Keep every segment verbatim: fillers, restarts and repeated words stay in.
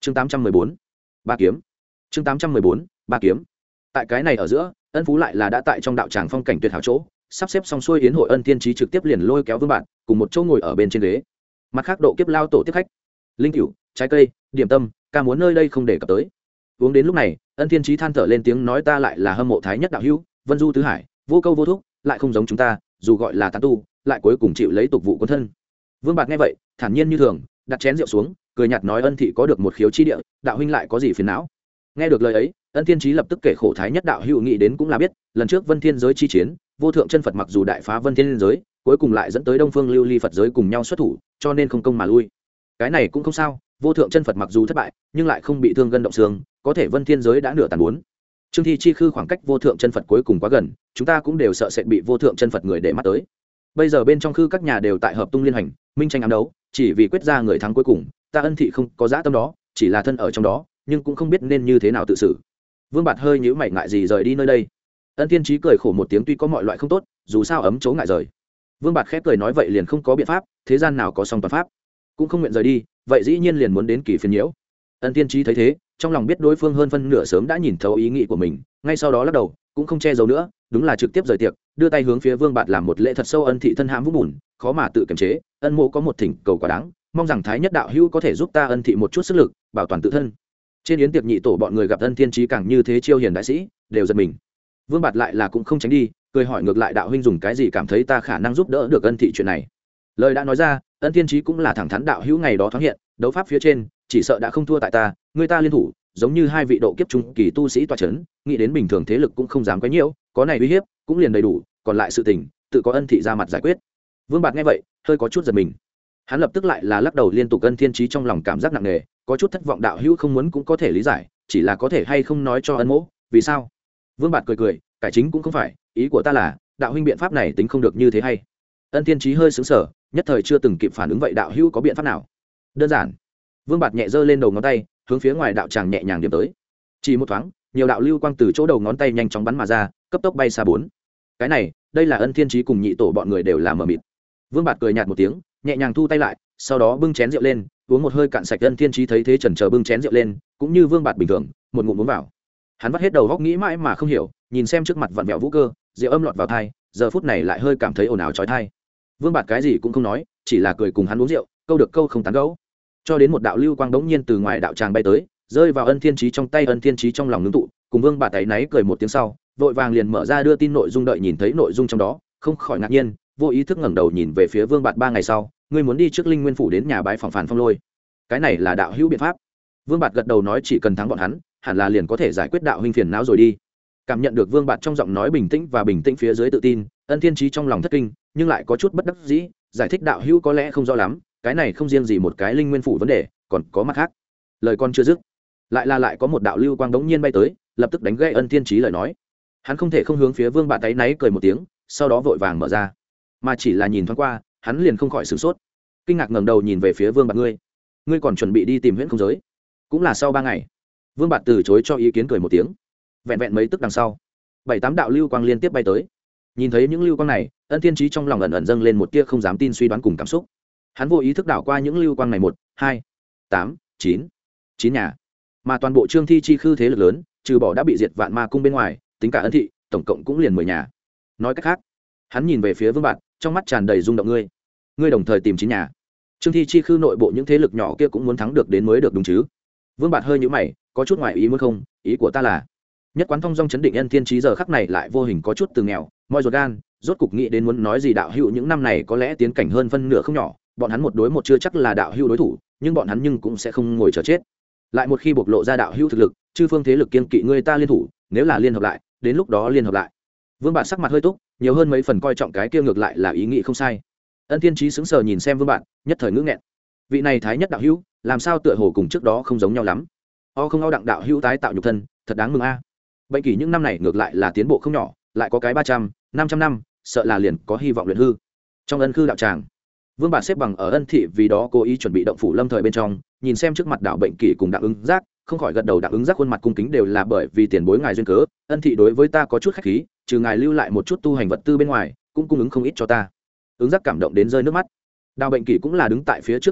chương tám trăm mười bốn ba kiếm chương tám trăm mười bốn ba kiếm tại cái này ở giữa ân phú lại là đã tại trong đạo tràng phong cảnh tuyệt hảo chỗ sắp xếp xong xuôi yến hội ân tiên trí trực tiếp liền lôi kéo vương bạn cùng một chỗ ngồi ở bên trên ghế. Mặt khác độ kiếp lao tổ tiếp khách linh cửu trái cây điểm tâm ca muốn nơi đây không để cập tới. Uống đến lúc này ân tiên trí than thở lên tiếng nói ta lại là hâm mộ thái nhất đạo hữu vân du tứ hải vô câu vô thúc lại không giống chúng ta dù gọi là tán tu lại cuối cùng chịu lấy tục vụ quân thân. Vương bạt nghe vậy thản nhiên như thường đặt chén rượu xuống cười nhạt nói ân thị có được một khiếu chi địa đạo huynh lại có gì phiền não. Nghe được lời ấy ân thiên trí lập tức kể khổ thái nhất đạo hữu nghĩ đến cũng là biết lần trước vân thiên giới chi chiến vô thượng chân phật mặc dù đại phá vân thiên giới cuối cùng lại dẫn tới đông phương lưu ly phật giới cùng nhau xuất thủ cho nên không công mà lui. Cái này cũng không sao vô thượng chân phật mặc dù thất bại nhưng lại không bị thương gân động xương có thể vân thiên giới đã nửa tàn bốn. Trương thi chi khư khoảng cách vô thượng chân phật cuối cùng quá gần chúng ta cũng đều sợ sẽ bị vô thượng chân phật người để mắt tới. Bây giờ bên trong khư các nhà đều tại hợp tung liên hành minh tranh ám đấu chỉ vì quyết ra người thắng cuối cùng ta ân thị không có dã tâm đó chỉ là thân ở trong đó nhưng cũng không biết nên như thế nào tự xử. Vương bạt hơi nhíu mày ngại gì rời đi nơi đây. Ân thiên trí cười khổ một tiếng tuy có mọi loại không tốt dù sao ấm chỗ ngại rời. Vương bạt khép cười nói vậy liền không có biện pháp thế gian nào có song toàn pháp cũng không nguyện rời đi vậy dĩ nhiên liền muốn đến kỳ phiền nhiễu. Ân thiên trí thấy thế trong lòng biết đối phương hơn phân nửa sớm đã nhìn thấu ý nghĩ của mình ngay sau đó lắc đầu cũng không che giấu nữa đúng là trực tiếp rời tiệc đưa tay hướng phía Vương bạt làm một lễ thật sâu ân thị thân hãm vũng bùn khó mà tự kiềm chế ân mộ có một thỉnh cầu quá đáng mong rằng thái nhất đạo hữu có thể giúp ta ân thị một chút sức lực bảo toàn tự thân. Trên yến tiệc nhị tổ bọn người gặp ân thiên trí càng như thế chiêu hiền đại sĩ đều giật mình. Vương bạt lại là cũng không tránh đi cười hỏi ngược lại đạo huynh dùng cái gì cảm thấy ta khả năng giúp đỡ được ân thị chuyện này. Lời đã nói ra ân thiên trí cũng là thẳng thắn đạo hữu ngày đó thoáng hiện đấu pháp phía trên chỉ sợ đã không thua tại ta người ta liên thủ giống như hai vị độ kiếp trung kỳ tu sĩ tọa chấn nghĩ đến bình thường thế lực cũng không dám quấy nhiễu có này uy hiếp cũng liền đầy đủ còn lại sự tình tự có ân thị ra mặt giải quyết. Vương bạt nghe vậy hơi có chút giật mình hắn lập tức lại là lắc đầu liên tục ân thiên trí trong lòng cảm giác nặng nề có chút thất vọng đạo hữu không muốn cũng có thể lý giải chỉ là có thể hay không nói cho ân mỗ vì sao. Vương bạt cười cười cải chính cũng không phải ý của ta là đạo huynh biện pháp này tính không được như thế hay. Ân thiên trí hơi sững sờ nhất thời chưa từng kịp phản ứng vậy đạo hữu có biện pháp nào. Đơn giản. Vương bạt nhẹ giơ lên đầu ngón tay hướng phía ngoài đạo tràng nhẹ nhàng điểm tới chỉ một thoáng nhiều đạo lưu quang từ chỗ đầu ngón tay nhanh chóng bắn mà ra cấp tốc bay xa bốn. Cái này đây là ân thiên trí cùng nhị tổ bọn người đều làm mờ mịt. Vương bạt cười nhạt một tiếng nhẹ nhàng thu tay lại sau đó bưng chén rượu lên uống một hơi cạn sạch. Ân thiên trí thấy thế chần chờ bưng chén rượu lên cũng như Vương bạt bình thường một ngụm uống vào. Hắn vắt hết đầu góc nghĩ mãi mà không hiểu nhìn xem trước mặt vặn vẹo vũ cơ rượu âm lọt vào thai giờ phút này lại hơi cảm thấy ồn ào trói thai. Vương bạt cái gì cũng không nói chỉ là cười cùng hắn uống rượu câu được câu không tán gẫu cho đến một đạo lưu quang đống nhiên từ ngoài đạo tràng bay tới rơi vào ân thiên trí trong tay. Ân thiên trí trong lòng ngưng tụ cùng Vương bạt tay náy cười một tiếng sau vội vàng liền mở ra đưa tin nội dung đợi nhìn thấy nội dung trong đó không khỏi ngạc nhiên vô ý thức ngẩng đầu nhìn về phía Vương bạt ba ngày sau ngươi muốn đi trước linh nguyên phủ đến nhà bái phòng phản phong lôi cái này là đạo hữu biện pháp. Vương bạt gật đầu nói chỉ cần thắng bọn hắn hẳn là liền có thể giải quyết đạo huynh phiền não rồi đi. Cảm nhận được Vương bạt trong giọng nói bình tĩnh và bình tĩnh phía dưới tự tin ân thiên trí trong lòng thất kinh nhưng lại có chút bất đắc dĩ giải thích đạo hữu có lẽ không rõ lắm cái này không riêng gì một cái linh nguyên phủ vấn đề còn có mặt khác. Lời con chưa dứt lại là lại có một đạo lưu quang đống nhiên bay tới lập tức đánh gãy ân thiên trí lời nói. Hắn không thể không hướng phía Vương bạt tay náy cười một tiếng sau đó vội vàng mở ra mà chỉ là nhìn thoáng qua hắn liền không khỏi sửng sốt kinh ngạc ngẩng đầu nhìn về phía Vương bạt ngươi ngươi còn chuẩn bị đi tìm huyễn không giới. Cũng là sau ba ngày Vương bạt từ chối cho ý kiến cười một tiếng vẹn vẹn mấy tức đằng sau bảy tám đạo lưu quang liên tiếp bay tới. Nhìn thấy những lưu quang này ân thiên trí trong lòng ẩn ẩn dâng lên một tia không dám tin suy đoán cùng cảm xúc. Hắn vô ý thức đảo qua những lưu quang này một hai tám chín chín nhà mà toàn bộ Trương thi chi khư thế lực lớn trừ bỏ đã bị diệt vạn ma cung bên ngoài tính cả ân thị tổng cộng cũng liền mười nhà. Nói cách khác hắn nhìn về phía Vương bạt trong mắt tràn đầy rung động ngươi ngươi đồng thời tìm chín nhà. Trương thi chi khư nội bộ những thế lực nhỏ kia cũng muốn thắng được đến mới được đúng chứ. Vương bạt hơi nhíu mày có chút ngoại ý muốn không ý của ta là nhất quán thông dong chấn định ân thiên trí giờ khắc này lại vô hình có chút từ nghèo moi ruột gan rốt cục nghĩ đến muốn nói gì đạo hữu những năm này có lẽ tiến cảnh hơn phân nửa không nhỏ bọn hắn một đối một chưa chắc là đạo hữu đối thủ nhưng bọn hắn nhưng cũng sẽ không ngồi chờ chết lại một khi bộc lộ ra đạo hữu thực lực chư phương thế lực kiên kỵ người ta liên thủ nếu là liên hợp lại đến lúc đó liên hợp lại. Vương bạt sắc mặt hơi túc nhiều hơn mấy phần coi trọng cái kia ngược lại là ý nghĩ không sai. Ân thiên trí sững sờ nhìn xem Vương bạt nhất thời ngữ nghẹn vị này thái nhất đạo hữu làm sao tựa hồ cùng trước đó không giống nhau lắm o không ao đặng đạo hữu tái tạo nhục thân thật đáng mừng a. Bệnh kỷ những năm này ngược lại là tiến bộ không nhỏ lại có cái ba trăm năm trăm năm sợ là liền có hy vọng luyện hư. Trong ân khư đạo tràng Vương bạt xếp bằng ở ân thị vì đó cố ý chuẩn bị động phủ lâm thời bên trong nhìn xem trước mặt đạo bệnh kỷ cùng đạo ứng giác không khỏi gật đầu. Đạo ứng giác khuôn mặt cung kính đều là bởi vì tiền bối ngài duyên cớ ân thị đối với ta có chút khách khí trừ ngài lưu lại một chút tu hành vật tư bên ngoài cũng cung ứng không ít cho ta. Ứng giác cảm động đến rơi nước mắt. Đạo bệnh kỷ cũng là đứng tại phía trước Vương bạt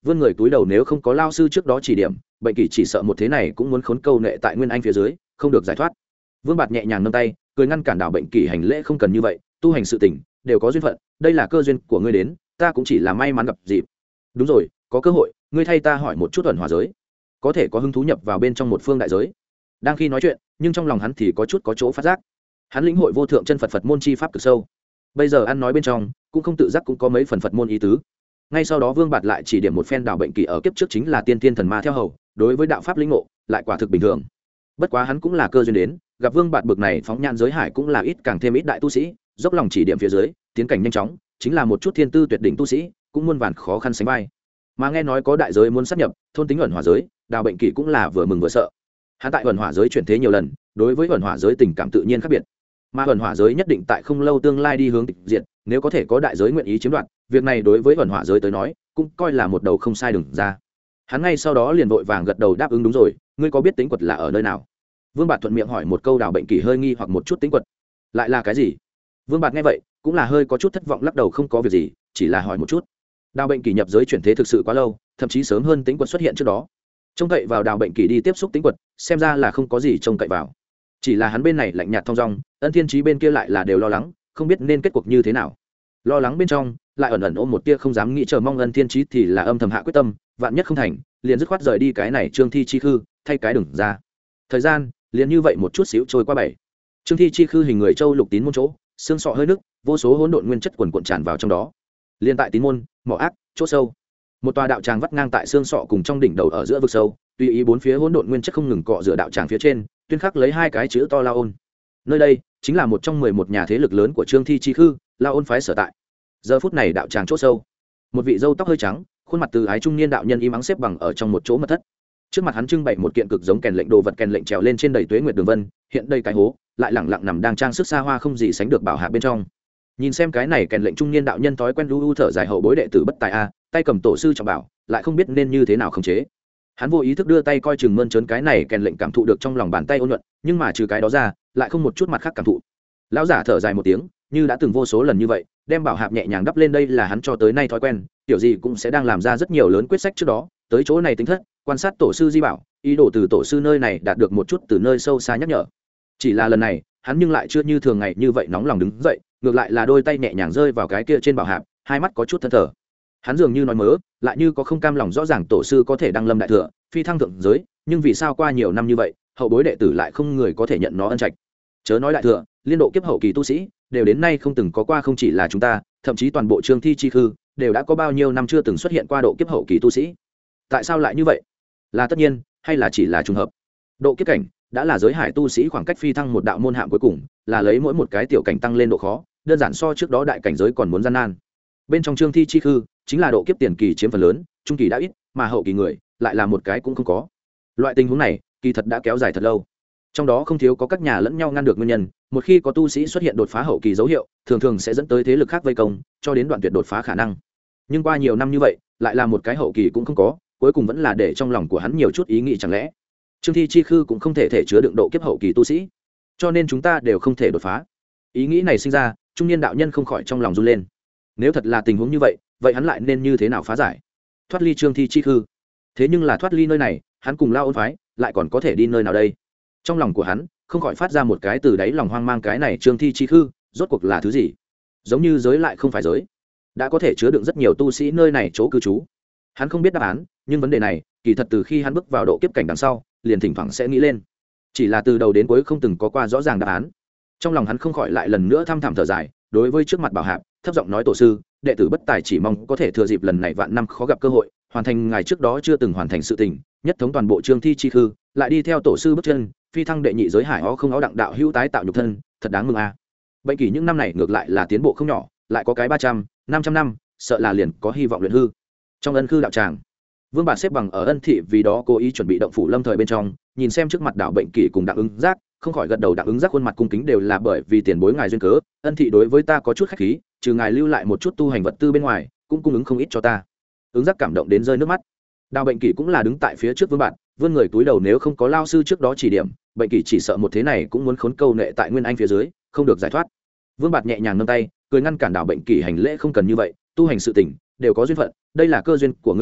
vươn người túi đầu, nếu không có lao sư trước đó chỉ điểm, bệnh kỷ chỉ sợ một thế này cũng muốn khốn câu nệ tại nguyên anh phía dưới, không được giải thoát. Vương Bạt nhẹ nhàng nâng tay, cười ngăn cản Đào Bệnh Kỷ hành lễ, không cần như vậy, tu hành sự tình đều có duyên phận, đây là cơ duyên của ngươi đến, ta cũng chỉ là may mắn gặp dịp. Đúng rồi, có cơ hội, ngươi thay ta hỏi một chút ẩn hỏa giới, có thể có hứng thú nhập vào bên trong một phương đại giới. Đang khi nói chuyện, nhưng trong lòng hắn thì có chút có chỗ phát giác. Hắn lĩnh hội vô thượng chân Phật Phật môn chi pháp cực sâu. Bây giờ ăn nói bên trong, cũng không tự giác cũng có mấy phần Phật môn ý tứ. Ngay sau đó Vương Bạt lại chỉ điểm một phen Đào Bệnh Kỷ ở kiếp trước chính là tiên tiên thần ma theo hầu, đối với đạo pháp lĩnh ngộ lại quả thực bình thường. Bất quá hắn cũng là cơ duyên đến, gặp Vương Bạt bực này phóng nhan giới hải cũng là ít càng thêm ít đại tu sĩ, dốc lòng chỉ điểm phía dưới, tiến cảnh nhanh chóng, chính là một chút thiên tư tuyệt đỉnh tu sĩ, cũng muôn vàn khó khăn sánh vai. Mà nghe nói có đại giới muốn sát nhập, thôn tính ẩn hỏa giới, Đào Bệnh Kỷ cũng là vừa mừng vừa sợ. Hắn tại ẩn hỏa giới chuyển thế nhiều lần, đối với ẩn hỏa giới tình cảm tự nhiên khác biệt. Mà ẩn hỏa giới nhất định tại không lâu tương lai đi hướng tịch diệt, nếu có thể có đại giới nguyện ý chiếm đoạt, việc này đối với ẩn hỏa giới tới nói, cũng coi là một đầu không sai đường ra. Hắn ngay sau đó liền vội vàng gật đầu đáp ứng, đúng rồi, ngươi có biết tính quật là ở nơi nào? Vương Bạt thuận miệng hỏi một câu, Đào Bệnh Kỷ hơi nghi hoặc một chút, tính quật lại là cái gì? Vương Bạt nghe vậy cũng là hơi có chút thất vọng, lắc đầu, không có việc gì, chỉ là hỏi một chút. Đào Bệnh Kỷ nhập giới chuyển thế thực sự quá lâu, thậm chí sớm hơn tính quật xuất hiện trước đó. Trông cậy vào Đào Bệnh Kỷ đi tiếp xúc tính quật, xem ra là không có gì trông cậy vào. Chỉ là hắn bên này lạnh nhạt thong dong, Ân Thiên Chí bên kia lại là đều lo lắng, không biết nên kết cuộc như thế nào. Lo lắng bên trong lại ẩn ẩn ôm một tia không dám nghĩ, chờ mong. Ân Thiên Chí thì là âm thầm hạ quyết tâm, vạn nhất không thành, liền dứt khoát rời đi cái này Trương Thi Chi Khư, thay cái đừng ra. Thời gian liền như vậy một chút xíu trôi qua bảy. Trương Thi Chi Khư hình người châu lục tín môn chỗ, xương sọ hơi nước, vô số hỗn độn nguyên chất quần cuộn tràn vào trong đó. Liên tại tín môn, mỏ ác, chỗ sâu, một tòa đạo tràng vắt ngang tại xương sọ cùng trong đỉnh đầu ở giữa vực sâu, tùy ý bốn phía hỗn độn nguyên chất không ngừng cọ rửa đạo tràng phía trên, tuyên khắc lấy hai cái chữ to La Ôn. Nơi đây chính là một trong mười một nhà thế lực lớn của Trương Thi Chi Khư, La Ôn phái sở tại. Giờ phút này đạo tràng chỗ sâu, một vị râu tóc hơi trắng, khuôn mặt từ ái trung niên đạo nhân im ắng xếp bằng ở trong một chỗ mật thất. Trước mặt hắn trưng bày một kiện cực giống kèn lệnh đồ vật, kèn lệnh trèo lên trên đầy tuế nguyệt đường vân, hiện đây cái hố lại lẳng lặng nằm đang trang sức xa hoa không gì sánh được bảo hạ bên trong. Nhìn xem cái này kèn lệnh, trung niên đạo nhân thói quen lu u thở dài, hậu bối đệ tử bất tài a, tay cầm tổ sư trọng bảo, lại không biết nên như thế nào khống chế. Hắn vô ý thức đưa tay coi chừng mơn trớn cái này kèn lệnh, cảm thụ được trong lòng bàn tay ôn nhuận, nhưng mà trừ cái đó ra, lại không một chút mặt khác cảm thụ. Lão giả thở dài một tiếng, như đã từng vô số lần như vậy, đem bảo hạp nhẹ nhàng đắp lên, đây là hắn cho tới nay thói quen, kiểu gì cũng sẽ đang làm ra rất nhiều lớn quyết sách trước đó, tới chỗ này tính thất, quan sát tổ sư di bảo, ý đồ từ tổ sư nơi này đạt được một chút từ nơi sâu xa nhắc nhở. Chỉ là lần này, hắn nhưng lại chưa như thường ngày như vậy nóng lòng đứng dậy, ngược lại là đôi tay nhẹ nhàng rơi vào cái kia trên bảo hạp, hai mắt có chút thẫn thờ. Hắn dường như nói mớ, lại như có không cam lòng, rõ ràng tổ sư có thể đăng lâm đại thừa, phi thăng thượng giới, nhưng vì sao qua nhiều năm như vậy, hậu bối đệ tử lại không người có thể nhận nó ân trạch. Chớ nói đại thừa, liên độ kiếp hậu kỳ tu sĩ đều đến nay không từng có qua, không chỉ là chúng ta, thậm chí toàn bộ Trương Thi Chi Khư đều đã có bao nhiêu năm chưa từng xuất hiện qua độ kiếp hậu kỳ tu sĩ. Tại sao lại như vậy? Là tất nhiên hay là chỉ là trùng hợp? Độ kiếp cảnh đã là giới hải tu sĩ khoảng cách phi thăng một đạo môn hạng cuối cùng, là lấy mỗi một cái tiểu cảnh tăng lên độ khó, đơn giản so trước đó đại cảnh giới còn muốn gian nan. Bên trong Trương Thi Chi Khư chính là độ kiếp tiền kỳ chiếm phần lớn, trung kỳ đã ít, mà hậu kỳ người lại là một cái cũng không có. Loại tình huống này kỳ thật đã kéo dài thật lâu, trong đó không thiếu có các nhà lẫn nhau ngăn được nguyên nhân. Một khi có tu sĩ xuất hiện đột phá hậu kỳ dấu hiệu, thường thường sẽ dẫn tới thế lực khác vây công, cho đến đoạn tuyệt đột phá khả năng. Nhưng qua nhiều năm như vậy, lại là một cái hậu kỳ cũng không có, cuối cùng vẫn là để trong lòng của hắn nhiều chút ý nghĩ, chẳng lẽ Trương Thi Chi Khư cũng không thể thể chứa đựng độ kiếp hậu kỳ tu sĩ, cho nên chúng ta đều không thể đột phá. Ý nghĩ này sinh ra, trung niên đạo nhân không khỏi trong lòng run lên. Nếu thật là tình huống như vậy, vậy hắn lại nên như thế nào phá giải, thoát ly Trương Thi Chi Khư? Thế nhưng là thoát ly nơi này, hắn cùng La Ôn phái lại còn có thể đi nơi nào đây? Trong lòng của hắn không khỏi phát ra một cái từ đáy lòng hoang mang, cái này Trương Thi Chi Khư rốt cuộc là thứ gì? Giống như giới lại không phải giới, đã có thể chứa đựng rất nhiều tu sĩ nơi này chỗ cư trú. Hắn không biết đáp án, nhưng vấn đề này kỳ thật từ khi hắn bước vào độ kiếp cảnh đằng sau, liền thỉnh thoảng sẽ nghĩ lên, chỉ là từ đầu đến cuối không từng có qua rõ ràng đáp án. Trong lòng hắn không khỏi lại lần nữa thăm thẳm thở dài, đối với trước mặt bảo hạp thấp giọng nói, tổ sư, đệ tử bất tài, chỉ mong có thể thừa dịp lần này vạn năm khó gặp cơ hội, hoàn thành ngài trước đó chưa từng hoàn thành sự tình, nhất thống toàn bộ Trương Thi Chi Khư, lại đi theo tổ sư bước chân, phi thăng đệ nhị giới hải ó không ó đặng đạo hữu tái tạo nhục thân, thật đáng mừng a. À. Bệnh kỷ những năm này ngược lại là tiến bộ không nhỏ, lại có cái ba trăm, năm trăm năm, sợ là liền có hy vọng luyện hư. Trong ân khư đạo tràng, Vương Bạt xếp bằng ở ân thị vì đó cố ý chuẩn bị động phủ lâm thời bên trong, nhìn xem trước mặt đạo Bệnh kỷ cùng Đặng Ứng Giác, không khỏi gật đầu. Đặng Ứng Giác khuôn mặt cung kính, đều là bởi vì tiền bối ngài duyên cớ, ân thị đối với ta có chút khách khí, trừ ngài lưu lại một chút tu hành vật tư bên ngoài, cũng cung ứng không ít cho ta. Ứng Giác cảm động đến rơi nước mắt. Đạo Bệnh kỷ cũng là đứng tại phía trước Vương Bạt, vươn người túi đầu, nếu không có lao sư trước đó chỉ điểm, Bệnh kỷ chỉ sợ một thế này cũng muốn khốn câu nệ tại nguyên anh phía dưới, không được giải thoát. Vương Bạt nhẹ nhàng nâng tay, cười ngăn cản đạo Bệnh kỷ hành lễ, không cần như vậy, tu hành sự tình đều có duyên phận, đây là cơ duyên của ngươi đến,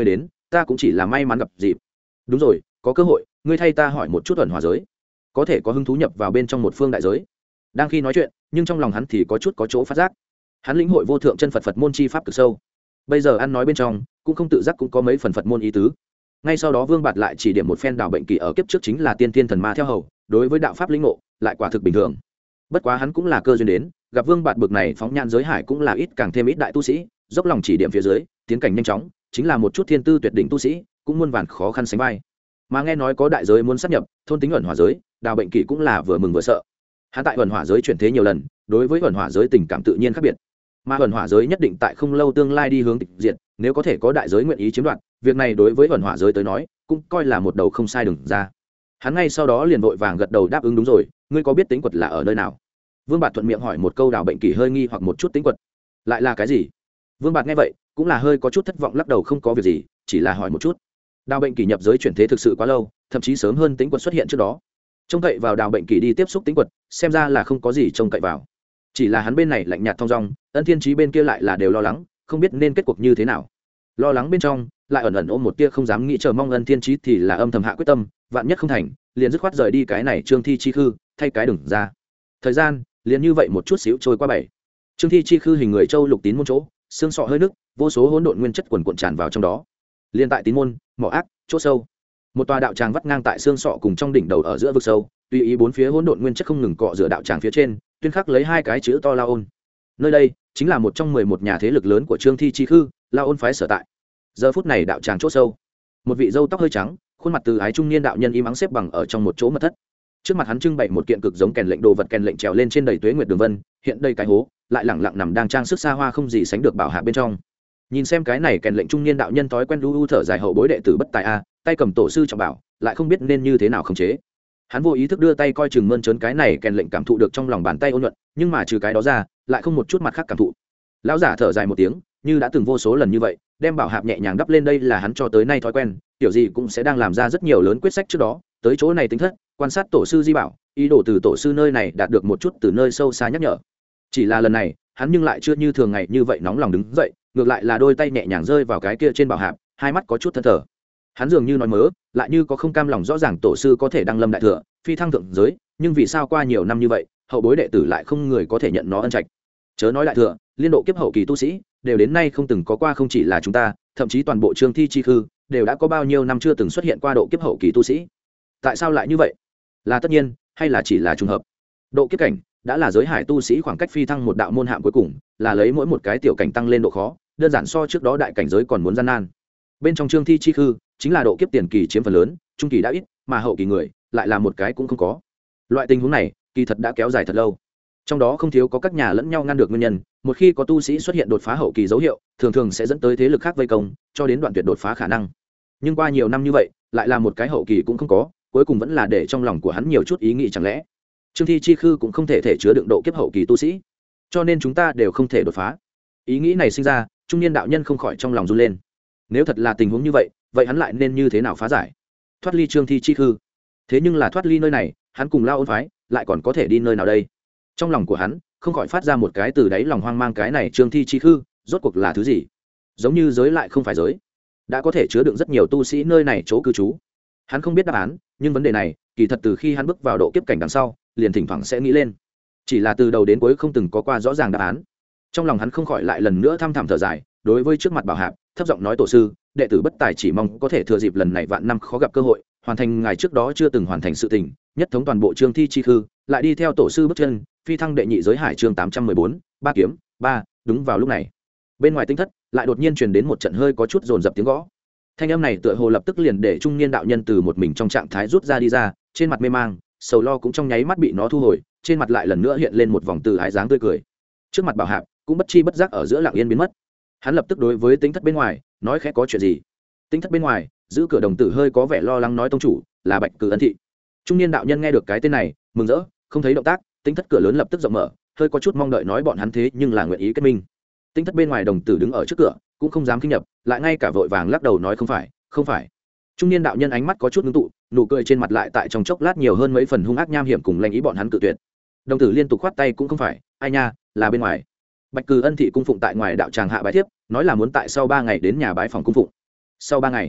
ta cũng chỉ là may mắn gặp dịp. Đúng rồi, có cơ hội ngươi thay ta hỏi một chút ẩn hòa giới, có thể có hứng thú nhập vào bên trong một phương đại giới. Đang khi nói chuyện, nhưng trong lòng hắn thì có chút có chỗ phát giác. Hắn lĩnh hội vô thượng chân Phật Phật môn chi pháp cực sâu, bây giờ ăn nói bên trong cũng không tự giác cũng có mấy phần Phật môn ý tứ. Ngay sau đó Vương Bạt lại chỉ điểm một phen Đào Bệnh Kỳ ở kiếp trước chính là tiên tiên thần ma theo hầu, đối với đạo pháp lĩnh ngộ lại quả thực bình thường. Bất quá hắn cũng là cơ duyên đến, gặp Vương Bạt bực này phóng nhan giới hải cũng là ít càng thêm ít đại tu sĩ, dốc lòng chỉ điểm phía dưới, tiến cảnh nhanh chóng, chính là một chút thiên tư tuyệt đỉnh tu sĩ, cũng muôn vàn khó khăn sánh vai. Mà nghe nói có đại giới muốn sát nhập, thôn tính ẩn hỏa giới, Đào Bệnh Kỳ cũng là vừa mừng vừa sợ. Hắn tại ẩn hỏa giới chuyển thế nhiều lần, đối với ẩn hỏa giới tình cảm tự nhiên khác biệt. Mà ẩn hỏa giới nhất định tại không lâu tương lai đi hướng tịch diệt, nếu có thể có đại giới nguyện ý chiếm đoạt, việc này đối với ẩn hỏa giới tới nói, cũng coi là một đầu không sai đường ra. Hắn ngay sau đó liền vội vàng gật đầu đáp ứng đúng rồi, ngươi có biết tính quật là ở nơi nào? Vương Bạt thuận miệng hỏi một câu. Đào Bệnh Kỳ hơi nghi hoặc một chút, tính quật lại là cái gì? Vương Bạt nghe vậy cũng là hơi có chút thất vọng lắc đầu, không có việc gì, chỉ là hỏi một chút. Đào Bệnh Kỳ nhập giới chuyển thế thực sự quá lâu, thậm chí sớm hơn tính quật xuất hiện trước đó. Trông cậy vào Đào Bệnh Kỳ đi tiếp xúc tính quật, xem ra là không có gì trông cậy vào. Chỉ là hắn bên này lạnh nhạt thong dong, Ân Thiên Chí bên kia lại là đều lo lắng, không biết nên kết cuộc như thế nào. Lo lắng bên trong lại ẩn ẩn ôm một tia không dám nghĩ chờ mong. Ân Thiên Chí thì là âm thầm hạ quyết tâm, vạn nhất không thành, liền dứt khoát rời đi cái này Trương Thi Chi Khư, thay cái đừng ra. Thời gian liền như vậy một chút xíu trôi qua bảy. Trương Thi Chi Khư hình người châu lục tín môn chỗ, xương sọ hơi nước, vô số hỗn độn nguyên chất quần cuộn tràn vào trong đó. Liên tại tín môn, mỏ ác, chỗ sâu, một tòa đạo tràng vắt ngang tại xương sọ cùng trong đỉnh đầu ở giữa vực sâu, tùy ý bốn phía hỗn độn nguyên chất không ngừng cọ rửa đạo tràng phía trên, tuyên khắc lấy hai cái chữ to La Ôn. Nơi đây chính là một trong mười một nhà thế lực lớn của Trương Thi Chi Khư, La Ôn phái sở tại. Giờ phút này đạo tràng chỗ sâu, một vị râu tóc hơi trắng, khuôn mặt từ ái trung niên đạo nhân im ắng xếp bằng ở trong một chỗ mật thất. Trước mặt hắn trưng bày một kiện cực giống kèn lệnh đồ vật, kèn lệnh trèo lên trên đầy tuế nguyệt đường vân, hiện đây cái hố lại lẳng lặng nằm đang trang sức xa hoa không gì sánh được bảo hạ bên trong. Nhìn xem cái này kèn lệnh trung niên đạo nhân thói quen lu u thở dài, hậu bối đệ tử bất tài a, tay cầm tổ sư trọng bảo, lại không biết nên như thế nào khống chế. Hắn vô ý thức đưa tay coi chừng mơn trớn cái này kèn lệnh, cảm thụ được trong lòng bàn tay ôn nhuận, nhưng mà trừ cái đó ra lại không một chút mặt khác cảm thụ. Lão giả thở dài một tiếng, như đã từng vô số lần như vậy đem bảo hạp nhẹ nhàng đắp lên, đây là hắn cho tới nay thói quen, kiểu gì cũng sẽ đang làm ra rất nhiều lớn quyết sách trước đó tới chỗ này tính thất quan sát tổ sư di bảo, ý đồ từ tổ sư nơi này đạt được một chút từ nơi sâu xa nhắc nhở. Chỉ là lần này hắn nhưng lại chưa như thường ngày như vậy nóng lòng đứng dậy, ngược lại là đôi tay nhẹ nhàng rơi vào cái kia trên bảo hạp, hai mắt có chút thân thờ. Hắn dường như nói mớ, lại như có không cam lòng, rõ ràng tổ sư có thể đăng lâm đại thừa, phi thăng thượng giới, nhưng vì sao qua nhiều năm như vậy hậu bối đệ tử lại không người có thể nhận nó ân trạch. Chớ nói đại thừa, liên độ kiếp hậu kỳ tu sĩ đều đến nay không từng có qua, không chỉ là chúng ta, thậm chí toàn bộ Trương Thi Chi Khư đều đã có bao nhiêu năm chưa từng xuất hiện qua độ kiếp hậu kỳ tu sĩ. Tại sao lại như vậy? Là tất nhiên hay là chỉ là trùng hợp? Độ kiếp cảnh đã là giới hải tu sĩ khoảng cách phi thăng một đạo môn hạng cuối cùng, là lấy mỗi một cái tiểu cảnh tăng lên độ khó, đơn giản so trước đó đại cảnh giới còn muốn gian nan. Bên trong Trương Thi Chi Khư chính là độ kiếp tiền kỳ chiếm phần lớn, trung kỳ đã ít, mà hậu kỳ người lại là một cái cũng không có. Loại tình huống này kỳ thật đã kéo dài thật lâu, trong đó không thiếu có các nhà lẫn nhau ngăn được nguyên nhân. Một khi có tu sĩ xuất hiện đột phá hậu kỳ dấu hiệu, thường thường sẽ dẫn tới thế lực khác vây công, cho đến đoạn tuyệt đột phá khả năng. Nhưng qua nhiều năm như vậy lại là một cái hậu kỳ cũng không có, cuối cùng vẫn là để trong lòng của hắn nhiều chút ý nghĩ, chẳng lẽ Trương Thi Chi Khư cũng không thể thể chứa đựng độ kiếp hậu kỳ tu sĩ, cho nên chúng ta đều không thể đột phá. Ý nghĩ này sinh ra, trung niên đạo nhân không khỏi trong lòng run lên. Nếu thật là tình huống như vậy, vậy hắn lại nên như thế nào phá giải, thoát ly Trương Thi Chi Khư? Thế nhưng là thoát ly nơi này, hắn cùng La Ôn phái lại còn có thể đi nơi nào đây? Trong lòng của hắn không khỏi phát ra một cái từ đáy lòng hoang mang, cái này Trương Thi Chi Khư rốt cuộc là thứ gì? Giống như giới lại không phải giới, đã có thể chứa đựng rất nhiều tu sĩ nơi này chỗ cư trú. Hắn không biết đáp án, nhưng vấn đề này kỳ thật từ khi hắn bước vào độ kiếp cảnh đằng sau liền thỉnh thoảng sẽ nghĩ lên, chỉ là từ đầu đến cuối không từng có qua rõ ràng đáp án. Trong lòng hắn không khỏi lại lần nữa thăm thẳm thở dài, đối với trước mặt bảo hạp thấp giọng nói, tổ sư, đệ tử bất tài, chỉ mong có thể thừa dịp lần này vạn năm khó gặp cơ hội, hoàn thành ngài trước đó chưa từng hoàn thành sự tình, nhất thống toàn bộ Trương Thi Chi Khư, lại đi theo tổ sư bước chân phi thăng đệ nhị giới hải. Chương tám trăm mười bốn, ba kiếm ba. Đúng vào lúc này, bên ngoài tinh thất lại đột nhiên truyền đến một trận hơi có chút dồn dập tiếng gõ. Thanh âm này tựa hồ lập tức liền để trung niên đạo nhân từ một mình trong trạng thái rút ra đi ra, trên mặt mê mang sầu lo cũng trong nháy mắt bị nó thu hồi, trên mặt lại lần nữa hiện lên một vòng từ ái dáng tươi cười. Trước mặt bảo hạp cũng bất chi bất giác ở giữa lặng yên biến mất. Hắn lập tức đối với tính thất bên ngoài nói khẽ, có chuyện gì? Tính thất bên ngoài giữ cửa đồng tử hơi có vẻ lo lắng nói, tông chủ là Bạch Cử Ân Thị. Trung niên đạo nhân nghe được cái tên này mừng rỡ, không thấy động tác, tính thất cửa lớn lập tức rộng mở, hơi có chút mong đợi nói, bọn hắn thế nhưng là nguyện ý kết minh. Tính thất bên ngoài đồng tử đứng ở trước cửa cũng không dám kinh nhập, lại ngay cả vội vàng lắc đầu nói, không phải không phải. Trung niên đạo nhân ánh mắt có chút ngưng tụ, nụ cười trên mặt lại tại trong chốc lát nhiều hơn mấy phần hung ác nham hiểm cùng lanh ý, bọn hắn cự tuyệt. Đồng tử liên tục khoát tay, cũng không phải, ai nha, là bên ngoài. Bạch Cử Ân Thị cung phụng tại ngoài đạo tràng hạ bái thiếp, nói là muốn tại sau ba ngày đến nhà bái phòng cung phụng. Sau ba ngày?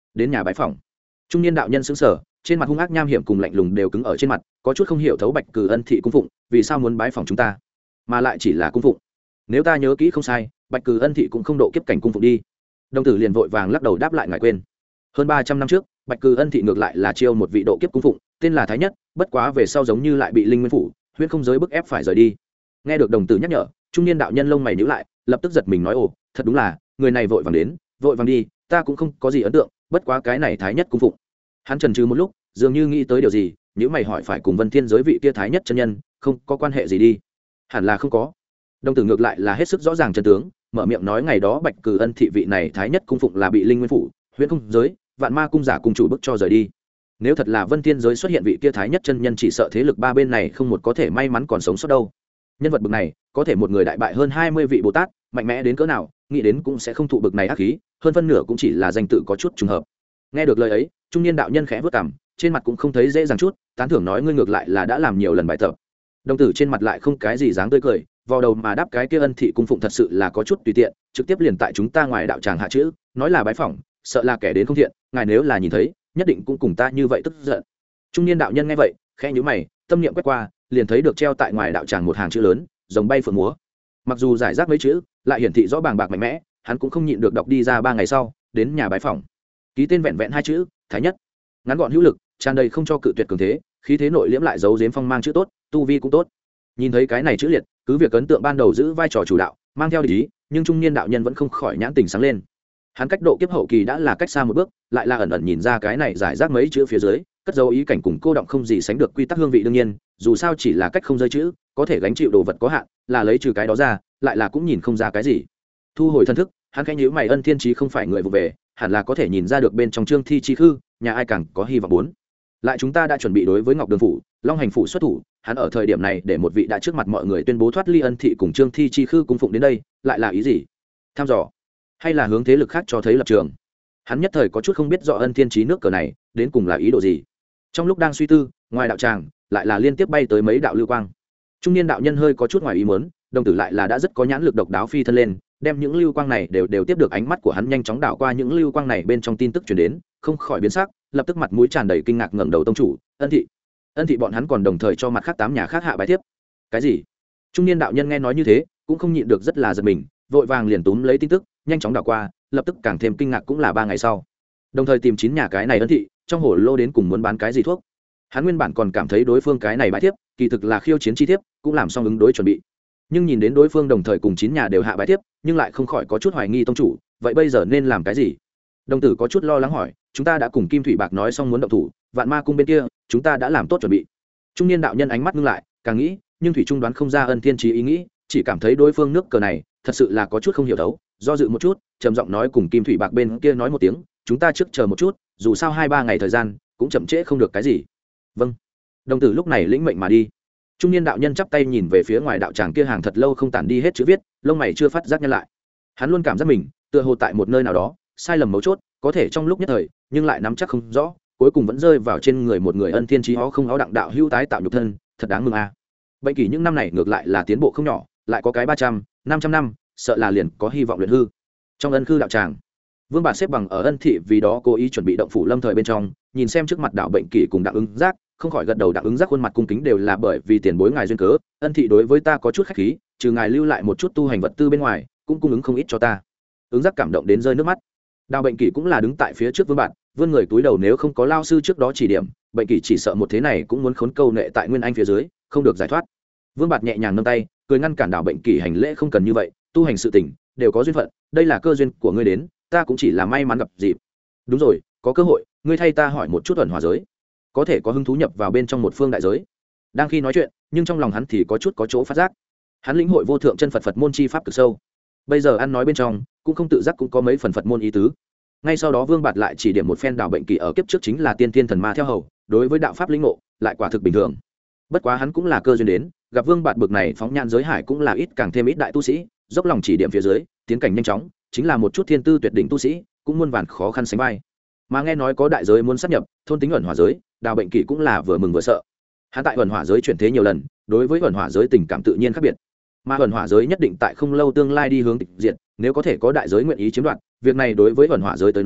đến nhà bái phỏng. Trung niên đạo nhân sững sờ, trên mặt hung ác nham hiểm cùng lạnh lùng đều cứng ở trên mặt, có chút không hiểu thấu Bạch Cử Ân thị cung phụng vì sao muốn bái phỏng chúng ta, mà lại chỉ là cung phụng. Nếu ta nhớ kỹ không sai, Bạch Cử Ân thị cũng không độ kiếp cảnh cung phụng đi. Đồng tử liền vội vàng lắc đầu đáp lại, ngài quên. Hơn ba trăm năm trước, Bạch Cử Ân thị ngược lại là chiêu một vị độ kiếp cung phụng, tên là Thái Nhất, bất quá về sau giống như lại bị Linh Nguyên phủ, Huyễn Không giới bức ép phải rời đi. Nghe được đồng tử nhắc nhở, trung niên đạo nhân lông mày nhíu lại, lập tức giật mình nói: "Ồ, thật đúng là, người này vội vàng đến, vội vàng đi, ta cũng không có gì ấn tượng, bất quá cái này Thái Nhất cung phụng." Hắn chần chừ một lúc, dường như nghĩ tới điều gì, nhíu mày hỏi: "Phải cùng Vân Thiên giới vị kia Thái Nhất chân nhân, không có quan hệ gì đi?" Hẳn là không có. Đồng tử ngược lại là hết sức rõ ràng chân tướng, mở miệng nói: "Ngày đó Bạch Cử Ân thị vị này Thái Nhất cung phụng là bị Linh Nguyên phủ, Huyễn Không giới, Vạn Ma cung giả cùng chủ bức cho rời đi. Nếu thật là Vân Thiên giới xuất hiện vị kia Thái Nhất chân nhân, chỉ sợ thế lực ba bên này không một có thể may mắn còn sống sót đâu. Nhân vật bực này, có thể một người đại bại hơn hai mươi vị Bồ Tát, mạnh mẽ đến cỡ nào, nghĩ đến cũng sẽ không thụ bực này ác khí, hơn phân nửa cũng chỉ là danh tự có chút trùng hợp." Nghe được lời ấy, trung niên đạo nhân khẽ vút cằm, trên mặt cũng không thấy dễ dàng chút, tán thưởng nói: "Ngươi ngược lại là đã làm nhiều lần bài tập." Đồng tử trên mặt lại không cái gì dáng tươi cười, vào đầu mà đáp: "Cái kia Ân thị cung phụng thật sự là có chút tùy tiện, trực tiếp liền tại chúng ta ngoài đạo tràng hạ chữ, nói là bái phỏng, sợ là kẻ đến không thiện, ngài nếu là nhìn thấy, nhất định cũng cùng ta như vậy tức giận." Trung niên đạo nhân nghe vậy, khẽ nhíu mày, tâm niệm quét qua, liền thấy được treo tại ngoài đạo tràng một hàng chữ lớn, rồng bay phượng múa. Mặc dù giải rác mấy chữ, lại hiển thị rõ bàng bạc mạnh mẽ, hắn cũng không nhịn được đọc đi ra. Ba ngày sau, đến nhà bái phỏng. Ký tên vẹn vẹn hai chữ: Thái Nhất. Ngắn gọn hữu lực, tràn đầy không cho cự tuyệt cường thế, khí thế nội liễm lại giấu giếm phong mang chữ tốt, tu vi cũng tốt. Nhìn thấy cái này chữ liệt, cứ việc ấn tượng ban đầu giữ vai trò chủ đạo, mang theo ý, nhưng trung niên đạo nhân vẫn không khỏi nhãn tình sáng lên. Hắn cách độ kiếp hậu kỳ đã là cách xa một bước, lại là ẩn ẩn nhìn ra cái này giải rác mấy chữ phía dưới, cất dấu ý cảnh cùng cô động không gì sánh được quy tắc hương vị. Đương nhiên, dù sao chỉ là cách không rơi chữ, có thể gánh chịu đồ vật có hạn, là lấy trừ cái đó ra, lại là cũng nhìn không ra cái gì. Thu hồi thân thức, hắn khẽ nhíu mày, Ân Thiên Chí không phải người vụ về, hẳn là có thể nhìn ra được bên trong Trương Thi chi khư, nhà ai càng có hy vọng bốn. Lại chúng ta đã chuẩn bị đối với Ngọc Đường phủ, Long Hành phủ xuất thủ, hắn ở thời điểm này để một vị đã trước mặt mọi người tuyên bố thoát ly Ân thị cùng Trương Thi chi khư cung phụng đến đây, lại là ý gì? Tham dò, hay là hướng thế lực khác cho thấy lập trường? Hắn nhất thời có chút không biết rõ Ân Thiên Chí nước cờ này đến cùng là ý đồ gì. Trong lúc đang suy tư, ngoài đạo tràng lại là liên tiếp bay tới mấy đạo lưu quang. Trung niên đạo nhân hơi có chút ngoài ý muốn, đồng tử lại là đã rất có nhãn lực độc đáo phi thân lên, đem những lưu quang này đều đều tiếp được ánh mắt của hắn, nhanh chóng đảo qua những lưu quang này bên trong tin tức truyền đến, không khỏi biến sắc, lập tức mặt mũi tràn đầy kinh ngạc ngẩng đầu: "Tông chủ, Ân thị." Ân thị bọn hắn còn đồng thời cho mặt khác tám nhà khác hạ bài tiếp. Cái gì? Trung niên đạo nhân nghe nói như thế, cũng không nhịn được rất là giật mình, vội vàng liền túm lấy tin tức, nhanh chóng đảo qua, lập tức càng thêm kinh ngạc. Cũng là ba ngày sau, đồng thời tìm chín nhà cái này Ân thị, trong hồ lô đến cùng muốn bán cái gì thuốc. Hắn nguyên bản còn cảm thấy đối phương cái này bài tiếp, kỳ thực là khiêu chiến chi tiếp, cũng làm xong ứng đối chuẩn bị. Nhưng nhìn đến đối phương đồng thời cùng chín nhà đều hạ bài tiếp, nhưng lại không khỏi có chút hoài nghi: "Tông chủ, vậy bây giờ nên làm cái gì?" Đồng tử có chút lo lắng hỏi: "Chúng ta đã cùng Kim Thủy Bạc nói xong muốn động thủ, Vạn Ma cung bên kia, chúng ta đã làm tốt chuẩn bị." Trung niên đạo nhân ánh mắt ngưng lại, càng nghĩ, nhưng thủy trung đoán không ra Ân Thiên Chí ý nghĩ, chỉ cảm thấy đối phương nước cờ này thật sự là có chút không hiểu đấu, do dự một chút, trầm giọng nói: "Cùng Kim Thủy Bạc bên kia nói một tiếng, chúng ta trước chờ một chút, dù sao hai ba ngày thời gian, cũng chậm trễ không được cái gì." "Vâng." Đồng tử lúc này lĩnh mệnh mà đi. Trung niên đạo nhân chắp tay nhìn về phía ngoài đạo tràng kia hàng thật lâu không tản đi hết chữ viết, lông mày chưa phát giác nhăn lại. Hắn luôn cảm giác mình tựa hồ tại một nơi nào đó sai lầm mấu chốt, có thể trong lúc nhất thời, nhưng lại nắm chắc không rõ, cuối cùng vẫn rơi vào trên người một người Ân Thiên Chí ó không ó đặng đạo hữu tái tạo nhục thân, thật đáng mừng a. À. Bệnh kỷ những năm này ngược lại là tiến bộ không nhỏ, lại có cái ba trăm, năm trăm năm, sợ là liền có hy vọng luyện hư. Trong Ân khư đạo tràng, Vương Bạt xếp bằng ở Ân thị, vì đó cố ý chuẩn bị động phủ lâm thời bên trong, nhìn xem trước mặt đạo bệnh kỷ cùng Đặng Ứng Giác, không khỏi gật đầu. Đặng Ứng Giác khuôn mặt cung kính, đều là bởi vì tiền bối ngài duyên cớ, Ân thị đối với ta có chút khách khí, trừ ngài lưu lại một chút tu hành vật tư bên ngoài, cũng cung ứng không ít cho ta. Ứng Giác cảm động đến rơi nước mắt. Đào bệnh kỷ cũng là đứng tại phía trước Vương Bạt, vươn người túi đầu, nếu không có lao sư trước đó chỉ điểm, bệnh kỷ chỉ sợ một thế này cũng muốn khốn câu nệ tại Nguyên Anh phía dưới, không được giải thoát. Vương Bạt nhẹ nhàng nâng tay, cười ngăn cản Đào bệnh kỷ hành lễ: "Không cần như vậy, tu hành sự tình đều có duyên phận, đây là cơ duyên của ngươi đến, ta cũng chỉ là may mắn gặp dịp. Đúng rồi, có cơ hội, ngươi thay ta hỏi một chút ẩn hòa giới, có thể có hứng thú nhập vào bên trong một phương đại giới." Đang khi nói chuyện, nhưng trong lòng hắn thì có chút có chỗ phát giác. Hắn lĩnh hội vô thượng chân Phật Phật môn chi pháp cực sâu, bây giờ ăn nói bên trong cũng không tự giác cũng có mấy phần Phật môn ý tứ. Ngay sau đó Vương Bạt lại chỉ điểm một phen Đào bệnh kỷ ở kiếp trước chính là tiên tiên thần ma theo hầu, đối với đạo pháp lĩnh ngộ lại quả thực bình thường. Bất quá hắn cũng là cơ duyên đến, gặp Vương Bạt bực này phóng nhan giới hải cũng là ít càng thêm ít đại tu sĩ, dốc lòng chỉ điểm phía dưới, tiến cảnh nhanh chóng, chính là một chút thiên tư tuyệt đỉnh tu sĩ, cũng muôn vàn khó khăn sánh vai. Mà nghe nói có đại giới muốn sát nhập, thôn tính ẩn hỏa giới, Đào bệnh kỷ cũng là vừa mừng vừa sợ. Hắn tại ẩn hỏa giới chuyển thế nhiều lần, đối với ẩn hỏa giới tình cảm tự nhiên khác biệt. Mà ẩn hỏa giới nhất định tại không lâu tương lai đi hướng tịch diệt, nếu có thể có đại giới nguyện ý chiếm đoạt, việc này đối với ẩn hỏa giới tới nói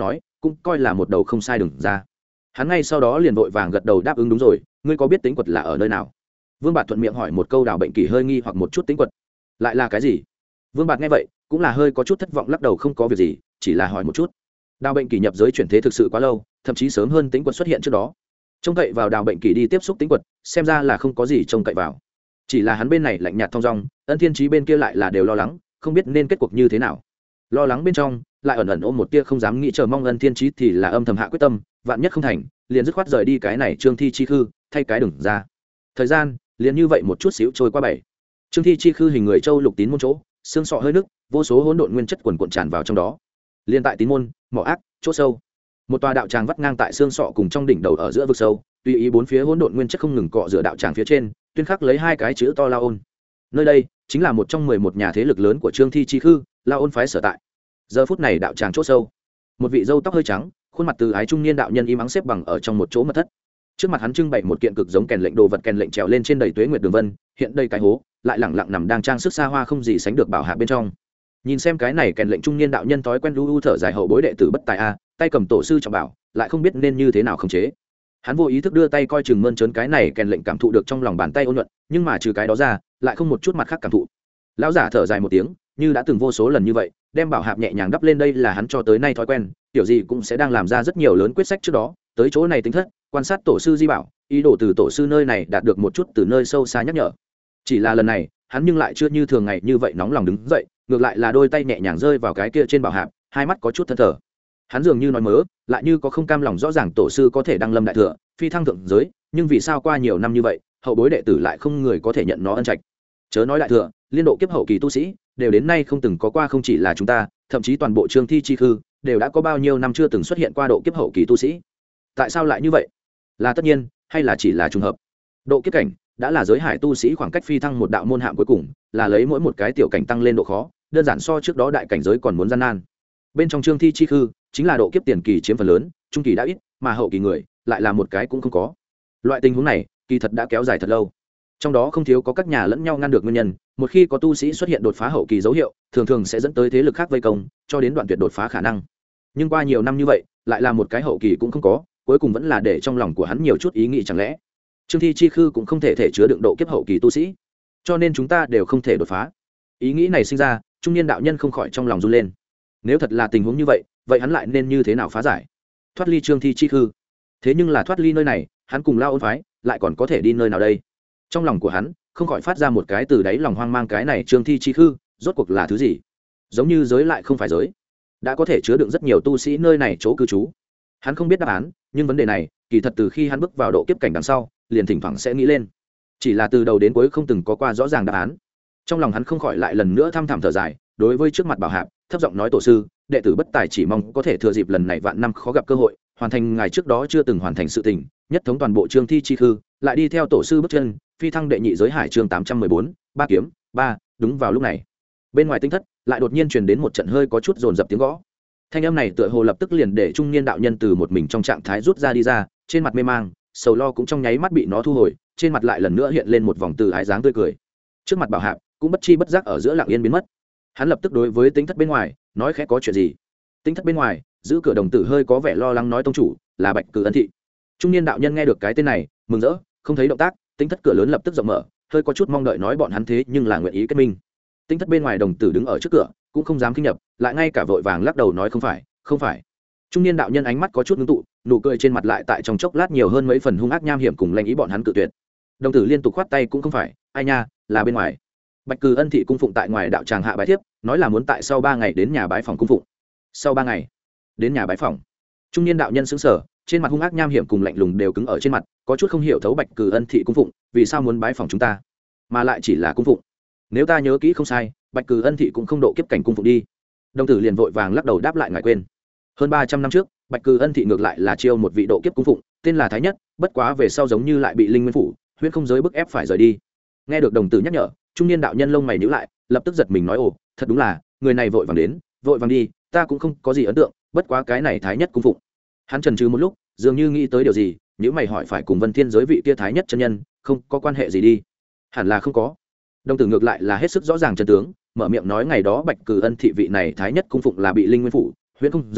cũng coi là một đầu không sai đừng ra. Hắn ngay sau đó liền vội vàng gật đầu đáp ứng đúng rồi, ngươi có biết tính quật là ở nơi nào? Vương Bạt thuận miệng hỏi một câu. Đào Bệnh Kỳ hơi nghi hoặc một chút, tính quật lại là cái gì? Vương Bạt nghe vậy cũng là hơi có chút thất vọng, lắc đầu không có việc gì, chỉ là hỏi một chút. Đào Bệnh Kỳ nhập giới chuyển thế thực sự quá lâu, thậm chí sớm hơn tính quật xuất hiện trước đó. Trông cậy vào Đào Bệnh Kỳ đi tiếp xúc tính quật, xem ra là không có gì trông cậy vào. Chỉ là hắn bên này lạnh nhạt thong dong, Ân Thiên Chí bên kia lại là đều lo lắng, không biết nên kết cuộc như thế nào. Lo lắng bên trong lại ẩn ẩn ôm một tia không dám nghĩ chờ mong. Ân Thiên Chí thì là âm thầm hạ quyết tâm, vạn nhất không thành, liền dứt khoát rời đi cái này Trương Thi Chi Khư, thay cái đừng ra. Thời gian liền như vậy một chút xíu trôi qua bảy. Trương Thi Chi Khư hình người châu lục tín môn chỗ, xương sọ hơi nước, vô số hỗn độn nguyên chất quần cuộn tràn vào trong đó. Liên tại tín môn, mỏ ác, chỗ sâu, một tòa đạo tràng vắt ngang tại xương sọ cùng trong đỉnh đầu ở giữa vực sâu, tùy ý bốn phía hỗn độn nguyên chất không ngừng cọ rửa đạo tràng phía trên, tuyên khắc lấy hai cái chữ to La Ôn. Nơi đây chính là một trong mười một nhà thế lực lớn của Trương Thi Chi Khư, La Ôn phái sở tại. Giờ phút này đạo tràng chỗ sâu, một vị râu tóc hơi trắng, khuôn mặt từ ái trung niên đạo nhân im ắng xếp bằng ở trong một chỗ mật thất. Trước mặt hắn trưng bày một kiện cực giống kèn lệnh đồ vật, kèn lệnh trèo lên trên đầy tuế nguyệt đường vân, hiện đây cái hố lại lẳng lặng nằm đang trang sức xa hoa không gì sánh được bảo hạ bên trong. Nhìn xem cái này kèn lệnh trung niên đạo nhân thói quen lu u thở dài, hậu bối đệ tử bất tài a, tay cầm tổ sư trọng bảo, lại không biết nên như thế nào khống chế. Hắn vô ý thức đưa tay coi chừng mơn trớn cái này kèn lệnh, cảm thụ được trong lòng bàn tay ôn nhuận, nhưng mà trừ cái đó ra lại không một chút mặt khác cảm thụ. Lão giả thở dài một tiếng, như đã từng vô số lần như vậy đem bảo hạp nhẹ nhàng đắp lên, đây là hắn cho tới nay thói quen, tiểu gì cũng sẽ đang làm ra rất nhiều lớn quyết sách trước đó tới chỗ này tính thất quan sát tổ sư di bảo, ý đồ từ tổ sư nơi này đạt được một chút từ nơi sâu xa nhắc nhở. Chỉ là lần này hắn nhưng lại chưa như thường ngày như vậy nóng lòng đứng dậy, ngược lại là đôi tay nhẹ nhàng rơi vào cái kia trên bảo hạp, hai mắt có chút thân thờ. Hắn dường như nói mớ, lại như có không cam lòng, rõ ràng tổ sư có thể đăng lâm đại thừa, phi thăng thượng giới, nhưng vì sao qua nhiều năm như vậy hậu bối đệ tử lại không người có thể nhận nó ân trạch? Chớ nói đại thừa, liên độ kiếp hậu kỳ tu sĩ đều đến nay không từng có qua, không chỉ là chúng ta, thậm chí toàn bộ Trương Thi Chi Khư đều đã có bao nhiêu năm chưa từng xuất hiện qua độ kiếp hậu kỳ tu sĩ. Tại sao lại như vậy? Là tất nhiên hay là chỉ là trùng hợp? Độ kiếp cảnh đã là giới hải tu sĩ khoảng cách phi thăng một đạo môn hạng cuối cùng, là lấy mỗi một cái tiểu cảnh tăng lên độ khó, đơn giản so trước đó đại cảnh giới còn muốn gian nan. Bên trong Trương Thi Chi Khư chính là độ kiếp tiền kỳ chiếm phần lớn, trung kỳ đã ít, mà hậu kỳ người lại là một cái cũng không có. Loại tình huống này kỳ thật đã kéo dài thật lâu, trong đó không thiếu có các nhà lẫn nhau ngăn được nguyên nhân. Một khi có tu sĩ xuất hiện đột phá hậu kỳ dấu hiệu, thường thường sẽ dẫn tới thế lực khác vây công, cho đến đoạn tuyệt đột phá khả năng. Nhưng qua nhiều năm như vậy lại là một cái hậu kỳ cũng không có, cuối cùng vẫn là để trong lòng của hắn nhiều chút ý nghĩ, chẳng lẽ Trương Thi Chi Khư cũng không thể thể chứa đựng độ kiếp hậu kỳ tu sĩ, cho nên chúng ta đều không thể đột phá. Ý nghĩ này sinh ra, trung niên đạo nhân không khỏi trong lòng run lên. Nếu thật là tình huống như vậy, vậy hắn lại nên như thế nào phá giải, thoát ly Trương Thi Chi Khư? Thế nhưng là thoát ly nơi này, hắn cùng La Ôn phái lại còn có thể đi nơi nào đây? Trong lòng của hắn không khỏi phát ra một cái từ đáy lòng hoang mang, cái này Trương Thi Chi Khư rốt cuộc là thứ gì? Giống như giới lại không phải giới, đã có thể chứa đựng rất nhiều tu sĩ nơi này chỗ cư trú. Hắn không biết đáp án, nhưng vấn đề này kỳ thật từ khi hắn bước vào độ kiếp cảnh đằng sau liền thỉnh thoảng sẽ nghĩ lên, chỉ là từ đầu đến cuối không từng có qua rõ ràng đáp án. Trong lòng hắn không khỏi lại lần nữa thăm thẳm thở dài, đối với trước mặt bảo hạp thấp giọng nói, tổ sư, đệ tử bất tài, chỉ mong có thể thừa dịp lần này vạn năm khó gặp cơ hội, hoàn thành ngài trước đó chưa từng hoàn thành sự tình, nhất thống toàn bộ Trương Thi Chi Khư, lại đi theo tổ sư bước chân phi thăng đệ nhị giới hải. Chương tám trăm mười bốn, ba kiếm ba. Đúng vào lúc này, bên ngoài tinh thất lại đột nhiên truyền đến một trận hơi có chút dồn dập tiếng gõ. Thanh âm này tựa hồ lập tức liền để trung niên đạo nhân từ một mình trong trạng thái rút ra đi ra, trên mặt mê mang sầu lo cũng trong nháy mắt bị nó thu hồi, trên mặt lại lần nữa hiện lên một vòng từ ái dáng tươi cười. Trước mặt bảo hạp cũng bất chi bất giác ở giữa lặng yên biến mất. Hắn lập tức đối với tính thất bên ngoài nói khẽ, có chuyện gì? Tính thất bên ngoài giữ cửa đồng tử hơi có vẻ lo lắng nói, tông chủ là Bạch Cử Ân Thị. Trung niên đạo nhân nghe được cái tên này mừng rỡ, không thấy động tác, tính thất cửa lớn lập tức rộng mở, hơi có chút mong đợi nói, bọn hắn thế nhưng là nguyện ý kết minh. Tính thất bên ngoài đồng tử đứng ở trước cửa cũng không dám kinh nhập, lại ngay cả vội vàng lắc đầu nói, không phải không phải. Trung niên đạo nhân ánh mắt có chút ngưng tụ, nụ cười trên mặt lại tại trong chốc lát nhiều hơn mấy phần hung ác nham hiểm cùng lanh ý, bọn hắn cự tuyệt. Đồng tử liên tục khoát tay, cũng không phải, ai nha, là bên ngoài. Bạch Cử Ân Thị cung phụng tại ngoài đạo tràng hạ bái thiếp, nói là muốn tại sau ba ngày đến nhà bái phòng cung phụng. Sau ba ngày đến nhà bái phòng? Trung niên đạo nhân sững sờ, trên mặt hung ác nham hiểm cùng lạnh lùng đều cứng ở trên mặt, có chút không hiểu thấu, Bạch Cử Ân Thị cung phụng vì sao muốn bái phòng chúng ta, mà lại chỉ là cung phụng? Nếu ta nhớ kỹ không sai, Bạch Cử Ân Thị cũng không độ kiếp cảnh cung phụng đi. Đồng tử liền vội vàng lắc đầu đáp lại, ngài quên, hơn ba trăm năm trước Bạch Cử Ân Thị ngược lại là chiêu một vị độ kiếp cung phụng, tên là Thái Nhất, bất quá về sau giống như lại bị linh nguyên phủ huyễn không giới bức ép phải rời đi. Nghe được đồng tử nhắc nhở, trung niên đạo nhân lông mày nhíu lại, lập tức giật mình nói, ồ, thật đúng là, người này vội vàng đến vội vàng đi, ta cũng không có gì ấn tượng, bất quá cái này Thái Nhất cung phụng. Hắn chần chừ một lúc, dường như nghĩ tới điều gì, nếu mày hỏi, phải cùng Vân Thiên giới vị kia Thái Nhất chân nhân không có quan hệ gì đi? Hẳn là không có. Đồng tử ngược lại là hết sức rõ ràng chân tướng, mở miệng nói, ngày đó Bạch Cử Ân Thị vị này Thái Nhất cung phụng là bị linh nguyên phủ huyễn không giới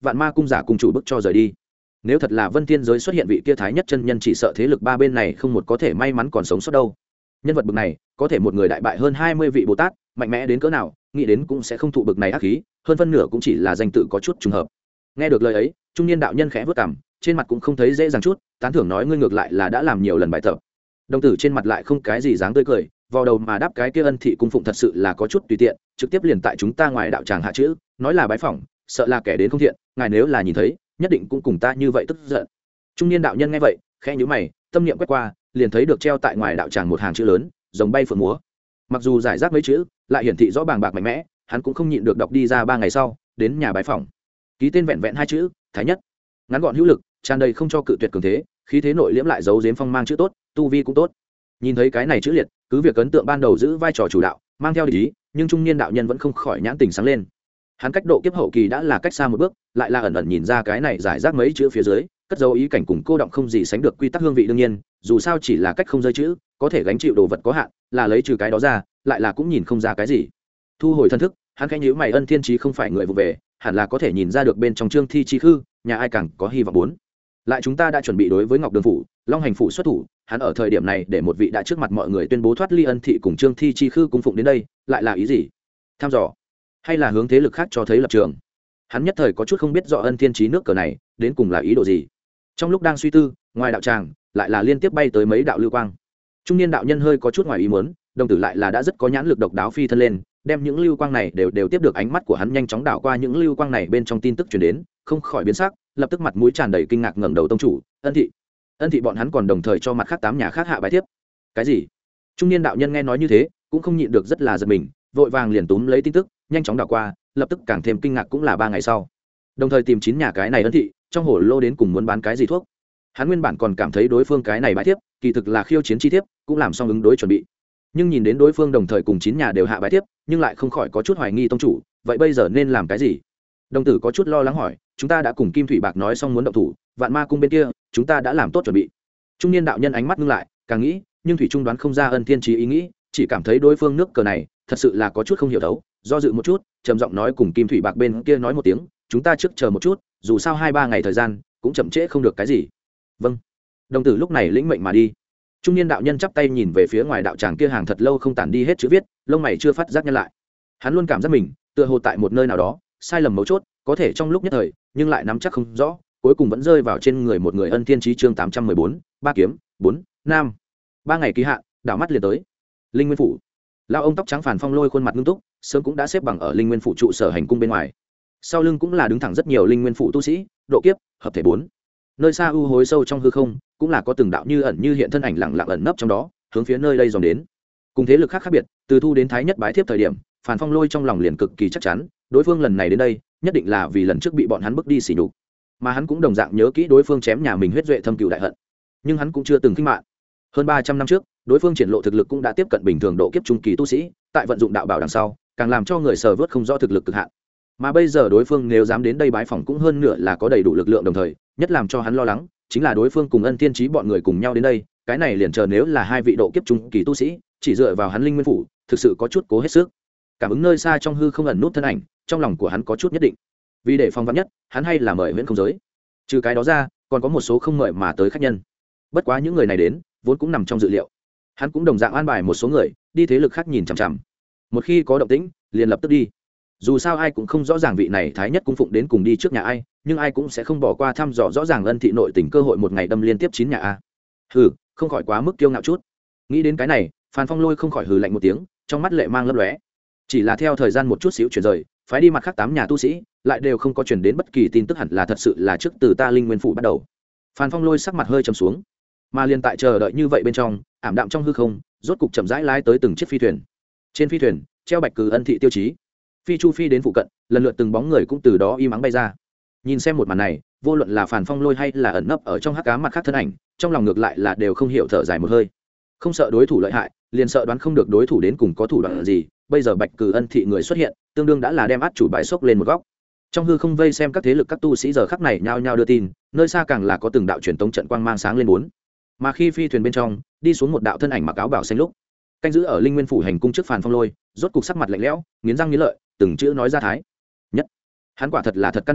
vạn ma cung giả cung chủ bức cho rời đi. Nếu thật là Vân Thiên giới xuất hiện vị kia thái nhất chân nhân, chỉ sợ thế lực ba bên này không một có thể may mắn còn sống sót đâu. Nhân vật bực này có thể một người đại bại hơn hai mươi vị Bồ Tát, mạnh mẽ đến cỡ nào, nghĩ đến cũng sẽ không thụ bực này ác khí, hơn phân nửa cũng chỉ là danh tự có chút trùng hợp. Nghe được lời ấy, trung niên đạo nhân khẽ vớt cằm, trên mặt cũng không thấy dễ dàng chút, tán thưởng nói ngươi ngược lại là đã làm nhiều lần bài tập. Đồng tử trên mặt lại không cái gì dáng tươi cười, vào đầu mà đáp cái kia ân thị cung phụng thật sự là có chút tùy tiện, trực tiếp liền tại chúng ta ngoài đạo tràng hạ chữ, nói là bái phỏng, sợ là kẻ đến không thiện, ngài nếu là nhìn thấy, nhất định cũng cùng ta như vậy tức giận. Trung niên đạo nhân nghe vậy, khẽ nhíu mày, tâm niệm quét qua, liền thấy được treo tại ngoài đạo tràng một hàng chữ lớn, rồng bay phượng múa. Mặc dù giải rác mấy chữ, lại hiển thị rõ bàng bạc mạnh mẽ, hắn cũng không nhịn được đọc đi ra. Ba ngày sau, đến nhà bái phỏng. Ký tên vẹn vẹn hai chữ, thái nhất. Ngắn gọn hữu lực, tràn đầy không cho cự tuyệt cường thế, khí thế nội liễm lại giấu giếm phong mang chữ tốt, tu vi cũng tốt. Nhìn thấy cái này chữ liệt, cứ việc ấn tượng ban đầu giữ vai trò chủ đạo, mang theo ý, nhưng trung niên đạo nhân vẫn không khỏi nhãn tình sáng lên. Hắn cách độ kiếp hậu kỳ đã là cách xa một bước, lại là ẩn ẩn nhìn ra cái này giải rác mấy chữ phía dưới, cất dấu ý cảnh cùng cô động không gì sánh được quy tắc hương vị. Đương nhiên, dù sao chỉ là cách không rơi chữ, có thể gánh chịu đồ vật có hạn, là lấy trừ cái đó ra, lại là cũng nhìn không ra cái gì. Thu hồi thân thức, hắn khẽ nhíu mày, ân thiên trí không phải người vụ về, hẳn là có thể nhìn ra được bên trong trương thi chi khư, nhà ai càng có hy vọng bốn. Lại chúng ta đã chuẩn bị đối với Ngọc Đường phủ, Long Hành phủ xuất thủ, hắn ở thời điểm này để một vị đã trước mặt mọi người tuyên bố thoát ly ân thị cùng trương thi chi khư cung phụng đến đây, lại là ý gì? Tham dò hay là hướng thế lực khác cho thấy lập trường? Hắn nhất thời có chút không biết rõ ân thiên trí nước cờ này đến cùng là ý đồ gì. Trong lúc đang suy tư, ngoài đạo tràng lại là liên tiếp bay tới mấy đạo lưu quang. Trung niên đạo nhân hơi có chút ngoài ý muốn, đồng tử lại là đã rất có nhãn lực độc đáo phi thân lên, đem những lưu quang này đều đều tiếp được ánh mắt của hắn, nhanh chóng đảo qua những lưu quang này bên trong tin tức truyền đến, không khỏi biến sắc, lập tức mặt mũi tràn đầy kinh ngạc ngẩng đầu, tông chủ, ân thị. Ân thị bọn hắn còn đồng thời cho mặt khác tám nhà khác hạ bài thiếp. Cái gì? Trung niên đạo nhân nghe nói như thế, cũng không nhịn được rất là giật mình, vội vàng liền túm lấy tin tức, nhanh chóng đảo qua, lập tức càng thêm kinh ngạc. Cũng là ba ngày sau, đồng thời tìm chín nhà cái này ân thị, trong hồ lô đến cùng muốn bán cái gì thuốc. Hắn nguyên bản còn cảm thấy đối phương cái này bài thiếp, kỳ thực là khiêu chiến chi thiếp, cũng làm xong ứng đối chuẩn bị. Nhưng nhìn đến đối phương đồng thời cùng chín nhà đều hạ bài thiếp, nhưng lại không khỏi có chút hoài nghi, tông chủ, vậy bây giờ nên làm cái gì? Đồng tử có chút lo lắng hỏi, chúng ta đã cùng Kim Thủy Bạc nói xong muốn động thủ, Vạn Ma cung bên kia, chúng ta đã làm tốt chuẩn bị. Trung niên đạo nhân ánh mắt ngưng lại, càng nghĩ, nhưng thủy trung đoán không ra ân thiên trí ý nghĩ, chỉ cảm thấy đối phương nước cờ này thật sự là có chút không hiểu thấu, do dự một chút, trầm giọng nói cùng Kim Thủy Bạc bên kia nói một tiếng, chúng ta trước chờ một chút, dù sao hai ba ngày thời gian cũng chậm trễ không được cái gì. Vâng. Đồng tử lúc này lĩnh mệnh mà đi. Trung niên đạo nhân chắp tay nhìn về phía ngoài đạo tràng kia hàng thật lâu không tản đi hết chữ viết, lông mày chưa phát giác nhăn lại. Hắn luôn cảm giác mình tựa hồ tại một nơi nào đó sai lầm mấu chốt, có thể trong lúc nhất thời nhưng lại nắm chắc không rõ, cuối cùng vẫn rơi vào trên người một người. Ân thiên trí chương tám trăm mười bốn, ba kiếm bốn nam. Ba ngày kỳ hạn, đảo mắt liền tới. Linh Nguyên phủ. Lão ông tóc trắng Phàn Phong Lôi khuôn mặt nghiêm túc, sớm cũng đã xếp bằng ở Linh Nguyên phủ trụ sở hành cung bên ngoài. Sau lưng cũng là đứng thẳng rất nhiều Linh Nguyên phủ tu sĩ, độ kiếp, hợp thể bốn. Nơi xa u hối sâu trong hư không, cũng là có từng đạo như ẩn như hiện thân ảnh lặng lặng ẩn nấp trong đó, hướng phía nơi đây dòng đến. Cùng thế lực khác khác biệt, từ thu đến thái nhất bái thiếp thời điểm, Phàn Phong Lôi trong lòng liền cực kỳ chắc chắn, đối phương lần này đến đây, nhất định là vì lần trước bị bọn hắn bước đi xỉ nhục. Mà hắn cũng đồng dạng nhớ kỹ đối phương chém nhà mình huyết duệ thâm cừu đại hận. Nhưng hắn cũng chưa từng khinh mạn. Hơn ba trăm năm trước, đối phương triển lộ thực lực cũng đã tiếp cận bình thường độ kiếp trung kỳ tu sĩ, tại vận dụng đạo bảo đằng sau, càng làm cho người sờ vớt không rõ thực lực cực hạn. Mà bây giờ đối phương nếu dám đến đây bái phỏng cũng hơn nửa là có đầy đủ lực lượng, đồng thời, nhất làm cho hắn lo lắng, chính là đối phương cùng Ân Thiên Chí bọn người cùng nhau đến đây, cái này liền chờ nếu là hai vị độ kiếp trung kỳ tu sĩ, chỉ dựa vào hắn Linh Nguyên phủ, thực sự có chút cố hết sức. Cảm ứng nơi xa trong hư không ẩn nút thân ảnh, trong lòng của hắn có chút nhất định. Vì để phòng vắn nhất, hắn hay là mời Viễn Không Giới. Trừ cái đó ra, còn có một số không mời mà tới khách nhân. Bất quá những người này đến, vốn cũng nằm trong dự liệu. Hắn cũng đồng dạng an bài một số người đi thế lực khác nhìn chằm chằm. Một khi có động tĩnh, liền lập tức đi. Dù sao ai cũng không rõ ràng vị này thái nhất cung phụng đến cùng đi trước nhà ai, nhưng ai cũng sẽ không bỏ qua thăm dò rõ ràng Ân thị nội tình cơ hội, một ngày đâm liên tiếp chín nhà a. Hừ, không khỏi quá mức kiêu ngạo chút. Nghĩ đến cái này, Phan Phong Lôi không khỏi hừ lạnh một tiếng, trong mắt lệ mang lấp lóe. Chỉ là theo thời gian một chút xíu chuyển rời, phái đi mặt khác tám nhà tu sĩ, lại đều không có truyền đến bất kỳ tin tức, hẳn là thật sự là trước từ ta Linh Nguyên phủ bắt đầu. Phan Phong Lôi sắc mặt hơi trầm xuống, mà liền tại chờ đợi như vậy bên trong, ảm đạm trong hư không, rốt cục chậm rãi lái tới từng chiếc phi thuyền. Trên phi thuyền treo bạch cừ Ân thị tiêu chí, phi chu phi đến phụ cận, lần lượt từng bóng người cũng từ đó im ắng bay ra. Nhìn xem một màn này, vô luận là Phan Phong Lôi hay là ẩn nấp ở trong hắc ám mặt khác thân ảnh, trong lòng ngược lại là đều không hiểu thở dài một hơi. Không sợ đối thủ lợi hại, liền sợ đoán không được đối thủ đến cùng có thủ đoạn gì. Bây giờ bạch cừ Ân thị người xuất hiện, tương đương đã là đem át chủ bài sốc lên một góc. Trong hư không vây xem các thế lực các tu sĩ giờ khắc này nhao nhao đưa tin, nơi xa càng là có từng đạo truyền tống trận quang mang sáng lên bốn. Mà khi phi thuyền bên trong đi xuống một đạo thân ảnh mặc áo bảo xanh lúc, canh giữ ở Linh Nguyên phủ hành cung trước Phan Phong Lôi, rốt cục sắc mặt lạnh lẽo, nghiến răng nghiến lợi, từng chữ nói ra thái nhất. Hắn quả thật là thật can đảm,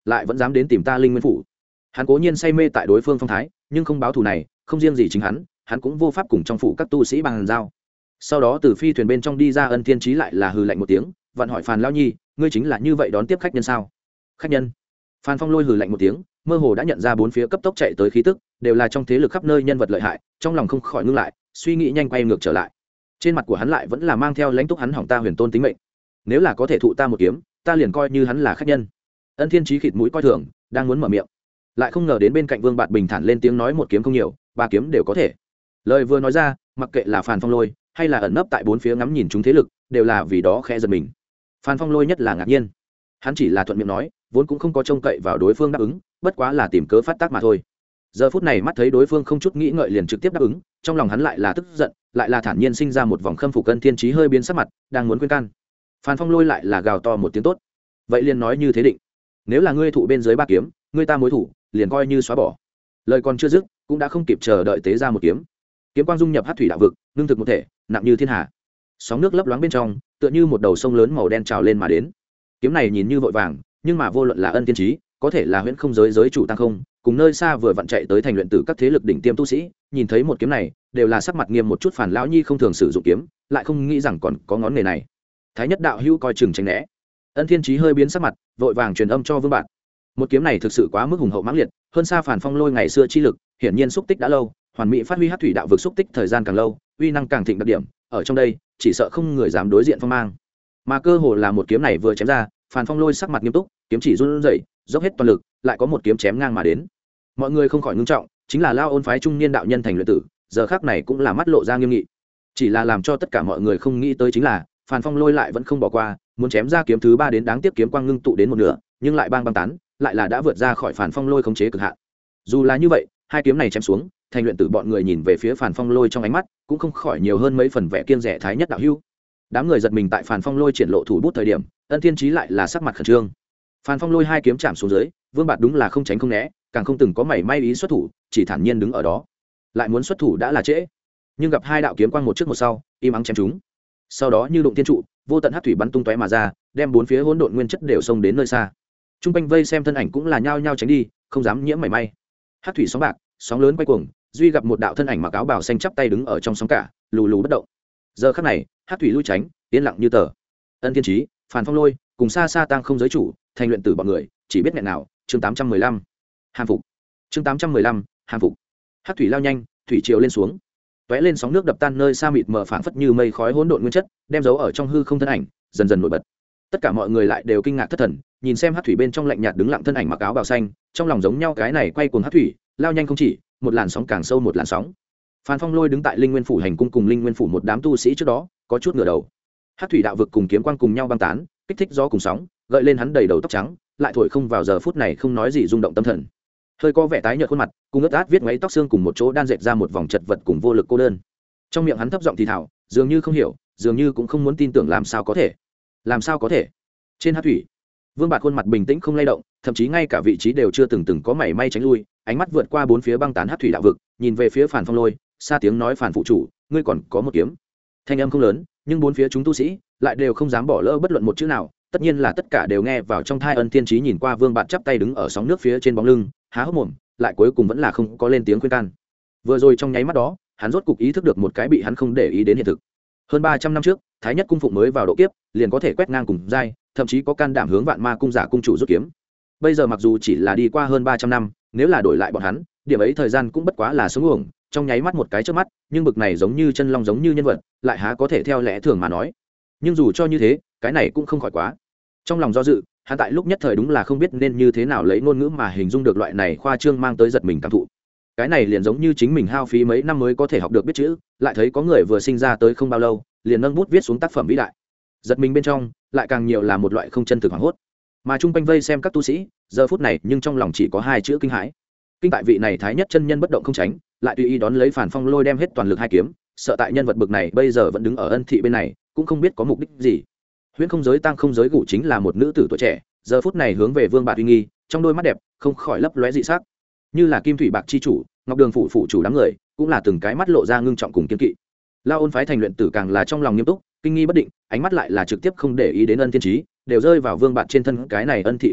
lại vẫn dám đến tìm ta linh nguyên phủ. Hắn cố nhiên say mê tại đối phương phong thái, nhưng không báo thù này, không riêng gì chính hắn, hắn cũng vô pháp cùng trong phủ các tu sĩ bàn giao. Sau đó từ phi thuyền bên trong đi ra Ân Thiên Chí lại là hừ lạnh một tiếng, vặn hỏi Phàn lão nhi, ngươi chính là như vậy đón tiếp khách nhân sao? Khách nhân? Phan Phong Lôi hừ lạnh một tiếng, mơ hồ đã nhận ra bốn phía cấp tốc chạy tới khí tức, đều là trong thế lực khắp nơi nhân vật lợi hại, trong lòng không khỏi ngưng lại, suy nghĩ nhanh quay ngược trở lại. Trên mặt của hắn lại vẫn là mang theo lãnh túc, hắn hỏng ta Huyền Tôn tính mệnh. Nếu là có thể thụ ta một kiếm, ta liền coi như hắn là khách nhân. Ân Thiên Chí khịt mũi coi thường, đang muốn mở miệng, lại không ngờ đến bên cạnh Vương Bạt bình thản lên tiếng nói, một kiếm không nhiều, ba kiếm đều có thể. Lời vừa nói ra, mặc kệ là Phan Phong Lôi hay là ẩn nấp tại bốn phía ngắm nhìn chúng thế lực, đều là vì đó khẽ giật mình. Phan Phong Lôi nhất là ngạc nhiên, hắn chỉ là thuận miệng nói, vốn cũng không có trông cậy vào đối phương đáp ứng, bất quá là tìm cớ phát tác mà thôi. Giờ phút này mắt thấy đối phương không chút nghĩ ngợi liền trực tiếp đáp ứng, trong lòng hắn lại là tức giận, lại là thản nhiên sinh ra một vòng khâm phục. Ân Thiên Chí hơi biến sắc mặt, đang muốn khuyên can. Phan Phong Lôi lại là gào to một tiếng tốt. Vậy liền nói như thế định, nếu là ngươi thụ bên dưới ba kiếm, ngươi ta mối thủ, liền coi như xóa bỏ. Lời còn chưa dứt, cũng đã không kịp chờ đợi tế ra một kiếm. Kiếm quang dung nhập Hắc thủy đạo vực, ngưng thực một thể, nặng như thiên hà. Sóng nước lấp loáng bên trong, tựa như một đầu sông lớn màu đen trào lên mà đến. Kiếm này nhìn như vội vàng, nhưng mà vô luận là Ân Thiên Chí, có thể là huyễn không giới giới chủ tăng không, cùng nơi xa vừa vặn chạy tới thành luyện tử các thế lực đỉnh tiêm tu sĩ, nhìn thấy một kiếm này, đều là sắc mặt nghiêm một chút. Phản lão nhi không thường sử dụng kiếm, lại không nghĩ rằng còn có ngón nghề này. Thái nhất đạo hữu coi chừng tránh né. Ân Thiên Chí hơi biến sắc mặt, vội vàng truyền âm cho Vương Bạt. Một kiếm này thực sự quá mức hùng hậu mãng liệt, hơn xa Phản Phong Lôi ngày xưa chi lực, hiển nhiên xúc tích đã lâu, hoàn mỹ phát huy Hắc thủy đạo vực xúc tích thời gian càng lâu, uy năng càng thịnh đặc điểm, ở trong đây, chỉ sợ không người dám đối diện phong mang. Mà cơ hồ là một kiếm này vừa chém ra, Phản Phong Lôi sắc mặt nghiêm túc, kiếm chỉ run rẩy, dốc hết toàn lực, lại có một kiếm chém ngang mà đến. Mọi người không khỏi ngưng trọng, chính là Lao Ôn phái trung niên đạo nhân thành luyện tử, giờ khắc này cũng là mắt lộ ra nghiêm nghị. Chỉ là làm cho tất cả mọi người không nghĩ tới chính là, Phản Phong Lôi lại vẫn không bỏ qua, muốn chém ra kiếm thứ ba đến, đáng tiếc kiếm quang ngưng tụ đến một nửa, nhưng lại bang bang tán, lại là đã vượt ra khỏi Phản Phong Lôi khống chế cực hạn. Dù là như vậy, hai kiếm này chém xuống, thành luyện tử bọn người nhìn về phía Phản Phong Lôi trong ánh mắt, cũng không khỏi nhiều hơn mấy phần vẻ kiêng dè. Thái nhất đạo hữu. Đám người giật mình tại Phản Phong Lôi triển lộ thủ bút thời điểm, Ân Thiên Chí lại là sắc mặt khẩn trương. Phản Phong Lôi hai kiếm chạm xuống dưới, Vương Bạt đúng là không tránh không né, càng không từng có mảy may ý xuất thủ, chỉ thản nhiên đứng ở đó. Lại muốn xuất thủ đã là trễ, nhưng gặp hai đạo kiếm quang một trước một sau, im ắng chém chúng. Sau đó như đụng thiên trụ, vô tận hắc thủy bắn tung tóe mà ra, đem bốn phía hỗn độn nguyên chất đều xông đến nơi xa. Trung quanh vây xem thân ảnh cũng là nhao nhao tránh đi, không dám nhiễm mảy may. Hắc thủy sóng bạc, sóng lớn quay cuồng, duy gặp một đạo thân ảnh mặc áo bào xanh chắp tay đứng ở trong sóng cả, lù lù bất động. Giờ khắc này, hắc thủy lui tránh, yên lặng như tờ. Ân Thiên Chí, Phản Phong Lôi, cùng xa xa tăng không giới chủ, thành luyện tử bọn người, chỉ biết nghẹn nào. Chương tám trăm mười lăm, hàm phục. Chương tám trăm mười lăm, hàm phục. Hắc thủy lao nhanh, thủy triều lên xuống, tóe lên sóng nước đập tan nơi xa mịt mờ phảng phất như mây khói hỗn độn nguyên chất, đem dấu ở trong hư không thân ảnh, dần dần nổi bật. Tất cả mọi người lại đều kinh ngạc thất thần, nhìn xem hắc thủy bên trong lạnh nhạt đứng lặng thân ảnh mặc áo bào xanh, trong lòng giống nhau cái này quay cuồng hắc thủy, lao nhanh không chỉ, một làn sóng càng sâu một làn sóng. Phan Phong Lôi đứng tại Linh Nguyên phủ hành cung cùng Linh Nguyên phủ một đám tu sĩ trước đó, có chút ngửa đầu. Hắc thủy đạo vực cùng kiếm quang cùng nhau băng tán, kích thích gió cùng sóng, gợi lên hắn đầy đầu tóc trắng, lại thổi không vào giờ phút này không nói gì rung động tâm thần. Hơi có vẻ tái nhợt khuôn mặt, cùng ướt át viết ngoáy tóc xương cùng một chỗ đan dệt ra một vòng chật vật cùng vô lực cô đơn. Trong miệng hắn thấp giọng thì thào, dường như không hiểu, dường như cũng không muốn tin tưởng. Làm sao có thể? Làm sao có thể? Trên hắc thủy, Vương Bạt khuôn mặt bình tĩnh không lay động, thậm chí ngay cả vị trí đều chưa từng từng có mảy may tránh lui, ánh mắt vượt qua bốn phía băng tán hắc thủy đạo vực, nhìn về phía Phản Phong Lôi, xa tiếng nói, Phản phụ chủ, ngươi còn có một kiếm. Thanh âm không lớn, nhưng bốn phía chúng tu sĩ lại đều không dám bỏ lỡ bất luận một chữ nào, tất nhiên là tất cả đều nghe vào trong thai. Ân Thiên Chí nhìn qua Vương Bạt chắp tay đứng ở sóng nước phía trên bóng lưng, há hốc mồm, lại cuối cùng vẫn là không có lên tiếng khuyên can. Vừa rồi trong nháy mắt đó, hắn rốt cục ý thức được một cái bị hắn không để ý đến hiện thực. Hơn ba trăm năm trước, Thái Nhất cung phụng mới vào độ kiếp, liền có thể quét ngang cùng giai, thậm chí có can đảm hướng Vạn Ma cung giả cung chủ rút kiếm. Bây giờ mặc dù chỉ là đi qua hơn ba trăm năm, nếu là đổi lại bọn hắn, điểm ấy thời gian cũng bất quá là sống uổng, trong nháy mắt một cái chớp mắt, nhưng bực này giống như chân long giống như nhân vật, lại há có thể theo lẽ thường mà nói. Nhưng dù cho như thế, cái này cũng không khỏi quá. Trong lòng do dự, hắn tại lúc nhất thời đúng là không biết nên như thế nào lấy ngôn ngữ mà hình dung được loại này khoa trương mang tới giật mình cảm thụ. Cái này liền giống như chính mình hao phí mấy năm mới có thể học được biết chữ, lại thấy có người vừa sinh ra tới không bao lâu, liền nâng bút viết xuống tác phẩm vĩ đại. Giật mình bên trong, lại càng nhiều là một loại không chân thực hoảng hốt. Mà chung quanh vây xem các tu sĩ, giờ phút này nhưng trong lòng chỉ có hai chữ kinh hãi. Kinh tại vị này Thái Nhất chân nhân bất động không tránh, lại tùy ý đón lấy Phản Phong Lôi đem hết toàn lực hai kiếm, sợ tại nhân vật bực này bây giờ vẫn đứng ở Ân thị bên này, cũng không biết có mục đích gì. Huyễn không giới tăng không giới gụ chính là một nữ tử tuổi trẻ, giờ phút này hướng về Vương Bạt uy nghi, trong đôi mắt đẹp không khỏi lấp lóe dị sắc, như là Kim Thủy Bạc chi chủ, Ngọc Đường phủ phủ chủ đám người, cũng là từng cái mắt lộ ra ngưng trọng cùng kiên kỵ. Lao Ôn phái thành luyện tử càng là trong lòng nghiêm túc, kinh nghi bất định, ánh mắt lại là trực tiếp không để ý đến Ân Thiên Chí, đều rơi vào Vương Bạt trên thân. Cái này Ân thị cung phụng,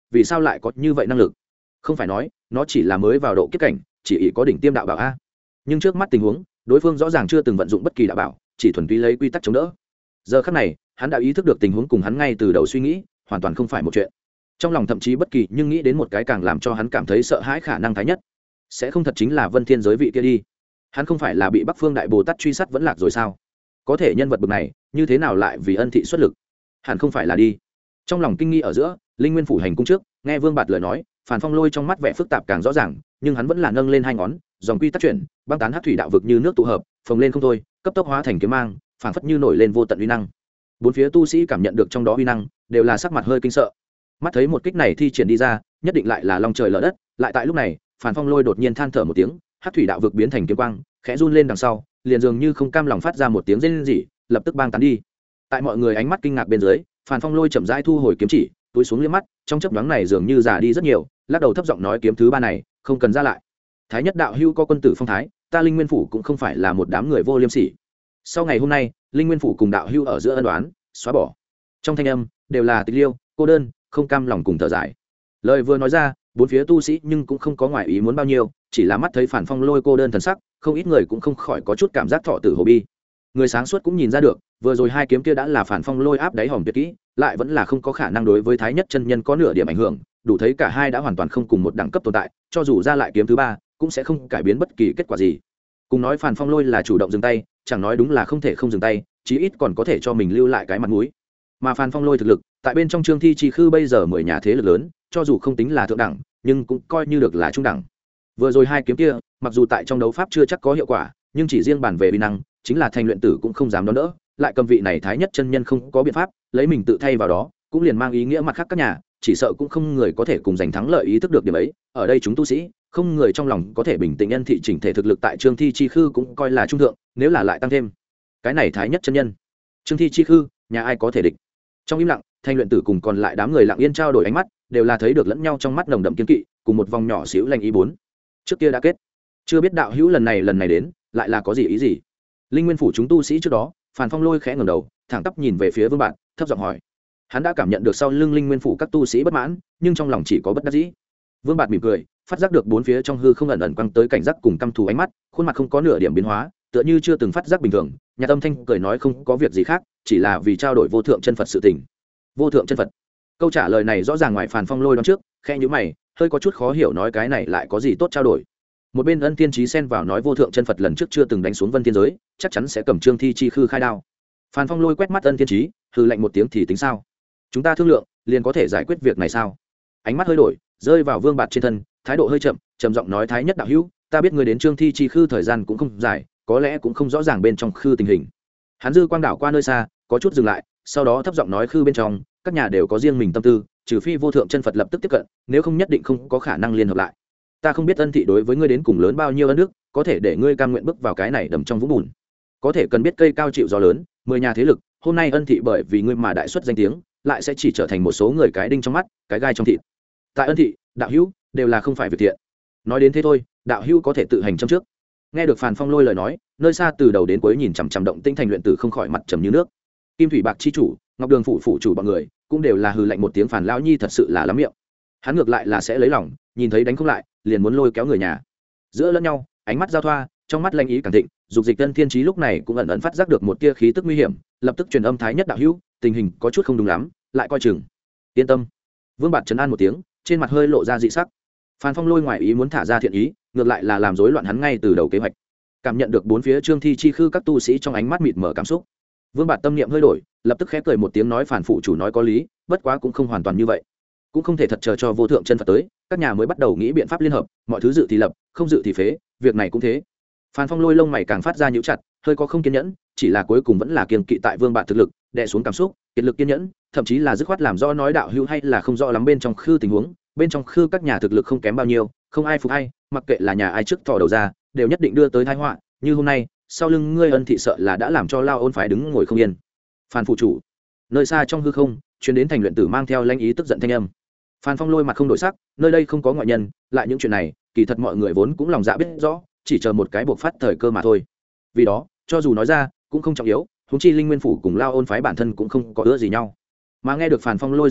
vì sao lại có như vậy năng lực? Không phải nói nó chỉ là mới vào độ kiếp cảnh, chỉ ý có đỉnh tiêm đạo bảo a. Nhưng trước mắt tình huống, đối phương rõ ràng chưa từng vận dụng bất kỳ đạo bảo, chỉ thuần túy lấy quy tắc chống đỡ. Giờ khắc này, hắn đã ý thức được tình huống cùng hắn ngay từ đầu suy nghĩ hoàn toàn không phải một chuyện. Trong lòng thậm chí bất kỳ nhưng nghĩ đến một cái càng làm cho hắn cảm thấy sợ hãi khả năng thái nhất, sẽ không thật chính là Vân Thiên giới vị kia đi. Hắn không phải là bị Bắc Phương Đại Bồ Tát truy sát vẫn lạc rồi sao? Có thể nhân vật bậc này, như thế nào lại vì Ân Thị xuất lực? Hẳn không phải là đi. Trong lòng kinh nghi ở giữa, Linh Nguyên phủ hành cung trước, nghe Vương Bạt lời nói, Phản Phong Lôi trong mắt vẻ phức tạp càng rõ ràng, nhưng hắn vẫn là nâng lên hai ngón, dòng quy tắc chuyển, băng tán hắc thủy đạo vực như nước tụ hợp, phồng lên không thôi, cấp tốc hóa thành kiếm mang, phảng phất như nổi lên vô tận uy năng. Bốn phía tu sĩ cảm nhận được trong đó uy năng, đều là sắc mặt hơi kinh sợ. Mắt thấy một kích này thi triển đi ra, nhất định lại là long trời lở đất, lại tại lúc này, Phản Phong Lôi đột nhiên than thở một tiếng, hắc thủy đạo vực biến thành kiếm quang, khẽ run lên đằng sau, liền dường như không cam lòng phát ra một tiếng rên rỉ, lập tức băng tán đi. Tại mọi người ánh mắt kinh ngạc bên dưới, Phản Phong Lôi chậm rãi thu hồi kiếm chỉ, túi xuống liếc mắt, trong chớp nhoáng này dường như già đi rất nhiều, lắc đầu thấp giọng nói kiếm thứ ba này, không cần ra lại. Thái nhất đạo hữu có quân tử phong thái, ta Linh Nguyên phủ cũng không phải là một đám người vô liêm sỉ. Sau ngày hôm nay, Linh Nguyên phủ cùng đạo hữu ở giữa ân oán, xóa bỏ. Trong thanh âm đều là tịch liêu, cô đơn, không cam lòng cùng thở dài. Lời vừa nói ra, bốn phía tu sĩ nhưng cũng không có ngoại ý muốn bao nhiêu, chỉ là mắt thấy Phản Phong Lôi cô đơn thần sắc, không ít người cũng không khỏi có chút cảm giác thọ tử hồ bi. Người sáng suốt cũng nhìn ra được, vừa rồi hai kiếm kia đã là Phản Phong Lôi áp đáy hòm tuyệt kỹ, lại vẫn là không có khả năng đối với Thái nhất chân nhân có nửa điểm ảnh hưởng, đủ thấy cả hai đã hoàn toàn không cùng một đẳng cấp tồn tại, cho dù ra lại kiếm thứ ba, cũng sẽ không cải biến bất kỳ kết quả gì. Cùng nói Phản Phong Lôi là chủ động dừng tay, chẳng nói đúng là không thể không dừng tay, chí ít còn có thể cho mình lưu lại cái mặt mũi. Mà Phản Phong Lôi thực lực, tại bên trong Trương Thi Chi Khư bây giờ mười nhà thế lực lớn, cho dù không tính là thượng đẳng, nhưng cũng coi như được là trung đẳng. Vừa rồi hai kiếm kia, mặc dù tại trong đấu pháp chưa chắc có hiệu quả, nhưng chỉ riêng bản về uy năng, chính là Thành luyện tử cũng không dám đón đỡ, lại cầm vị này Thái nhất chân nhân không có biện pháp, lấy mình tự thay vào đó, cũng liền mang ý nghĩa mặt khác các nhà, chỉ sợ cũng không người có thể cùng giành thắng lợi ý thức được điểm ấy. Ở đây chúng tu sĩ, không người trong lòng có thể bình tĩnh. Nhân thị chỉnh thể thực lực tại Trương Thi Chi Khư cũng coi là trung thượng, nếu là lại tăng thêm cái này Thái nhất chân nhân, Trương Thi Chi Khư, nhà ai có thể địch? Trong im lặng, Thanh luyện tử cùng còn lại đám người lặng yên trao đổi ánh mắt, đều là thấy được lẫn nhau trong mắt nồng đậm kiên kỵ, cùng một vòng nhỏ xíu lanh ý bốn. Trước kia đã kết, chưa biết đạo hữu lần này lần này đến, lại là có gì ý gì? Linh Nguyên phủ chúng tu sĩ trước đó, Phản Phong Lôi khẽ ngẩng đầu, thẳng tắp nhìn về phía Vương Bạn, thấp giọng hỏi. Hắn đã cảm nhận được sau lưng Linh Nguyên phủ các tu sĩ bất mãn, nhưng trong lòng chỉ có bất đắc dĩ. Vương Bạn mỉm cười, phát giác được bốn phía trong hư không ẩn ẩn quăng tới cảnh giác cùng căm thù ánh mắt, khuôn mặt không có nửa điểm biến hóa, tựa như chưa từng phát giác bình thường. Nhà Tâm Thanh cười nói không có việc gì khác, chỉ là vì trao đổi vô thượng chân Phật sự tình. Vô thượng chân Phật? Câu trả lời này rõ ràng ngoài Phản Phong Lôi đoán trước, khẽ nhíu mày, hơi có chút khó hiểu nói cái này lại có gì tốt trao đổi. Một bên Ân Tiên Chí xen vào nói vô thượng chân Phật lần trước chưa từng đánh xuống Vân Thiên giới, chắc chắn sẽ cầm Trương Thi Chi Khư khai đao. Phản Phong Lôi quét mắt Ân Tiên Chí, hừ lạnh một tiếng thì tính sao? Chúng ta thương lượng, liền có thể giải quyết việc này sao? Ánh mắt hơi đổi, rơi vào Vương Bạt trên thân, thái độ hơi chậm, trầm giọng nói Thái nhất đạo hữu, ta biết người đến Trương Thi Chi Khư thời gian cũng không dài, có lẽ cũng không rõ ràng bên trong khư tình hình. Hắn dư quang đảo qua nơi xa, có chút dừng lại, sau đó thấp giọng nói khư bên trong, các nhà đều có riêng mình tâm tư, trừ phi vô thượng chân Phật lập tức tiếp cận, nếu không nhất định không có khả năng liên hợp lại. Ta không biết Ân thị đối với ngươi đến cùng lớn bao nhiêu ân đức, có thể để ngươi cam nguyện bước vào cái này đầm trong vũng bùn. Có thể cần biết cây cao chịu gió lớn, mười nhà thế lực, hôm nay Ân thị bởi vì ngươi mà đại xuất danh tiếng, lại sẽ chỉ trở thành một số người cái đinh trong mắt, cái gai trong thịt. Tại Ân thị, đạo hữu đều là không phải việc thiện. Nói đến thế thôi, đạo hữu có thể tự hành châm trước. Nghe được Phản Phong Lôi lời nói, nơi xa từ đầu đến cuối nhìn chằm chằm động tinh Thành luyện tử không khỏi mặt trầm như nước. Kim Thủy Bạc chi chủ, Ngọc Đường phủ phủ chủ bọn người, cũng đều là hừ lạnh một tiếng. Phản lão nhi thật sự là lắm miệng. Hắn ngược lại là sẽ lấy lòng, nhìn thấy đánh không lại, liền muốn lôi kéo người nhà. Giữa lẫn nhau, ánh mắt giao thoa, trong mắt lanh ý càng thịnh, dục dịch Tân Thiên Chí lúc này cũng ẩn ẩn phát giác được một tia khí tức nguy hiểm, lập tức truyền âm Thái nhất đạo hữu, tình hình có chút không đúng lắm, lại coi chừng. Yên tâm. Vương Bạt trấn an một tiếng, trên mặt hơi lộ ra dị sắc. Phan Phong Lôi ngoài ý muốn thả ra thiện ý, ngược lại là làm rối loạn hắn ngay từ đầu kế hoạch. Cảm nhận được bốn phía Trương Thi Chi Khư các tu sĩ trong ánh mắt mịt mờ cảm xúc, Vương Bạt tâm niệm hơi đổi, lập tức khẽ cười một tiếng nói Phản phụ chủ nói có lý, bất quá cũng không hoàn toàn như vậy, cũng không thể thật chờ cho vô thượng chân Phật tới, các nhà mới bắt đầu nghĩ biện pháp liên hợp, mọi thứ dự thì lập, không dự thì phế, việc này cũng thế. Phan Phong Lôi lông mày càng phát ra nhíu chặt, hơi có không kiên nhẫn, chỉ là cuối cùng vẫn là kiêng kỵ tại Vương Bạt thực lực, đè xuống cảm xúc, kiệt lực kiên nhẫn, thậm chí là dứt khoát làm rõ nói đạo hữu hay là không rõ lắm bên trong khư tình huống, bên trong khư các nhà thực lực không kém bao nhiêu, không ai phục ai, mặc kệ là nhà ai trước thò đầu ra, đều nhất định đưa tới tai họa, như hôm nay, sau lưng ngươi Ân thị sợ là đã làm cho Lao Ôn phái đứng ngồi không yên. Phan phụ chủ. Nơi xa trong hư không, truyền đến Thành luyện tử mang theo lãnh ý tức giận thanh âm. Phan Phong Lôi mặt không đổi sắc, nơi đây không có ngoại nhân, lại những chuyện này, kỳ thật mọi người vốn cũng lòng dạ biết rõ, chỉ chờ một cái buộc phát thời cơ mà thôi. Vì đó, cho dù nói ra, cũng không trọng yếu, huống chi Linh Nguyên phủ cùng Lao Ôn phái bản thân cũng không có ưa gì nhau. Mà nghe được Phan Phong Lôi giải thích,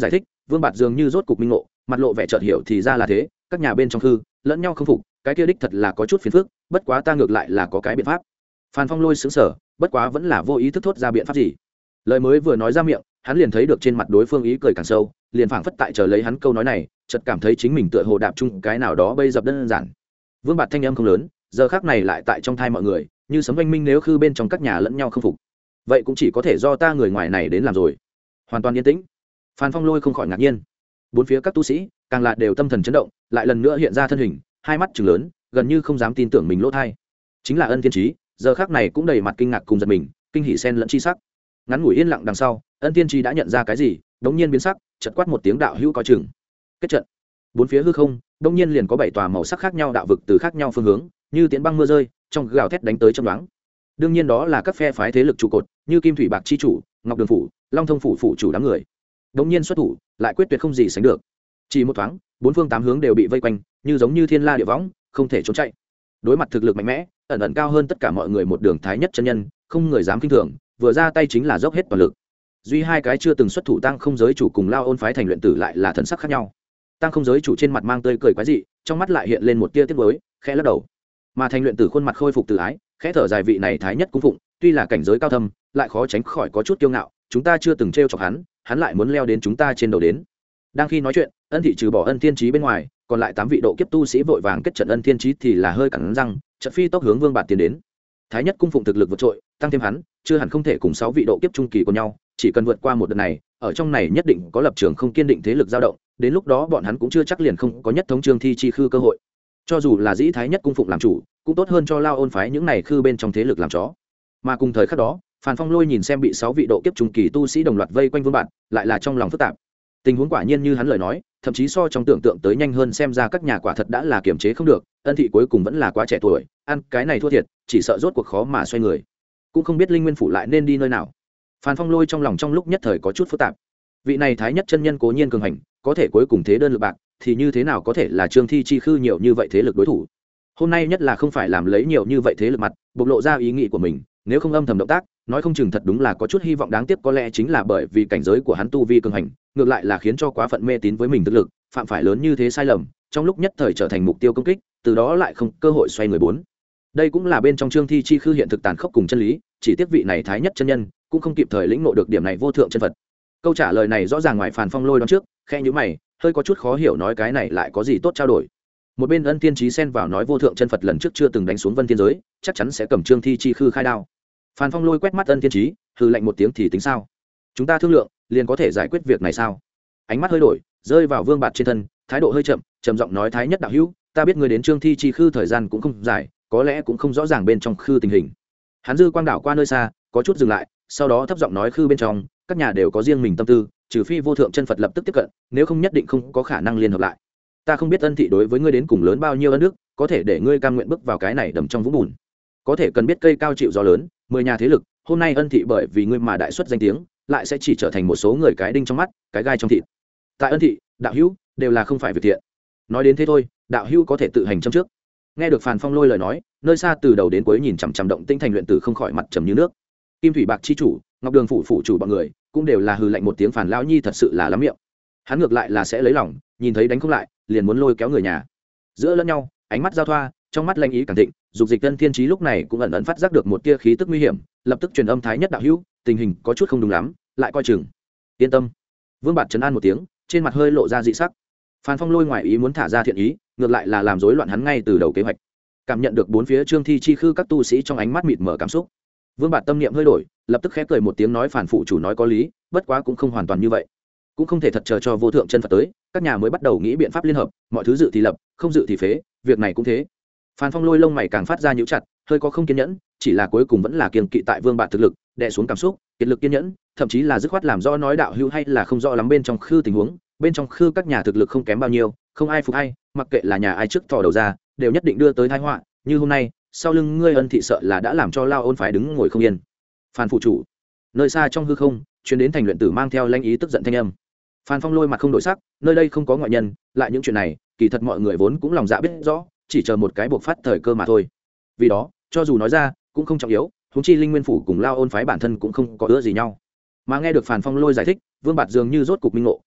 Vương Bạt dường như rốt cục minh ngộ, mặt lộ vẻ chợt hiểu thì ra là thế, các nhà bên trong hư lẫn nhau không phục, cái kia đích thật là có chút phiền phức, bất quá ta ngược lại là có cái biện pháp. Phan Phong Lôi sững sờ, bất quá vẫn là vô ý thức thốt ra biện pháp gì. Lời mới vừa nói ra miệng, hắn liền thấy được trên mặt đối phương ý cười càng sâu, liền phảng phất tại chờ lấy hắn câu nói này, chợt cảm thấy chính mình tựa hồ đạp chung cái nào đó bây dập đơn giản. Vương Bạt thanh âm không lớn, giờ khắc này lại tại trong thai mọi người, như sấm oanh minh, nếu khư bên trong các nhà lẫn nhau không phục, vậy cũng chỉ có thể do ta người ngoài này đến làm rồi. Hoàn toàn yên tĩnh. Phan Phong Lôi không khỏi ngạc nhiên, bốn phía các tu sĩ càng là đều tâm thần chấn động, lại lần nữa hiện ra thân hình, hai mắt trừng lớn, gần như không dám tin tưởng mình lỗ thai. Chính là Ân Thiên Chí, giờ khắc này cũng đầy mặt kinh ngạc cùng giật mình, kinh hỉ xen lẫn chi sắc. Ngắn ngủi yên lặng đằng sau, Ân Thiên Chí đã nhận ra cái gì, đống nhiên biến sắc, chợt quát một tiếng, đạo hữu coi chừng. Kết trận. Bốn phía hư không, đống nhiên liền có bảy tòa màu sắc khác nhau đạo vực từ khác nhau phương hướng, như tiến băng mưa rơi, trong gào thét đánh tới trong đoán. Đương nhiên đó là các phe phái thế lực trụ cột, như Kim Thủy Bạc chi chủ, Ngọc Đường phủ, Long Thông phủ phủ chủ đám người. Đống nhiên xuất thủ, lại quyết tuyệt không gì sánh được. Chỉ một thoáng, bốn phương tám hướng đều bị vây quanh, như giống như thiên la địa võng, không thể trốn chạy. Đối mặt thực lực mạnh mẽ, ẩn ẩn cao hơn tất cả mọi người một đường thái nhất chân nhân, không người dám khinh thường, vừa ra tay chính là dốc hết toàn lực. Duy hai cái chưa từng xuất thủ tăng không giới chủ cùng Lao Ôn phái thành luyện tử lại là thần sắc khác nhau. Tăng không giới chủ trên mặt mang tươi cười quái dị, trong mắt lại hiện lên một tia tiếc nuối, khẽ lắc đầu. Mà thành luyện tử khuôn mặt khôi phục từ ái, khẽ thở dài, vị này thái nhất cung phụng, tuy là cảnh giới cao thâm, lại khó tránh khỏi có chút kiêu ngạo, chúng ta chưa từng trêu chọc hắn, hắn lại muốn leo đến chúng ta trên đầu đến. Đang khi nói chuyện, Ân thị trừ bỏ Ân Thiên Chí bên ngoài, còn lại tám vị độ kiếp tu sĩ vội vàng kết trận. Ân Thiên Chí thì là hơi cắn răng, trận phi tốc hướng Vương Bạt tiến đến. Thái nhất cung phụng thực lực vượt trội, tăng thêm hắn, chưa hẳn không thể cùng sáu vị độ kiếp trung kỳ của nhau, chỉ cần vượt qua một đợt này, ở trong này nhất định có lập trường không kiên định thế lực dao động, đến lúc đó bọn hắn cũng chưa chắc liền không có nhất thống trương thi chi khư cơ hội. Cho dù là dĩ Thái nhất cung phụng làm chủ, cũng tốt hơn cho Lao Ôn phái những này khư bên trong thế lực làm chó. Mà cùng thời khắc đó, Phan Phong Lôi nhìn xem bị sáu vị độ kiếp trung kỳ tu sĩ đồng loạt vây quanh Vương Bạt, lại là trong lòng phức tạp. Tình huống quả nhiên như hắn lời nói, thậm chí so trong tưởng tượng tới nhanh hơn, xem ra các nhà quả thật đã là kiềm chế không được, Ân thị cuối cùng vẫn là quá trẻ tuổi, ăn cái này thua thiệt, chỉ sợ rốt cuộc khó mà xoay người. Cũng không biết Linh Nguyên phủ lại nên đi nơi nào. Phan Phong Lôi trong lòng trong lúc nhất thời có chút phức tạp. Vị này thái nhất chân nhân cố nhiên cường hành, có thể cuối cùng thế đơn lực bạc, thì như thế nào có thể là trương thi chi khư nhiều như vậy thế lực đối thủ. Hôm nay nhất là không phải làm lấy nhiều như vậy thế lực mặt, bộc lộ ra ý nghĩ của mình, nếu không âm thầm động tác, nói không chừng thật đúng là có chút hy vọng. Đáng tiếc có lẽ chính là bởi vì cảnh giới của hắn tu vi cường hành, ngược lại là khiến cho quá phận mê tín với mình thực lực, phạm phải lớn như thế sai lầm, trong lúc nhất thời trở thành mục tiêu công kích, từ đó lại không cơ hội xoay người bốn. Đây cũng là bên trong trương thi chi khư hiện thực tàn khốc cùng chân lý, chỉ tiếc vị này thái nhất chân nhân cũng không kịp thời lĩnh ngộ được điểm này vô thượng chân Phật. Câu trả lời này rõ ràng ngoài Phan Phong Lôi đoán trước, khe nhíu mày, hơi có chút khó hiểu, nói cái này lại có gì tốt trao đổi. Một bên Ân Thiên Chí xen vào nói, vô thượng chân Phật lần trước chưa từng đánh xuống Vân Thiên giới, chắc chắn sẽ cầm trương thi chi khư khai đao. Phan Phong Lôi quét mắt Ân Thiên Chí, hừ lạnh một tiếng, thì tính sao? Chúng ta thương lượng, liền có thể giải quyết việc này sao? Ánh mắt hơi đổi, rơi vào Vương Bạt trên thân, thái độ hơi chậm, trầm giọng nói, thái nhất đạo hữu, ta biết ngươi đến trương thi chi khư thời gian cũng không dài, có lẽ cũng không rõ ràng bên trong khư tình hình. Hắn dư quang đảo qua nơi xa, có chút dừng lại, sau đó thấp giọng nói, khư bên trong các nhà đều có riêng mình tâm tư, trừ phi vô thượng chân Phật lập tức tiếp cận, nếu không nhất định không có khả năng liên hợp lại. Ta không biết Ân thị đối với ngươi đến cùng lớn bao nhiêu ân đức, có thể để ngươi cam nguyện bước vào cái này đầm trong vũng bùn. Có thể cần biết cây cao chịu gió lớn, mười nhà thế lực, hôm nay Ân thị bởi vì ngươi mà đại xuất danh tiếng, lại sẽ chỉ trở thành một số người cái đinh trong mắt, cái gai trong thịt. Tại Ân thị, đạo hữu đều là không phải việc thiện. Nói đến thế thôi, đạo hữu có thể tự hành châm trước. Nghe được Phan Phong Lôi lời nói, nơi xa từ đầu đến cuối nhìn chằm chằm động tinh thành luyện tử không khỏi mặt trầm như nước. Kim Thủy Bạc chi chủ, Ngọc Đường phủ phủ chủ bọn người cũng đều là hừ lạnh một tiếng, Phản lão nhi thật sự là lắm miệng. Hắn ngược lại là sẽ lấy lòng, nhìn thấy đánh không lại, liền muốn lôi kéo người nhà. Giữa lẫn nhau, ánh mắt giao thoa, trong mắt lanh ý càng thịnh, dục dịch Ân Thiên Chí lúc này cũng ẩn ẩn phát giác được một tia khí tức nguy hiểm, lập tức truyền âm, thái nhất đạo hữu, tình hình có chút không đúng lắm, lại coi chừng. Yên tâm. Vương Bạt trấn an một tiếng, trên mặt hơi lộ ra dị sắc. Phan Phong Lôi ngoài ý muốn thả ra thiện ý, ngược lại là làm rối loạn hắn ngay từ đầu kế hoạch. Cảm nhận được bốn phía trương thi chi khư các tu sĩ trong ánh mắt mịt mờ cảm xúc, Vương Bạt tâm niệm hơi đổi, lập tức khẽ cười một tiếng, nói, Phản phụ chủ nói có lý, bất quá cũng không hoàn toàn như vậy, cũng không thể thật chờ cho vô thượng chân Phật tới, các nhà mới bắt đầu nghĩ biện pháp liên hợp, mọi thứ dự thì lập, không dự thì phế, việc này cũng thế. Phan Phong Lôi lông mày càng phát ra nhíu chặt, hơi có không kiên nhẫn, chỉ là cuối cùng vẫn là kiêng kỵ tại Vương Bạt thực lực, đè xuống cảm xúc, kiệt lực kiên nhẫn, thậm chí là dứt khoát làm rõ, nói đạo hữu hay là không rõ lắm bên trong khư tình huống, bên trong khư các nhà thực lực không kém bao nhiêu, không ai phục ai, mặc kệ là nhà ai trước thò đầu ra, đều nhất định đưa tới tai họa, như hôm nay, sau lưng ngươi Ân thị sợ là đã làm cho Lao Ôn phái đứng ngồi không yên. Phan phụ chủ. Nơi xa trong hư không, truyền đến thành luyện tử mang theo lãnh ý tức giận thanh âm. Phan Phong Lôi mặt không đổi sắc, nơi đây không có ngoại nhân, lại những chuyện này, kỳ thật mọi người vốn cũng lòng dạ biết rõ, chỉ chờ một cái buộc phát thời cơ mà thôi. Vì đó, cho dù nói ra, cũng không trọng yếu, huống chi Linh Nguyên phủ cùng Lao Ôn phái bản thân cũng không có ưa gì nhau. Mà nghe được Phan Phong Lôi giải thích, Vương Bạt dường như rốt cục minh ngộ,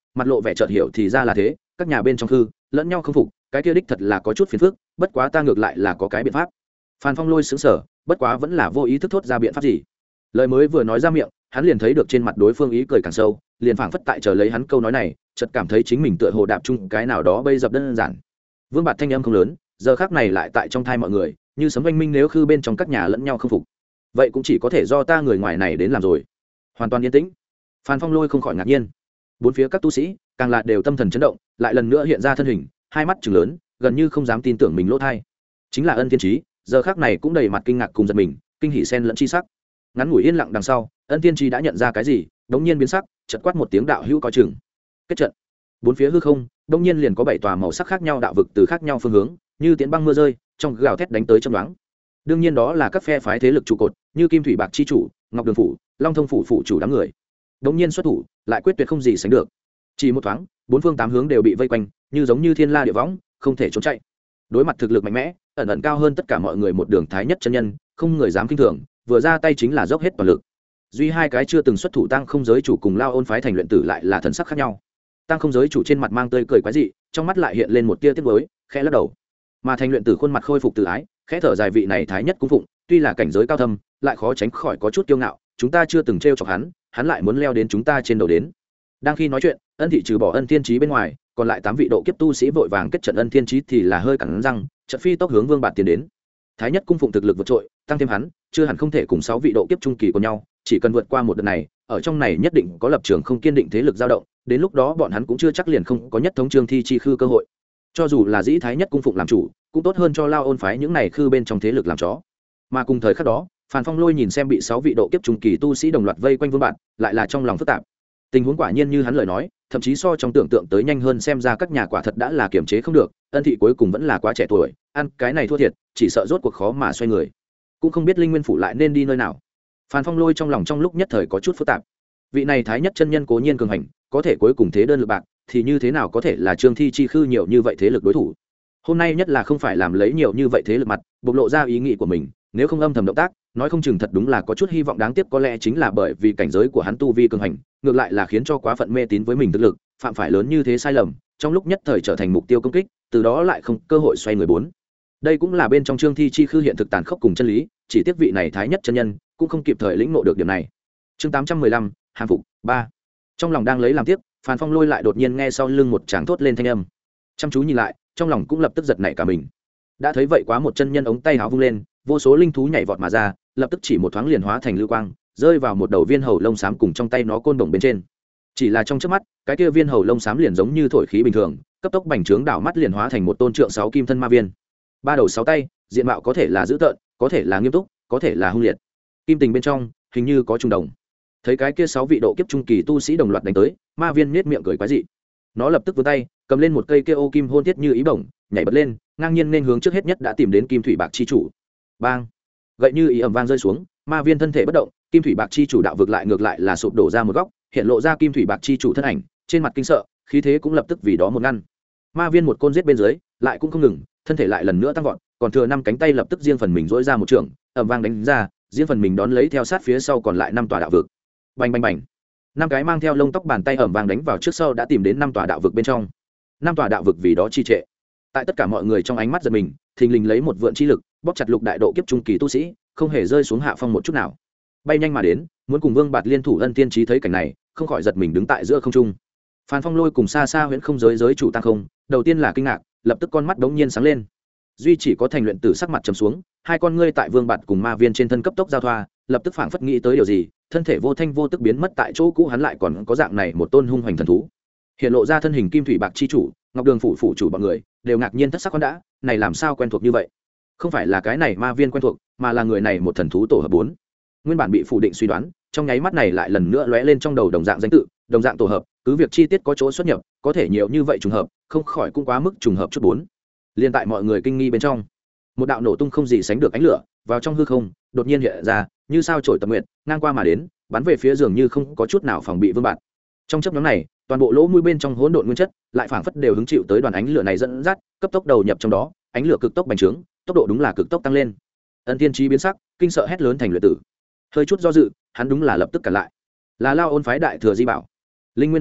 mặt lộ vẻ chợt hiểu thì ra là thế, các nhà bên trong khư lẫn nhau không phục, cái kia đích thật là có chút phiền phức, bất quá ta ngược lại là có cái biện pháp. Phan Phong Lôi sững sờ, bất quá vẫn là vô ý thức thốt ra biện pháp gì. Lời mới vừa nói ra miệng, hắn liền thấy được trên mặt đối phương ý cười càng sâu, liền phảng phất tại chờ lấy hắn câu nói này, chợt cảm thấy chính mình tựa hồ đạp chung cái nào đó bây dập đơn giản. Vương Bạt thanh âm không lớn, giờ khắc này lại tại trong thai mọi người, như sấm oanh minh, nếu khư bên trong các nhà lẫn nhau không phục, vậy cũng chỉ có thể do ta người ngoài này đến làm rồi. Hoàn toàn yên tĩnh. Phan Phong Lôi không khỏi ngạc nhiên. Bốn phía các tu sĩ càng là đều tâm thần chấn động, lại lần nữa hiện ra thân hình, hai mắt trừng lớn, gần như không dám tin tưởng mình lỗ thai. Chính là Ân Thiên Chí, giờ khắc này cũng đầy mặt kinh ngạc cùng giật mình, kinh hỉ xen lẫn chi sắc. Ngắn ngủi yên lặng đằng sau, Ân Thiên Chí đã nhận ra cái gì, đống nhiên biến sắc, chợt quát một tiếng đạo hữu có chừng. Kết trận. Bốn phía hư không, đống nhiên liền có bảy tòa màu sắc khác nhau đạo vực từ khác nhau phương hướng, như tiến băng mưa rơi, trong gào thét đánh tới chấm đoán. Đương nhiên đó là các phe phái thế lực trụ cột, như Kim Thủy Bạc chi chủ, Ngọc Đường phủ, Long Thông phủ phủ chủ đám người. Đống nhiên xuất thủ, lại quyết tuyệt không gì sánh được. Chỉ một thoáng, bốn phương tám hướng đều bị vây quanh, như giống như thiên la địa võng, không thể trốn chạy. Đối mặt thực lực mạnh mẽ, ẩn ẩn cao hơn tất cả mọi người một đường thái nhất chân nhân, không người dám kinh thường, vừa ra tay chính là dốc hết toàn lực. Duy hai cái chưa từng xuất thủ tăng không giới chủ cùng Lao Ôn phái thành luyện tử lại là thần sắc khác nhau. Tăng không giới chủ trên mặt mang tươi cười quái dị, trong mắt lại hiện lên một tia tiếc nuối, khẽ lắc đầu. Mà thành luyện tử khuôn mặt khôi phục tự ái, khẽ thở dài, vị này thái nhất cung phụng, tuy là cảnh giới cao thâm, lại khó tránh khỏi có chút kiêu ngạo, chúng ta chưa từng trêu chọc hắn, hắn lại muốn leo đến chúng ta trên đầu đến. Đang khi nói chuyện, Ân thị trừ bỏ Ân Thiên Chí bên ngoài, còn lại tám vị độ kiếp tu sĩ vội vàng kết trận. Ân Thiên Chí thì là hơi cắn răng, trận phi tốc hướng Vương Bạt tiến đến. Thái nhất cung phụng thực lực vượt trội, tăng thêm hắn, chưa hẳn không thể cùng sáu vị độ kiếp trung kỳ của nhau, chỉ cần vượt qua một đợt này, ở trong này nhất định có lập trường không kiên định thế lực dao động, đến lúc đó bọn hắn cũng chưa chắc liền không có nhất thống trương thi chi khư cơ hội. Cho dù là dĩ Thái nhất cung phụng làm chủ, cũng tốt hơn cho Lao Ôn phái những này khư bên trong thế lực làm chó. Mà cùng thời khắc đó, Phan Phong Lôi nhìn xem bị sáu vị độ kiếp trung kỳ tu sĩ đồng loạt vây quanh Vương Bạt, lại là trong lòng phức tạp. Tình huống quả nhiên như hắn lời nói, thậm chí so trong tưởng tượng tới nhanh hơn, xem ra các nhà quả thật đã là kiềm chế không được, Ân thị cuối cùng vẫn là quá trẻ tuổi, ăn cái này thua thiệt, chỉ sợ rốt cuộc khó mà xoay người, cũng không biết Linh Nguyên phủ lại nên đi nơi nào. Phan Phong Lôi trong lòng trong lúc nhất thời có chút phức tạp. Vị này thái nhất chân nhân cố nhiên cường hành, có thể cuối cùng thế đơn lực bạc, thì như thế nào có thể là Trương Thi chi khư nhiều như vậy thế lực đối thủ. Hôm nay nhất là không phải làm lấy nhiều như vậy thế lực mặt, bộc lộ ra ý nghĩ của mình, nếu không âm thầm động tác, nói không chừng thật đúng là có chút hy vọng. Đáng tiếc có lẽ chính là bởi vì cảnh giới của hắn tu vi cường hành, ngược lại là khiến cho quá phận mê tín với mình thực lực, phạm phải lớn như thế sai lầm, trong lúc nhất thời trở thành mục tiêu công kích, từ đó lại không cơ hội xoay người bốn. Đây cũng là bên trong Trương Thi chi khư hiện thực tàn khốc cùng chân lý, chỉ tiếc vị này thái nhất chân nhân cũng không kịp thời lĩnh ngộ được điểm này. Chương tám trăm mười lăm, hàm phục ba. Trong lòng đang lấy làm tiếc, Phan Phong Lôi lại đột nhiên nghe sau lưng một tràng thốt lên thanh âm. Chăm chú nhìn lại, trong lòng cũng lập tức giật nảy cả mình. Đã thấy vậy quá một chân nhân ống tay áo vung lên, vô số linh thú nhảy vọt mà ra, lập tức chỉ một thoáng liền hóa thành lưu quang, rơi vào một đầu viên hầu lông xám cùng trong tay nó côn đồng bên trên. Chỉ là trong chớp mắt, cái kia viên hầu lông xám liền giống như thổi khí bình thường, cấp tốc bành trướng đảo mắt liền hóa thành một tôn trượng sáu kim thân ma viên. Ba đầu sáu tay, diện mạo có thể là dữ tợn, có thể là nghiêm túc, có thể là hung liệt. Kim tình bên trong, hình như có trùng đồng. Thấy cái kia sáu vị độ kiếp trung kỳ tu sĩ đồng loạt đánh tới, ma viên nhếch miệng cười quái dị. Nó lập tức vươn tay, cầm lên một cây kia ô kim hôn thiết như ý bổng, nhảy bật lên, ngang nhiên nên hướng trước hết nhất đã tìm đến Kim Thủy Bạc chi chủ. Bang! Gậy như ý ầm vang rơi xuống, ma viên thân thể bất động, Kim Thủy Bạc chi chủ đạo vực lại ngược lại là sụp đổ ra một góc, hiện lộ ra Kim Thủy Bạc chi chủ thân ảnh, trên mặt kinh sợ, khí thế cũng lập tức vì đó một ngăn. Ma viên một côn giết bên dưới, lại cũng không ngừng, thân thể lại lần nữa tăng vọt, còn thừa năm cánh tay lập tức riêng phần mình duỗi ra một trường, ầm vang đánh ra, riêng phần mình đón lấy theo sát phía sau còn lại năm tòa đạo vực. Bành bành bành. Năm cái mang theo lông tóc bàn tay ầm vang đánh vào trước sau đã tìm đến năm tòa đạo vực bên trong. Năm tòa đạo vực vì đó chi trệ. Tại tất cả mọi người trong ánh mắt giật mình, thình lình lấy một vượn chi lực, bóp chặt lục đại độ kiếp trung kỳ tu sĩ, không hề rơi xuống hạ phong một chút nào. Bay nhanh mà đến, muốn cùng Vương Bạt liên thủ. Ân Tiên Chí thấy cảnh này, không khỏi giật mình đứng tại giữa không trung. Phan Phong Lôi cùng xa xa huyễn không giới giới chủ tăng không, đầu tiên là kinh ngạc, lập tức con mắt đống nhiên sáng lên. Duy chỉ có thành luyện tử sắc mặt trầm xuống, hai con ngươi tại Vương Bạt cùng ma viên trên thân cấp tốc giao thoa, lập tức phảng phất nghĩ tới điều gì, thân thể vô thanh vô tức biến mất tại chỗ cũ. Hắn lại còn có dạng này một tôn hung hoành thần thú, hiện lộ ra thân hình Kim Thủy Bạc chi chủ, Ngọc Đường phủ phủ chủ bọn người đều ngạc nhiên thất sắc. Con đã, này làm sao quen thuộc như vậy? Không phải là cái này ma viên quen thuộc, mà là người này một thần thú tổ hợp bốn. Nguyên bản bị phủ định suy đoán, trong nháy mắt này lại lần nữa lóe lên trong đầu đồng dạng danh tự, đồng dạng tổ hợp, cứ việc chi tiết có chỗ xuất nhập, có thể nhiều như vậy trùng hợp, không khỏi cũng quá mức trùng hợp chút bốn. Liên tại mọi người kinh nghi bên trong, một đạo nổ tung không gì sánh được ánh lửa vào trong hư không đột nhiên hiện ra, như sao chổi tập nguyệt ngang qua mà đến, bắn về phía giường như không có chút nào phòng bị Vương Bạt. Trong chớp nhoáng này, toàn bộ lỗ mũi bên trong hỗn độn nguyên chất lại phảng phất đều hứng chịu tới đoàn ánh lửa này dẫn dắt, cấp tốc đầu nhập trong đó, ánh lửa cực tốc bành trướng, tốc độ đúng là cực tốc tăng lên. Ân Tiên Chí biến sắc, kinh sợ hét lớn thành luyện tử. Hơi chút do dự, hắn đúng là lập tức cản lại. Là Lao Ôn phái đại thừa Di Bảo. Linh Nguyên phủ trước,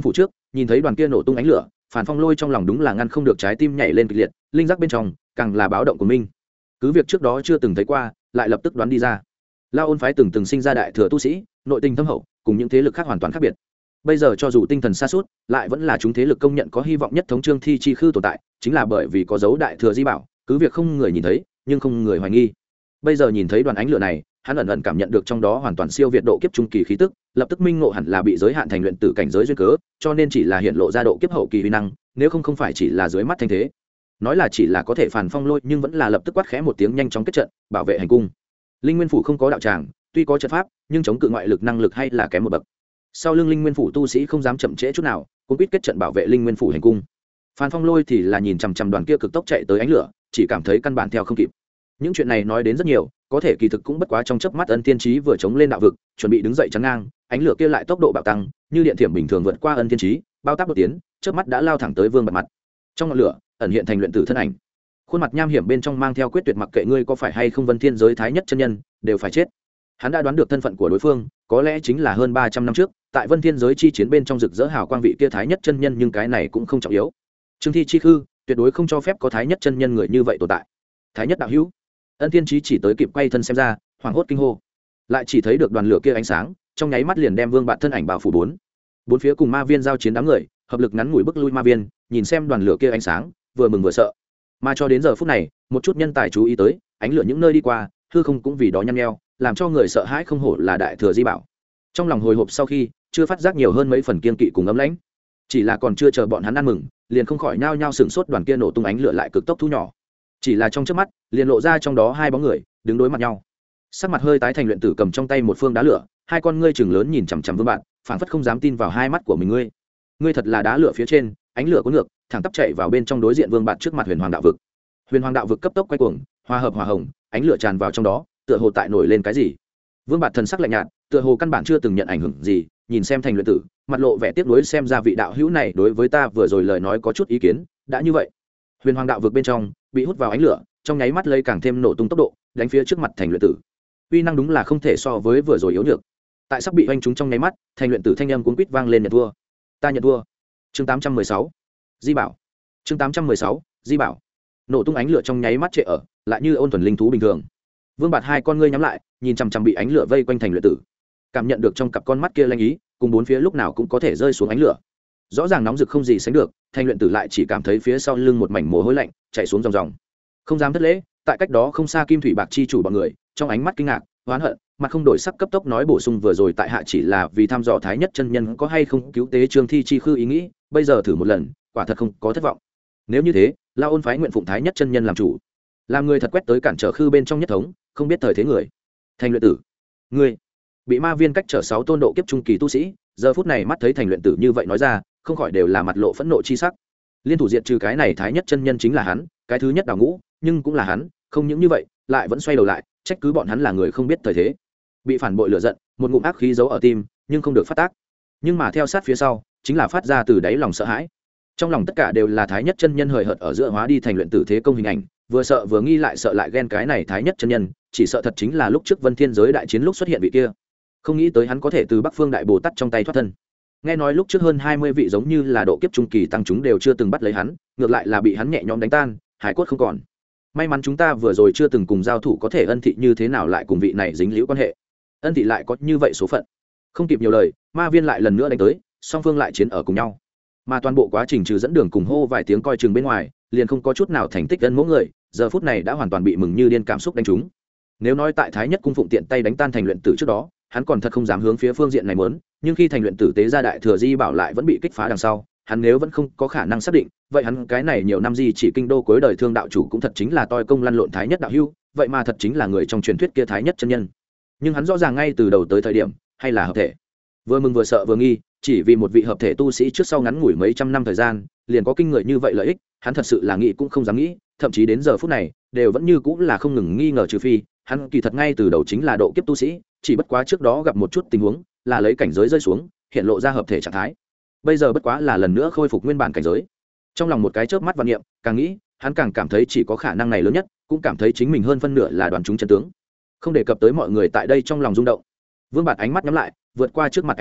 nhìn thấy đoàn kia nổ tung ánh lửa, Phản Phong Lôi trong lòng đúng là ngăn không được trái tim nhảy lên kịch liệt, linh giác bên trong càng là báo động của mình. Cứ việc trước đó chưa từng thấy qua, lại lập tức đoán đi ra. La Ôn phái từng từng sinh ra đại thừa tu sĩ, nội tình thâm hậu, cùng những thế lực khác hoàn toàn khác biệt. Bây giờ cho dù tinh thần sa sút, lại vẫn là chúng thế lực công nhận có hy vọng nhất thống trương thi chi khư tồn tại, chính là bởi vì có dấu đại thừa di bảo, cứ việc không người nhìn thấy, nhưng không người hoài nghi. Bây giờ nhìn thấy đoàn ánh lửa này, hắn ẩn ẩn cảm nhận được trong đó hoàn toàn siêu việt độ kiếp trung kỳ khí tức, lập tức minh ngộ hẳn là bị giới hạn thành luyện tử cảnh giới duyên cớ, cho nên chỉ là hiện lộ ra độ kiếp hậu kỳ uy năng, nếu không không phải chỉ là dưới mắt thanh thế. Nói là chỉ là có thể Phản Phong Lôi, nhưng vẫn là lập tức quát khẽ một tiếng nhanh chóng kết trận, bảo vệ hành cung. Linh Nguyên phủ không có đạo tràng, tuy có trận pháp, nhưng chống cự ngoại lực năng lực hay là kém một bậc. Sau lưng Linh Nguyên phủ tu sĩ không dám chậm trễ chút nào, cũng quyết kết trận bảo vệ Linh Nguyên phủ hành cung. Phan Phong Lôi thì là nhìn chằm chằm đoàn kia cực tốc chạy tới ánh lửa, chỉ cảm thấy căn bản theo không kịp. Những chuyện này nói đến rất nhiều, có thể kỳ thực cũng bất quá trong chớp mắt Ân Tiên Chí vừa chống lên đạo vực, chuẩn bị đứng dậy chắn ngang, ánh lửa kia lại tốc độ bạo tăng, như điện thiểm bình thường vượt qua Ân Tiên Chí, bao tác đột tiến, chớp mắt đã lao thẳng tới Vương Bạt mặt. Trong ngọn lửa, ẩn hiện thành luyện tử thân ảnh. Khuôn mặt nham hiểm bên trong mang theo quyết tuyệt, mặc kệ ngươi có phải hay không Vân Thiên giới thái nhất chân nhân, đều phải chết. Hắn đã đoán được thân phận của đối phương, có lẽ chính là hơn ba trăm năm trước, tại Vân Thiên giới chi chiến bên trong rực rỡ hào quang vị kia thái nhất chân nhân, nhưng cái này cũng không trọng yếu. Trương Thi chi khư, tuyệt đối không cho phép có thái nhất chân nhân người như vậy tồn tại. Thái nhất đạo hữu. Ân Thiên Chí chỉ tới kịp quay thân xem ra, hoảng hốt kinh hô. Lại chỉ thấy được đoàn lửa kia ánh sáng, trong nháy mắt liền đem Vương Bạt thân ảnh bao phủ bốn. Bốn phía cùng ma viên giao chiến đám người, hợp lực ngắn ngủi bức lui ma viên, nhìn xem đoàn lửa kia ánh sáng, vừa mừng vừa sợ. Mà cho đến giờ phút này, một chút nhân tài chú ý tới, ánh lửa những nơi đi qua, hư không cũng vì đó nhăn nheo, làm cho người sợ hãi không hổ là đại thừa di bảo. Trong lòng hồi hộp sau khi, chưa phát giác nhiều hơn mấy phần kiên kỵ cùng ấm lãnh. Chỉ là còn chưa chờ bọn hắn ăn mừng, liền không khỏi nhao nhao sửng sốt, đoàn kia nổ tung ánh lửa lại cực tốc thu nhỏ. Chỉ là trong chớp mắt, liền lộ ra trong đó hai bóng người, đứng đối mặt nhau. Sắc mặt hơi tái thành luyện tử cầm trong tay một phương đá lửa, hai con ngươi trừng lớn nhìn chằm chằm Vương Bạn, phảng phất không dám tin vào hai mắt của mình. Ngươi, ngươi thật là đá lửa phía trên, ánh lửa cuốn ngược, thẳng tắp chạy vào bên trong đối diện Vương Bạn trước mặt Huyền Hoàng đạo vực. Huyền Hoàng đạo vực cấp tốc quay cuồng, hòa hợp hòa hồng, ánh lửa tràn vào trong đó, tựa hồ tại nổi lên cái gì. Vương Bạt thần sắc lạnh nhạt, tựa hồ căn bản chưa từng nhận ảnh hưởng gì, nhìn xem thành luyện tử, mặt lộ vẻ tiếc nuối, xem ra vị đạo hữu này đối với ta vừa rồi lời nói có chút ý kiến, đã như vậy. Huyền Hoàng đạo vực bên trong, bị hút vào ánh lửa, trong nháy mắt lấy càng thêm nổ tung tốc độ, đánh phía trước mặt thành luyện tử. Uy năng đúng là không thể so với vừa rồi yếu nhược. Tại sắp bị oanh trúng trong nháy mắt, thành luyện tử thanh âm cuống quýt vang lên, nhận thua. Ta nhận thua. Chương tám trăm mười sáu. Di bảo. Chương tám trăm mười sáu. Di bảo. Nổ tung ánh lửa trong nháy mắt trệ ở, lại như ôn thuần linh thú bình thường. Vương Bạt hai con ngươi nhắm lại, nhìn chằm chằm bị ánh lửa vây quanh thành luyện tử, cảm nhận được trong cặp con mắt kia lanh ý, cùng bốn phía lúc nào cũng có thể rơi xuống ánh lửa. Rõ ràng nóng rực không gì sánh được, thành luyện tử lại chỉ cảm thấy phía sau lưng một mảnh mồ hôi lạnh chảy xuống ròng ròng. Không dám thất lễ, tại cách đó không xa Kim Thủy Bạc chi chủ bọn người, trong ánh mắt kinh ngạc, oán hận, mặt không đổi sắc cấp tốc nói bổ sung, vừa rồi tại hạ chỉ là vì thăm dò thái nhất chân nhân có hay không cứu tế Trương Thi chi khư ý nghĩ, bây giờ thử một lần, quả thật không có thất vọng. Nếu như thế, La Ôn phái nguyện phụng thái nhất chân nhân làm chủ, làm người thật quét tới cản trở khư bên trong nhất thống, không biết thời thế người. Thành luyện tử, ngươi bị ma viên cách trở sáu tôn độ kiếp trung kỳ tu sĩ, giờ phút này mắt thấy thành luyện tử như vậy nói ra, không khỏi đều là mặt lộ phẫn nộ chi sắc. Liên thủ diệt trừ cái này thái nhất chân nhân chính là hắn, cái thứ nhất đào ngũ, nhưng cũng là hắn, không những như vậy, lại vẫn xoay đầu lại, trách cứ bọn hắn là người không biết thời thế. Bị phản bội lửa giận, một ngụm ác khí giấu ở tim, nhưng không được phát tác. Nhưng mà theo sát phía sau, chính là phát ra từ đáy lòng sợ hãi. Trong lòng tất cả đều là thái nhất chân nhân hời hợt ở giữa hóa đi thành luyện tử thế công hình ảnh, vừa sợ vừa nghi, lại sợ lại ghen cái này thái nhất chân nhân, chỉ sợ thật chính là lúc trước Vân Thiên giới đại chiến lúc xuất hiện vị kia. Không nghĩ tới hắn có thể từ Bắc Phương đại Bồ Tát trong tay thoát thân. Nghe nói lúc trước hơn hai mươi vị giống như là độ kiếp trung kỳ tăng chúng đều chưa từng bắt lấy hắn, ngược lại là bị hắn nhẹ nhõm đánh tan, hải cốt không còn. May mắn chúng ta vừa rồi chưa từng cùng giao thủ, có thể Ân thị như thế nào lại cùng vị này dính liễu quan hệ. Ân thị lại có như vậy số phận. Không kịp nhiều lời, ma viên lại lần nữa đánh tới, song phương lại chiến ở cùng nhau. Mà toàn bộ quá trình trừ dẫn đường cùng hô vài tiếng coi chừng bên ngoài, liền không có chút nào thành tích ân mẫu người, giờ phút này đã hoàn toàn bị mừng như điên, cảm xúc đánh trúng. Nếu nói tại thái nhất cung phụng tiện tay đánh tan thành luyện tử trước đó, hắn còn thật không dám hướng phía phương diện này muốn, nhưng khi thành luyện tử tế ra đại thừa di bảo lại vẫn bị kích phá đằng sau, hắn nếu vẫn không có khả năng xác định, vậy hắn cái này nhiều năm di chỉ kinh đô cuối đời thương đạo chủ cũng thật chính là toi công lăn lộn thái nhất đạo hưu, vậy mà thật chính là người trong truyền thuyết kia thái nhất chân nhân. Nhưng hắn rõ ràng ngay từ đầu tới thời điểm, hay là hợp thể. Vừa mừng vừa sợ vừa nghi, chỉ vì một vị hợp thể tu sĩ trước sau ngắn ngủi mấy trăm năm thời gian, liền có kinh người như vậy lợi ích, hắn thật sự là nghĩ cũng không dám nghĩ, thậm chí đến giờ phút này, đều vẫn như cũng là không ngừng nghi ngờ, trừ phi hắn kỳ thật ngay từ đầu chính là độ kiếp tu sĩ, chỉ bất quá trước đó gặp một chút tình huống, là lấy cảnh giới rơi xuống, hiện lộ ra hợp thể trạng thái. Bây giờ bất quá là lần nữa khôi phục nguyên bản cảnh giới. Trong lòng một cái chớp mắt vạn niệm, càng nghĩ, hắn càng cảm thấy chỉ có khả năng này lớn nhất, cũng cảm thấy chính mình hơn phân nửa là đoán trúng chân tướng. Không đề cập tới mọi người tại đây trong lòng rung động. Vương Bạt ánh mắt nhắm lại, vượt qua trước mặt ánh lửa,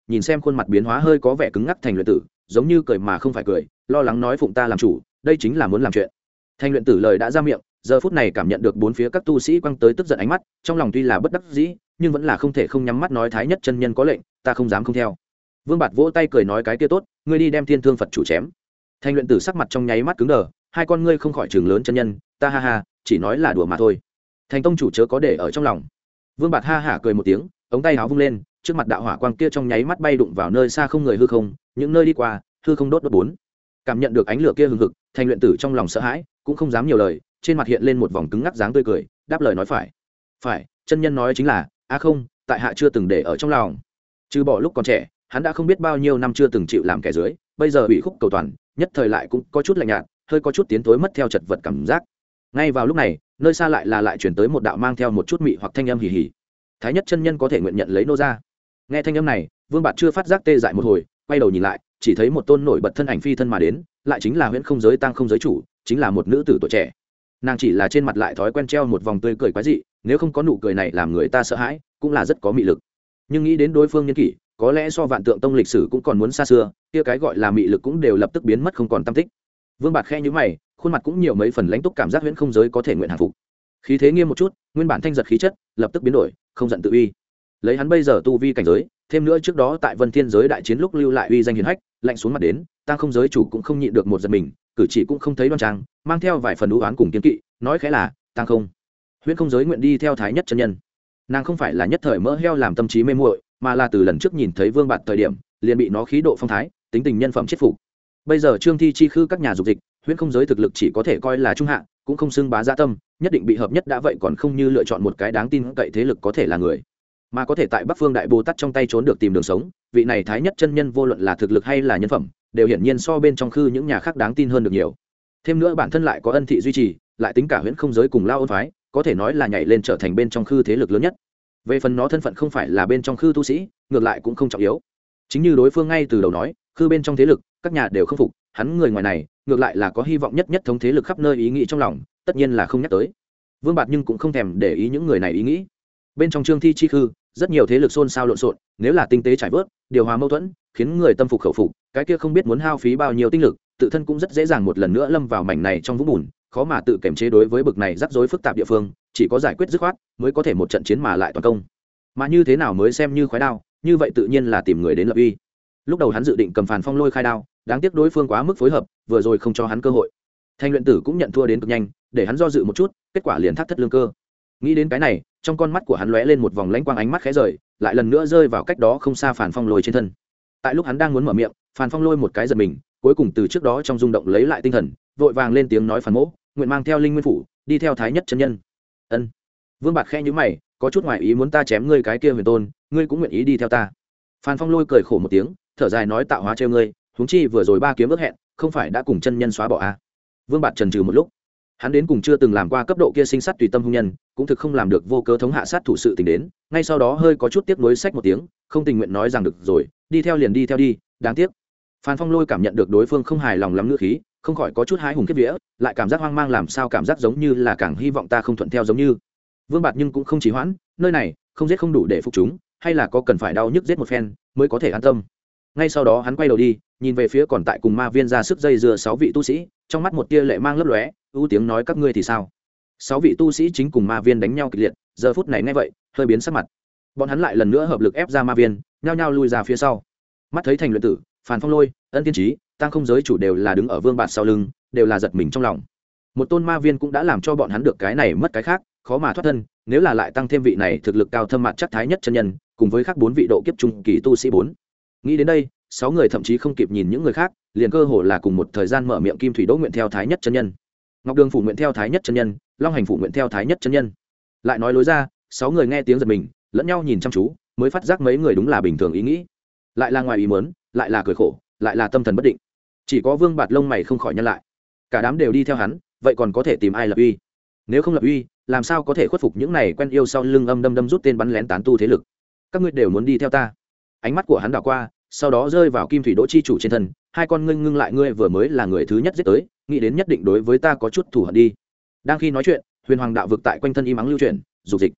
nhìn xem khuôn mặt biến hóa hơi có vẻ cứng ngắc thành luyện tử, giống như cười mà không phải cười, lo lắng nói phụng ta làm chủ, đây chính là muốn làm chuyện. Thành luyện tử lời đã ra miệng, giờ phút này cảm nhận được bốn phía các tu sĩ quăng tới tức giận ánh mắt, trong lòng tuy là bất đắc dĩ, nhưng vẫn là không thể không nhắm mắt nói thái nhất chân nhân có lệnh, ta không dám không theo. Vương Bạt vỗ tay cười nói cái kia tốt, ngươi đi đem Thiên Thương Phật chủ chém. Thành luyện tử sắc mặt trong nháy mắt cứng đờ, hai con ngươi không khỏi trừng lớn chân nhân, ta ha ha, chỉ nói là đùa mà thôi. Thành tông chủ chớ có để ở trong lòng. Vương Bạt ha hả cười một tiếng, ống tay áo vung lên, trước mặt đạo hỏa quang kia trong nháy mắt bay đụng vào nơi xa không người hư không, những nơi đi qua, hư không đốt đốt bốn. Cảm nhận được ánh lửa kia hừng hực, Thành luyện tử trong lòng sợ hãi, cũng không dám nhiều lời, trên mặt hiện lên một vòng cứng ngắc dáng tươi cười, đáp lời nói phải. Phải, chân nhân nói chính là, a không, tại hạ chưa từng để ở trong lòng. Trừ bỏ lúc còn trẻ, hắn đã không biết bao nhiêu năm chưa từng chịu làm kẻ dưới, bây giờ bị khúc cầu toàn, nhất thời lại cũng có chút lạnh nhạt, hơi có chút tiến tối mất theo chật vật cảm giác. Ngay vào lúc này, nơi xa lại là lại chuyển tới một đạo mang theo một chút mị hoặc thanh âm hì hì. Thái nhất chân nhân có thể nguyện nhận lấy nô ra. Nghe thanh âm này, Vương Bạt chưa phát giác tê dại một hồi, quay đầu nhìn lại, chỉ thấy một tôn nổi bật thân ảnh phi thân mà đến, lại chính là Huyễn Không Giới Tăng Không Giới chủ, chính là một nữ tử tuổi trẻ. Nàng chỉ là trên mặt lại thói quen treo một vòng tươi cười quái dị, nếu không có nụ cười này làm người ta sợ hãi, cũng là rất có mị lực. Nhưng nghĩ đến đối phương nhân kỷ, có lẽ so Vạn Tượng Tông lịch sử cũng còn muốn xa xưa, kia cái gọi là mị lực cũng đều lập tức biến mất không còn tăm tích. Vương Bạt khẽ nhíu mày, khuôn mặt cũng nhiều mấy phần lãnh túc cảm giác Huyễn Không Giới có thể nguyện hàng phục. Khí thế nghiêm một chút, nguyên bản thanh giật khí chất lập tức biến đổi, không giận tự uy. Lấy hắn bây giờ tu vi cảnh giới, thêm nữa trước đó tại Vân Thiên giới đại chiến lúc lưu lại uy danh hiển hách, lạnh xuống mặt đến, Tăng Không Giới chủ cũng không nhịn được một giật mình, cử chỉ cũng không thấy đoan trang, mang theo vài phần u oán cùng kiên kỵ, nói khẽ là, "Tăng Không, Huyễn Không Giới nguyện đi theo Thái nhất chân nhân." Nàng không phải là nhất thời mỡ heo làm tâm trí mê muội, mà là từ lần trước nhìn thấy Vương Bạt thời điểm, liền bị nó khí độ phong thái, tính tình nhân phẩm chết phục. Bây giờ Trương Thi chi khư các nhà dục dịch, Huyễn Không Giới thực lực chỉ có thể coi là trung hạ, cũng không xưng bá dạ tâm, nhất định bị hợp nhất đã vậy còn không như lựa chọn một cái đáng tin cậy thế lực có thể là người, mà có thể tại Bắc Phương Đại Bồ Tát trong tay trốn được tìm đường sống, vị này Thái nhất chân nhân vô luận là thực lực hay là nhân phẩm, đều hiển nhiên so bên trong khư những nhà khác đáng tin hơn được nhiều. Thêm nữa bản thân lại có ân thị duy trì, lại tính cả Huyễn Không Giới cùng Lao Ôn phái, có thể nói là nhảy lên trở thành bên trong khư thế lực lớn nhất. Về phần nó thân phận không phải là bên trong khư tu sĩ, ngược lại cũng không trọng yếu. Chính như đối phương ngay từ đầu nói, khư bên trong thế lực, các nhà đều không phục, hắn người ngoài này, ngược lại là có hy vọng nhất nhất thống thế lực khắp nơi ý nghĩ trong lòng, tất nhiên là không nhắc tới. Vương Bạt nhưng cũng không thèm để ý những người này ý nghĩ. Bên trong Trương Thi chi khư, rất nhiều thế lực xôn xao lộn xộn, nếu là tinh tế trải vớt, điều hòa mâu thuẫn, khiến người tâm phục khẩu phục, cái kia không biết muốn hao phí bao nhiêu tinh lực, tự thân cũng rất dễ dàng một lần nữa lâm vào mảnh này trong vũng bùn, khó mà tự kiểm chế đối với bực này rắc rối phức tạp địa phương, chỉ có giải quyết dứt khoát mới có thể một trận chiến mà lại toàn công. Mà như thế nào mới xem như khoái đao, như vậy tự nhiên là tìm người đến lập uy. Lúc đầu hắn dự định cầm Phàn Phong Lôi khai đao, đáng tiếc đối phương quá mức phối hợp, vừa rồi không cho hắn cơ hội. Thanh luyện tử cũng nhận thua đến cực nhanh, để hắn do dự một chút, kết quả liền thắt thất lương cơ. Nghĩ đến cái này, trong con mắt của hắn lóe lên một vòng lãnh quang, ánh mắt khẽ rời, lại lần nữa rơi vào cách đó không xa Phàn Phong Lôi trên thân. Tại lúc hắn đang muốn mở miệng, Phàn Phong Lôi một cái giật mình, cuối cùng từ trước đó trong rung động lấy lại tinh thần, vội vàng lên tiếng nói: "Phàn mỗ, nguyện mang theo Linh Nguyên phủ, đi theo Thái nhất chân nhân." Ân. Vương Bạt khẽ nhíu mày, có chút ngoài ý muốn, ta chém ngươi cái kia Huyền Tôn, ngươi cũng nguyện ý đi theo ta? Phàn Phong Lôi cười khổ một tiếng, thở dài nói: tạo hóa trêu ngươi, huống chi vừa rồi ba kiếm ước hẹn, không phải đã cùng chân nhân xóa bỏ à? Vương Bạt chần chừ một lúc, hắn đến cùng chưa từng làm qua cấp độ kia sinh sát tùy tâm hung nhân, cũng thực không làm được vô cớ thống hạ sát thủ sự tình đến, ngay sau đó hơi có chút tiếc nuối xách một tiếng, không tình nguyện nói rằng được rồi, đi theo liền đi theo đi, đáng tiếc. Phan Phong Lôi cảm nhận được đối phương không hài lòng lắm ngữ khí, không khỏi có chút hái hùng kiếp vía, lại cảm giác hoang mang, làm sao cảm giác giống như là càng hy vọng ta không thuận theo giống như. Vương Bạt nhưng cũng không trì hoãn, nơi này không giết không đủ để phục chúng, hay là có cần phải đau nhức giết một phen mới có thể an tâm. Ngay sau đó hắn quay đầu đi, nhìn về phía còn tại cùng ma viên ra sức dây dưa sáu vị tu sĩ, trong mắt một tia lệ mang lấp lóe, ưu tiếng nói: các ngươi thì sao? Sáu vị tu sĩ chính cùng ma viên đánh nhau kịch liệt, giờ phút này nghe vậy hơi biến sắc mặt. Bọn hắn lại lần nữa hợp lực ép ra ma viên, nhao nhao lui ra phía sau. Mắt thấy Thành luyện tử, Phàn Phong Lôi, Ân Tiên Trí, Tăng Không Giới chủ đều là đứng ở Vương Bạt sau lưng, đều là giật mình trong lòng. Một tôn ma viên cũng đã làm cho bọn hắn được cái này mất cái khác, khó mà thoát thân, nếu là lại tăng thêm vị này thực lực cao thâm mặt chắc Thái nhất chân nhân, cùng với các bốn vị độ kiếp trung kỳ tu sĩ bốn. Nghĩ đến đây, sáu người thậm chí không kịp nhìn những người khác, liền cơ hồ là cùng một thời gian mở miệng: Kim Thủy Đỗ nguyện theo Thái nhất chân nhân, Ngọc Đường phủ nguyện theo Thái nhất chân nhân, Long Hành phủ nguyện theo Thái nhất chân nhân. Lại nói lối ra, sáu người nghe tiếng giật mình, lẫn nhau nhìn chăm chú, mới phát giác mấy người đúng là bình thường ý nghĩ, lại là ngoài ý muốn, lại là cười khổ, lại là tâm thần bất định. Chỉ có Vương Bạt lông mày không khỏi nhăn lại. Cả đám đều đi theo hắn, vậy còn có thể tìm ai lập uy? Nếu không lập uy, làm sao có thể khuất phục những này quen yêu sau lưng âm đâm đâm rút tên bắn lén tán tu thế lực? Các ngươi đều muốn đi theo ta? Ánh mắt của hắn đảo qua, sau đó rơi vào Kim Thủy Đỗ chi chủ trên thân, hai con ngưng ngưng lại: ngươi vừa mới là người thứ nhất giết tới, nghĩ đến nhất định đối với ta có chút thù hận đi. Đang khi nói chuyện, huyền hoàng đạo vực tại quanh thân im ắng lưu chuyển, dục dịch.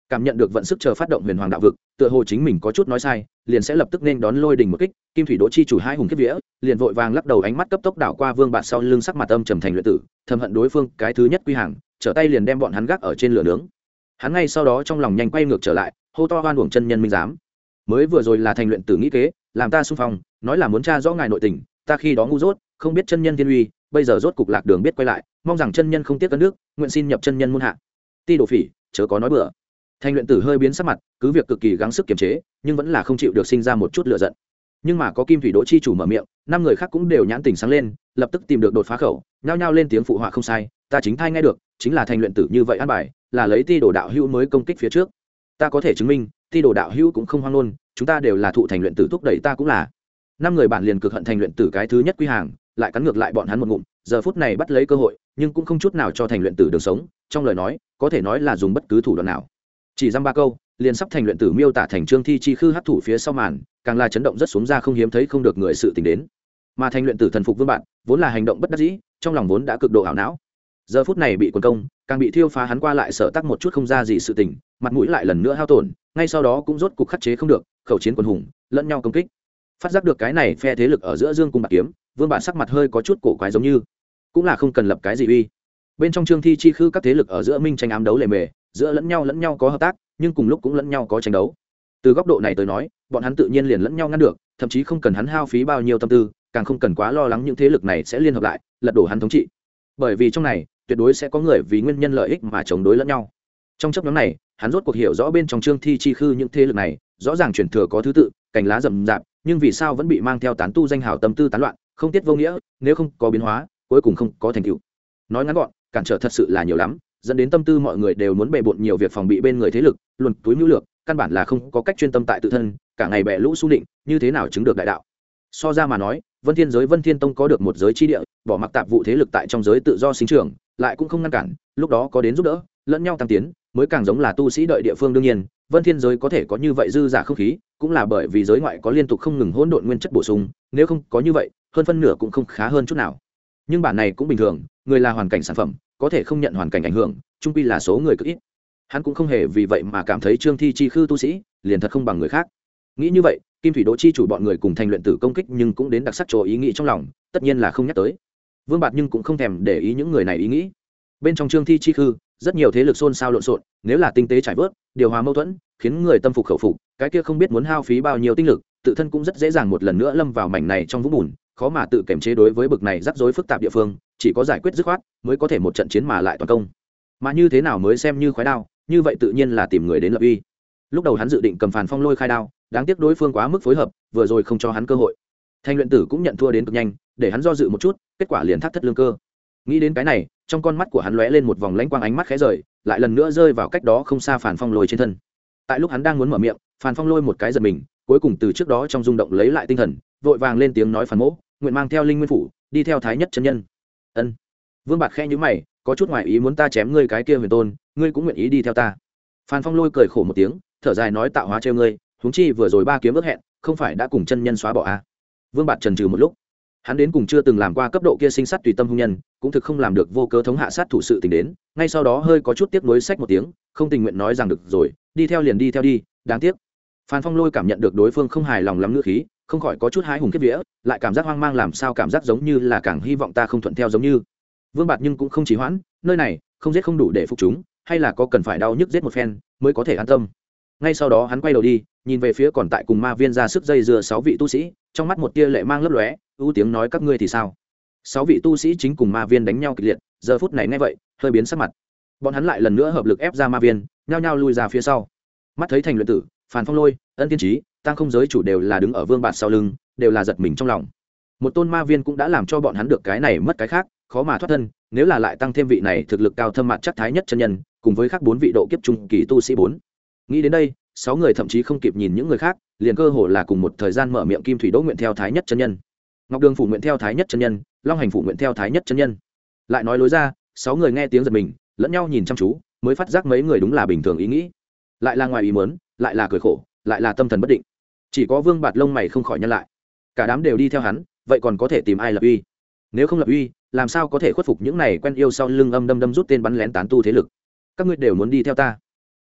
cảm nhận được vận sức chờ phát động huyền hoàng đạo vực, tựa hồ chính mình có chút nói sai, liền sẽ lập tức nên đón lôi đình một kích. Kim thủy đỗ chi chủ hai hùng kiếp vía, liền vội vàng lắc đầu, ánh mắt cấp tốc đảo qua Vương Bạt sau lưng, sắc mặt âm trầm thành luyện tử, thầm hận đối phương cái thứ nhất quy hàng, trở tay liền đem bọn hắn gác ở trên lửa nướng. Hắn ngay sau đó trong lòng nhanh quay ngược trở lại, hô to oan uổng chân nhân minh giám. Mới vừa rồi là thành luyện tử nghĩ kế, làm ta xung phong, nói là muốn tra rõ ngài nội tình, ta khi đó ngu dốt, không biết chân nhân thiên uy, bây giờ rốt cục lạc đường biết quay lại, mong rằng chân nhân không tiếc cân nước, nguyện xin nhập chân nhân môn hạ. Ti đồ phỉ, chớ có nói bừa. Thành luyện tử hơi biến sắc mặt, cứ việc cực kỳ gắng sức kiềm chế, nhưng vẫn là không chịu được sinh ra một chút lửa giận. Nhưng mà có Kim thủy đỗ chi chủ mở miệng, năm người khác cũng đều nhãn tình sáng lên, lập tức tìm được đột phá khẩu, nhao nhao lên tiếng phụ họa không sai, ta chính thai nghe được, chính là thành luyện tử như vậy an bài, là lấy ti đồ đạo hữu mới công kích phía trước. Ta có thể chứng minh, ti đồ đạo hữu cũng không hoang luôn, chúng ta đều là thụ thành luyện tử thúc đẩy, ta cũng là. Năm người bản liền cực hận thành luyện tử cái thứ nhất quy hàng, lại cắn ngược lại bọn hắn một ngụm, giờ phút này bắt lấy cơ hội, nhưng cũng không chút nào cho thành luyện tử đường sống, trong lời nói, có thể nói là dùng bất cứ thủ đoạn nào. Chỉ dăm ba câu, liền sắp thành luyện tử miêu tả thành trương thi chi khư hấp thủ phía sau màn, càng là chấn động rất xuống ra không hiếm thấy không được người sự tình đến. Mà thành luyện tử thần phục vương bạn, vốn là hành động bất đắc dĩ, trong lòng vốn đã cực độ ảo não. Giờ phút này bị quần công, càng bị thiêu phá hắn qua lại sợ tắc một chút không ra gì sự tình, mặt mũi lại lần nữa hao tổn, ngay sau đó cũng rốt cục khắc chế không được, khẩu chiến quần hùng, lẫn nhau công kích. Phát giác được cái này phe thế lực ở giữa dương cung bạc kiếm, vương bạn sắc mặt hơi có chút cổ quái, giống như cũng là không cần lập cái gì uy. Bên trong trương thi chi khư các thế lực ở giữa minh tranh ám đấu lề mề, giữa lẫn nhau lẫn nhau có hợp tác, nhưng cùng lúc cũng lẫn nhau có tranh đấu. Từ góc độ này tới nói, bọn hắn tự nhiên liền lẫn nhau ngăn được, thậm chí không cần hắn hao phí bao nhiêu tâm tư, càng không cần quá lo lắng những thế lực này sẽ liên hợp lại lật đổ hắn thống trị, bởi vì trong này tuyệt đối sẽ có người vì nguyên nhân lợi ích mà chống đối lẫn nhau. Trong chấp nhóm này, hắn rốt cuộc hiểu rõ bên trong trương thi chi khư những thế lực này rõ ràng truyền thừa có thứ tự, cành lá rậm rạp, nhưng vì sao vẫn bị mang theo tán tu danh hào tâm tư tán loạn, không tiết vô nghĩa, nếu không có biến hóa, cuối cùng không có thành tựu. Nói ngắn gọn, cản trở thật sự là nhiều lắm, dẫn đến tâm tư mọi người đều muốn bề bộn nhiều việc phòng bị bên người thế lực, luồn túi mưu lược, căn bản là không có cách chuyên tâm tại tự thân, cả ngày bẻ lũ xu định, như thế nào chứng được đại đạo. So ra mà nói, Vân Thiên giới Vân Thiên Tông có được một giới chi địa, bỏ mặc tạp vụ thế lực tại trong giới tự do sinh trưởng, lại cũng không ngăn cản, lúc đó có đến giúp đỡ, lẫn nhau tăng tiến, mới càng giống là tu sĩ đợi địa phương. Đương nhiên, Vân Thiên giới có thể có như vậy dư giả không khí, cũng là bởi vì giới ngoại có liên tục không ngừng hỗn độn nguyên chất bổ sung, nếu không có như vậy, hơn phân nửa cũng không khá hơn chút nào. Nhưng bản này cũng bình thường, người là hoàn cảnh sản phẩm, có thể không nhận hoàn cảnh ảnh hưởng, chung quy là số người cực ít. Hắn cũng không hề vì vậy mà cảm thấy trương thi chi khư tu sĩ liền thật không bằng người khác. Nghĩ như vậy, Kim thủy đỗ chi chủ bọn người cùng thành luyện tử công kích, nhưng cũng đến đặc sắc chỗ ý nghĩ trong lòng, tất nhiên là không nhắc tới. Vương Bạt nhưng cũng không thèm để ý những người này ý nghĩ. Bên trong trương thi chi khư, rất nhiều thế lực xôn xao lộn xộn, nếu là tinh tế trải vớt, điều hòa mâu thuẫn, khiến người tâm phục khẩu phục, cái kia không biết muốn hao phí bao nhiêu tinh lực, tự thân cũng rất dễ dàng một lần nữa lâm vào mảnh này trong vũng bùn, khó mà tự kiểm chế. Đối với bực này rắc rối phức tạp địa phương, chỉ có giải quyết dứt khoát mới có thể một trận chiến mà lại toàn công. Mà như thế nào mới xem như khoái đao, như vậy tự nhiên là tìm người đến lập uy. Lúc đầu hắn dự định cầm Phàn Phong Lôi khai đao, đáng tiếc đối phương quá mức phối hợp, vừa rồi không cho hắn cơ hội. Thanh luyện tử cũng nhận thua đến cực nhanh, để hắn do dự một chút, kết quả liền thắt thất lương cơ. Nghĩ đến cái này, trong con mắt của hắn lóe lên một vòng lãnh quang, ánh mắt khẽ rời, lại lần nữa rơi vào cách đó không xa Phàn Phong Lôi trên thân. Tại lúc hắn đang muốn mở miệng, Phàn Phong Lôi một cái giật mình, cuối cùng từ trước đó trong rung động lấy lại tinh thần, vội vàng lên tiếng nói: "Phàn mỗ, nguyện mang theo Linh Nguyên phủ, đi theo Thái Nhất chân nhân." Ân. Vương Bạt khẽ nhíu mày, có chút ngoài ý muốn: "Ta chém ngươi cái kia huyền tôn, ngươi cũng nguyện ý đi theo ta?" Phàn Phong Lôi cười khổ một tiếng, thở dài nói: "Tạo hóa trêu ngươi, huống chi vừa rồi ba kiếm ước hẹn, không phải đã cùng chân nhân xóa bỏ à?" Vương Bạt chần chừ một lúc, hắn đến cùng chưa từng làm qua cấp độ kia sinh sát tùy tâm hung nhân, cũng thực không làm được vô cớ thống hạ sát thủ sự tình đến, ngay sau đó hơi có chút tiếc nuối xách một tiếng, không tình nguyện nói rằng: "Được rồi, đi theo liền đi theo đi, đáng tiếc." Phan Phong Lôi cảm nhận được đối phương không hài lòng lắm ngữ khí, không khỏi có chút hái hùng kiếp vía, lại cảm giác hoang mang, làm sao cảm giác giống như là càng hy vọng ta không thuận theo giống như. Vương Bạt nhưng cũng không trì hoãn, nơi này không giết không đủ để phục chúng, hay là có cần phải đau nhức giết một phen mới có thể an tâm. Ngay sau đó hắn quay đầu đi, nhìn về phía còn tại cùng ma viên ra sức dây dưa sáu vị tu sĩ, trong mắt một tia lệ mang lấp lóe, ưu tiếng nói: "Các ngươi thì sao?" Sáu vị tu sĩ chính cùng ma viên đánh nhau kịch liệt, giờ phút này nghe vậy, hơi biến sắc mặt. Bọn hắn lại lần nữa hợp lực ép ra ma viên, nhao nhao lui ra phía sau. Mắt thấy thành luyện tử, Phàn Phong Lôi, Ân Tiên Trí, Tăng Không Giới chủ đều là đứng ở Vương Bạt sau lưng, đều là giật mình trong lòng. Một tôn ma viên cũng đã làm cho bọn hắn được cái này mất cái khác, khó mà thoát thân, nếu là lại tăng thêm vị này thực lực cao thâm mặt chắc Thái Nhất chân nhân, cùng với khác bốn vị độ kiếp trung kỳ tu sĩ bốn. Nghĩ đến đây, sáu người thậm chí không kịp nhìn những người khác, liền cơ hồ là cùng một thời gian mở miệng: "Kim thủy đỗ nguyện theo Thái Nhất chân nhân, Ngọc Đường phủ nguyện theo Thái Nhất chân nhân, Long Hành phủ nguyện theo Thái Nhất chân nhân." Lại nói lối ra, sáu người nghe tiếng giật mình, lẫn nhau nhìn chăm chú, mới phát giác mấy người đúng là bình thường ý nghĩ, lại là ngoài ý muốn, lại là cười khổ, lại là tâm thần bất định. Chỉ có Vương Bạt lông mày không khỏi nhăn lại. Cả đám đều đi theo hắn, vậy còn có thể tìm ai lập uy? Nếu không lập uy, làm sao có thể khuất phục những này quen yêu sau lưng âm đâm đâm rút tên bắn lén tán tu thế lực? Các ngươi đều muốn đi theo ta?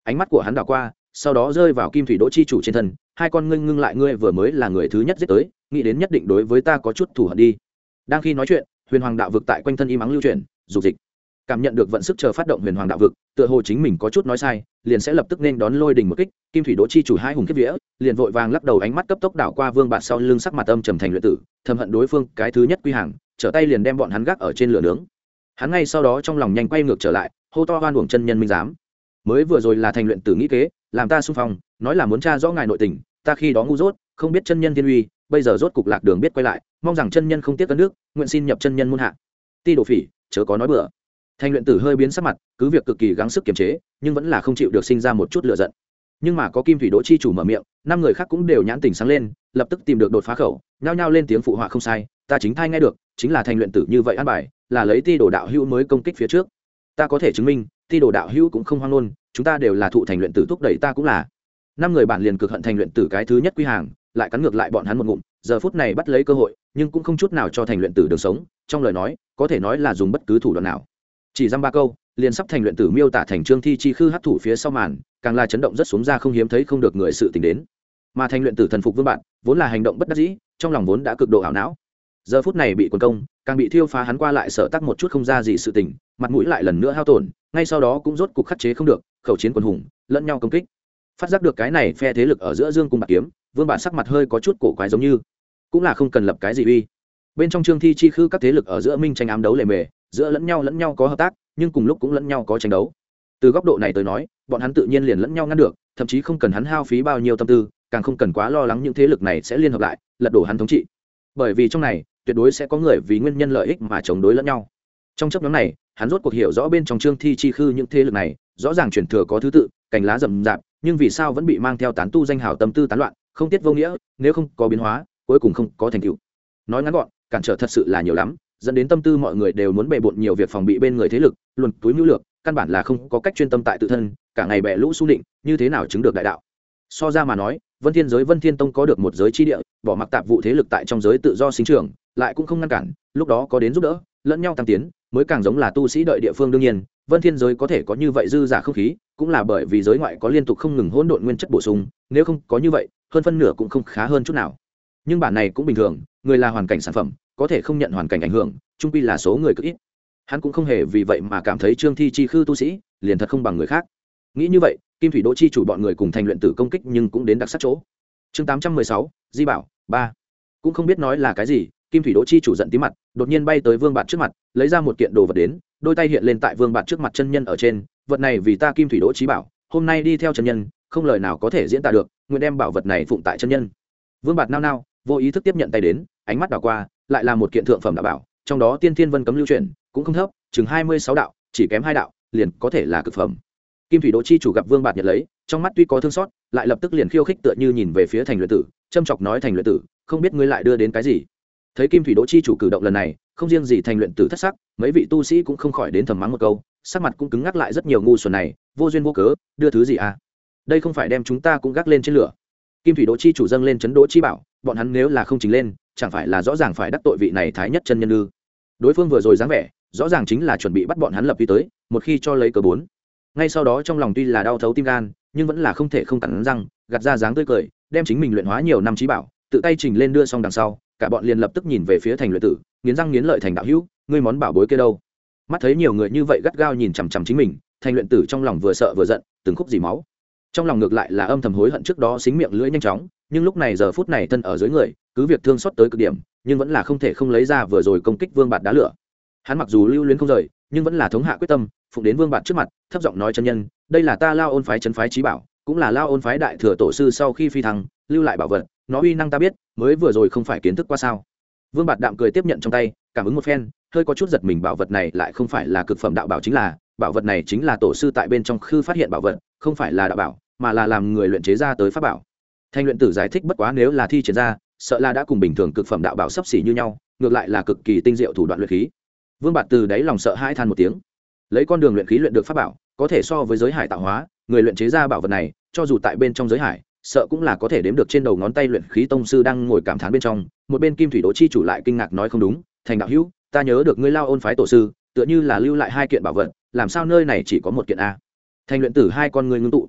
ánh mắt của hắn đảo qua sau đó rơi vào kim thủy đỗ chi chủ trên thân, hai con ngưng ngưng lại, ngươi vừa mới là người thứ nhất giết tới, nghĩ đến nhất định đối với ta có chút thù hận đi. Đang khi nói chuyện, huyền hoàng đạo vực tại quanh thân im ắng lưu chuyển dục dịch, cảm nhận được vận sức chờ phát động huyền hoàng đạo vực, tựa hồ chính mình có chút nói sai, liền sẽ lập tức nên đón lôi đình một kích. Kim thủy đỗ chi chủ hai hùng kiếp vía, liền vội vàng lắc đầu, ánh mắt cấp tốc đảo qua Vương Bạt sau lưng, sắc mặt âm trầm thành luyện tử, thầm hận đối phương cái thứ nhất quy hàng, trở tay liền đem bọn hắn gác ở trên lửa nướng. Hắn ngay sau đó trong lòng nhanh quay ngược trở lại, hô to oan uổng chân nhân minh giám, mới vừa rồi là thành luyện tử nghĩ kế, làm ta xung phong, nói là muốn tra rõ ngài nội tình, ta khi đó ngu dốt, không biết chân nhân thiên uy, bây giờ rốt cục lạc đường biết quay lại, mong rằng chân nhân không tiếc cân nước, nguyện xin nhập chân nhân môn hạ. Ti đồ phỉ, chớ có nói bừa. Thành luyện tử hơi biến sắc mặt, cứ việc cực kỳ gắng sức kiềm chế, nhưng vẫn là không chịu được sinh ra một chút lửa giận. Nhưng mà có kim thủy đỗ chi chủ mở miệng, năm người khác cũng đều nhãn tình sáng lên, lập tức tìm được đột phá khẩu, nhao nhao lên tiếng phụ họa, không sai, ta chính thai nghe được, chính là thành luyện tử như vậy an bài, là lấy ti đồ đạo hữu mới công kích phía trước. Ta có thể chứng minh, ti đồ đạo hữu cũng không hoang ngôn, chúng ta đều là thụ thành luyện tử thúc đẩy, ta cũng là. Năm người bản liền cực hận thành luyện tử cái thứ nhất quy hàng, lại cắn ngược lại bọn hắn một ngụm, giờ phút này bắt lấy cơ hội, nhưng cũng không chút nào cho thành luyện tử đường sống, trong lời nói, có thể nói là dùng bất cứ thủ đoạn nào. Chỉ dăm ba câu, liền sắp thành luyện tử miêu tả thành trương thi chi khư hấp thủ phía sau màn, càng là chấn động rất xuống ra không hiếm thấy không được người sự tình đến. Mà thành luyện tử thần phục vương bạn, vốn là hành động bất đắc dĩ, trong lòng vốn đã cực độ ảo não. Giờ phút này bị quần công, càng bị thiêu phá hắn qua lại sợ tắc một chút không ra gì sự tình, mặt mũi lại lần nữa hao tổn, ngay sau đó cũng rốt cục khắc chế không được, khẩu chiến quần hùng, lẫn nhau công kích. Phát giác được cái này phe thế lực ở giữa dương cung bạc kiếm, vương bạn sắc mặt hơi có chút cổ quái, giống như cũng là không cần lập cái gì uy. Bên trong trương thi chi khư các thế lực ở giữa minh tranh ám đấu lề mề, giữa lẫn nhau lẫn nhau có hợp tác, nhưng cùng lúc cũng lẫn nhau có tranh đấu. Từ góc độ này tới nói, bọn hắn tự nhiên liền lẫn nhau ngăn được, thậm chí không cần hắn hao phí bao nhiêu tâm tư, càng không cần quá lo lắng những thế lực này sẽ liên hợp lại lật đổ hắn thống trị, bởi vì trong này tuyệt đối sẽ có người vì nguyên nhân lợi ích mà chống đối lẫn nhau. Trong chấp nhóm này, hắn rốt cuộc hiểu rõ bên trong trương thi chi khư những thế lực này rõ ràng truyền thừa có thứ tự, cành lá rậm rạp, nhưng vì sao vẫn bị mang theo tán tu danh hào tâm tư tán loạn, không tiết vô nghĩa, nếu không có biến hóa, cuối cùng không có thành tựu. Nói ngắn gọn, cản trở thật sự là nhiều lắm, dẫn đến tâm tư mọi người đều muốn bề bộn nhiều việc phòng bị bên người thế lực, luồn túi mưu lược, căn bản là không có cách chuyên tâm tại tự thân, cả ngày bẻ lũ xu định, như thế nào chứng được đại đạo. So ra mà nói, Vân Thiên giới Vân Thiên Tông có được một giới chi địa, bỏ mặc tạp vụ thế lực tại trong giới tự do sinh trưởng, lại cũng không ngăn cản, lúc đó có đến giúp đỡ, lẫn nhau tăng tiến, mới càng giống là tu sĩ đợi địa phương. đương nhiên, Vân Thiên giới có thể có như vậy dư giả không khí, cũng là bởi vì giới ngoại có liên tục không ngừng hỗn độn nguyên chất bổ sung, nếu không có như vậy, hơn phân nửa cũng không khá hơn chút nào. Nhưng bản này cũng bình thường, người là hoàn cảnh sản phẩm, có thể không nhận hoàn cảnh ảnh hưởng, chung quy là số người cực ít. Hắn cũng không hề vì vậy mà cảm thấy trương thi chi khư tu sĩ liền thật không bằng người khác. Nghĩ như vậy, kim thủy đỗ chi chủ bọn người cùng thành luyện tử công kích, nhưng cũng đến đặc sắc chỗ. Chương tám trăm mười sáu, Di Bảo ba. Cũng không biết nói là cái gì, kim thủy đỗ chi chủ giận tí mặt, đột nhiên bay tới Vương Bạt trước mặt, lấy ra một kiện đồ vật đến, đôi tay hiện lên tại Vương Bạt trước mặt, chân nhân ở trên, vật này vì ta kim thủy đỗ chí bảo, hôm nay đi theo chân nhân, không lời nào có thể diễn tả được, nguyện đem bảo vật này phụng tại chân nhân. Vương Bạt nao nao, vô ý thức tiếp nhận tay đến, ánh mắt đảo qua, lại là một kiện thượng phẩm đạo bảo, trong đó tiên thiên vân cấm lưu chuyển, cũng không thấp, chừng hai mươi sáu đạo, chỉ kém hai đạo, liền có thể là cực phẩm. Kim thủy đỗ chi chủ gặp Vương Bạt nhận lấy, trong mắt tuy có thương xót, lại lập tức liền khiêu khích tựa như nhìn về phía thành luyện tử, châm chọc nói, thành luyện tử, không biết ngươi lại đưa đến cái gì. Thấy kim thủy đỗ chi chủ cử động lần này, không riêng gì thành luyện tử thất sắc, mấy vị tu sĩ cũng không khỏi đến thầm mắng một câu, sắc mặt cũng cứng ngắc lại, rất nhiều ngu xuẩn này, vô duyên vô cớ đưa thứ gì à, đây không phải đem chúng ta cũng gác lên trên lửa. Kim thủy đỗ chi chủ dâng lên chấn đỗ chi bảo, bọn hắn nếu là không trình lên, chẳng phải là rõ ràng phải đắc tội vị này thái nhất chân nhân ư? Đối phương vừa rồi dáng vẻ, rõ ràng chính là chuẩn bị bắt bọn hắn lập uy tới, một khi cho lấy cờ bốn. Ngay sau đó trong lòng tuy là đau thấu tim gan, nhưng vẫn là không thể không cắn răng, gạt ra dáng tươi cười, đem chính mình luyện hóa nhiều năm chí bảo, tự tay trình lên đưa xong đằng sau, cả bọn liền lập tức nhìn về phía thành luyện tử, nghiến răng nghiến lợi, thành đạo hữu, ngươi món bảo bối kia đâu? Mắt thấy nhiều người như vậy gắt gao nhìn chằm chằm chính mình, thành luyện tử trong lòng vừa sợ vừa giận, từng khúc dì máu. Trong lòng ngược lại là âm thầm hối hận trước đó xính miệng lưỡi nhanh chóng, nhưng lúc này giờ phút này thân ở dưới người, cứ việc thương xót tới cực điểm, nhưng vẫn là không thể không lấy ra vừa rồi công kích Vương Bạt đá lửa. Hắn mặc dù lưu luyến không rời, nhưng vẫn là thống hạ quyết tâm, phụng đến Vương Bạt trước mặt, thấp giọng nói, chân nhân, đây là ta Lao Ôn phái trấn phái chí bảo, cũng là Lao Ôn phái đại thừa tổ sư sau khi phi thăng lưu lại bảo vật, nó uy năng ta biết, mới vừa rồi không phải kiến thức qua sao? Vương Bạt đạm cười tiếp nhận trong tay, cảm ứng một phen, hơi có chút giật mình, bảo vật này lại không phải là cực phẩm đạo bảo, chính là bảo vật này chính là tổ sư tại bên trong khư phát hiện bảo vật, không phải là đạo bảo, mà là làm người luyện chế ra tới pháp bảo. Thanh luyện tử giải thích, bất quá nếu là thi triển ra, sợ là đã cùng bình thường cực phẩm đạo bảo sắp xỉ như nhau, ngược lại là cực kỳ tinh diệu thủ đoạn luyện khí. Vương Bạt từ đáy lòng sợ hãi than một tiếng, lấy con đường luyện khí luyện được pháp bảo, có thể so với giới hải tạo hóa, người luyện chế ra bảo vật này, cho dù tại bên trong giới hải, sợ cũng là có thể đếm được trên đầu ngón tay. Luyện khí tông sư đang ngồi cảm thán bên trong, một bên kim thủy đỗ chi chủ lại kinh ngạc nói, không đúng, thành đạo hữu, ta nhớ được ngươi Lao Ôn phái tổ sư, tựa như là lưu lại hai kiện bảo vật, làm sao nơi này chỉ có một kiện a? Thành luyện tử hai con ngươi ngưng tụ,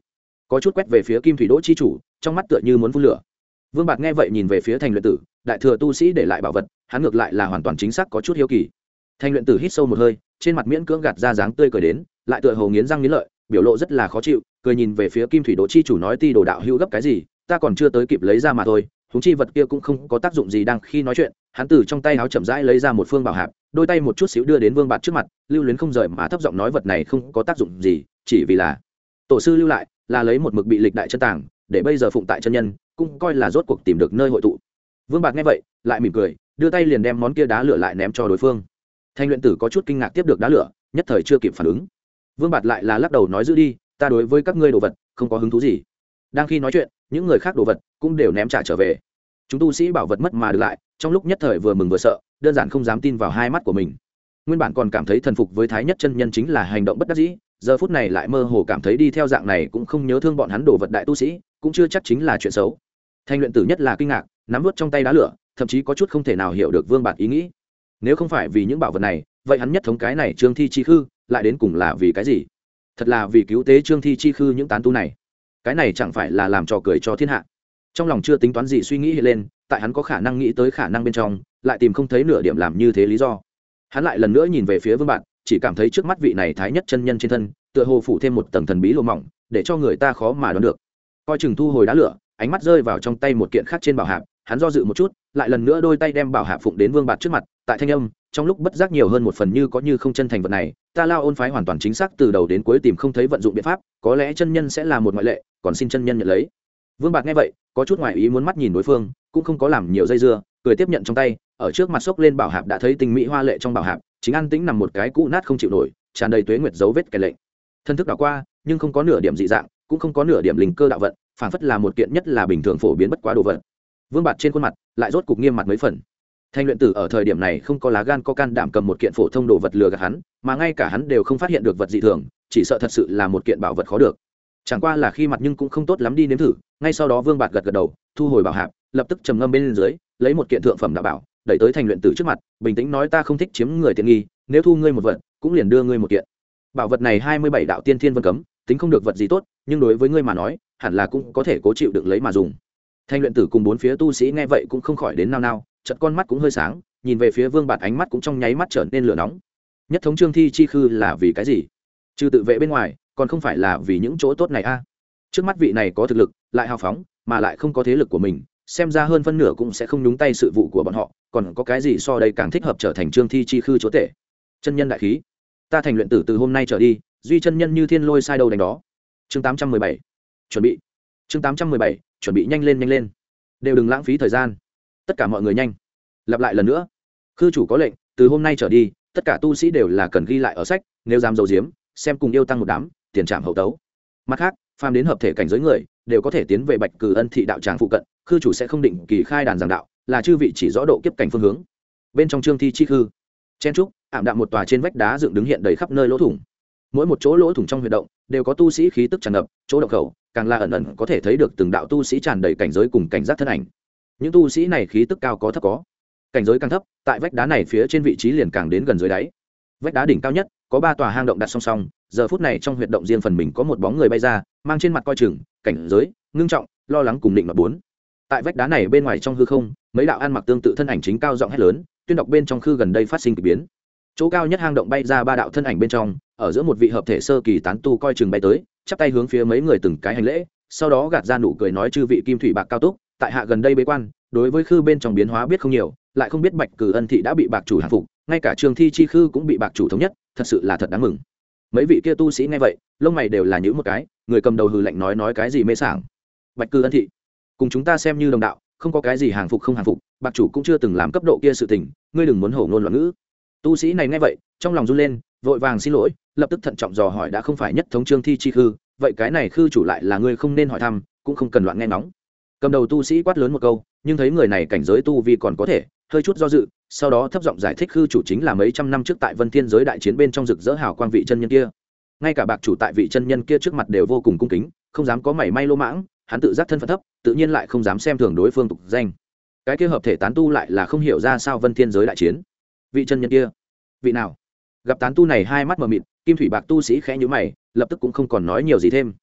có chút quét về phía kim thủy đỗ chi chủ, trong mắt tựa như muốn phun lửa. Vương Bạt nghe vậy nhìn về phía Thành luyện tử, đại thừa tu sĩ để lại bảo vật, hắn ngược lại là hoàn toàn chính xác có chút hiếu kỳ. Thành luyện tử hít sâu một hơi, trên mặt miễn cưỡng gạt ra dáng tươi cười đến, lại tựa hồ nghiến răng nghiến lợi, biểu lộ rất là khó chịu, cười nhìn về phía kim thủy đỗ chi chủ nói ti đồ đạo hữu gấp cái gì, ta còn chưa tới kịp lấy ra mà thôi, huống chi vật kia cũng không có tác dụng gì. Đang khi nói chuyện, hắn từ trong tay áo chậm rãi lấy ra một phương bảo hạp, đôi tay một chút xíu đưa đến Vương Bạt trước mặt, lưu luyến không rời mà thấp giọng nói vật này không có tác dụng gì, chỉ vì là tổ sư lưu lại, là lấy một mực bị lịch đại chân tàng, để bây giờ phụng tại chân nhân, cũng coi là rốt cuộc tìm được nơi hội tụ. Vương Bạt nghe vậy, lại mỉm cười, đưa tay liền đem món kia đá lửa lại ném cho đối phương. Thanh luyện tử có chút kinh ngạc tiếp được đá lửa, nhất thời chưa kịp phản ứng. Vương Bạt lại là lắc đầu nói giữ đi, ta đối với các ngươi đồ vật không có hứng thú gì. Đang khi nói chuyện, những người khác đồ vật cũng đều ném trả trở về. Chúng tu sĩ bảo vật mất mà được lại, trong lúc nhất thời vừa mừng vừa sợ, đơn giản không dám tin vào hai mắt của mình. Nguyên bản còn cảm thấy thần phục với thái nhất chân nhân chính là hành động bất đắc dĩ, giờ phút này lại mơ hồ cảm thấy đi theo dạng này cũng không nhớ thương bọn hắn đồ vật đại tu sĩ, cũng chưa chắc chính là chuyện xấu. Thanh luyện tử nhất là kinh ngạc, nắm vút trong tay đá lửa, thậm chí có chút không thể nào hiểu được Vương Bạt ý nghĩ. Nếu không phải vì những bảo vật này, vậy hắn nhất thống cái này Trương Thi chi khư, lại đến cùng là vì cái gì? Thật là vì cứu tế Trương Thi chi khư những tán tu này. Cái này chẳng phải là làm trò cười cho thiên hạ. Trong lòng chưa tính toán gì suy nghĩ hiện lên, tại hắn có khả năng nghĩ tới khả năng bên trong, lại tìm không thấy nửa điểm làm như thế lý do. Hắn lại lần nữa nhìn về phía Vương Bạt, chỉ cảm thấy trước mắt vị này thái nhất chân nhân trên thân, tựa hồ phủ thêm một tầng thần bí lụa mỏng, để cho người ta khó mà đoán được. Coi chừng thu hồi đá lửa, ánh mắt rơi vào trong tay một kiện khác trên bảo hạp, hắn do dự một chút, lại lần nữa đôi tay đem bảo hạp phụng đến Vương Bạt trước mặt, tại thanh âm trong lúc bất giác nhiều hơn một phần như có như không chân thành vật này, ta Lao Ôn phái hoàn toàn chính xác từ đầu đến cuối tìm không thấy vận dụng biện pháp, có lẽ chân nhân sẽ là một ngoại lệ, còn xin chân nhân nhận lấy. Vương Bạt nghe vậy, có chút ngoài ý muốn mắt nhìn đối phương, cũng không có làm nhiều dây dưa, cười tiếp nhận trong tay, ở trước mặt xốc lên bảo hạp đã thấy tinh mỹ hoa lệ trong bảo hạp, chính an tĩnh nằm một cái cũ nát không chịu nổi, tràn đầy tuế nguyệt dấu vết kẻ lệnh. Thân thức đảo qua, nhưng không có nửa điểm dị dạng, cũng không có nửa điểm linh cơ đạo vận, phảng phất là một kiện nhất là bình thường phổ biến bất quá đồ vật. Vương Bạt trên khuôn mặt lại rốt cục nghiêm mặt mấy phần. Thanh luyện tử ở thời điểm này không có lá gan có can đảm cầm một kiện phổ thông đồ vật lừa gạt hắn, mà ngay cả hắn đều không phát hiện được vật dị thường, chỉ sợ thật sự là một kiện bảo vật khó được. Chẳng qua là khi mặt nhưng cũng không tốt lắm đi nếm thử, ngay sau đó Vương Bạt gật gật đầu, thu hồi bảo hạp, lập tức trầm ngâm bên dưới, lấy một kiện thượng phẩm đạo bảo, đẩy tới Thanh luyện tử trước mặt, bình tĩnh nói ta không thích chiếm người tiện nghi, nếu thu ngươi một vật, cũng liền đưa ngươi một kiện. Bảo vật này hai mươi bảy đạo tiên thiên vân cấm, tính không được vật gì tốt, nhưng đối với ngươi mà nói, hẳn là cũng có thể cố chịu đựng lấy mà dùng. Thanh luyện tử cùng bốn phía tu sĩ nghe vậy cũng không khỏi đến nao nao, chợt con mắt cũng hơi sáng, nhìn về phía Vương Bạt ánh mắt cũng trong nháy mắt trở nên lửa nóng. Nhất thống Trương Thi chi khư là vì cái gì? Trừ tự vệ bên ngoài, còn không phải là vì những chỗ tốt này a? À? Trước mắt vị này có thực lực, lại hào phóng, mà lại không có thế lực của mình, xem ra hơn phân nửa cũng sẽ không nhúng tay sự vụ của bọn họ, còn có cái gì so đây càng thích hợp trở thành Trương Thi chi khư chúa tể? Chân nhân đại khí, ta Thành luyện tử từ hôm nay trở đi, duy chân nhân như thiên lôi sai đầu đánh đó. Chương tám trăm mười bảy, chuẩn bị. Chương tám trăm mười bảy, chuẩn bị nhanh lên nhanh lên. Đều đừng lãng phí thời gian. Tất cả mọi người nhanh. Lặp lại lần nữa. Khư chủ có lệnh, từ hôm nay trở đi, tất cả tu sĩ đều là cần ghi lại ở sách, nếu dám giấu giếm, xem cùng yêu tăng một đám, tiền trảm hậu tấu. Mặt khác, phàm đến hợp thể cảnh giới người, đều có thể tiến về Bạch Cử Ân thị đạo tràng phụ cận, khư chủ sẽ không định kỳ khai đàn giảng đạo, là chư vị chỉ rõ độ kiếp cảnh phương hướng. Bên trong Trương Thi chi khư, chen trúc, ảm đạm một tòa trên vách đá dựng đứng hiện đầy khắp nơi lỗ thủng. Mỗi một chỗ lỗ thủng trong huyệt động đều có tu sĩ khí tức tràn ngập, chỗ động khẩu càng là ẩn ẩn có thể thấy được từng đạo tu sĩ tràn đầy cảnh giới cùng cảnh giác thân ảnh. Những tu sĩ này khí tức cao có thấp có, cảnh giới càng thấp, tại vách đá này phía trên vị trí liền càng đến gần dưới đáy. Vách đá đỉnh cao nhất có ba tòa hang động đặt song song, giờ phút này trong huyệt động riêng phần mình có một bóng người bay ra, mang trên mặt coi chừng, cảnh giới, ngưng trọng, lo lắng cùng định mặt bốn. Tại vách đá này bên ngoài trong hư không, mấy đạo ăn mặc tương tự thân ảnh chính cao giọng hét lớn, tuyên đọc bên trong khư gần đây phát sinh kỳ biến. Chỗ cao nhất hang động bay ra ba đạo thân ảnh bên trong, ở giữa một vị hợp thể sơ kỳ tán tu coi chừng bay tới, chắp tay hướng phía mấy người từng cái hành lễ, sau đó gạt ra nụ cười nói chư vị kim thủy bạc cao túc, tại hạ gần đây bế quan, đối với khư bên trong biến hóa biết không nhiều, lại không biết Bạch Cử Ân thị đã bị bạc chủ hạ phục, ngay cả Trương Thi chi khư cũng bị bạc chủ thống nhất, thật sự là thật đáng mừng. Mấy vị kia tu sĩ nghe vậy, lông mày đều là nhíu một cái, người cầm đầu hừ lạnh nói nói cái gì mê sảng. Bạch Cử Ân thị, cùng chúng ta xem như đồng đạo, không có cái gì hàng phục không hàng phục, bạc chủ cũng chưa từng làm cấp độ kia sự tình, ngươi đừng muốn hổ ngôn loạn ngữ. Tu sĩ này nghe vậy, trong lòng run lên, vội vàng xin lỗi, lập tức thận trọng dò hỏi đã không phải nhất thống Trương Thi chi khư, vậy cái này khư chủ lại là ngươi không nên hỏi thăm, cũng không cần loạn nghe ngóng. Cầm đầu tu sĩ quát lớn một câu, nhưng thấy người này cảnh giới tu vi còn có thể, hơi chút do dự, sau đó thấp giọng giải thích khư chủ chính là mấy trăm năm trước tại Vân Thiên giới đại chiến bên trong rực rỡ hào quang vị chân nhân kia. Ngay cả bạc chủ tại vị chân nhân kia trước mặt đều vô cùng cung kính, không dám có mảy may lô mãng, hắn tự giác thân phận thấp, tự nhiên lại không dám xem thường đối phương tục danh. Cái kia hợp thể tán tu lại là không hiểu ra sao Vân Thiên giới đại chiến. Vị chân nhân kia, vị nào? Gặp tán tu này hai mắt mờ mịt, kim thủy bạc tu sĩ khẽ nhíu mày, lập tức cũng không còn nói nhiều gì thêm.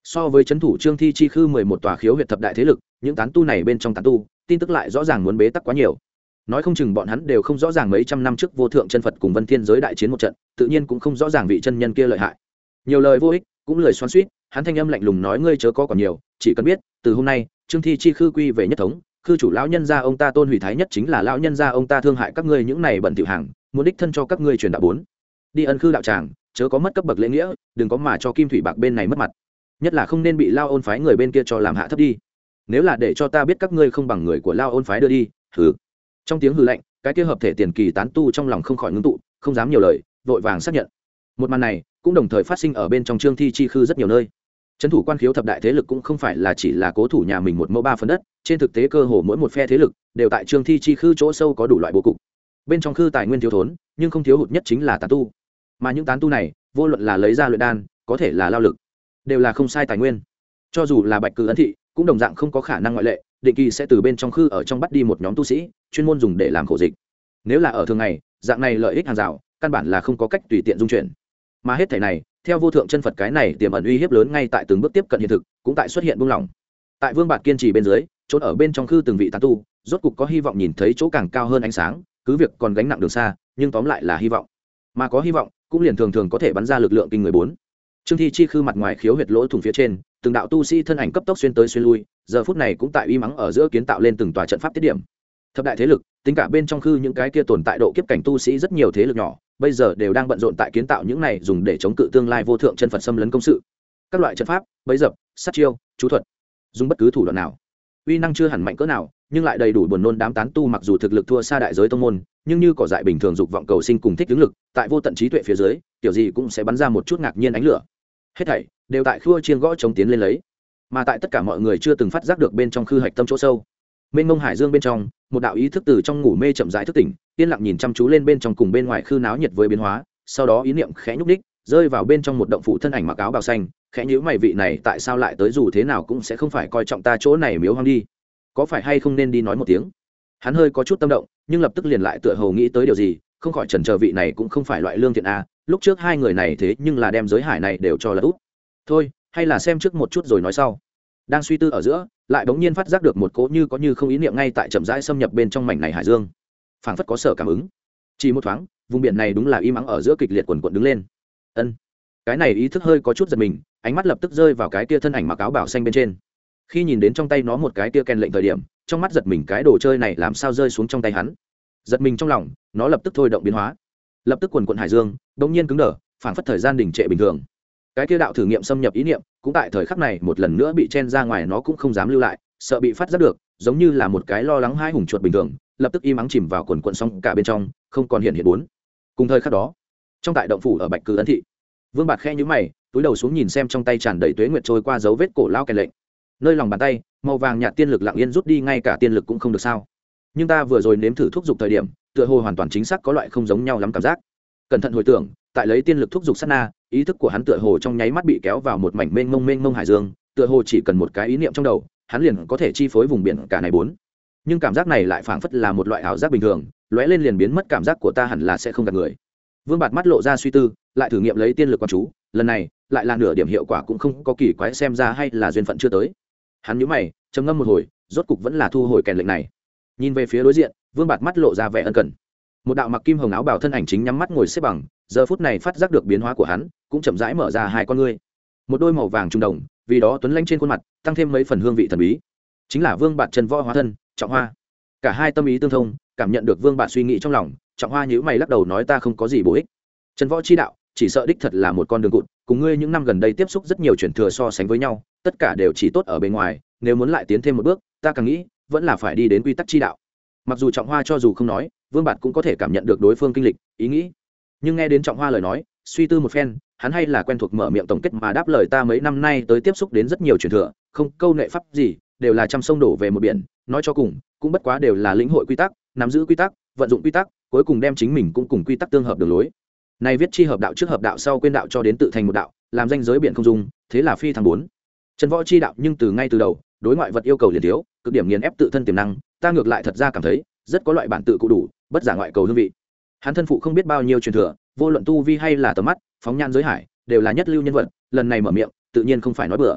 So với trấn thủ trương thi chi khư mười một tòa khiếu huyệt thập đại thế lực, những tán tu này bên trong tán tu tin tức lại rõ ràng muốn bế tắc quá nhiều. Nói không chừng bọn hắn đều không rõ ràng mấy trăm năm trước vô thượng chân Phật cùng Vân Thiên giới đại chiến một trận, tự nhiên cũng không rõ ràng vị chân nhân kia lợi hại. Nhiều lời vô ích, cũng lời xoắn xuýt, hắn thanh âm lạnh lùng nói ngươi chớ có còn nhiều, chỉ cần biết, từ hôm nay, trương thi chi khư quy về nhất thống, khư chủ lão nhân gia ông ta tôn hủy thái nhất chính là lão nhân gia ông ta thương hại các ngươi những này bẩn tiểu hàng, muốn đích thân cho các ngươi truyền đạo bốn. Đi ân khư đạo tràng, chớ có mất cấp bậc lễ nghĩa, đừng có mà cho Kim Thủy Bạc bên này mất mặt. Nhất là không nên bị Lao Ôn phái người bên kia cho làm hạ thấp đi. Nếu là để cho ta biết các ngươi không bằng người của Lao Ôn phái đưa đi, hừ. Trong tiếng hừ lạnh, cái kia hợp thể tiền kỳ tán tu trong lòng không khỏi ngưng tụ, không dám nhiều lời, vội vàng xác nhận. Một màn này cũng đồng thời phát sinh ở bên trong trương thi chi khư rất nhiều nơi. Trấn thủ quan khiếu thập đại thế lực cũng không phải là chỉ là cố thủ nhà mình một mẫu ba phần đất, trên thực tế cơ hồ mỗi một phe thế lực đều tại trương thi chi khư chỗ sâu có đủ loại bố cục. Bên trong khư tài nguyên thiếu thốn, nhưng không thiếu hụt nhất chính là tán tu. Mà những tán tu này, vô luận là lấy ra luyện đan, có thể là lao lực, đều là không sai tài nguyên. Cho dù là Bạch Cử ấn thị, cũng đồng dạng không có khả năng ngoại lệ, định kỳ sẽ từ bên trong khư ở trong bắt đi một nhóm tu sĩ, chuyên môn dùng để làm khổ dịch. Nếu là ở thường ngày, dạng này lợi ích hàng rào, căn bản là không có cách tùy tiện dung chuyển. Mà hết thảy này, theo vô thượng chân Phật cái này tiềm ẩn uy hiếp lớn ngay tại từng bước tiếp cận hiện thực, cũng tại xuất hiện buông lỏng. Tại Vương Bạt kiên trì bên dưới, trốn ở bên trong khư từng vị tán tu, rốt cục có hy vọng nhìn thấy chỗ càng cao hơn ánh sáng, cứ việc còn gánh nặng đường xa, nhưng tóm lại là hy vọng. Mà có hy vọng, cũng liền thường thường có thể bắn ra lực lượng kinh người bốn. Trương thi chi khư mặt ngoài khiếu huyệt lỗ thủng phía trên, từng đạo tu sĩ thân ảnh cấp tốc xuyên tới xuyên lui, giờ phút này cũng tại uy mắng ở giữa kiến tạo lên từng tòa trận pháp tiết điểm. Thập đại thế lực, tính cả bên trong khư những cái kia tồn tại độ kiếp cảnh tu sĩ rất nhiều thế lực nhỏ, bây giờ đều đang bận rộn tại kiến tạo những này dùng để chống cự tương lai vô thượng chân Phật xâm lấn công sự. Các loại trận pháp, bẫy dập, sát chiêu, chú thuật, dùng bất cứ thủ đoạn nào, uy năng chưa hẳn mạnh cỡ nào, nhưng lại đầy đủ buồn nôn đám tán tu mặc dù thực lực thua xa đại giới tông môn, nhưng như cỏ dại bình thường dục vọng cầu sinh cùng thích ứng lực, tại vô tận trí tuệ phía dưới, tiểu gì cũng sẽ bắn ra một chút ngạc nhiên ánh lửa. Hết thảy đều tại khua chiên gõ chống tiến lên lấy, mà tại tất cả mọi người chưa từng phát giác được bên trong khư hạch tâm chỗ sâu, mênh mông hải dương bên trong, một đạo ý thức từ trong ngủ mê chậm rãi thức tỉnh, yên lặng nhìn chăm chú lên bên trong cùng bên ngoài khư náo nhiệt với biến hóa, sau đó ý niệm khẽ nhúc đích, rơi vào bên trong một động phủ thân ảnh mặc áo bào xanh, khẽ nhíu mày vị này tại sao lại tới dù thế nào cũng sẽ không phải coi trọng ta chỗ này miếu hoang đi, có phải hay không nên đi nói một tiếng. Hắn hơi có chút tâm động, nhưng lập tức liền lại tựa hồ nghĩ tới điều gì, không khỏi chần chờ vị này cũng không phải loại lương thiện a, lúc trước hai người này thế nhưng là đem giới hải này đều cho là út. Thôi, hay là xem trước một chút rồi nói sau. Đang suy tư ở giữa, lại bỗng nhiên phát giác được một cỗ như có như không ý niệm ngay tại chậm rãi xâm nhập bên trong mảnh này hải dương, phảng phất có sở cảm ứng. Chỉ một thoáng, vùng biển này đúng là im ắng ở giữa kịch liệt quần quần đứng lên. Ân, cái này ý thức hơi có chút giật mình, ánh mắt lập tức rơi vào cái kia thân ảnh mặc áo bảo xanh bên trên. Khi nhìn đến trong tay nó một cái kia ken lệnh thời điểm, trong mắt giật mình cái đồ chơi này làm sao rơi xuống trong tay hắn. Giật mình trong lòng, nó lập tức thôi động biến hóa, lập tức quần quần hải dương bỗng nhiên cứng đờ, phảng phất thời gian đình trệ bình thường. Cái kia đạo thử nghiệm xâm nhập ý niệm cũng tại thời khắc này một lần nữa bị chen ra ngoài, nó cũng không dám lưu lại, sợ bị phát giác được, giống như là một cái lo lắng hai hùng chuột bình thường, lập tức im ắng chìm vào quần quần sóng cả bên trong, không còn hiện hiện bốn. Cùng thời khắc đó, trong tại động phủ ở Bạch Cử ấn thị, Vương Bạt khẽ nhíu mày, túi đầu xuống nhìn xem trong tay tràn đầy tuế nguyệt trôi qua dấu vết cổ lao kèn lệnh. Nơi lòng bàn tay, màu vàng nhạt tiên lực lặng yên rút đi, ngay cả tiên lực cũng không được sao? Nhưng ta vừa rồi nếm thử thúc dục thời điểm, tựa hồ hoàn toàn chính xác có loại không giống nhau lắm cảm giác. Cẩn thận hồi tưởng, tại lấy tiên lực thúc dục sát na, ý thức của hắn tựa hồ trong nháy mắt bị kéo vào một mảnh mênh mông mênh mông hải dương, tựa hồ chỉ cần một cái ý niệm trong đầu, hắn liền có thể chi phối vùng biển cả này bốn. Nhưng cảm giác này lại phảng phất là một loại ảo giác bình thường, lóe lên liền biến mất, cảm giác của ta hẳn là sẽ không gạt người. Vương Bạt mắt lộ ra suy tư, lại thử nghiệm lấy tiên lực quan chú, lần này lại là nửa điểm hiệu quả cũng không có, kỳ quái xem ra hay là duyên phận chưa tới. Hắn nhíu mày, trầm ngâm một hồi, rốt cục vẫn là thu hồi kèn lệnh này. Nhìn về phía đối diện, Vương Bạt mắt lộ ra vẻ ân cần. Một đạo mặc kim hồng áo bào thân ảnh chính nhắm mắt ngồi xếp bằng, giờ phút này phát giác được biến hóa của hắn, cũng chậm rãi mở ra hai con ngươi. Một đôi màu vàng trung đồng, vì đó tuấn lãnh trên khuôn mặt, tăng thêm mấy phần hương vị thần bí. Chính là Vương Bạt chân võ hóa thân, Trọng Hoa. Cả hai tâm ý tương thông, cảm nhận được Vương Bạt suy nghĩ trong lòng, Trọng Hoa nhíu mày lắc đầu nói ta không có gì bổ ích. Chân võ chi đạo, chỉ sợ đích thật là một con đường cụt, cùng ngươi những năm gần đây tiếp xúc rất nhiều truyền thừa so sánh với nhau, tất cả đều chỉ tốt ở bên ngoài, nếu muốn lại tiến thêm một bước, ta càng nghĩ, vẫn là phải đi đến quy tắc chi đạo. Mặc dù Trọng Hoa cho dù không nói, Vương Bạt cũng có thể cảm nhận được đối phương kinh lịch, ý nghĩ. Nhưng nghe đến Trọng Hoa lời nói, suy tư một phen, hắn hay là quen thuộc mở miệng tổng kết mà đáp lời ta mấy năm nay tới tiếp xúc đến rất nhiều truyền thừa, không câu nệ pháp gì, đều là trăm sông đổ về một biển, nói cho cùng, cũng bất quá đều là lĩnh hội quy tắc, nắm giữ quy tắc, vận dụng quy tắc, cuối cùng đem chính mình cũng cùng quy tắc tương hợp đường lối. Này viết chi hợp đạo trước hợp đạo sau quên đạo cho đến tự thành một đạo, làm danh giới biển không dung, thế là phi thăng bốn. Chân võ chi đạo nhưng từ ngay từ đầu, đối ngoại vật yêu cầu liền thiếu, cực điểm nghiền ép tự thân tiềm năng, ta ngược lại thật ra cảm thấy, rất có loại bản tự cụ đủ, bất giả ngoại cầu hương vị. Hắn thân phụ không biết bao nhiêu truyền thừa, vô luận tu vi hay là tầm mắt, phóng nhan giới hải, đều là nhất lưu nhân vật, lần này mở miệng, tự nhiên không phải nói bừa.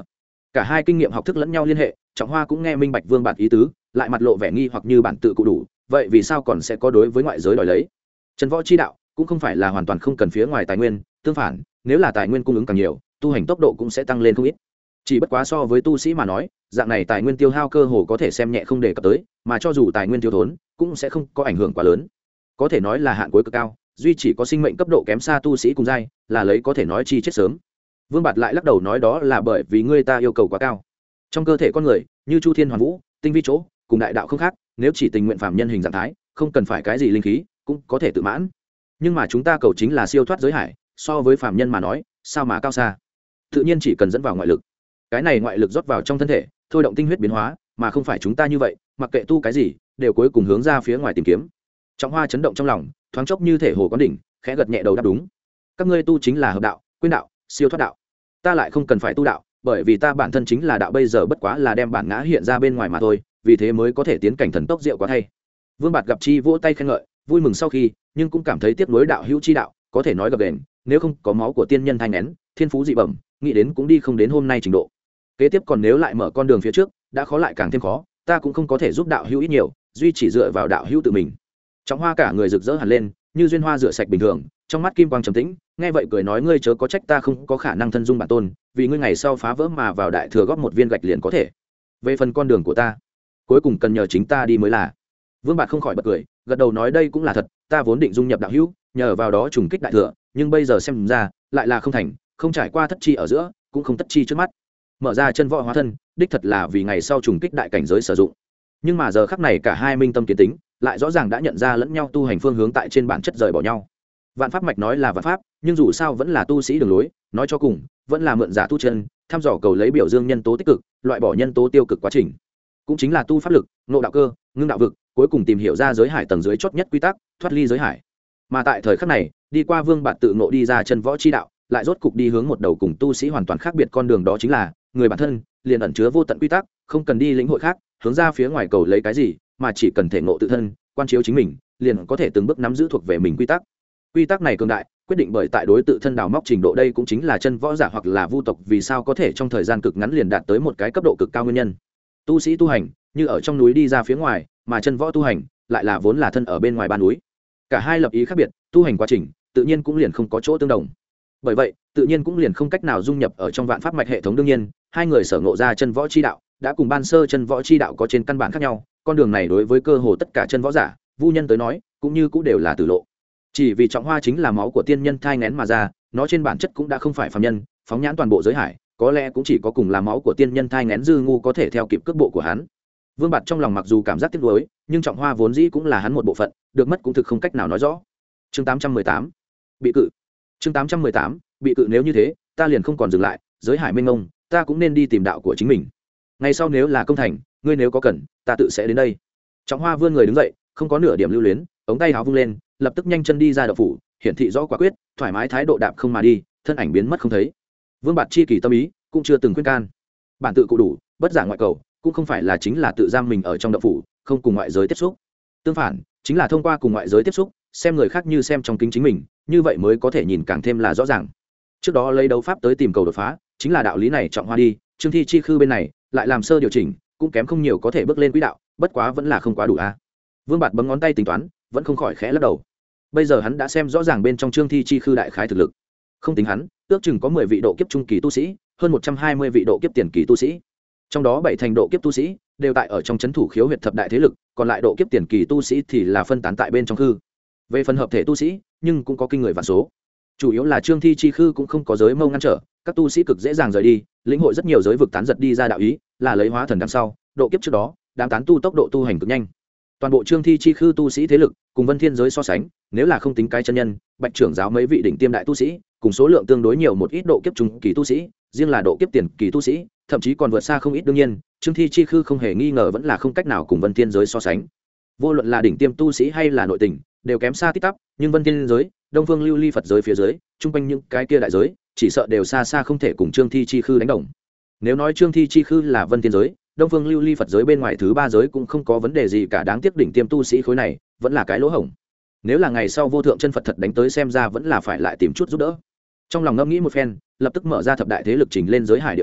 cả hai kinh nghiệm học thức lẫn nhau liên hệ, Trọng Hoa cũng nghe minh bạch Vương Bạt ý tứ, lại mặt lộ vẻ nghi hoặc như bản tự cụ đủ, vậy vì sao còn sẽ có đối với ngoại giới đòi lấy? Chân võ chi đạo cũng không phải là hoàn toàn không cần phía ngoài tài nguyên, tương phản, nếu là tài nguyên cung ứng càng nhiều, tu hành tốc độ cũng sẽ tăng lên không ít. Chỉ bất quá so với tu sĩ mà nói, dạng này tài nguyên tiêu hao cơ hồ có thể xem nhẹ không đề cập tới, mà cho dù tài nguyên thiếu thốn, cũng sẽ không có ảnh hưởng quá lớn. Có thể nói là hạn cuối cực cao, duy chỉ có sinh mệnh cấp độ kém xa tu sĩ cùng giai, là lấy có thể nói chi chết sớm. Vương Bạt lại lắc đầu nói đó là bởi vì ngươi ta yêu cầu quá cao. Trong cơ thể con người, như Chu Thiên Hoàn Vũ, tinh vi chỗ, cùng đại đạo không khác, nếu chỉ tình nguyện phàm nhân hình dạng thái, không cần phải cái gì linh khí, cũng có thể tự mãn. Nhưng mà chúng ta cầu chính là siêu thoát giới hải, so với phàm nhân mà nói, sao mà cao xa. Tự nhiên chỉ cần dẫn vào ngoại lực. Cái này ngoại lực rót vào trong thân thể, thôi động tinh huyết biến hóa, mà không phải chúng ta như vậy, mặc kệ tu cái gì, đều cuối cùng hướng ra phía ngoài tìm kiếm. Trọng Hoa chấn động trong lòng, thoáng chốc như thể hồ quán đỉnh, khẽ gật nhẹ đầu đáp đúng. Các ngươi tu chính là hợp đạo, quyên đạo, siêu thoát đạo. Ta lại không cần phải tu đạo, bởi vì ta bản thân chính là đạo, bây giờ bất quá là đem bản ngã hiện ra bên ngoài mà thôi, vì thế mới có thể tiến cảnh thần tốc diệu quá thay. Vương Bạt gặp chi vỗ tay khen ngợi, vui mừng sau khi, nhưng cũng cảm thấy tiếc nuối đạo hữu chi đạo, có thể nói gặp đền, nếu không có máu của tiên nhân thanh nén, thiên phú dị bẩm, nghĩ đến cũng đi không đến hôm nay trình độ. Kế tiếp còn nếu lại mở con đường phía trước, đã khó lại càng thêm khó, ta cũng không có thể giúp đạo hữu ít nhiều, duy chỉ dựa vào đạo hữu tự mình. Trọng Hoa cả người rực rỡ hẳn lên, như duyên hoa rửa sạch bình thường, trong mắt kim quang trầm tĩnh, nghe vậy cười nói ngươi chớ có trách ta không có khả năng thân dung bản tôn, vì ngươi ngày sau phá vỡ mà vào đại thừa góp một viên gạch liền có thể. Về phần con đường của ta, cuối cùng cần nhờ chính ta đi mới là. Vương Bạt không khỏi bật cười, gật đầu nói đây cũng là thật, ta vốn định dung nhập đạo hữu, nhờ vào đó trùng kích đại thừa, nhưng bây giờ xem ra, lại là không thành, không trải qua thất chi ở giữa, cũng không tất chi trước mắt. Mở ra chân võ hóa thân, đích thật là vì ngày sau trùng kích đại cảnh giới sử dụng. Nhưng mà giờ khắc này cả hai minh tâm kiến tính, lại rõ ràng đã nhận ra lẫn nhau tu hành phương hướng tại trên bản chất rời bỏ nhau. Vạn pháp mạch nói là vạn pháp, nhưng dù sao vẫn là tu sĩ đường lối, nói cho cùng, vẫn là mượn giả tu chân, thăm dò cầu lấy biểu dương nhân tố tích cực, loại bỏ nhân tố tiêu cực quá trình. Cũng chính là tu pháp lực, ngộ đạo cơ, ngưng đạo vực, cuối cùng tìm hiểu ra giới hải tầng dưới chót nhất quy tắc, thoát ly giới hải. Mà tại thời khắc này, đi qua Vương Bạt tự ngộ đi ra chân võ chi đạo, lại rốt cục đi hướng một đầu cùng tu sĩ hoàn toàn khác biệt con đường, đó chính là người bản thân liền ẩn chứa vô tận quy tắc, không cần đi lĩnh hội khác, hướng ra phía ngoài cầu lấy cái gì, mà chỉ cần thể ngộ tự thân, quan chiếu chính mình, liền có thể từng bước nắm giữ thuộc về mình quy tắc. Quy tắc này cường đại, quyết định bởi tại đối tự thân đào móc trình độ, đây cũng chính là chân võ giả hoặc là vu tộc vì sao có thể trong thời gian cực ngắn liền đạt tới một cái cấp độ cực cao nguyên nhân. Tu sĩ tu hành, như ở trong núi đi ra phía ngoài, mà chân võ tu hành lại là vốn là thân ở bên ngoài ban núi. Cả hai lập ý khác biệt, tu hành quá trình tự nhiên cũng liền không có chỗ tương đồng. Bởi vậy, tự nhiên cũng liền không cách nào dung nhập ở trong vạn pháp mạch hệ thống. Đương nhiên, hai người sở ngộ ra chân võ chi đạo, đã cùng ban sơ chân võ chi đạo có trên căn bản khác nhau, con đường này đối với cơ hồ tất cả chân võ giả, vu nhân tới nói, cũng như cũng đều là tử lộ. Chỉ vì Trọng Hoa chính là máu của tiên nhân thai nghén mà ra, nó trên bản chất cũng đã không phải phàm nhân, phóng nhãn toàn bộ giới hải, có lẽ cũng chỉ có cùng là máu của tiên nhân thai nghén dư ngu có thể theo kịp cước bộ của hắn. Vương Bạt trong lòng mặc dù cảm giác tiếc nuối, nhưng Trọng Hoa vốn dĩ cũng là hắn một bộ phận, được mất cũng thực không cách nào nói rõ. Chương tám trăm mười tám, bị cự. Chương tám trăm mười tám, bị cự. Nếu như thế, ta liền không còn dừng lại, giới hải mênh mông, ta cũng nên đi tìm đạo của chính mình. Ngày sau nếu là công thành, ngươi nếu có cần, ta tự sẽ đến đây. Trọng Hoa vươn người đứng dậy, không có nửa điểm lưu luyến, ống tay áo vung lên, lập tức nhanh chân đi ra đạo phủ, hiển thị rõ quả quyết, thoải mái thái độ đạp không mà đi, thân ảnh biến mất không thấy. Vương Bạt chi kỳ tâm ý, cũng chưa từng khuyên can. Bản tự cụ đủ, bất giả ngoại cầu, cũng không phải là chính là tự giam mình ở trong đạo phủ, không cùng ngoại giới tiếp xúc. Tương phản, chính là thông qua cùng ngoại giới tiếp xúc, xem người khác như xem trong kính chính mình, như vậy mới có thể nhìn càng thêm là rõ ràng. Trước đó lấy đấu pháp tới tìm cầu đột phá, chính là đạo lý này. Trọng Hoa đi, Trương Thi chi khư bên này lại làm sơ điều chỉnh, cũng kém không nhiều có thể bước lên quỹ đạo, bất quá vẫn là không quá đủ a. Vương Bạt bấm ngón tay tính toán, vẫn không khỏi khẽ lắc đầu. Bây giờ hắn đã xem rõ ràng bên trong Trương Thi chi khư đại khái thực lực, không tính hắn, ước chừng có mười vị độ kiếp trung kỳ tu sĩ, hơn một trăm hai mươi vị độ kiếp tiền kỳ tu sĩ, trong đó bảy thành độ kiếp tu sĩ đều tại ở trong trấn thủ khiếu huyệt thập đại thế lực, còn lại độ kiếp tiền kỳ tu sĩ thì là phân tán tại bên trong khư. Về phần hợp thể tu sĩ, nhưng cũng có kinh người vạn số. Chủ yếu là Trương Thi chi khư cũng không có giới mâu ngăn trở, các tu sĩ cực dễ dàng rời đi, lĩnh hội rất nhiều giới vực tán giật đi ra đạo ý, là lấy hóa thần đằng sau, độ kiếp trước đó, đám tán tu tốc độ tu hành cực nhanh. Toàn bộ Trương Thi chi khư tu sĩ thế lực, cùng Vân Thiên giới so sánh, nếu là không tính cái chân nhân, Bạch trưởng giáo mấy vị đỉnh tiêm đại tu sĩ, cùng số lượng tương đối nhiều một ít độ kiếp trung kỳ tu sĩ, riêng là độ kiếp tiền kỳ tu sĩ, thậm chí còn vượt xa không ít. Đương nhiên, Trương Thi chi khư không hề nghi ngờ vẫn là không cách nào cùng Vân Thiên giới so sánh. Vô luận là đỉnh tiêm tu sĩ hay là nội tình, đều kém xa tít tắp, nhưng Vân Thiên giới, Đông Phương Lưu Ly Phật giới phía dưới, trung quanh những cái kia đại giới, chỉ sợ đều xa xa không thể cùng Trương Thi chi khư đánh đồng. Nếu nói Trương Thi chi khư là Vân Thiên giới, Đông Phương Lưu Ly Phật giới bên ngoài thứ ba giới cũng không có vấn đề gì cả, đáng tiếc đỉnh tiêm tu sĩ khối này vẫn là cái lỗ hổng. Nếu là ngày sau vô thượng chân Phật thật đánh tới, xem ra vẫn là phải lại tìm chút giúp đỡ. Trong lòng ngẫm nghĩ một phen, lập tức mở ra thập đại thế lực trình lên giới hải địa đồ,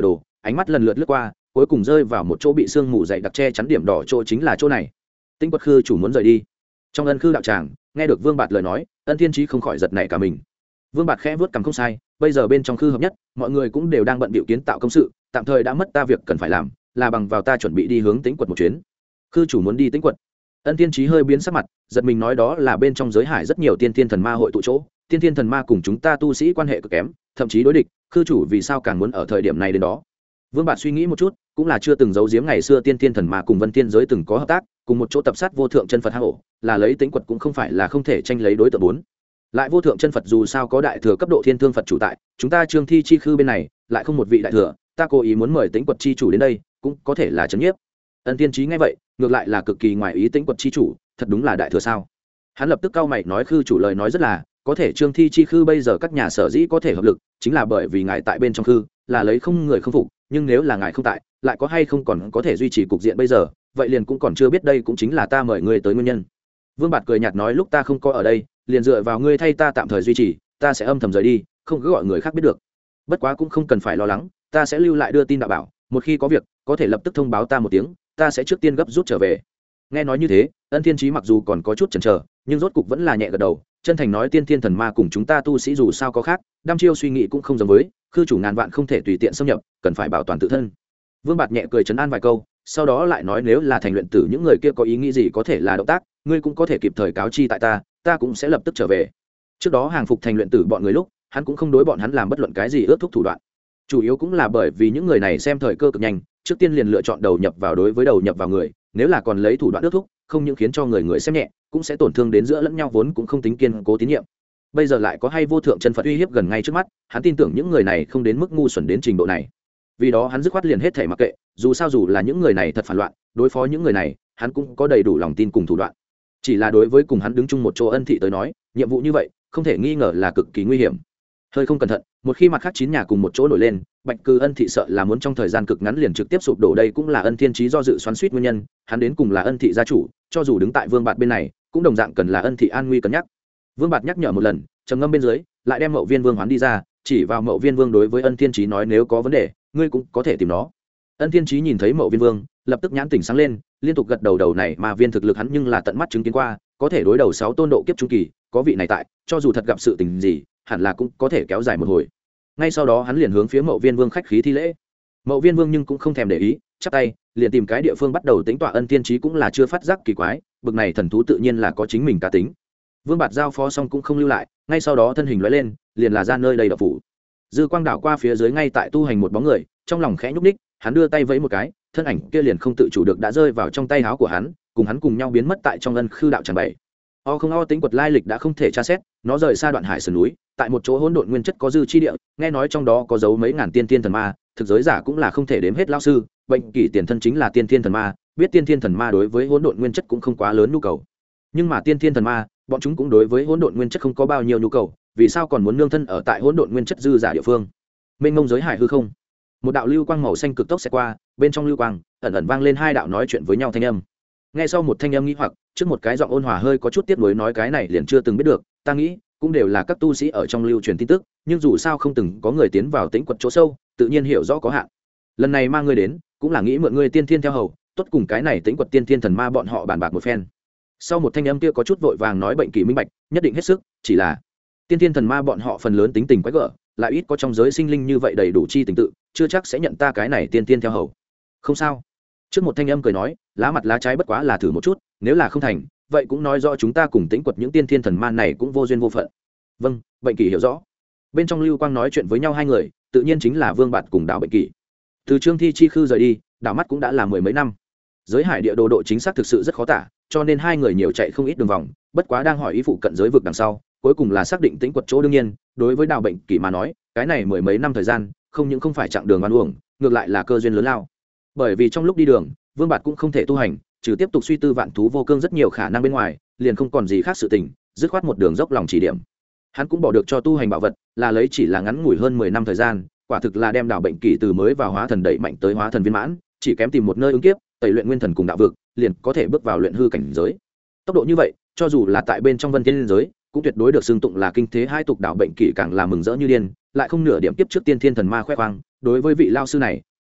ánh mắt lần lượt lướt qua cuối cùng rơi vào một chỗ bị sương mù dày đặc che chắn điểm đỏ chỗ chính là chỗ này. Tĩnh Quật Khư chủ muốn rời đi. Trong ân khư đạo tràng nghe được Vương Bạt lời nói, Ân Thiên Chí không khỏi giật nảy cả mình. Vương Bạt khẽ vuốt cằm không sai, bây giờ bên trong khư hợp nhất, mọi người cũng đều đang bận bịu kiến tạo công sự, tạm thời đã mất ta việc cần phải làm, là bằng vào ta chuẩn bị đi hướng Tĩnh Quật một chuyến. Khư chủ muốn đi Tĩnh Quật. Ân Thiên Chí hơi biến sắc mặt, giật mình nói đó là bên trong giới hải rất nhiều tiên thiên thần ma hội tụ chỗ, tiên thiên thần ma cùng chúng ta tu sĩ quan hệ cực kém, thậm chí đối địch, khư chủ vì sao càng muốn ở thời điểm này đến đó. Vương Bạt suy nghĩ một chút, cũng là chưa từng giấu giếm ngày xưa tiên thiên thần ma cùng Vân Tiên giới từng có hợp tác, cùng một chỗ tập sát vô thượng chân Phật hang ổ, là lấy Tĩnh Quật cũng không phải là không thể tranh lấy đối tượng bốn. Lại vô thượng chân Phật dù sao có đại thừa cấp độ thiên thương Phật chủ tại, chúng ta Trương Thi chi khư bên này lại không một vị đại thừa, ta cố ý muốn mời Tĩnh Quật chi chủ đến đây, cũng có thể là chấn nhiếp. Ân Tiên Chí nghe vậy, ngược lại là cực kỳ ngoài ý Tĩnh Quật chi chủ, thật đúng là đại thừa sao? Hắn lập tức cau mày nói khư chủ lời nói rất là, có thể Trương Thi chi khư bây giờ các nhà sở dĩ có thể hợp lực, chính là bởi vì ngài tại bên trong khư, là lấy không người không phục, nhưng nếu là ngài không tại, lại có hay không còn có thể duy trì cục diện bây giờ, vậy liền cũng còn chưa biết đây cũng chính là ta mời ngươi tới nguyên nhân. Vương Bạt cười nhạt nói lúc ta không có ở đây, liền dựa vào ngươi thay ta tạm thời duy trì, ta sẽ âm thầm rời đi, không cứ gọi người khác biết được. Bất quá cũng không cần phải lo lắng, ta sẽ lưu lại đưa tin đạo bảo, một khi có việc, có thể lập tức thông báo ta một tiếng, ta sẽ trước tiên gấp rút trở về. Nghe nói như thế, Ân Thiên Chí mặc dù còn có chút chần chờ, nhưng rốt cục vẫn là nhẹ gật đầu, chân thành nói tiên thiên thần ma cùng chúng ta tu sĩ dù sao có khác, đăm chiêu suy nghĩ cũng không giống với, khư chủ ngàn vạn không thể tùy tiện xâm nhập, cần phải bảo toàn tự thân. Vương Bạt nhẹ cười trấn an vài câu, sau đó lại nói nếu là thành luyện tử những người kia có ý nghĩ gì có thể là động tác, ngươi cũng có thể kịp thời cáo chi tại ta, ta cũng sẽ lập tức trở về. Trước đó hàng phục thành luyện tử bọn người lúc, hắn cũng không đối bọn hắn làm bất luận cái gì ước thúc thủ đoạn. Chủ yếu cũng là bởi vì những người này xem thời cơ cực nhanh, trước tiên liền lựa chọn đầu nhập vào đối với đầu nhập vào người, nếu là còn lấy thủ đoạn ước thúc, không những khiến cho người người xem nhẹ, cũng sẽ tổn thương đến giữa lẫn nhau vốn cũng không tính kiên cố tín nhiệm. Bây giờ lại có hay vô thượng chân Phật uy hiếp gần ngay trước mắt, hắn tin tưởng những người này không đến mức ngu xuẩn đến trình độ này. Vì đó hắn dứt khoát liền hết thảy mặc kệ, dù sao dù là những người này thật phản loạn, đối phó những người này, hắn cũng có đầy đủ lòng tin cùng thủ đoạn. Chỉ là đối với cùng hắn đứng chung một chỗ Ân thị tới nói, nhiệm vụ như vậy, không thể nghi ngờ là cực kỳ nguy hiểm. Hơi không cẩn thận, một khi mặt khác chín nhà cùng một chỗ nổi lên, Bạch Cư Ân thị sợ là muốn trong thời gian cực ngắn liền trực tiếp sụp đổ, đây cũng là Ân Thiên Chí do dự xoắn xuýt nguyên nhân, hắn đến cùng là Ân thị gia chủ, cho dù đứng tại Vương Bạt bên này, cũng đồng dạng cần là Ân thị an nguy cân nhắc. Vương Bạt nhắc nhở một lần, trầm ngâm bên dưới, lại đem Mậu Viên Vương hoán đi ra, chỉ vào Mậu Viên Vương đối với Ân Thiên Chí nói nếu có vấn đề, ngươi cũng có thể tìm nó. Ân Thiên Chí nhìn thấy Mậu Viên Vương, lập tức nhãn tỉnh sáng lên, liên tục gật đầu đầu này mà viên thực lực hắn nhưng là tận mắt chứng kiến qua, có thể đối đầu sáu tôn độ kiếp trung kỳ, có vị này tại, cho dù thật gặp sự tình gì, hẳn là cũng có thể kéo dài một hồi. Ngay sau đó hắn liền hướng phía Mậu Viên Vương khách khí thi lễ. Mậu Viên Vương nhưng cũng không thèm để ý, chắp tay, liền tìm cái địa phương bắt đầu tính tọa. Ân Thiên Chí cũng là chưa phát giác kỳ quái, bực này thần thú tự nhiên là có chính mình cá tính. Vương Bạt giao phó xong cũng không lưu lại, ngay sau đó thân hình lóe lên, liền là ra nơi đầy độc phủ. Dư quang đảo qua phía dưới ngay tại tu hành một bóng người, trong lòng khẽ nhúc nhích, hắn đưa tay vẫy một cái, thân ảnh kia liền không tự chủ được đã rơi vào trong tay áo của hắn, cùng hắn cùng nhau biến mất tại trong ân khư đạo tràng bảy. O không o Tĩnh Quật lai lịch đã không thể tra xét, nó rời xa đoạn hải sườn núi, tại một chỗ hỗn độn nguyên chất có dư chi địa, nghe nói trong đó có dấu mấy ngàn tiên tiên thần ma, thực giới giả cũng là không thể đếm hết lão sư, bệnh kỷ tiền thân chính là tiên tiên thần ma, biết tiên tiên thần ma đối với hỗn độn nguyên chất cũng không quá lớn nhu cầu. Nhưng mà tiên tiên thần ma, bọn chúng cũng đối với hỗn độn nguyên chất không có bao nhiêu nhu cầu, vì sao còn muốn nương thân ở tại hỗn độn nguyên chất dư giả địa phương? Mênh mông giới hải hư không, một đạo lưu quang màu xanh cực tốc sẽ qua, bên trong lưu quang ẩn ẩn vang lên hai đạo nói chuyện với nhau thanh âm. Nghe sau một thanh âm nghĩ hoặc, trước một cái giọng ôn hòa hơi có chút tiếc nuối nói cái này liền chưa từng biết được, ta nghĩ cũng đều là các tu sĩ ở trong lưu truyền tin tức, nhưng dù sao không từng có người tiến vào Tĩnh Quật chỗ sâu, tự nhiên hiểu rõ có hạn. Lần này mang ngươi đến, cũng là nghĩ mượn ngươi tiên thiên theo hầu, tốt cùng cái này Tĩnh Quật tiên thiên thần ma bọn họ bàn bạc một phen. Sau một thanh âm kia có chút vội vàng nói bệnh kỳ minh bạch, nhất định hết sức, chỉ là tiên thiên thần ma bọn họ phần lớn tính tình quái gở, lại ít có trong giới sinh linh như vậy đầy đủ chi tình tự, chưa chắc sẽ nhận ta cái này tiên thiên theo hầu. Không sao. Trước một thanh âm cười nói, lá mặt lá trái bất quá là thử một chút, nếu là không thành, vậy cũng nói rõ chúng ta cùng Tĩnh Quật những tiên thiên thần ma này cũng vô duyên vô phận. Vâng, bệnh kỳ hiểu rõ. Bên trong lưu quang nói chuyện với nhau hai người, tự nhiên chính là Vương Bạt cùng Đào Bệnh Kỳ. Từ Trương Thi chi khư rời đi, đảo mắt cũng đã là mười mấy năm. Giới hải địa đồ độ chính xác thực sự rất khó tả, cho nên hai người nhiều chạy không ít đường vòng, bất quá đang hỏi ý phụ cận giới vực đằng sau, cuối cùng là xác định Tĩnh Quật chỗ đương nhiên, đối với Đào Bệnh Kỳ mà nói, cái này mười mấy năm thời gian, không những không phải chặng đường oan uổng, ngược lại là cơ duyên lớn lao. Bởi vì trong lúc đi đường, Vương Bạt cũng không thể tu hành, trừ tiếp tục suy tư vạn thú vô cương rất nhiều khả năng bên ngoài, liền không còn gì khác sự tình, dứt khoát một đường dốc lòng chỉ điểm. Hắn cũng bỏ được cho tu hành bảo vật, là lấy chỉ là ngắn ngủi hơn mười năm thời gian, quả thực là đem Đào Bệnh Kỳ từ mới vào hóa thần đẩy mạnh tới hóa thần viên mãn, chỉ kém tìm một nơi ứng kiếp, tẩy luyện nguyên thần cùng đạo vực, liền có thể bước vào luyện hư cảnh giới. Tốc độ như vậy, cho dù là tại bên trong Vân Thiên giới, cũng tuyệt đối được xưng tụng là kinh thế hai tục. Đào Bệnh Kỳ càng là mừng rỡ như điên, lại không nửa điểm tiếp trước tiên thiên thần ma khoe khoang, đối với vị lao sư này,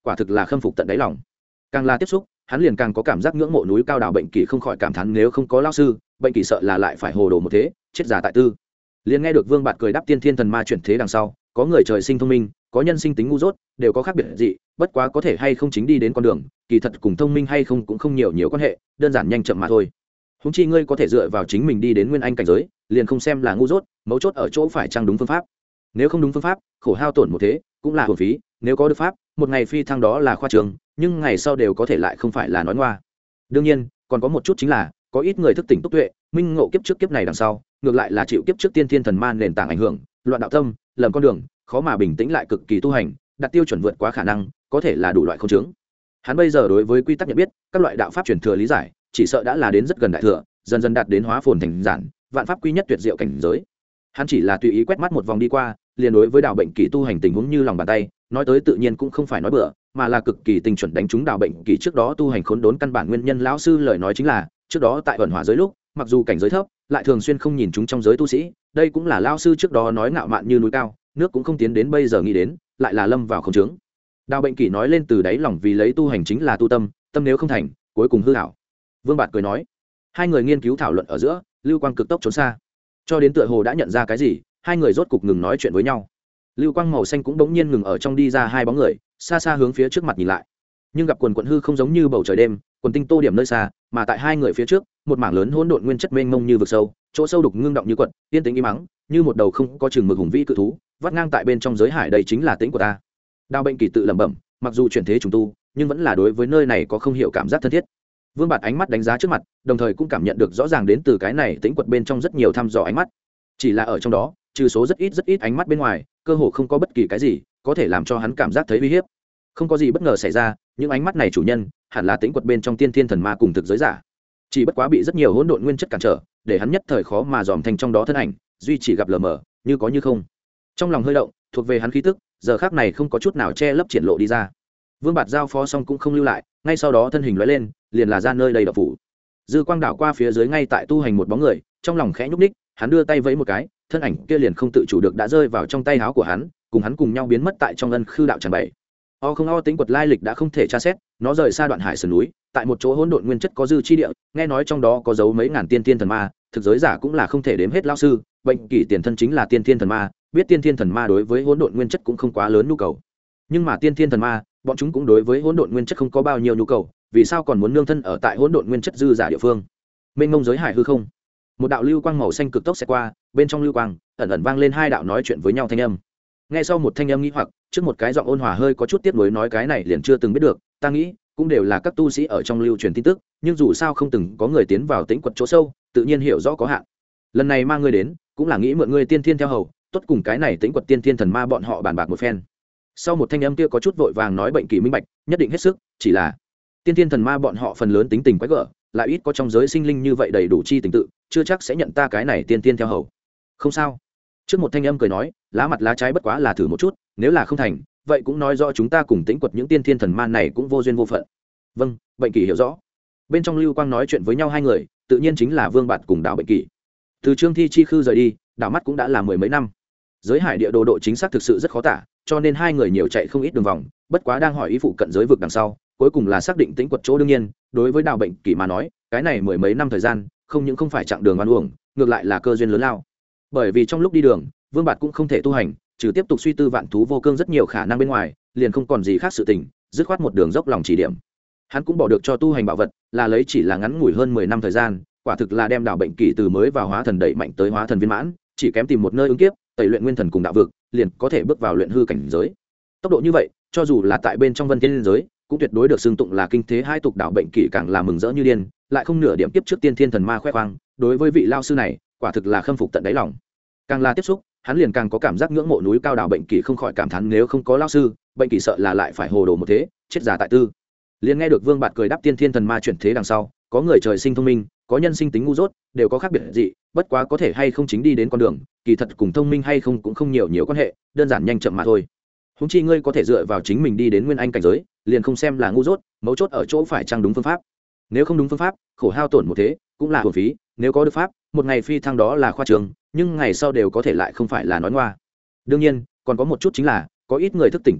quả thực là khâm phục tận đáy lòng. Càng là tiếp xúc, hắn liền càng có cảm giác ngưỡng mộ núi cao đảo bệnh kỳ, không khỏi cảm thán nếu không có lao sư, bệnh kỳ sợ là lại phải hồ đồ một thế, chết giả tại tư. Liền nghe được Vương Bạt cười đáp tiên thiên thần ma chuyển thế đằng sau, có người trời sinh thông minh, có nhân sinh tính ngu dốt, đều có khác biệt dị, bất quá có thể hay không chính đi đến con đường, kỳ thật cùng thông minh hay không cũng không nhiều nhiều quan hệ, đơn giản nhanh chậm mà thôi. Huống chi ngươi có thể dựa vào chính mình đi đến nguyên anh cảnh giới, liền không xem là ngu dốt, mấu chốt ở chỗ phải chăng đúng phương pháp. Nếu không đúng phương pháp, khổ hao tổn một thế, cũng là uổng phí, nếu có được pháp, một ngày phi thăng đó là khoa trường, nhưng ngày sau đều có thể lại không phải là nói ngoa. Đương nhiên, còn có một chút chính là, có ít người thức tỉnh túc tuệ, minh ngộ kiếp trước kiếp này đằng sau, ngược lại là chịu kiếp trước tiên thiên thần ma nền tảng ảnh hưởng, loạn đạo tâm, lầm con đường, khó mà bình tĩnh lại cực kỳ tu hành, đặt tiêu chuẩn vượt quá khả năng, có thể là đủ loại không chứng. Hắn bây giờ đối với quy tắc nhận biết, các loại đạo pháp truyền thừa lý giải, chỉ sợ đã là đến rất gần đại thừa, dần dần đạt đến hóa phồn thành giản, vạn pháp quy nhất tuyệt diệu cảnh giới. Hắn chỉ là tùy ý quét mắt một vòng đi qua, liền đối với đạo bệnh kỳ tu hành tình huống như lòng bàn tay, nói tới tự nhiên cũng không phải nói bừa, mà là cực kỳ tinh chuẩn đánh trúng đạo bệnh kỳ trước đó tu hành khốn đốn căn bản nguyên nhân. Lão sư lời nói chính là, trước đó tại ẩn hỏa giới lúc, mặc dù cảnh giới thấp, lại thường xuyên không nhìn chúng trong giới tu sĩ, đây cũng là lão sư trước đó nói ngạo mạn như núi cao, nước cũng không tiến đến bây giờ nghĩ đến, lại là lâm vào không chướng. Đạo bệnh kỳ nói lên từ đáy lòng vì lấy tu hành chính là tu tâm, tâm nếu không thành, cuối cùng hư ảo. Vương Bạt cười nói, hai người nghiên cứu thảo luận ở giữa, lưu quang cực tốc trốn xa, cho đến tựa hồ đã nhận ra cái gì, hai người rốt cục ngừng nói chuyện với nhau. Lưu quang màu xanh cũng bỗng nhiên ngừng ở trong, đi ra hai bóng người, xa xa hướng phía trước mặt nhìn lại, nhưng gặp quần quận hư không giống như bầu trời đêm, quần tinh tô điểm nơi xa, mà tại hai người phía trước, một mảng lớn hỗn độn nguyên chất mênh mông như vực sâu, chỗ sâu đục ngưng động như quật, yên tĩnh im mắng, như một đầu không có chừng mực hùng vĩ cự thú, vắt ngang tại bên trong giới hải, đây chính là tĩnh của ta. Đao bệnh kỳ tự lẩm bẩm, mặc dù chuyển thế trùng tu, nhưng vẫn là đối với nơi này có không hiểu cảm giác thân thiết. Vương Bạt ánh mắt đánh giá trước mặt, đồng thời cũng cảm nhận được rõ ràng đến từ cái này tĩnh quật bên trong rất nhiều thăm dò ánh mắt. Chỉ là ở trong đó, trừ số rất ít rất ít ánh mắt bên ngoài, cơ hồ không có bất kỳ cái gì có thể làm cho hắn cảm giác thấy uy hiếp. Không có gì bất ngờ xảy ra, những ánh mắt này chủ nhân hẳn là tĩnh quật bên trong tiên thiên thần ma cùng thực giới giả. Chỉ bất quá bị rất nhiều hỗn độn nguyên chất cản trở, để hắn nhất thời khó mà dòm thành trong đó thân ảnh, duy chỉ gặp lờ mờ, như có như không. Trong lòng hơi động, thuộc về hắn khí tức, giờ khắc này không có chút nào che lấp triển lộ đi ra. Vương Bạt giao phó xong cũng không lưu lại, ngay sau đó thân hình lóe lên, liền là ra nơi đầy đạo phủ. Dư quang đảo qua phía dưới ngay tại tu hành một bóng người, trong lòng khẽ nhúc nhích, hắn đưa tay vẫy một cái, thân ảnh kia liền không tự chủ được đã rơi vào trong tay áo của hắn, cùng hắn cùng nhau biến mất tại trong ân khư đạo tràn bảy. O không o tính quật lai lịch đã không thể tra xét, nó rời xa đoạn hải sườn núi, tại một chỗ hỗn độn nguyên chất có dư chi địa, nghe nói trong đó có dấu mấy ngàn tiên tiên thần ma, thực giới giả cũng là không thể đếm hết. Lão sư, bệnh kỳ tiền thân chính là tiên tiên thần ma, biết tiên tiên thần ma đối với hỗn độn nguyên chất cũng không quá lớn nhu cầu. Nhưng mà tiên tiên thần ma, bọn chúng cũng đối với hỗn độn nguyên chất không có bao nhiêu nhu cầu, vì sao còn muốn nương thân ở tại hỗn độn nguyên chất dư giả địa phương? Mênh mông giới hải hư không, một đạo lưu quang màu xanh cực tốc sẽ qua, bên trong lưu quang ẩn ẩn vang lên hai đạo nói chuyện với nhau thanh âm. Nghe sau một thanh âm nghi hoặc, trước một cái giọng ôn hòa hơi có chút tiếc nuối nói cái này liền chưa từng biết được, ta nghĩ cũng đều là các tu sĩ ở trong lưu truyền tin tức, nhưng dù sao không từng có người tiến vào tĩnh quật chỗ sâu, tự nhiên hiểu rõ có hạn. Lần này mang ngươi đến, cũng là nghĩ mượn ngươi tiên thiên theo hầu, tốt cùng cái này tĩnh quật tiên thiên thần ma bọn họ bàn bạc một phen. Sau một thanh âm kia có chút vội vàng nói bệnh kỳ minh bạch, nhất định hết sức, chỉ là tiên thiên thần ma bọn họ phần lớn tính tình quái gở, lại ít có trong giới sinh linh như vậy đầy đủ chi tình tự, chưa chắc sẽ nhận ta cái này tiên tiên theo hầu. Không sao. Trước một thanh âm cười nói, lá mặt lá trái bất quá là thử một chút, nếu là không thành, vậy cũng nói rõ chúng ta cùng tĩnh quật những tiên thiên thần ma này cũng vô duyên vô phận. Vâng, bệnh kỳ hiểu rõ. Bên trong lưu quang nói chuyện với nhau hai người, tự nhiên chính là Vương Bạt cùng đạo bệnh kỳ. Từ Trương Thi chi khư rời đi, đảo mắt cũng đã là mười mấy năm. Giới hải địa đồ độ chính xác thực sự rất khó tả, cho nên hai người nhiều chạy không ít đường vòng, bất quá đang hỏi ý phụ cận giới vực đằng sau, cuối cùng là xác định tĩnh quật chỗ. Đương nhiên, đối với đạo bệnh kỳ mà nói, cái này mười mấy năm thời gian, không những không phải chặng đường oan uổng, ngược lại là cơ duyên lớn lao. Bởi vì trong lúc đi đường, Vương Bạt cũng không thể tu hành, trừ tiếp tục suy tư vạn thú vô cương rất nhiều khả năng bên ngoài, liền không còn gì khác sự tình, dứt khoát một đường dốc lòng chỉ điểm. Hắn cũng bỏ được cho tu hành bảo vật, là lấy chỉ là ngắn ngủi hơn mười năm thời gian, quả thực là đem đạo bệnh kỳ từ mới vào hóa thần đẩy mạnh tới hóa thần viên mãn, chỉ kém tìm một nơi ứng kiếp, tẩy luyện nguyên thần cùng đạo vực, liền có thể bước vào luyện hư cảnh giới. Tốc độ như vậy, cho dù là tại bên trong Vân Thiên giới, cũng tuyệt đối được xưng tụng là kinh thế hai tục. Đạo bệnh kỳ càng là mừng rỡ như điên, lại không nửa điểm kiếp trước tiên thiên thần ma khoe khoang, đối với vị lao sư này, quả thực là khâm phục tận đáy lòng. Càng là tiếp xúc, hắn liền càng có cảm giác ngưỡng mộ núi cao đạo bệnh kỳ, không khỏi cảm thán nếu không có lao sư, bệnh kỳ sợ là lại phải hồ đồ một thế, chết giả tại tư. Liền nghe được Vương Bạt cười đáp tiên thiên thần ma chuyển thế đằng sau, có người trời sinh thông minh, có nhân sinh tính ngu dốt, đều có khác biệt dị, bất quá có thể hay không chính đi đến con đường, kỳ thật cùng thông minh hay không cũng không nhiều nhiều quan hệ, đơn giản nhanh chậm mà thôi. Huống chi ngươi có thể dựa vào chính mình đi đến nguyên anh cảnh giới, liền không xem là ngu dốt, mấu chốt ở chỗ phải chăng đúng phương pháp. Nếu không đúng phương pháp, khổ hao tổn một thế, cũng là uổng phí, nếu có được pháp, một ngày phi thăng đó là khoa trường, nhưng ngày sau đều có thể lại không phải là nói ngoa. Đương nhiên, còn có một chút chính là, có ít người thức tỉnh túc tuệ,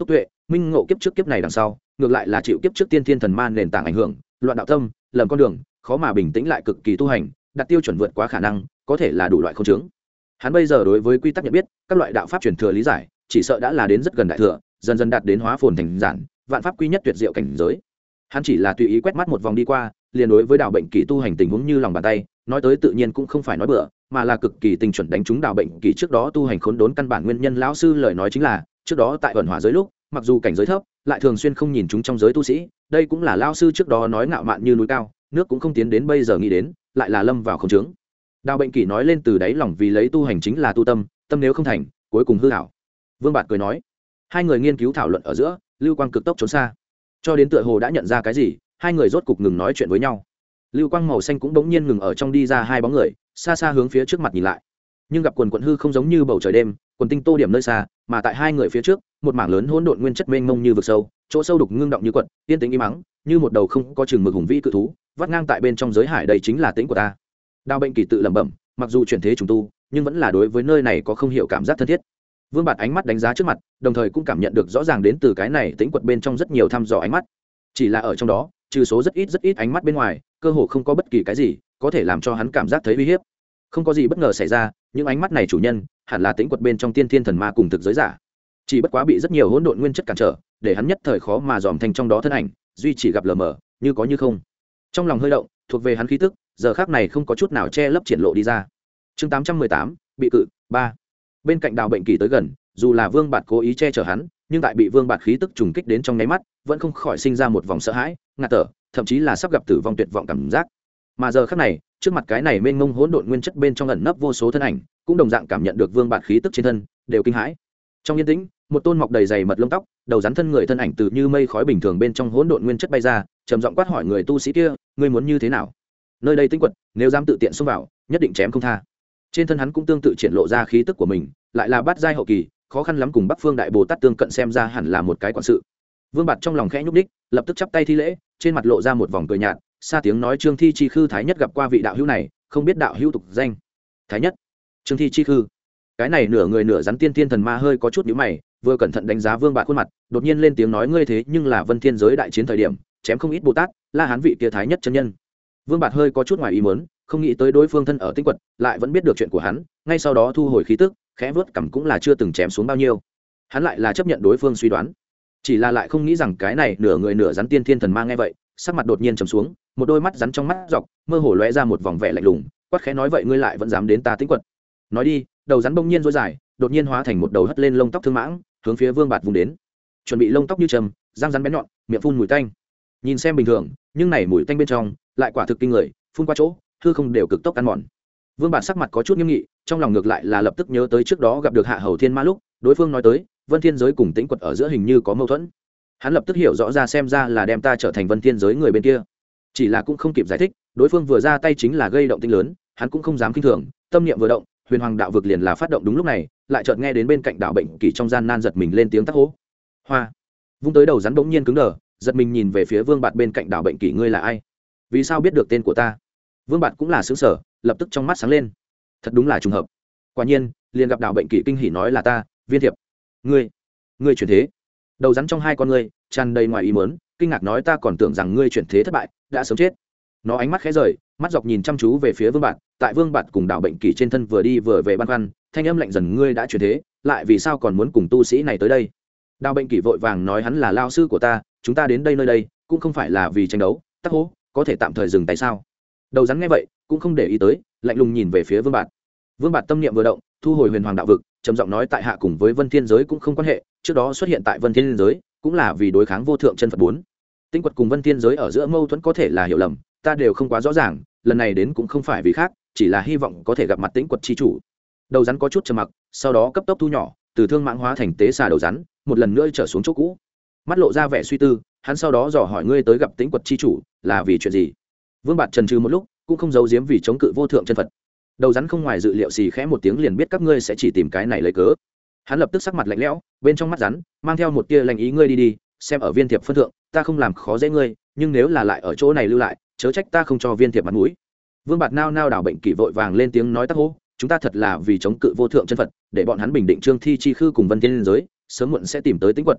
minh ngộ kiếp trước kiếp này đằng sau ngược lại là chịu kiếp trước tiên thiên thần ma nền tảng ảnh hưởng, loạn đạo tâm, lầm con đường, khó mà bình tĩnh lại cực kỳ tu hành, đặt tiêu chuẩn vượt quá khả năng, có thể là đủ loại không chứng. Hắn bây giờ đối với quy tắc nhận biết, các loại đạo pháp truyền thừa lý giải, chỉ sợ đã là đến rất gần đại thừa, dần dần đạt đến hóa phồn thành giản, vạn pháp quy nhất tuyệt diệu cảnh giới. Hắn chỉ là tùy ý quét mắt một vòng đi qua, liền đối với đạo bệnh kỳ tu hành tình huống như lòng bàn tay, nói tới tự nhiên cũng không phải nói bừa, mà là cực kỳ tinh chuẩn đánh trúng đạo bệnh kỳ trước đó tu hành khốn đốn căn bản nguyên nhân. Lão sư lời nói chính là, trước đó tại ẩn hỏa giới lúc, mặc dù cảnh giới thấp, lại thường xuyên không nhìn chúng trong giới tu sĩ, đây cũng là lão sư trước đó nói ngạo mạn như núi cao, nước cũng không tiến đến bây giờ nghĩ đến, lại là lâm vào không chứng. Đạo bệnh kỳ nói lên từ đáy lòng vì lấy tu hành chính là tu tâm, tâm nếu không thành, cuối cùng hư ảo. Vương Bạt cười nói, hai người nghiên cứu thảo luận ở giữa, lưu quang cực tốc trốn xa, cho đến tựa hồ đã nhận ra cái gì, hai người rốt cục ngừng nói chuyện với nhau. Lưu quang màu xanh cũng bỗng nhiên ngừng ở trong đi ra hai bóng người, xa xa hướng phía trước mặt nhìn lại, nhưng gặp quần quận hư không giống như bầu trời đêm, quần tinh tô điểm nơi xa, mà tại hai người phía trước, một mảng lớn hỗn độn nguyên chất mênh mông như vực sâu, chỗ sâu đục ngưng động như quật, yên tĩnh im mắng, như một đầu không có chừng mực hùng vĩ cự thú, vắt ngang tại bên trong giới hải, đây chính là tĩnh của ta. Đao bệnh kỳ tự lẩm bẩm, mặc dù chuyển thế trùng tu, nhưng vẫn là đối với nơi này có không hiểu cảm giác thân thiết. Vương Bạt ánh mắt đánh giá trước mặt, đồng thời cũng cảm nhận được rõ ràng đến từ cái này tĩnh quật bên trong rất nhiều thăm dò ánh mắt, chỉ là ở trong đó, trừ số rất ít rất ít ánh mắt bên ngoài, cơ hồ không có bất kỳ cái gì có thể làm cho hắn cảm giác thấy uy hiếp. Không có gì bất ngờ xảy ra, những ánh mắt này chủ nhân hẳn là tĩnh quật bên trong tiên thiên thần ma cùng thực giới giả, chỉ bất quá bị rất nhiều hỗn độn nguyên chất cản trở, để hắn nhất thời khó mà dòm thành trong đó thân ảnh, duy chỉ gặp lờ mờ, như có như không. Trong lòng hơi động, thuộc về hắn khí tức, giờ khắc này không có chút nào che lấp triển lộ đi ra. Chương tám trăm mười tám, bị cự ba. Bên cạnh Đào Bệnh Kỳ tới gần, dù là Vương Bạt cố ý che chở hắn, nhưng tại bị Vương Bạt khí tức trùng kích đến trong nháy mắt, vẫn không khỏi sinh ra một vòng sợ hãi, ngạt thở, thậm chí là sắp gặp tử vong tuyệt vọng cảm giác. Mà giờ khắc này, trước mặt cái này mênh mông hỗn độn nguyên chất bên trong ẩn nấp vô số thân ảnh, cũng đồng dạng cảm nhận được Vương Bạt khí tức trên thân, đều kinh hãi. Trong yên tĩnh, một tôn mọc đầy dày mật lông tóc, đầu rắn thân người thân ảnh từ như mây khói bình thường bên trong hỗn độn nguyên chất bay ra, trầm giọng quát hỏi người tu sĩ kia, ngươi muốn như thế nào? Nơi đây tĩnh quật, nếu dám tự tiện xông vào, nhất định chém không tha. Trên thân hắn cũng tương tự triển lộ ra khí tức của mình, lại là bát giai hậu kỳ, khó khăn lắm cùng Bắc Phương Đại Bồ Tát tương cận, xem ra hẳn là một cái quản sự. Vương Bạt trong lòng khẽ nhúc đích, lập tức chắp tay thi lễ, trên mặt lộ ra một vòng cười nhạt, xa tiếng nói Trương Thi Chi Khư Thái Nhất gặp qua vị đạo hữu này, không biết đạo hữu tục danh. Thái Nhất, Trương Thi Chi Khư. Cái này nửa người nửa rắn tiên tiên thần ma hơi có chút nhíu mày, vừa cẩn thận đánh giá Vương Bạt khuôn mặt, đột nhiên lên tiếng nói, ngươi thế nhưng là Vân Thiên giới đại chiến thời điểm, chém không ít Bồ Tát, La Hán vị kia Thái Nhất chân nhân. Vương Bạt hơi có chút ngoài ý muốn, không nghĩ tới đối phương thân ở Tĩnh quật, lại vẫn biết được chuyện của hắn, ngay sau đó thu hồi khí tức, khẽ vớt cằm cũng là chưa từng chém xuống bao nhiêu. Hắn lại là chấp nhận đối phương suy đoán, chỉ là lại không nghĩ rằng cái này nửa người nửa rắn tiên thiên thần ma nghe vậy, sắc mặt đột nhiên trầm xuống, một đôi mắt rắn trong mắt dọc, mơ hồ lóe ra một vòng vẻ lạnh lùng, quát khẽ nói, vậy ngươi lại vẫn dám đến ta Tĩnh quật? Nói đi, đầu rắn bỗng nhiên rối dài, đột nhiên hóa thành một đầu hất lên lông tóc thương mãng, hướng phía Vương Bạt vùng đến. Chuẩn bị lông tóc như trầm, răng rắn bén nhọn, miệng phun mùi tanh. Nhìn xem bình thường, nhưng này mùi tanh bên trong lại quả thực kinh người, phun qua chỗ, hư không đều cực tốc ăn mòn. Vương Bạt sắc mặt có chút nghiêm nghị, trong lòng ngược lại là lập tức nhớ tới trước đó gặp được Hạ Hầu Thiên Ma lúc, đối phương nói tới, Vân Thiên giới cùng Tĩnh quật ở giữa hình như có mâu thuẫn. Hắn lập tức hiểu rõ ra, xem ra là đem ta trở thành Vân Thiên giới người bên kia. Chỉ là cũng không kịp giải thích, đối phương vừa ra tay chính là gây động tĩnh lớn, hắn cũng không dám kinh thường, tâm niệm vừa động, Huyền Hoàng đạo vực liền là phát động. Đúng lúc này, lại chợt nghe đến bên cạnh Đạo Bệnh Kỳ trong gian nan giật mình lên tiếng tắc hô. Hoa. Vung tới đầu rắn bỗng nhiên cứng đờ, giật mình nhìn về phía Vương Bạt bên cạnh Đạo Bệnh Kỳ, ngươi là ai? Vì sao biết được tên của ta? Vương Bạt cũng là sửng sở, lập tức trong mắt sáng lên. Thật đúng là trùng hợp. Quả nhiên, liền gặp Đạo Bệnh Kỳ kinh hỉ nói, là ta, Viên Thiệp. Ngươi, ngươi chuyển thế? Đầu rắn trong hai con ngươi tràn đầy ngoài ý muốn, kinh ngạc nói, ta còn tưởng rằng ngươi chuyển thế thất bại, đã sớm chết. Nó ánh mắt khẽ rời, mắt dọc nhìn chăm chú về phía Vương Bạt, tại Vương Bạt cùng Đạo Bệnh Kỳ trên thân vừa đi vừa về băn khoăn, thanh âm lạnh dần, ngươi đã chuyển thế, lại vì sao còn muốn cùng tu sĩ này tới đây? Đạo Bệnh Kỳ vội vàng nói, hắn là lao sư của ta, chúng ta đến đây nơi đây cũng không phải là vì tranh đấu, tắc hố, có thể tạm thời dừng tay sao? Đầu rắn nghe vậy cũng không để ý tới, lạnh lùng nhìn về phía Vương Bạt. Vương Bạt tâm niệm vừa động, thu hồi Huyền Hoàng đạo vực, trầm giọng nói, tại hạ cùng với Vân Thiên giới cũng không quan hệ, trước đó xuất hiện tại Vân Thiên giới cũng là vì đối kháng vô thượng chân Phật bốn. Tĩnh quật cùng Vân Thiên giới ở giữa mâu thuẫn có thể là hiểu lầm, ta đều không quá rõ ràng, lần này đến cũng không phải vì khác, chỉ là hy vọng có thể gặp mặt Tĩnh quật chi chủ. Đầu rắn có chút trầm mặc, sau đó cấp tốc thu nhỏ, từ thương mãng hóa thành tế xà đầu rắn, một lần nữa trở xuống chỗ cũ. Mắt lộ ra vẻ suy tư, hắn sau đó dò hỏi, ngươi tới gặp Tĩnh quật chi chủ là vì chuyện gì? Vương Bạt trần trừ một lúc, cũng không giấu giếm, vì chống cự vô thượng chân Phật. Đầu rắn không ngoài dự liệu, xì khẽ một tiếng, liền biết các ngươi sẽ chỉ tìm cái này lấy cớ. Hắn lập tức sắc mặt lạnh lẽo, bên trong mắt rắn mang theo một tia lạnh ý, ngươi đi đi, xem ở Viên Thiệp phân thượng, ta không làm khó dễ ngươi, nhưng nếu là lại ở chỗ này lưu lại, chớ trách ta không cho Viên Thiệp mặt mũi. Vương Bạt nao nao, Đạo Bệnh Kỳ vội vàng lên tiếng nói, tắc hô, chúng ta thật là vì chống cự vô thượng chân Phật, để bọn hắn bình định Trương Thi Chi Khư cùng Vân Thiên giới, sớm muộn sẽ tìm tới Tĩnh quật.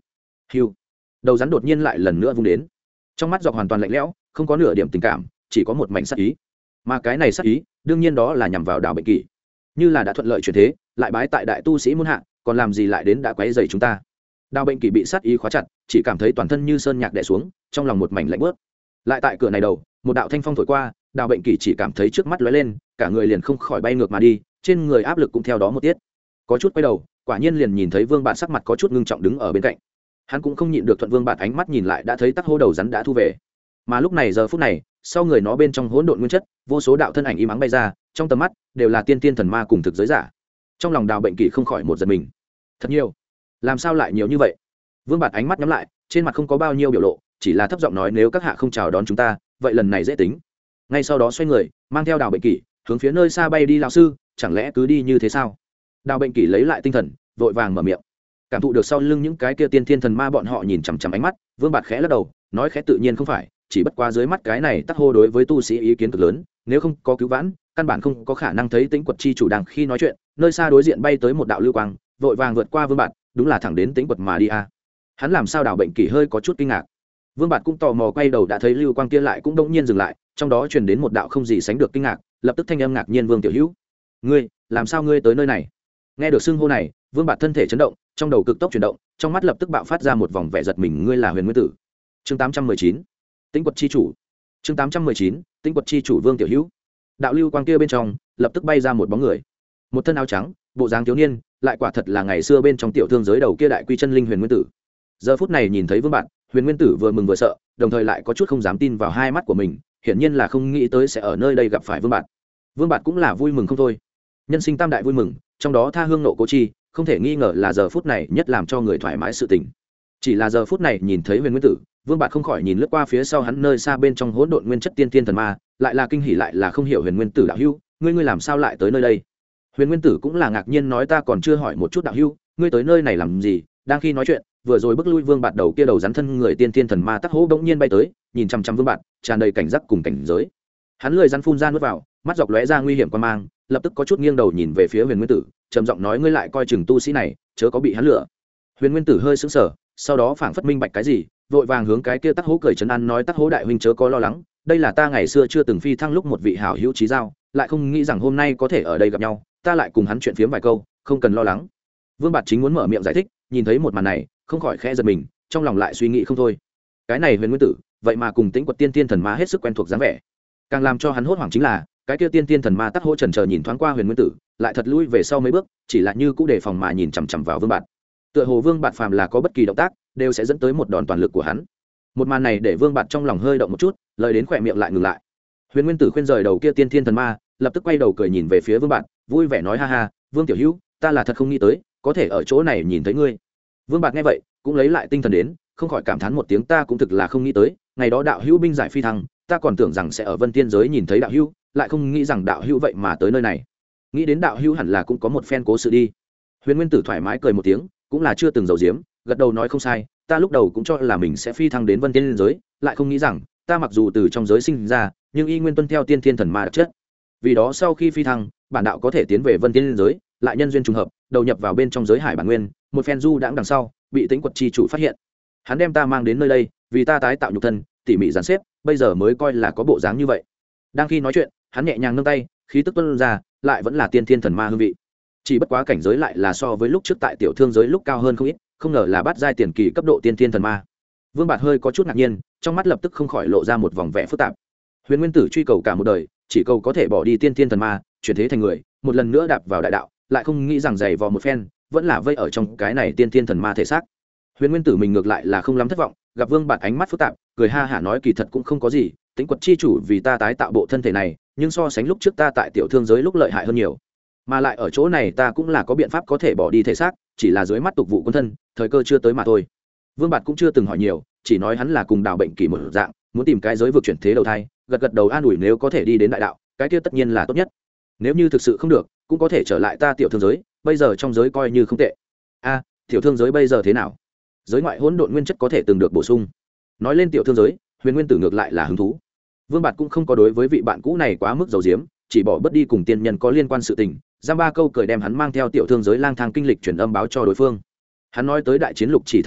hiu, đầu rắn đột nhiên lại lần nữa vung đến, trong mắt dọc hoàn toàn lạnh lẽo, không có nửa điểm tình cảm, chỉ có một mảnh sát ý. Mà cái này sát ý đương nhiên đó là nhằm vào Đào Bệnh Kỷ. Như là đã thuận lợi chuyển thế, lại bái tại đại tu sĩ muôn hạ, còn làm gì lại đến đã quấy rầy chúng ta. Đào Bệnh Kỷ bị sát ý khóa chặt, chỉ cảm thấy toàn thân như sơn nhạc đè xuống, trong lòng một mảnh lạnh bớt. Lại tại cửa này đầu, một đạo thanh phong thổi qua, Đào Bệnh Kỷ chỉ cảm thấy trước mắt lóe lên, cả người liền không khỏi bay ngược mà đi, trên người áp lực cũng theo đó một tiết. Có chút quay đầu, quả nhiên liền nhìn thấy Vương Bạt sắc mặt có chút ngưng trọng đứng ở bên cạnh. Hắn cũng không nhịn được thuận Vương Bạt ánh mắt nhìn lại, đã thấy tắc hô đầu rắn đã thu về. Mà lúc này giờ phút này, sau người nó bên trong hỗn độn nguyên chất, vô số đạo thân ảnh im ắng bay ra, trong tầm mắt đều là tiên tiên thần ma cùng thực giới giả. Trong lòng Đào Bệnh Kỷ không khỏi một giật mình. Thật nhiều, làm sao lại nhiều như vậy? Vương Bạt ánh mắt nhắm lại, trên mặt không có bao nhiêu biểu lộ, chỉ là thấp giọng nói nếu các hạ không chào đón chúng ta, vậy lần này dễ tính. Ngay sau đó xoay người, mang theo Đào Bệnh Kỷ, hướng phía nơi xa bay đi. Lão sư, chẳng lẽ cứ đi như thế sao? Đào Bệnh Kỷ lấy lại tinh thần, vội vàng mở miệng. Cảm thụ được sau lưng những cái kia tiên thiên thần ma bọn họ nhìn chằm chằm ánh mắt, Vương Bạt khẽ lắc đầu, nói khẽ tự nhiên không phải, chỉ bất qua dưới mắt cái này tắc hô đối với tu sĩ ý kiến cực lớn, nếu không có cứu vãn, căn bản không có khả năng thấy Tĩnh Quật chi chủ đang khi nói chuyện, nơi xa đối diện bay tới một đạo lưu quang, vội vàng vượt qua Vương Bạt, đúng là thẳng đến Tĩnh Quật mà đi a. À. Hắn làm sao Đào Bệnh Kỷ hơi có chút kinh ngạc. Vương Bạt cũng tò mò quay đầu đã thấy lưu quang kia lại cũng đột nhiên dừng lại, trong đó truyền đến một đạo không gì sánh được kinh ngạc, lập tức thanh âm ngạc nhiên Vương tiểu hữu, ngươi, làm sao ngươi tới nơi này? Nghe được xưng hô này, Vương Bạt thân thể chấn động, trong đầu cực tốc chuyển động, trong mắt lập tức bạo phát ra một vòng vẻ giật mình, ngươi là Huyền Nguyên Tử. Chương tám trăm mười chín, Tĩnh Quật chi chủ. Chương tám trăm mười chín, Tĩnh Quật chi chủ Vương tiểu hữu. Đạo lưu quang kia bên trong, lập tức bay ra một bóng người. Một thân áo trắng, bộ dáng thiếu niên, lại quả thật là ngày xưa bên trong tiểu thương giới đầu kia đại quy chân linh Huyền Nguyên Tử. Giờ phút này nhìn thấy Vương Bạt, Huyền Nguyên Tử vừa mừng vừa sợ, đồng thời lại có chút không dám tin vào hai mắt của mình, hiển nhiên là không nghĩ tới sẽ ở nơi đây gặp phải Vương Bạt. Vương Bạt cũng là vui mừng không thôi. Nhân sinh tam đại vui mừng, trong đó tha hương nộ cố chi, không thể nghi ngờ là giờ phút này nhất làm cho người thoải mái sự tình. Chỉ là giờ phút này nhìn thấy Huyền Nguyên Tử, Vương Bạt không khỏi nhìn lướt qua phía sau hắn nơi xa bên trong hỗn độn nguyên chất tiên tiên thần ma, lại là kinh hỉ lại là không hiểu Huyền Nguyên Tử đạo hữu, ngươi ngươi làm sao lại tới nơi đây? Huyền Nguyên Tử cũng là ngạc nhiên nói ta còn chưa hỏi một chút đạo hữu, ngươi tới nơi này làm gì? Đang khi nói chuyện, vừa rồi bước lui Vương Bạt đầu kia đầu rắn thân người tiên tiên thần ma tắc hố bỗng nhiên bay tới, nhìn chăm chăm Vương Bạt, tràn đầy cảnh giác cùng cảnh giới. Hắn lười rắn phun ra nuốt vào, mắt dọc lóe ra nguy hiểm quan mang, lập tức có chút nghiêng đầu nhìn về phía Huyền Nguyên Tử, trầm giọng nói ngươi lại coi chừng tu sĩ này, chớ có bị hắn lừa. Huyền Nguyên Tử hơi sững sờ, sau đó phảng phất minh bạch cái gì, vội vàng hướng cái kia tắc hố cười trấn an nói tắc hố đại huynh chớ có lo lắng, đây là ta ngày xưa chưa từng phi thăng lúc một vị hảo hữu chí giao, lại không nghĩ rằng hôm nay có thể ở đây gặp nhau, ta lại cùng hắn chuyện phiếm vài câu, không cần lo lắng. Vương Bạt chính muốn mở miệng giải thích, nhìn thấy một màn này, không khỏi khẽ giật mình, trong lòng lại suy nghĩ không thôi. Cái này Huyền Nguyên Tử, vậy mà cùng Tĩnh Quật tiên tiên thần ma hết sức quen thuộc dáng vẻ. Càng làm cho hắn hốt hoảng chính là, cái kia tiên tiên thần ma tắc hô trần chờ nhìn thoáng qua Huyền Nguyên Tử, lại thật lui về sau mấy bước, chỉ là như cũ đề phòng mà nhìn chằm chằm vào Vương Bạt. Tựa hồ Vương Bạt phàm là có bất kỳ động tác, đều sẽ dẫn tới một đòn toàn lực của hắn. Một màn này để Vương Bạt trong lòng hơi động một chút, lời đến khỏe miệng lại ngừng lại. Huyền Nguyên Tử khuyên rời đầu kia tiên tiên thần ma, lập tức quay đầu cười nhìn về phía Vương Bạt, vui vẻ nói ha ha, Vương tiểu hữu, ta là thật không nghĩ tới, có thể ở chỗ này nhìn thấy ngươi. Vương Bạt nghe vậy, cũng lấy lại tinh thần đến, không khỏi cảm thán một tiếng ta cũng thực là không nghĩ tới, ngày đó đạo hữu binh giải phi thăng, ta còn tưởng rằng sẽ ở Vân Tiên giới nhìn thấy đạo hữu, lại không nghĩ rằng đạo hữu vậy mà tới nơi này. Nghĩ đến đạo hữu hẳn là cũng có một phen cố sự đi. Huyền Nguyên Tử thoải mái cười một tiếng, cũng là chưa từng giấu giếm, gật đầu nói không sai, ta lúc đầu cũng cho là mình sẽ phi thăng đến Vân Tiên giới, lại không nghĩ rằng, ta mặc dù từ trong giới sinh ra, nhưng y nguyên tuân theo tiên thiên thần ma đặc chất. Vì đó sau khi phi thăng, bản đạo có thể tiến về Vân Tiên giới, lại nhân duyên trùng hợp, đầu nhập vào bên trong giới hải bản nguyên, một phen du đãng đằng sau, bị Tĩnh Quật chi chủ phát hiện. Hắn đem ta mang đến nơi đây, vì ta tái tạo nhục thân, tỉ mỉ dàn xếp, bây giờ mới coi là có bộ dáng như vậy. Đang khi nói chuyện, hắn nhẹ nhàng nâng tay, khí tức tuôn ra, lại vẫn là tiên thiên thần ma hương vị. Chỉ bất quá cảnh giới lại là so với lúc trước tại tiểu thương giới lúc cao hơn không ít, không ngờ là bát giai tiền kỳ cấp độ tiên thiên thần ma. Vương Bạt hơi có chút ngạc nhiên, trong mắt lập tức không khỏi lộ ra một vòng vẻ phức tạp. Huyền Nguyên Tử truy cầu cả một đời, chỉ cầu có thể bỏ đi tiên thiên thần ma, chuyển thế thành người, một lần nữa đạp vào đại đạo, lại không nghĩ rằng giày vò một phen, vẫn là vây ở trong cái này tiên thiên thần ma thể xác. Huyền Nguyên Tử mình ngược lại là không lắm thất vọng, gặp Vương Bạt ánh mắt phức tạp, cười ha hả nói kỳ thật cũng không có gì, Tĩnh Quật chi chủ vì ta tái tạo bộ thân thể này, nhưng so sánh lúc trước ta tại tiểu thương giới lúc lợi hại hơn nhiều. Mà lại ở chỗ này ta cũng là có biện pháp có thể bỏ đi thể xác, chỉ là dưới mắt tục vụ quân thân, thời cơ chưa tới mà thôi. Vương Bạt cũng chưa từng hỏi nhiều, chỉ nói hắn là cùng Đào Bệnh Kỷ một dạng, muốn tìm cái giới vực chuyển thế đầu thai, gật gật đầu an ủi nếu có thể đi đến đại đạo, cái kia tất nhiên là tốt nhất. Nếu như thực sự không được, cũng có thể trở lại ta tiểu thương giới, bây giờ trong giới coi như không tệ. A, tiểu thương giới bây giờ thế nào? Giới ngoại hỗn độn nguyên chất có thể từng được bổ sung. Nói lên tiểu thương giới, Huyền Nguyên Tử ngược lại là hứng thú. Vương Bạt cũng không có đối với vị bạn cũ này quá mức dầu diếm, chỉ bỏ bớt đi cùng tiên nhân có liên quan sự tình, giam ba câu cười đem hắn mang theo tiểu thương giới lang thang kinh lịch truyền âm báo cho đối phương. Hắn nói tới đại chiến lục chỉ thần ma,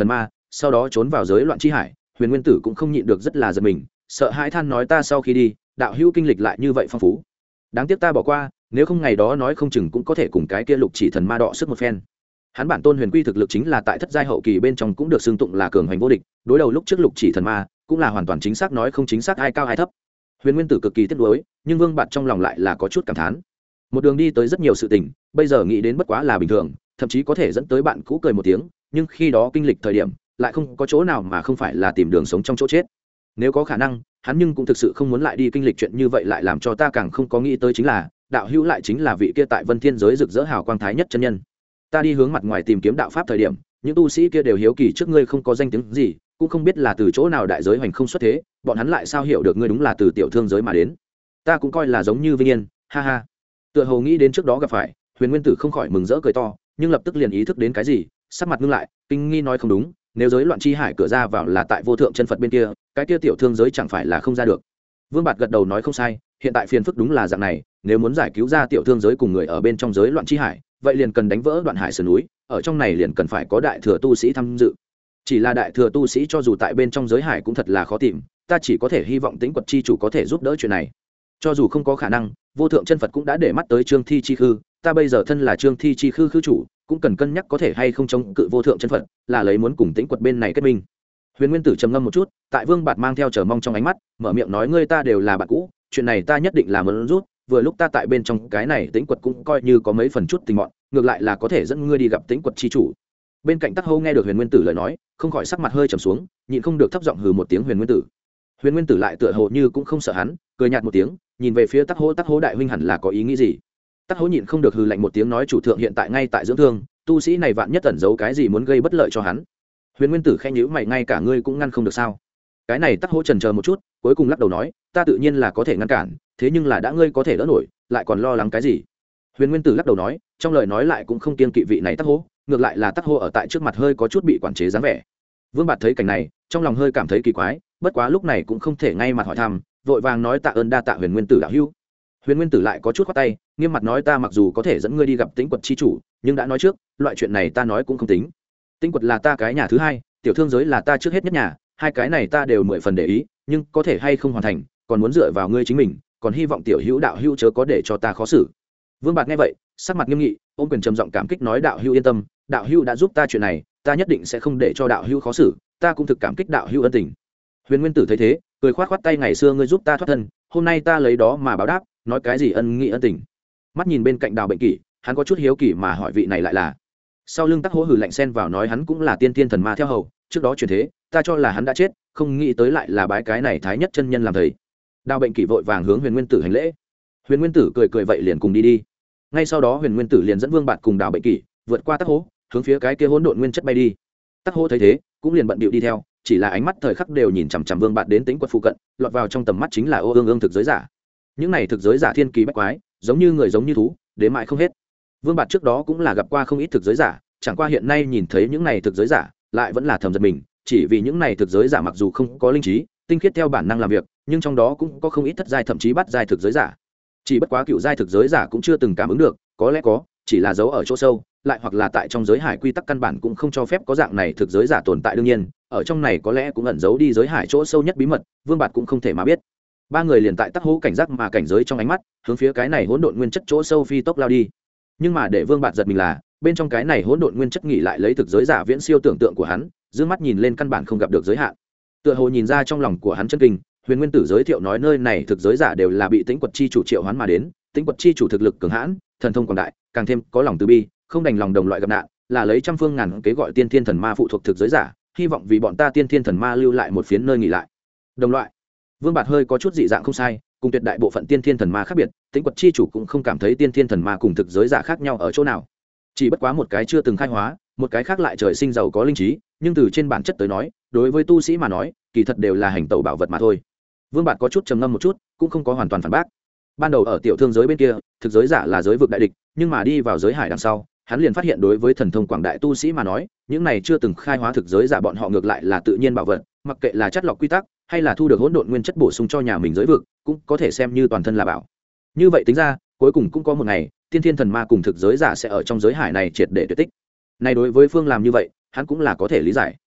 sau đó trốn vào giới loạn chi hải. Huyền Nguyên Tử cũng không nhịn được rất là giật mình, sợ hãi than nói ta sau khi đi đạo hữu kinh lịch lại như vậy phong phú, đáng tiếc ta bỏ qua, nếu không ngày đó nói không chừng cũng có thể cùng cái kia lục chỉ thần ma đọ sức một phen. Hắn bản tôn huyền quy thực lực chính là tại thất giai hậu kỳ bên trong cũng được xưng tụng là cường hành vô địch, đối đầu lúc trước lục chỉ thần ma cũng là hoàn toàn chính xác nói không chính xác ai cao ai thấp. Huyền Nguyên Tử cực kỳ tiếc nuối, nhưng Vương Bạt trong lòng lại là có chút cảm thán. Một đường đi tới rất nhiều sự tình, bây giờ nghĩ đến bất quá là bình thường, thậm chí có thể dẫn tới bạn cũ cười một tiếng, nhưng khi đó kinh lịch thời điểm lại không có chỗ nào mà không phải là tìm đường sống trong chỗ chết. Nếu có khả năng, hắn nhưng cũng thực sự không muốn lại đi kinh lịch chuyện như vậy, lại làm cho ta càng không có nghĩ tới chính là đạo hữu lại chính là vị kia tại Vân Thiên giới rực rỡ hào quang thái nhất chân nhân. Ta đi hướng mặt ngoài tìm kiếm đạo pháp thời điểm, những tu sĩ kia đều hiếu kỳ trước ngươi không có danh tiếng gì, cũng không biết là từ chỗ nào đại giới hoành không xuất thế, bọn hắn lại sao hiểu được ngươi đúng là từ tiểu thương giới mà đến. Ta cũng coi là giống như Vinh Yên, ha ha. Tựa hồ nghĩ đến trước đó gặp phải, Huyền Nguyên Tử không khỏi mừng rỡ cười to, nhưng lập tức liền ý thức đến cái gì, sắc mặt ngưng lại, kinh nghi nói không đúng, nếu giới loạn chi hải cửa ra vào là tại vô thượng chân Phật bên kia, cái kia tiểu thương giới chẳng phải là không ra được. Vương Bạt gật đầu nói không sai, hiện tại phiền phức đúng là dạng này, nếu muốn giải cứu ra tiểu thương giới cùng người ở bên trong giới loạn chi hải, vậy liền cần đánh vỡ đoạn hải sườn núi, ở trong này liền cần phải có đại thừa tu sĩ tham dự. Chỉ là đại thừa tu sĩ cho dù tại bên trong giới hải cũng thật là khó tìm, ta chỉ có thể hy vọng Tĩnh Quật chi chủ có thể giúp đỡ chuyện này. Cho dù không có khả năng, vô thượng chân Phật cũng đã để mắt tới Trương Thi chi khư, ta bây giờ thân là Trương Thi chi khư khư chủ, cũng cần cân nhắc có thể hay không chống cự vô thượng chân Phật, là lấy muốn cùng Tĩnh Quật bên này kết minh. Huyền Nguyên Tử trầm ngâm một chút, tại Vương Bạt mang theo chờ mong trong ánh mắt, mở miệng nói ngươi ta đều là bạn cũ, chuyện này ta nhất định là muốn rút, vừa lúc ta tại bên trong cái này Tĩnh Quật cũng coi như có mấy phần chút tình mọn, ngược lại là có thể dẫn ngươi đi gặp Tĩnh Quật chi chủ. Bên cạnh Tắc Hâu nghe được Huyền Nguyên Tử lời nói, không khỏi sắc mặt hơi trầm xuống, nhịn không được thấp giọng hừ một tiếng Huyền Nguyên Tử. Huyền Nguyên Tử lại tựa hồ như cũng không sợ hắn, cười nhạt một tiếng, nhìn về phía Tắc Hô, Tắc Hô đại huynh hẳn là có ý nghĩ gì? Tắc Hô nhịn không được hừ lạnh một tiếng nói chủ thượng hiện tại ngay tại dưỡng thương, tu sĩ này vạn nhất ẩn giấu cái gì muốn gây bất lợi cho hắn. Huyền Nguyên Tử khẽ nhíu mày ngay cả ngươi cũng ngăn không được sao? Cái này Tắc Hô chần chờ một chút, cuối cùng lắc đầu nói, ta tự nhiên là có thể ngăn cản, thế nhưng là đã ngươi có thể đỡ nổi, lại còn lo lắng cái gì? Huyền Nguyên Tử lắc đầu nói, trong lời nói lại cũng không kiêng kỵ vị này Tắc Hô, ngược lại là Tắc Hô ở tại trước mặt hơi có chút bị quản chế dáng vẻ. Vương Bạt thấy cảnh này, trong lòng hơi cảm thấy kỳ quái, bất quá lúc này cũng không thể ngay mặt hỏi thăm, vội vàng nói tạ ơn đa tạ Huyền Nguyên Tử đạo hữu. Huyền Nguyên Tử lại có chút khoát tay, nghiêm mặt nói ta mặc dù có thể dẫn ngươi đi gặp Tĩnh Quật chi chủ, nhưng đã nói trước, loại chuyện này ta nói cũng không tính. Tĩnh Quật là ta cái nhà thứ hai, tiểu thương giới là ta trước hết nhất nhà, hai cái này ta đều mười phần để ý, nhưng có thể hay không hoàn thành, còn muốn dựa vào ngươi chính mình, còn hy vọng tiểu hữu đạo hữu chớ có để cho ta khó xử. Vương Bạt nghe vậy, sắc mặt nghiêm nghị, ôm quyền trầm giọng cảm kích nói đạo hữu yên tâm, đạo hữu đã giúp ta chuyện này, ta nhất định sẽ không để cho đạo hữu khó xử, ta cũng thực cảm kích đạo hữu ân tình. Huyền Nguyên Tử thấy thế, cười khoát khoát tay ngày xưa ngươi giúp ta thoát thân, hôm nay ta lấy đó mà báo đáp, nói cái gì ân nghĩa ân tình. Mắt nhìn bên cạnh Đào Bệnh Kỷ, hắn có chút hiếu kỳ mà hỏi vị này lại là. Sau lưng Tắc Hô hừ lạnh xen vào nói hắn cũng là tiên tiên thần ma theo hầu, trước đó chuyển thế, ta cho là hắn đã chết, không nghĩ tới lại là bái cái này thái nhất chân nhân làm thầy. Đào Bệnh Kỷ vội vàng hướng Huyền Nguyên Tử hành lễ. Huyền Nguyên Tử cười cười vậy liền cùng đi đi. Ngay sau đó Huyền Nguyên Tử liền dẫn Vương Bạt cùng Đào Bệnh Kỷ vượt qua Tắc Hô, hướng phía cái kia hỗn độn nguyên chất bay đi. Tắc Hô thấy thế, cũng liền bận bịu đi theo, chỉ là ánh mắt thời khắc đều nhìn chằm chằm Vương Bạt đến Tĩnh Quật phụ cận, lọt vào trong tầm mắt chính là ô ương ương thực giới giả. Những này thực giới giả thiên kỳ bách quái, giống như người giống như thú, đến mãi không hết. Vương Bạt trước đó cũng là gặp qua không ít thực giới giả, chẳng qua hiện nay nhìn thấy những này thực giới giả, lại vẫn là thầm giật mình, chỉ vì những này thực giới giả mặc dù không có linh trí, tinh khiết theo bản năng làm việc, nhưng trong đó cũng có không ít thất giai thậm chí bắt giai thực giới giả. Chỉ bất quá cựu giai thực giới giả cũng chưa từng cảm ứng được, có lẽ có, chỉ là giấu ở chỗ sâu, lại hoặc là tại trong giới hải quy tắc căn bản cũng không cho phép có dạng này thực giới giả tồn tại đương nhiên, ở trong này có lẽ cũng ẩn giấu đi giới hải chỗ sâu nhất bí mật, Vương Bạt cũng không thể mà biết. Ba người liền tại Tắc Hô cảnh giác mà cảnh giới trong ánh mắt, hướng phía cái này hỗn độn nguyên chất chỗ sâu phi tốc lao đi. Nhưng mà để Vương Bạt giật mình là, bên trong cái này hỗn độn nguyên chất nghỉ lại lấy thực giới giả viễn siêu tưởng tượng của hắn, dương mắt nhìn lên căn bản không gặp được giới hạn. Tựa hồ nhìn ra trong lòng của hắn chân kinh, Huyền Nguyên Tử giới thiệu nói nơi này thực giới giả đều là bị Tĩnh Quật chi chủ triệu hoán mà đến, Tĩnh Quật chi chủ thực lực cường hãn, thần thông quảng đại, càng thêm có lòng từ bi, không đành lòng đồng loại gặp nạn, là lấy trăm phương ngàn kế gọi tiên thiên thần ma phụ thuộc thực giới giả, hy vọng vì bọn ta tiên thiên thần ma lưu lại một phiến nơi nghỉ lại. Đồng loại. Vương Bạt hơi có chút dị dạng không sai, cùng tuyệt đại bộ phận tiên thiên thần ma khác biệt, Tĩnh Quật chi chủ cũng không cảm thấy tiên thiên thần ma cùng thực giới giả khác nhau ở chỗ nào. Chỉ bất quá một cái chưa từng khai hóa, một cái khác lại trời sinh giàu có linh trí, nhưng từ trên bản chất tới nói, đối với tu sĩ mà nói, kỳ thật đều là hành tẩu bảo vật mà thôi. Vương Bạt có chút trầm ngâm một chút, cũng không có hoàn toàn phản bác. Ban đầu ở tiểu thương giới bên kia, thực giới giả là giới vực đại địch, nhưng mà đi vào giới hải đằng sau, hắn liền phát hiện đối với thần thông quảng đại tu sĩ mà nói, những này chưa từng khai hóa thực giới giả bọn họ ngược lại là tự nhiên bảo vật, mặc kệ là chất lọc quy tắc, hay là thu được hỗn độn nguyên chất bổ sung cho nhà mình giới vực, cũng có thể xem như toàn thân là bảo. Như vậy tính ra, cuối cùng cũng có một ngày, tiên thiên thần ma cùng thực giới giả sẽ ở trong giới hải này triệt để tuyệt tích. Này đối với Phương làm như vậy, hắn cũng là có thể lý giải.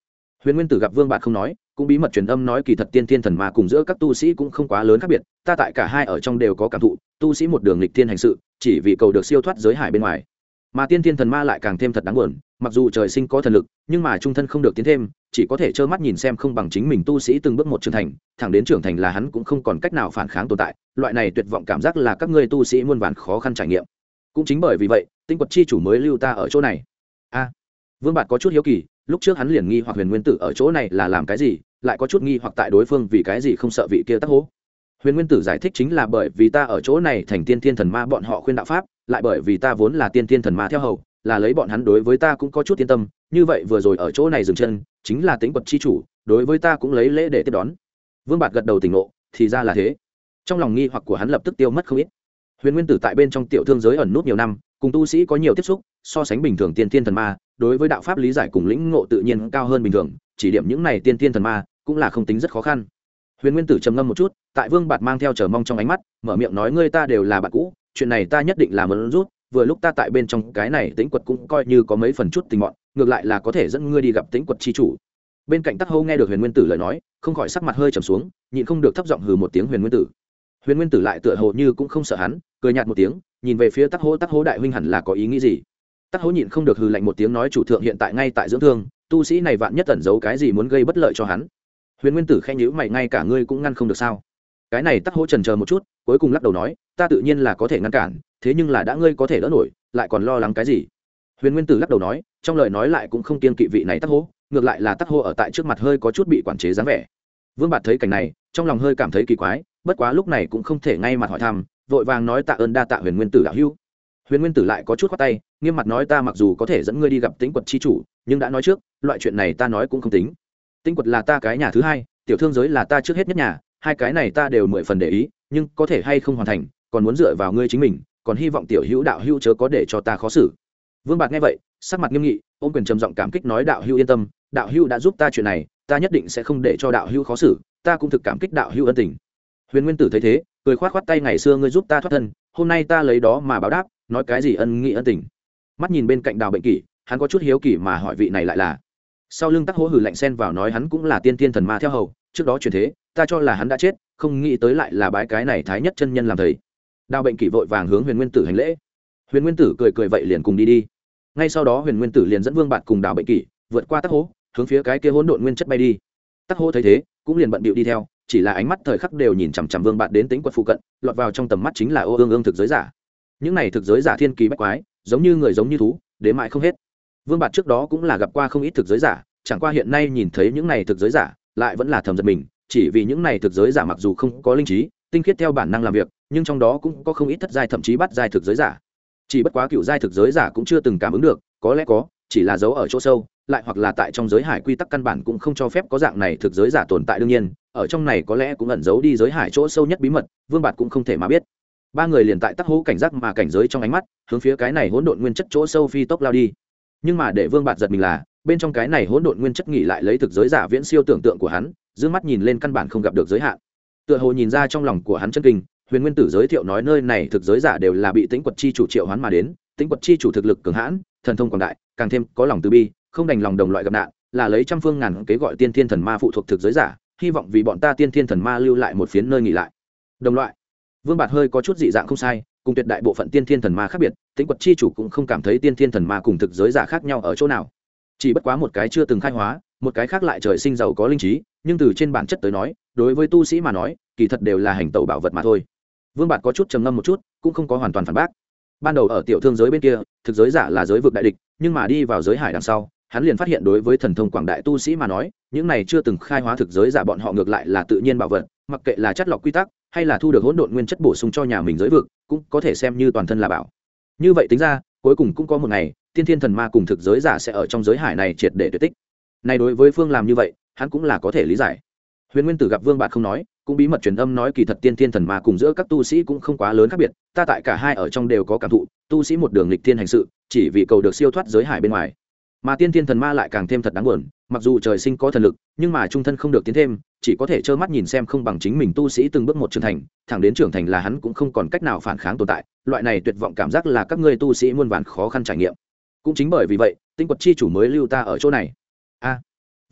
Huyền Nguyên Tử gặp Vương Bạt không nói, cũng bí mật truyền âm nói kỳ thật tiên thiên thần ma cùng giữa các tu sĩ cũng không quá lớn khác biệt, ta tại cả hai ở trong đều có cảm thụ, tu sĩ một đường nghịch thiên hành sự, chỉ vì cầu được siêu thoát giới hải bên ngoài. Mà tiên thiên thần ma lại càng thêm thật đáng buồn, mặc dù trời sinh có thần lực, nhưng mà trung thân không được tiến thêm, chỉ có thể trơ mắt nhìn xem không bằng chính mình tu sĩ từng bước một trưởng thành, thẳng đến trưởng thành là hắn cũng không còn cách nào phản kháng tồn tại, loại này tuyệt vọng cảm giác là các ngươi tu sĩ muôn vàn khó khăn trải nghiệm. Cũng chính bởi vì vậy, Tinh Quật chi chủ mới lưu ta ở chỗ này. A, Vương Bạt có chút hiếu kỳ, lúc trước hắn liền nghi hoặc Huyền Nguyên Tử ở chỗ này là làm cái gì, lại có chút nghi hoặc tại đối phương vì cái gì không sợ vị kia tắc hố. Huyền Nguyên Tử giải thích chính là bởi vì ta ở chỗ này thành tiên thiên thần ma bọn họ khuyên đạo pháp, lại bởi vì ta vốn là tiên thiên thần ma theo hầu, là lấy bọn hắn đối với ta cũng có chút yên tâm, như vậy vừa rồi ở chỗ này dừng chân, chính là Tĩnh Quật chi chủ, đối với ta cũng lấy lễ để tiếp đón. Vương Bạt gật đầu tỉnh ngộ, thì ra là thế. Trong lòng nghi hoặc của hắn lập tức tiêu mất không ít. Huyền Nguyên Tử tại bên trong tiểu thương giới ẩn nút nhiều năm, cùng tu sĩ có nhiều tiếp xúc, so sánh bình thường tiên thiên thần ma, đối với đạo pháp lý giải cùng lĩnh ngộ tự nhiên cao hơn bình thường, chỉ điểm những này tiên thiên thần ma cũng là không tính rất khó khăn. Huyền Nguyên Tử trầm ngâm một chút, tại Vương Bạt mang theo chờ mong trong ánh mắt, mở miệng nói ngươi ta đều là bạn cũ, chuyện này ta nhất định là muốn rút, vừa lúc ta tại bên trong cái này Tĩnh Quật cũng coi như có mấy phần chút tình mọn, ngược lại là có thể dẫn ngươi đi gặp Tĩnh Quật chi chủ. Bên cạnh Tắc Hâu nghe được Huyền Nguyên Tử lời nói, không khỏi sắc mặt hơi trầm xuống, nhịn không được thấp giọng hừ một tiếng Huyền Nguyên Tử. Huyền Nguyên Tử lại tựa hồ như cũng không sợ hắn, cười nhạt một tiếng, nhìn về phía Tắc Hô, Tắc Hô đại huynh hẳn là có ý nghĩ gì? Tắc Hô nhịn không được hừ lạnh một tiếng nói chủ thượng hiện tại ngay tại dưỡng thương, tu sĩ này vạn nhất ẩn giấu cái gì muốn gây bất lợi cho hắn. Huyền Nguyên Tử khẽ nhíu mày ngay cả ngươi cũng ngăn không được sao? Cái này Tắc Hô chần chờ một chút, cuối cùng lắc đầu nói, ta tự nhiên là có thể ngăn cản, thế nhưng là đã ngươi có thể đỡ nổi, lại còn lo lắng cái gì? Huyền Nguyên Tử lắc đầu nói, trong lời nói lại cũng không kiêng kỵ vị này Tắc Hô, ngược lại là Tắc Hô ở tại trước mặt hơi có chút bị quản chế dáng vẻ. Vương Bạt thấy cảnh này, trong lòng hơi cảm thấy kỳ quái, bất quá lúc này cũng không thể ngay mặt hỏi thăm, vội vàng nói tạ ơn đa tạ Huyền Nguyên Tử đạo hữu. Huyền Nguyên Tử lại có chút khoát tay, nghiêm mặt nói ta mặc dù có thể dẫn ngươi đi gặp Tĩnh Quật chi chủ, nhưng đã nói trước, loại chuyện này ta nói cũng không tính. Tĩnh Quật là ta cái nhà thứ hai, tiểu thương giới là ta trước hết nhất nhà, hai cái này ta đều mười phần để ý, nhưng có thể hay không hoàn thành, còn muốn dựa vào ngươi chính mình, còn hy vọng tiểu hữu đạo hữu chớ có để cho ta khó xử. Vương Bạt nghe vậy, sắc mặt nghiêm nghị, ôm quyền trầm giọng cảm kích nói đạo hữu yên tâm, đạo hữu đã giúp ta chuyện này, ta nhất định sẽ không để cho đạo hữu khó xử, ta cũng thực cảm kích đạo hữu ân tình. Huyền Nguyên Tử thấy thế, cười khoát khoát tay ngày xưa ngươi giúp ta thoát thân, hôm nay ta lấy đó mà báo đáp, nói cái gì ân nghị ân tình. Mắt nhìn bên cạnh Đào Bệnh Kỷ, hắn có chút hiếu kỳ mà hỏi vị này lại là. Sau lưng Tắc Hô hừ lạnh xen vào nói hắn cũng là tiên tiên thần ma theo hầu, trước đó chuyển thế, ta cho là hắn đã chết, không nghĩ tới lại là bái cái này thái nhất chân nhân làm thầy. Đào Bệnh Kỷ vội vàng hướng Huyền Nguyên Tử hành lễ. Huyền Nguyên Tử cười cười vậy liền cùng đi đi. Ngay sau đó Huyền Nguyên Tử liền dẫn Vương Bạt cùng Đào Bệnh Kỷ vượt qua Tắc Hô, hướng phía cái kia hỗn độn nguyên chất bay đi. Tắc Hô thấy thế, cũng liền bận bịu đi theo, chỉ là ánh mắt thời khắc đều nhìn chằm chằm Vương Bạt đến Tĩnh Quật phụ cận, lọt vào trong tầm mắt chính là ô ương ương thực giới giả. Những này thực giới giả thiên kỳ bách quái, giống như người giống như thú, đến mãi không hết. Vương Bạt trước đó cũng là gặp qua không ít thực giới giả, chẳng qua hiện nay nhìn thấy những này thực giới giả, lại vẫn là thầm giật mình, chỉ vì những này thực giới giả mặc dù không có linh trí, tinh khiết theo bản năng làm việc, nhưng trong đó cũng có không ít thất giai thậm chí bắt giai thực giới giả. Chỉ bất quá cựu giai thực giới giả cũng chưa từng cảm ứng được, có lẽ có, chỉ là giấu ở chỗ sâu, lại hoặc là tại trong giới hải quy tắc căn bản cũng không cho phép có dạng này thực giới giả tồn tại đương nhiên, ở trong này có lẽ cũng ẩn giấu đi giới hải chỗ sâu nhất bí mật, Vương Bạt cũng không thể mà biết. Ba người liền tại Tắc Hô cảnh giác mà cảnh giới trong ánh mắt, hướng phía cái này hỗn độn nguyên chất chỗ sâu phi tốc lao đi. Nhưng mà để Vương Bạt giật mình là, bên trong cái này hỗn độn nguyên chất nghỉ lại lấy thực giới giả viễn siêu tưởng tượng của hắn, dương mắt nhìn lên căn bản không gặp được giới hạn. Tựa hồ nhìn ra trong lòng của hắn chân kinh, Huyền Nguyên Tử giới thiệu nói nơi này thực giới giả đều là bị Tĩnh Quật chi chủ triệu hoán mà đến, Tĩnh Quật chi chủ thực lực cường hãn, thần thông quảng đại, càng thêm có lòng từ bi, không đành lòng đồng loại gặp nạn, là lấy trăm phương ngàn kế gọi tiên thiên thần ma phụ thuộc thực giới giả, hy vọng vì bọn ta tiên thiên thần ma lưu lại một phiến nơi nghỉ lại. Đồng loại. Vương Bạt hơi có chút dị dạng không sai, cùng tuyệt đại bộ phận tiên thiên thần ma khác biệt, Tĩnh Quật chi chủ cũng không cảm thấy tiên thiên thần ma cùng thực giới giả khác nhau ở chỗ nào. Chỉ bất quá một cái chưa từng khai hóa, một cái khác lại trời sinh giàu có linh trí, nhưng từ trên bản chất tới nói, đối với tu sĩ mà nói, kỳ thật đều là hành tẩu bảo vật mà thôi. Vương Bạt có chút trầm ngâm một chút, cũng không có hoàn toàn phản bác. Ban đầu ở tiểu thương giới bên kia, thực giới giả là giới vực đại địch, nhưng mà đi vào giới hải đằng sau, hắn liền phát hiện đối với thần thông quảng đại tu sĩ mà nói, những này chưa từng khai hóa thực giới giả bọn họ ngược lại là tự nhiên bảo vật, mặc kệ là chất lọc quy tắc, hay là thu được hỗn độn nguyên chất bổ sung cho nhà mình giới vực, cũng có thể xem như toàn thân là bảo. Như vậy tính ra, cuối cùng cũng có một ngày, tiên thiên thần ma cùng thực giới giả sẽ ở trong giới hải này triệt để tuyệt tích. Này đối với Phương làm như vậy, hắn cũng là có thể lý giải. Huyền Nguyên Tử gặp Vương Bạt không nói, cũng bí mật truyền âm nói kỳ thật tiên thiên thần ma cùng giữa các tu sĩ cũng không quá lớn khác biệt, ta tại cả hai ở trong đều có cảm thụ, tu sĩ một đường nghịch thiên hành sự, chỉ vì cầu được siêu thoát giới hải bên ngoài. Mà tiên thiên thần ma lại càng thêm thật đáng buồn, mặc dù trời sinh có thần lực, nhưng mà trung thân không được tiến thêm, chỉ có thể trơ mắt nhìn xem không bằng chính mình tu sĩ từng bước một trưởng thành, thẳng đến trưởng thành là hắn cũng không còn cách nào phản kháng tồn tại, loại này tuyệt vọng cảm giác là các ngươi tu sĩ muôn vàn khó khăn trải nghiệm. Cũng chính bởi vì vậy, Tinh Quật chi chủ mới lưu ta ở chỗ này. A.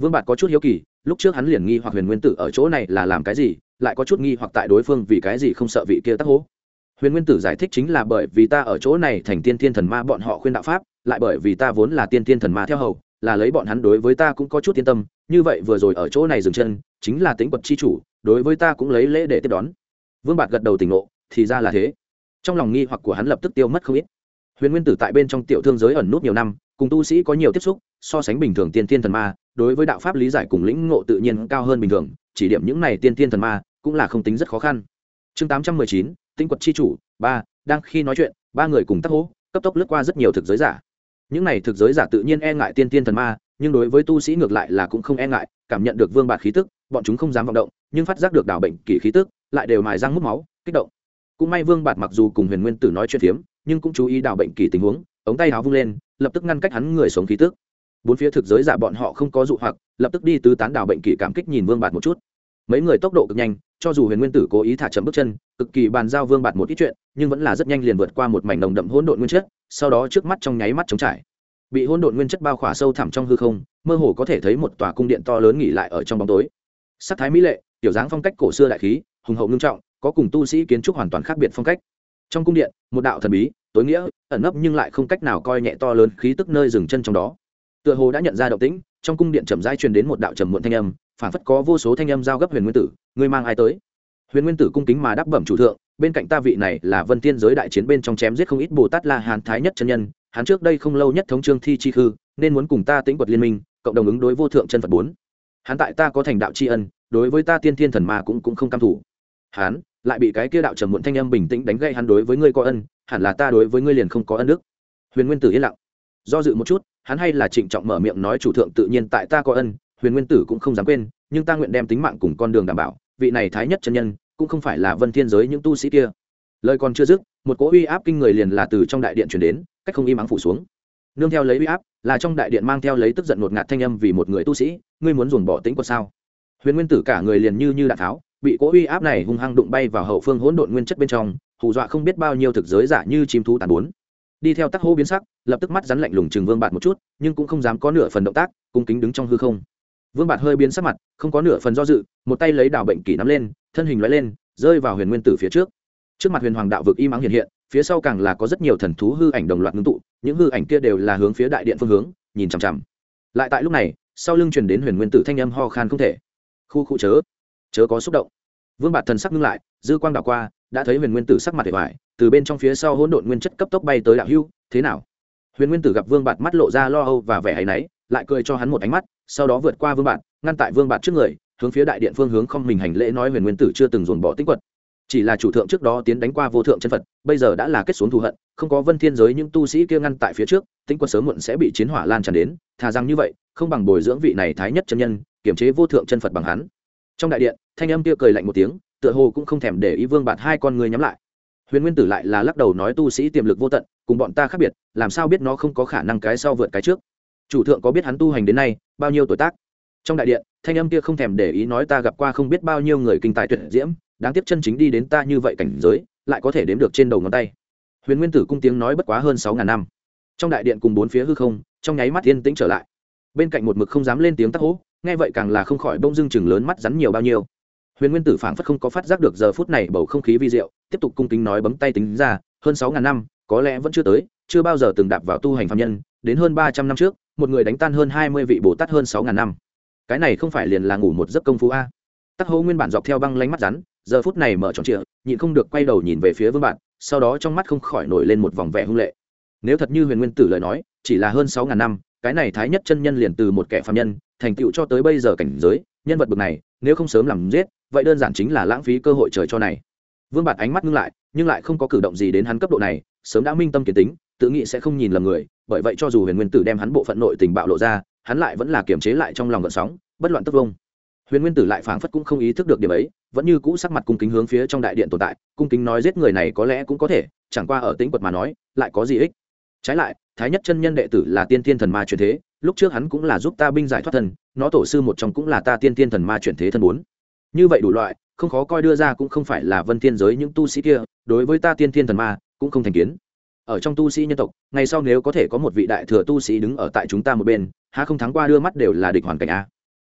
Vương Bạt có chút hiếu kỳ, lúc trước hắn liền nghi hoặc Huyền Nguyên Tử ở chỗ này là làm cái gì, lại có chút nghi hoặc tại đối phương vì cái gì không sợ vị kia Tắc Hố. Huyền Nguyên Tử giải thích chính là bởi vì ta ở chỗ này thành tiên tiên thần ma bọn họ khuyên đạo pháp, lại bởi vì ta vốn là tiên tiên thần ma theo hầu, là lấy bọn hắn đối với ta cũng có chút yên tâm, như vậy vừa rồi ở chỗ này dừng chân, chính là Tĩnh Quật chi chủ, đối với ta cũng lấy lễ để tiếp đón. Vương Bạt gật đầu tỉnh ngộ, thì ra là thế. Trong lòng nghi hoặc của hắn lập tức tiêu mất không ít. Huyền Nguyên Tử tại bên trong tiểu thương giới ẩn nút nhiều năm, cùng tu sĩ có nhiều tiếp xúc, so sánh bình thường tiên tiên thần ma, đối với đạo pháp lý giải cùng lĩnh ngộ tự nhiên cao hơn bình thường, chỉ điểm những này tiên tiên thần ma cũng là không tính rất khó khăn. Chương tám trăm mười chín, Tĩnh Quật chi chủ ba, đang khi nói chuyện, ba người cùng Tắc Hố cấp tốc lướt qua rất nhiều thực giới giả. Những này thực giới giả tự nhiên e ngại tiên tiên thần ma, nhưng đối với tu sĩ ngược lại là cũng không e ngại, cảm nhận được Vương Bạt khí tức, bọn chúng không dám vọng động, nhưng phát giác được đảo bệnh kỳ khí tức, lại đều mài răng mút máu, kích động. Cũng may Vương Bạt mặc dù cùng Huyền Nguyên Tử nói chuyện phiếm, nhưng cũng chú ý đảo bệnh kỳ tình huống, ống tay áo vung lên, lập tức ngăn cách hắn người sống khí tức. Bốn phía thực giới giả bọn họ không có dụ hoặc, lập tức đi tứ tán đảo bệnh kỳ cảm kích nhìn Vương Bạt một chút. Mấy người tốc độ cực nhanh, cho dù Huyền Nguyên Tử cố ý thả chậm bước chân, cực kỳ bàn giao Vương Bạt một ít chuyện, nhưng vẫn là rất nhanh liền vượt qua một mảnh nồng đậm hỗn độn nguyên chất, sau đó trước mắt trong nháy mắt trống trải. Bị hỗn độn nguyên chất bao khỏa sâu thẳm trong hư không, mơ hồ có thể thấy một tòa cung điện to lớn nghỉ lại ở trong bóng tối. Sắc thái mỹ lệ, tiểu dáng phong cách cổ xưa đại khí, hùng hậu nghiêm trọng, có cùng tu sĩ kiến trúc hoàn toàn khác biệt phong cách. Trong cung điện, một đạo thần bí, tối nghĩa, ẩn nấp nhưng lại không cách nào coi nhẹ to lớn khí tức nơi dừng chân trong đó. Tựa hồ đã nhận ra động tĩnh, trong cung điện chậm rãi truyền đến một đạo trầm muộn thanh âm, phảng phất có vô số thanh âm giao gấp Huyền Nguyên Tử, ngươi mang ai tới? Huyền Nguyên Tử cung kính mà đáp bẩm chủ thượng, bên cạnh ta vị này là Vân Tiên giới đại chiến bên trong chém giết không ít Bồ Tát La Hán thái nhất chân nhân, hắn trước đây không lâu nhất thống trương thi chi khư, nên muốn cùng ta Tĩnh Quật liên minh, cộng đồng ứng đối vô thượng chân Phật bốn. Hắn tại ta có thành đạo tri ân, đối với ta tiên thiên thần ma cũng cũng không cam thủ. Hắn lại bị cái kia đạo trầm muộn thanh âm bình tĩnh đánh gậy, hắn đối với ngươi có ân, hẳn là ta đối với ngươi liền không có ân đức. Huyền Nguyên Tử yên lặng, do dự một chút, hắn hay là trịnh trọng mở miệng nói, chủ thượng tự nhiên tại ta có ân, Huyền Nguyên Tử cũng không dám quên, nhưng ta nguyện đem tính mạng cùng con đường đảm bảo, vị này thái nhất chân nhân cũng không phải là Vân Thiên giới những tu sĩ kia. Lời còn chưa dứt, một cỗ uy áp kinh người liền là từ trong đại điện truyền đến, cách không im ắng phủ xuống. Nương theo lấy uy áp, là trong đại điện mang theo lấy tức giận ngột ngạt thanh âm, vì một người tu sĩ, ngươi muốn ruồng bỏ Tĩnh Quật sao? Huyền Nguyên Tử cả người liền như như đạn tháo, bị cỗ uy áp này hung hăng đụng bay vào hậu phương hỗn độn nguyên chất bên trong, hù dọa không biết bao nhiêu thực giới giả như chim thú tàn bốn. Đi theo Tắc Hố biến sắc, lập tức mắt rắn lạnh lùng chừng Vương Bạt một chút, nhưng cũng không dám có nửa phần động tác, cung kính đứng trong hư không. Vương Bạt hơi biến sắc mặt, không có nửa phần do dự, một tay lấy đảo bệnh kỷ nắm lên, thân hình lóe lên, rơi vào Huyền Nguyên Tử phía trước. Trước mặt Huyền Hoàng đạo vực im ắng hiện hiện, phía sau càng là có rất nhiều thần thú hư ảnh đồng loạt ngưng tụ, những hư ảnh kia đều là hướng phía đại điện phương hướng, nhìn chằm chằm. Lại tại lúc này, sau lưng truyền đến Huyền Nguyên Tử thanh âm ho khan không thể. Khu khu chớ, chớ có xúc động. Vương Bạt thần sắc ngưng lại, dư quang đảo qua, đã thấy Huyền Nguyên Tử sắc mặt hề hoài, từ bên trong phía sau hỗn độn nguyên chất cấp tốc bay tới đạo hưu, thế nào? Huyền Nguyên Tử gặp Vương Bạt mắt lộ ra lo âu và vẻ áy náy, lại cười cho hắn một ánh mắt, sau đó vượt qua Vương Bạt, ngăn tại Vương Bạt trước người, hướng phía đại điện phương hướng không mình hành lễ, nói Huyền Nguyên Tử chưa từng dồn bỏ Tĩnh Quật, chỉ là chủ thượng trước đó tiến đánh qua vô thượng chân Phật, bây giờ đã là kết xuống thù hận, không có Vân Thiên giới những tu sĩ kia ngăn tại phía trước, Tĩnh Quật sớm muộn sẽ bị chiến hỏa lan tràn đến, thà rằng như vậy, không bằng bồi dưỡng vị này thái nhất chân nhân, kiểm chế vô thượng chân Phật bằng hắn. Trong đại điện, thanh âm kia cười lạnh một tiếng, tựa hồ cũng không thèm để ý Vương Bạt, hai con người nhắm lại. Huyền Nguyên Tử lại là lắc đầu nói, tu sĩ tiềm lực vô tận, cùng bọn ta khác biệt, làm sao biết nó không có khả năng cái sau vượt cái trước. Chủ thượng có biết hắn tu hành đến nay bao nhiêu tuổi tác? Trong đại điện, thanh âm kia không thèm để ý nói, ta gặp qua không biết bao nhiêu người kinh tài tuyệt diễm, đáng tiếc chân chính đi đến ta như vậy cảnh giới, lại có thể đếm được trên đầu ngón tay. Huyền Nguyên Tử cung tiếng nói, bất quá hơn sáu ngàn năm. Trong đại điện cùng bốn phía hư không, trong nháy mắt yên tĩnh trở lại. Bên cạnh một mực không dám lên tiếng Tắc Hố, nghe vậy càng là không khỏi bỗng dưng chừng lớn mắt rắn nhiều bao nhiêu. Huyền Nguyên Tử phảng phất không có phát giác được giờ phút này bầu không khí vi diệu, tiếp tục cung kính nói, bấm tay tính ra, hơn sáu ngàn năm, có lẽ vẫn chưa tới, chưa bao giờ từng đạp vào tu hành phàm nhân, đến hơn ba trăm năm trước, một người đánh tan hơn hai mươi vị Bồ Tát hơn sáu ngàn năm. Cái này không phải liền là ngủ một giấc công phu a? Tắc Hố nguyên bản dọc theo băng lánh mắt rắn, giờ phút này mở tròn trịa, nhịn không được quay đầu nhìn về phía Vương Bạt, sau đó trong mắt không khỏi nổi lên một vòng vẻ hung lệ. Nếu thật như Huyền Nguyên Tử lời nói, chỉ là hơn sáu ngàn năm, cái này thái nhất chân nhân liền từ một kẻ phàm nhân, thành tựu cho tới bây giờ cảnh giới, nhân vật bậc này, nếu không sớm làm giết, vậy đơn giản chính là lãng phí cơ hội trời cho này. Vương Bạt ánh mắt ngưng lại, nhưng lại không có cử động gì đến hắn cấp độ này, sớm đã minh tâm kiến tính, tự nghĩ sẽ không nhìn lầm người, bởi vậy cho dù Huyền Nguyên Tử đem hắn bộ phận nội tình bạo lộ ra, hắn lại vẫn là kiềm chế lại trong lòng gợn sóng, bất loạn tất vông. Huyền Nguyên Tử lại phảng phất cũng không ý thức được điểm ấy, vẫn như cũ sắc mặt cung kính hướng phía trong đại điện tồn tại, cung kính nói, giết người này có lẽ cũng có thể, chẳng qua ở Tĩnh Quật mà nói, lại có gì ích? Trái lại, thái nhất chân nhân đệ tử là tiên thiên thần ma chuyển thế, lúc trước hắn cũng là giúp ta binh giải thoát thân, nó tổ sư một trong cũng là ta tiên thiên thần ma chuyển thế thân bốn. Như vậy đủ loại, không khó coi đưa ra cũng không phải là Vân Thiên giới những tu sĩ kia, đối với ta tiên thiên thần ma cũng không thành kiến. Ở trong tu sĩ nhân tộc, ngày sau nếu có thể có một vị đại thừa tu sĩ đứng ở tại chúng ta một bên, há không thắng qua đưa mắt đều là địch hoàn cảnh a.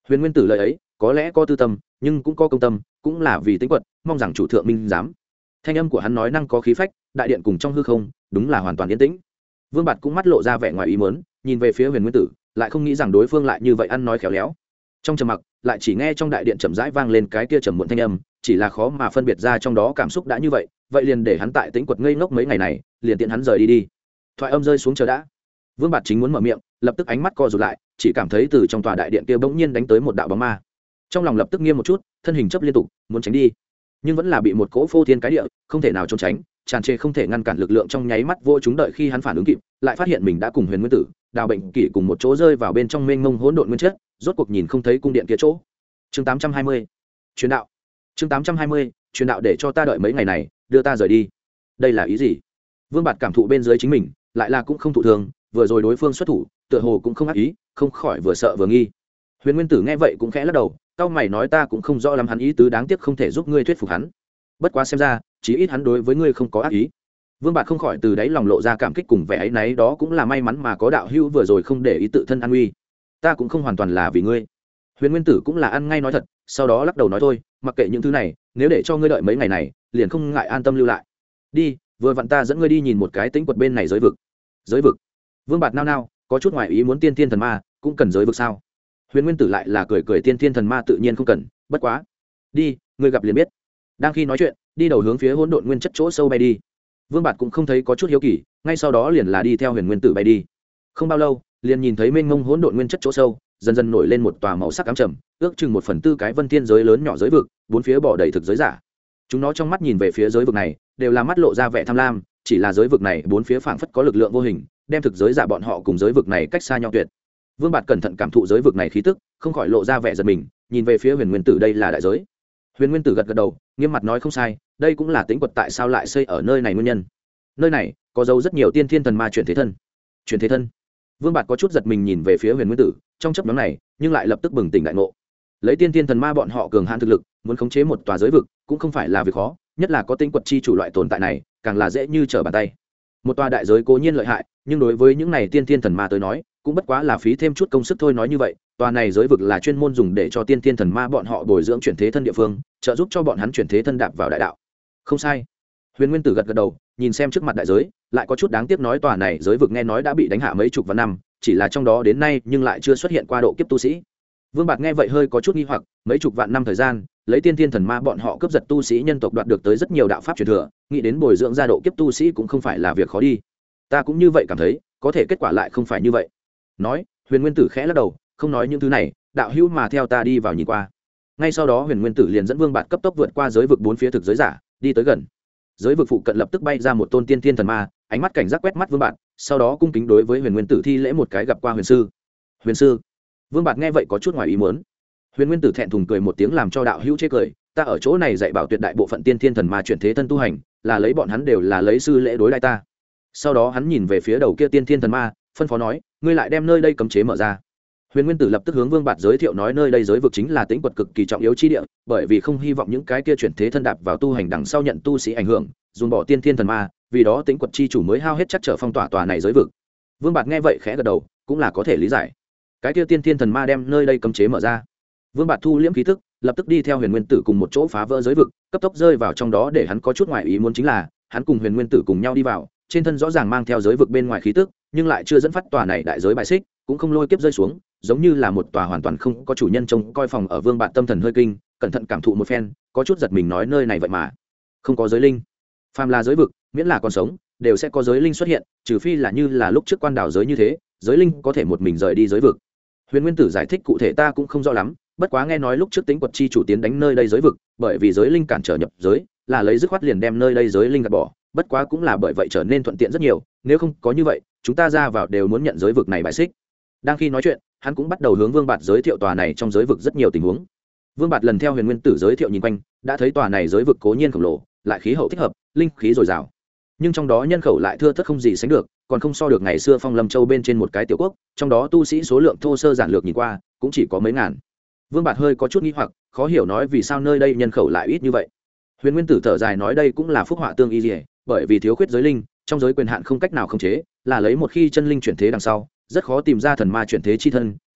Huyền Nguyên Tử lời ấy có lẽ có tư tâm nhưng cũng có công tâm, cũng là vì tính quật, mong rằng chủ thượng minh giám. Thanh âm của hắn nói năng có khí phách, đại điện cùng trong hư không đúng là hoàn toàn yên tĩnh. Vương Bạt cũng mắt lộ ra vẻ ngoài ý muốn, nhìn về phía Huyền Nguyên Tử, lại không nghĩ rằng đối phương lại như vậy ăn nói khéo léo. Trong trầm mặc, lại chỉ nghe trong đại điện chậm rãi vang lên cái kia trầm muộn thanh âm, chỉ là khó mà phân biệt ra trong đó cảm xúc đã như vậy, vậy liền để hắn tại tĩnh quật ngây ngốc mấy ngày này, liền tiện hắn rời đi đi. Thoại âm rơi xuống chờ đã. Vương Bạt chính muốn mở miệng, lập tức ánh mắt co rụt lại, chỉ cảm thấy từ trong tòa đại điện kia bỗng nhiên đánh tới một đạo bóng ma. Trong lòng lập tức nghiêm một chút, thân hình chấp liên tục, muốn tránh đi, nhưng vẫn là bị một cỗ phô thiên cái địa, không thể nào trốn tránh, tràn trề không thể ngăn cản lực lượng trong nháy mắt vô chúng đợi khi hắn phản ứng kịp, lại phát hiện mình đã cùng Huyền Nguyên Tử, Đào Bệnh Kỷ cùng một chỗ rơi vào bên trong mênh mông hỗn độn nguyên chất, rốt cuộc nhìn không thấy cung điện kia chỗ. Chương tám trăm hai mươi, truyền đạo. Chương tám trăm hai mươi, truyền đạo để cho ta đợi mấy ngày này, đưa ta rời đi. Đây là ý gì? Vương Bạt cảm thụ bên dưới chính mình, lại là cũng không thụ thường, vừa rồi đối phương xuất thủ, tựa hồ cũng không ác ý, không khỏi vừa sợ vừa nghi. Huyền Nguyên Tử nghe vậy cũng khẽ lắc đầu, cao mày nói ta cũng không rõ lắm hắn ý tứ, đáng tiếc không thể giúp ngươi thuyết phục hắn. Bất quá xem ra, chí ít hắn đối với ngươi không có ác ý. Vương Bạt không khỏi từ đáy lòng lộ ra cảm kích cùng vẻ ấy nấy, đó cũng là may mắn mà có đạo hữu vừa rồi không để ý tự thân an nguy. Ta cũng không hoàn toàn là vì ngươi. Huyền Nguyên Tử cũng là ăn ngay nói thật, sau đó lắc đầu nói thôi, mặc kệ những thứ này, nếu để cho ngươi đợi mấy ngày này, liền không ngại an tâm lưu lại. Đi, vừa vặn ta dẫn ngươi đi nhìn một cái tĩnh quật bên này giới vực. Giới vực? Vương Bạt nao nao, có chút ngoài ý muốn, tiên thiên thần ma cũng cần giới vực sao? Huyền Nguyên Tử lại là cười cười, tiên thiên thần ma tự nhiên không cần, bất quá, đi, ngươi gặp liền biết. Đang khi nói chuyện, đi đầu hướng phía hỗn độn nguyên chất chỗ sâu bay đi. Vương Bạt cũng không thấy có chút hiếu kỳ, ngay sau đó liền là đi theo Huyền Nguyên Tử bay đi. Không bao lâu, liền nhìn thấy mênh mông hỗn độn nguyên chất chỗ sâu, dần dần nổi lên một tòa màu sắc ám trầm, ước chừng một phần tư cái vân thiên giới lớn nhỏ giới vực, bốn phía bỏ đầy thực giới giả. Chúng nó trong mắt nhìn về phía giới vực này, đều là mắt lộ ra vẻ tham lam, chỉ là giới vực này bốn phía phảng phất có lực lượng vô hình, đem thực giới giả bọn họ cùng giới vực này cách xa nhau tuyệt. Vương Bạt cẩn thận cảm thụ giới vực này khí tức, không khỏi lộ ra vẻ giật mình, nhìn về phía Huyền Nguyên Tử, đây là đại giới. Huyền Nguyên Tử gật gật đầu, nghiêm mặt nói không sai, đây cũng là tĩnh quật tại sao lại xây ở nơi này nguyên nhân. Nơi này có dấu rất nhiều tiên thiên thần ma chuyển thế thân. Chuyển thế thân? Vương Bạt có chút giật mình nhìn về phía Huyền Nguyên Tử, trong chớp nhoáng này, nhưng lại lập tức bừng tỉnh đại ngộ. Lấy tiên thiên thần ma bọn họ cường hãn thực lực, muốn khống chế một tòa giới vực, cũng không phải là việc khó, nhất là có tĩnh quật chi chủ loại tồn tại này, càng là dễ như trở bàn tay. Một tòa đại giới cố nhiên lợi hại, nhưng đối với những này tiên thiên thần ma tới nói, cũng bất quá là phí thêm chút công sức thôi. Nói như vậy, tòa này giới vực là chuyên môn dùng để cho tiên thiên thần ma bọn họ bồi dưỡng chuyển thế thân địa phương, trợ giúp cho bọn hắn chuyển thế thân đạp vào đại đạo. Không sai. Huyền Nguyên Tử gật gật đầu, nhìn xem trước mặt đại giới, lại có chút đáng tiếc nói tòa này giới vực nghe nói đã bị đánh hạ mấy chục vạn năm, chỉ là trong đó đến nay nhưng lại chưa xuất hiện qua độ kiếp tu sĩ. Vương Bạt nghe vậy hơi có chút nghi hoặc, mấy chục vạn năm thời gian, lấy tiên thiên thần ma bọn họ cướp giật tu sĩ nhân tộc đoạt được tới rất nhiều đạo pháp truyền thừa, nghĩ đến bồi dưỡng ra độ kiếp tu sĩ cũng không phải là việc khó đi. Ta cũng như vậy cảm thấy, có thể kết quả lại không phải như vậy. Nói, Huyền Nguyên Tử khẽ lắc đầu, không nói những thứ này, đạo hữu mà theo ta đi vào nhìn qua. Ngay sau đó Huyền Nguyên Tử liền dẫn Vương Bạt cấp tốc vượt qua giới vực bốn phía thực giới giả, đi tới gần. Giới vực phụ cận lập tức bay ra một tôn tiên thiên thần ma, ánh mắt cảnh giác quét mắt Vương Bạt, sau đó cung kính đối với Huyền Nguyên Tử thi lễ một cái, gặp qua huyền sư. Huyền sư? Vương Bạt nghe vậy có chút ngoài ý muốn. Huyền Nguyên Tử thẹn thùng cười một tiếng, làm cho đạo hữu chế cười, ta ở chỗ này dạy bảo tuyệt đại bộ phận tiên thiên thần ma chuyển thế thân tu hành, là lấy bọn hắn đều là lấy sư lễ đối đãi ta. Sau đó hắn nhìn về phía đầu kia tiên thiên thần ma, phân phó nói, ngươi lại đem nơi đây cấm chế mở ra. Huyền Nguyên Tử lập tức hướng Vương Bạt giới thiệu nói, nơi đây giới vực chính là tĩnh quật cực kỳ trọng yếu chi địa, bởi vì không hy vọng những cái kia chuyển thế thân đạp vào tu hành đằng sau nhận tu sĩ ảnh hưởng, dồn bỏ tiên thiên thần ma, vì đó tĩnh quật chi chủ mới hao hết chắc trở phong tỏa tòa này giới vực. Vương Bạt nghe vậy khẽ gật đầu, cũng là có thể lý giải. Cái kia tiên thiên thần ma đem nơi đây cấm chế mở ra. Vương Bạt thu liễm khí tức, lập tức đi theo Huyền Nguyên Tử cùng một chỗ phá vỡ giới vực, cấp tốc rơi vào trong đó. Để hắn có chút ngoài ý muốn chính là, hắn cùng Huyền Nguyên Tử cùng nhau đi vào, trên thân rõ ràng mang theo giới vực bên ngoài khí tức, nhưng lại chưa dẫn phát tòa này đại giới bài xích, cũng không lôi kiếp rơi xuống, giống như là một tòa hoàn toàn không có chủ nhân trông coi phòng ở. Vương Bạt tâm thần hơi kinh, cẩn thận cảm thụ một phen, có chút giật mình nói, nơi này vậy mà không có giới linh. Phàm là giới vực, miễn là còn sống, đều sẽ có giới linh xuất hiện, trừ phi là như là lúc trước quan đảo giới như thế, giới linh có thể một mình rời đi giới vực. Huyền Nguyên Tử giải thích cụ thể ta cũng không rõ lắm, bất quá nghe nói lúc trước Tĩnh quật chi chủ tiến đánh nơi đây giới vực, bởi vì giới linh cản trở nhập giới, là lấy dứt khoát liền đem nơi đây giới linh gạt bỏ, bất quá cũng là bởi vậy trở nên thuận tiện rất nhiều, nếu không có như vậy, chúng ta ra vào đều muốn nhận giới vực này bài xích. Đang khi nói chuyện, hắn cũng bắt đầu hướng Vương Bạt giới thiệu tòa này trong giới vực rất nhiều tình huống. Vương Bạt lần theo Huyền Nguyên Tử giới thiệu nhìn quanh, đã thấy tòa này giới vực cố nhiên khổng lồ, lại khí hậu thích hợp, linh khí dồi dào, nhưng trong đó nhân khẩu lại thưa thớt không gì sánh được, còn không so được ngày xưa Phong Lâm Châu bên trên một cái tiểu quốc, trong đó tu sĩ số lượng thô sơ giản lược nhìn qua, cũng chỉ có mấy ngàn. Vương Bạt hơi có chút nghi hoặc, khó hiểu nói vì sao nơi đây nhân khẩu lại ít như vậy. Huyền Nguyên Tử thở dài nói đây cũng là phúc họa tương y, bởi vì thiếu khuyết giới linh, trong giới quyền hạn không cách nào khống chế, là lấy một khi chân linh chuyển thế đằng sau, rất khó tìm ra thần ma chuyển thế chi thân,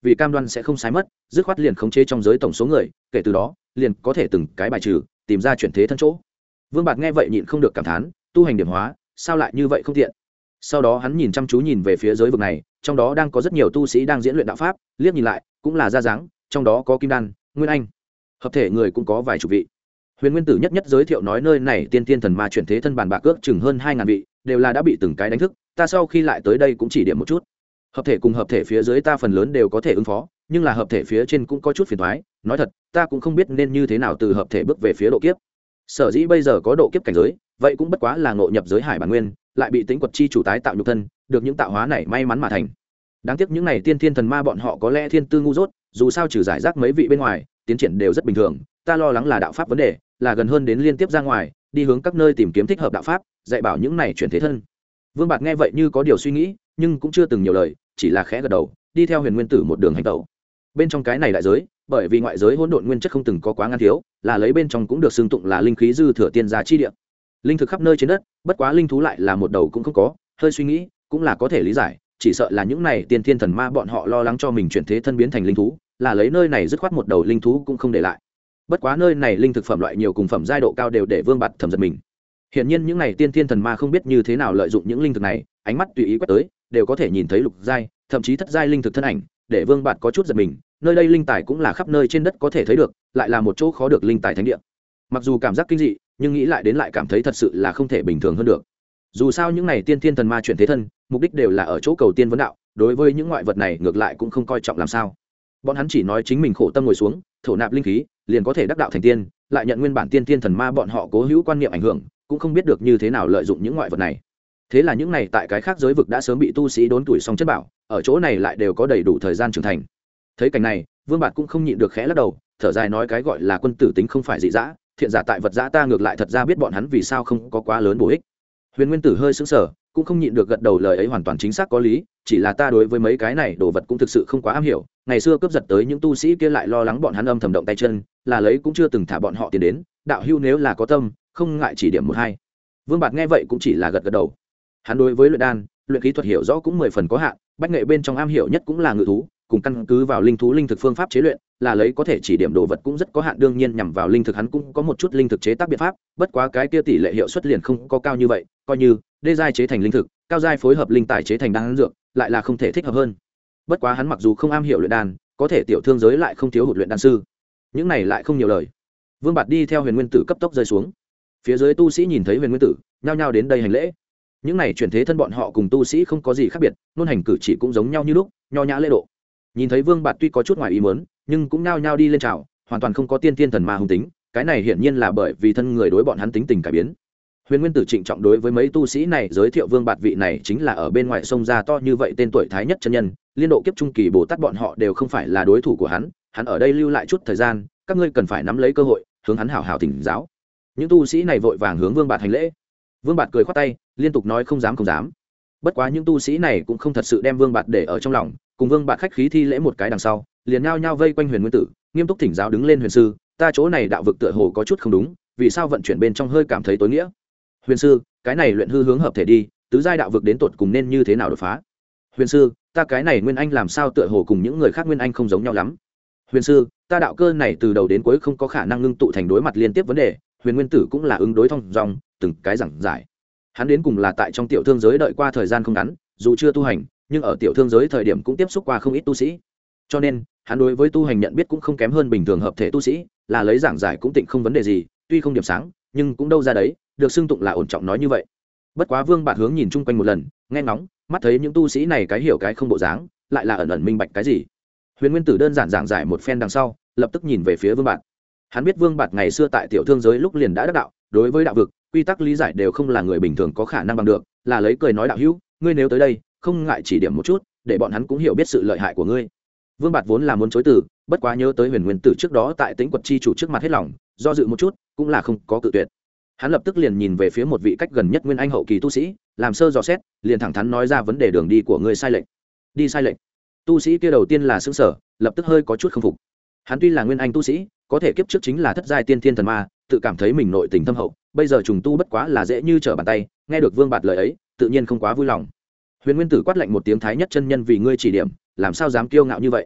vì cam đoan sẽ không sai mất dứt khoát liền khống chế trong giới tổng số người, kể từ đó liền có thể từng cái bài trừ, tìm ra chuyển thế thân chỗ. Vương Bạt nghe vậy nhịn không được cảm thán, tu hành điểm hóa sao lại như vậy không tiện. Sau đó hắn nhìn chăm chú nhìn về phía giới vực này, trong đó đang có rất nhiều tu sĩ đang diễn luyện đạo pháp, liếc nhìn lại cũng là ra dáng, trong đó có kim đan, nguyên anh, hợp thể người cũng có vài chục vị. Huyền Nguyên Tử nhất nhất giới thiệu nói nơi này tiên tiên thần ma chuyển thế thân bàn bạc ước chừng hơn hai ngàn vị, đều là đã bị từng cái đánh thức, ta sau khi lại tới đây cũng chỉ điểm một chút. Hợp thể cùng hợp thể phía dưới ta phần lớn đều có thể ứng phó, nhưng là hợp thể phía trên cũng có chút phiền toái, nói thật, ta cũng không biết nên như thế nào từ hợp thể bước về phía độ kiếp. Sở dĩ bây giờ có độ kiếp cảnh giới, vậy cũng bất quá là ngộ nhập giới hải bản nguyên, lại bị tính quật chi chủ tái tạo nhục thân, được những tạo hóa này may mắn mà thành. Đáng tiếc những này tiên thiên thần ma bọn họ có lẽ thiên tư ngu dốt, dù sao trừ giải rác mấy vị bên ngoài, tiến triển đều rất bình thường, ta lo lắng là đạo pháp vấn đề, là gần hơn đến liên tiếp ra ngoài, đi hướng các nơi tìm kiếm thích hợp đạo pháp, dạy bảo những này chuyển thế thân. Vương Bạt nghe vậy như có điều suy nghĩ, nhưng cũng chưa từng nhiều lời, chỉ là khẽ gật đầu, đi theo Huyền Nguyên Tử một đường hành tẩu. Bên trong cái này đại giới, bởi vì ngoại giới hỗn độn nguyên chất không từng có quá ngăn thiếu, là lấy bên trong cũng được xưng tụng là linh khí dư thừa tiên gia chi địa. Linh thực khắp nơi trên đất, bất quá linh thú lại là một đầu cũng không có, hơi suy nghĩ, cũng là có thể lý giải, chỉ sợ là những này tiên thiên thần ma bọn họ lo lắng cho mình chuyển thế thân biến thành linh thú, là lấy nơi này dứt khoát một đầu linh thú cũng không để lại. Bất quá nơi này linh thực phẩm loại nhiều cùng phẩm giai độ cao đều để Vương Bạt thầm giật mình. Hiển nhiên những này tiên thiên thần ma không biết như thế nào lợi dụng những linh thực này, ánh mắt tùy ý quét tới, đều có thể nhìn thấy lục giai, thậm chí thất giai linh thực thân ảnh, để Vương Bạt có chút giật mình, nơi đây linh tài cũng là khắp nơi trên đất có thể thấy được, lại là một chỗ khó được linh tài thánh địa. Mặc dù cảm giác kinh dị, nhưng nghĩ lại đến lại cảm thấy thật sự là không thể bình thường hơn được. Dù sao những này tiên thiên thần ma chuyển thế thân, mục đích đều là ở chỗ cầu tiên vấn đạo, đối với những ngoại vật này ngược lại cũng không coi trọng làm sao. Bọn hắn chỉ nói chính mình khổ tâm ngồi xuống, thổ nạp linh khí, liền có thể đắc đạo thành tiên, lại nhận nguyên bản tiên thiên thần ma bọn họ cố hữu quan niệm ảnh hưởng, cũng không biết được như thế nào lợi dụng những ngoại vật này. Thế là những này tại cái khác giới vực đã sớm bị tu sĩ đốn tuổi xong chất bảo, ở chỗ này lại đều có đầy đủ thời gian trưởng thành. Thấy cảnh này, Vương Bạt cũng không nhịn được khẽ lắc đầu, thở dài nói cái gọi là quân tử tính không phải dị dã, thiện giả tại vật dã ta ngược lại thật ra biết bọn hắn vì sao không có quá lớn bổ ích. Huyền Nguyên Tử hơi sững sờ, cũng không nhịn được gật đầu, lời ấy hoàn toàn chính xác có lý, chỉ là ta đối với mấy cái này đồ vật cũng thực sự không quá am hiểu, ngày xưa cướp giật tới những tu sĩ kia lại lo lắng bọn hắn âm thầm động tay chân, là lấy cũng chưa từng thả bọn họ tiền đến, đạo hữu nếu là có tâm, không ngại chỉ điểm một hai. Vương Bạt nghe vậy cũng chỉ là gật gật đầu. Hắn đối với luyện đan, luyện khí thuật hiểu rõ cũng mười phần có hạn, bách nghệ bên trong am hiểu nhất cũng là ngự thú, cùng căn cứ vào linh thú linh thực phương pháp chế luyện, là lấy có thể chỉ điểm đồ vật cũng rất có hạn, đương nhiên nhằm vào linh thực hắn cũng có một chút linh thực chế tác biện pháp, bất quá cái kia tỷ lệ hiệu suất liền không có cao như vậy, coi như đê giai chế thành linh thực, cao giai phối hợp linh tài chế thành đan dược, lại là không thể thích hợp hơn. Bất quá hắn mặc dù không am hiểu luyện đan, có thể tiểu thương giới lại không thiếu hụt luyện đan sư. Những này lại không nhiều lời. Vương Bạt đi theo Huyền Nguyên Tử cấp tốc rơi xuống. Phía dưới tu sĩ nhìn thấy Huyền Nguyên Tử, nhao nhao đến đây hành lễ. Những này chuyển thế thân bọn họ cùng tu sĩ không có gì khác biệt, luôn hành cử chỉ cũng giống nhau như lúc, nho nhã lễ độ. Nhìn thấy Vương Bạt tuy có chút ngoài ý muốn, nhưng cũng nhao nhao đi lên chào, hoàn toàn không có tiên tiên thần ma hung tính, cái này hiển nhiên là bởi vì thân người đối bọn hắn tính tình cải biến. Huyền Nguyên Tử trịnh trọng đối với mấy tu sĩ này giới thiệu Vương Bạt vị này chính là ở bên ngoài sông ra to như vậy tên tuổi thái nhất chân nhân, liên độ kiếp trung kỳ Bồ Tát bọn họ đều không phải là đối thủ của hắn, hắn ở đây lưu lại chút thời gian, các ngươi cần phải nắm lấy cơ hội, hướng hắn hảo hảo thỉnh giáo. Những tu sĩ này vội vàng hướng Vương Bạt hành lễ. Vương Bạt cười khoát tay, liên tục nói không dám không dám. Bất quá những tu sĩ này cũng không thật sự đem Vương Bạt để ở trong lòng, cùng Vương Bạt khách khí thi lễ một cái đằng sau, liền nhao nhao vây quanh Huyền Nguyên Tử, nghiêm túc thỉnh giáo. Đứng lên Huyền sư, ta chỗ này đạo vực tựa hồ có chút không đúng, vì sao vận chuyển bên trong hơi cảm thấy tối nghĩa? Huyền sư, cái này luyện hư hướng hợp thể đi, tứ giai đạo vực đến tột cùng nên như thế nào đột phá? Huyền sư, ta cái này nguyên anh làm sao tựa hồ cùng những người khác nguyên anh không giống nhau lắm? Huyền sư, ta đạo cơ này từ đầu đến cuối không có khả năng ngưng tụ thành đối mặt liên tiếp vấn đề. Huyền Nguyên Tử cũng là ứng đối thông dòng, từng cái giảng giải. Hắn đến cùng là tại trong tiểu thương giới đợi qua thời gian không ngắn, dù chưa tu hành, nhưng ở tiểu thương giới thời điểm cũng tiếp xúc qua không ít tu sĩ, cho nên hắn đối với tu hành nhận biết cũng không kém hơn bình thường hợp thể tu sĩ, là lấy giảng giải cũng tịnh không vấn đề gì, tuy không điểm sáng, nhưng cũng đâu ra đấy, được xưng tụng là ổn trọng nói như vậy. Bất quá Vương Bạt hướng nhìn chung quanh một lần, nghe ngóng, mắt thấy những tu sĩ này cái hiểu cái không bộ dáng, lại là ẩn ẩn minh bạch cái gì. Huyền Nguyên Tử đơn giản giảng giải một phen đằng sau, lập tức nhìn về phía Vương Bạt. Hắn biết Vương Bạt ngày xưa tại tiểu thương giới lúc liền đã đắc đạo, đối với đạo vực, quy tắc lý giải đều không là người bình thường có khả năng bằng được, là lấy cười nói đạo hữu, ngươi nếu tới đây, không ngại chỉ điểm một chút, để bọn hắn cũng hiểu biết sự lợi hại của ngươi. Vương Bạt vốn là muốn chối từ, bất quá nhớ tới Huyền Nguyên Tử trước đó tại Tĩnh Quật chi chủ trước mặt hết lòng, do dự một chút, cũng là không có cự tuyệt. Hắn lập tức liền nhìn về phía một vị cách gần nhất nguyên anh hậu kỳ tu sĩ, làm sơ dò xét, liền thẳng thắn nói ra vấn đề đường đi của ngươi sai lệch. Đi sai lệch? Tu sĩ kia đầu tiên là sững sờ, lập tức hơi có chút không phục. Hắn tuy là nguyên anh tu sĩ, có thể kiếp trước chính là thất giai tiên thiên thần ma, tự cảm thấy mình nội tình thâm hậu, bây giờ trùng tu bất quá là dễ như trở bàn tay, nghe được Vương Bạt lời ấy, tự nhiên không quá vui lòng. Huyền Nguyên Tử quát lạnh một tiếng, thái nhất chân nhân vì ngươi chỉ điểm, làm sao dám kiêu ngạo như vậy?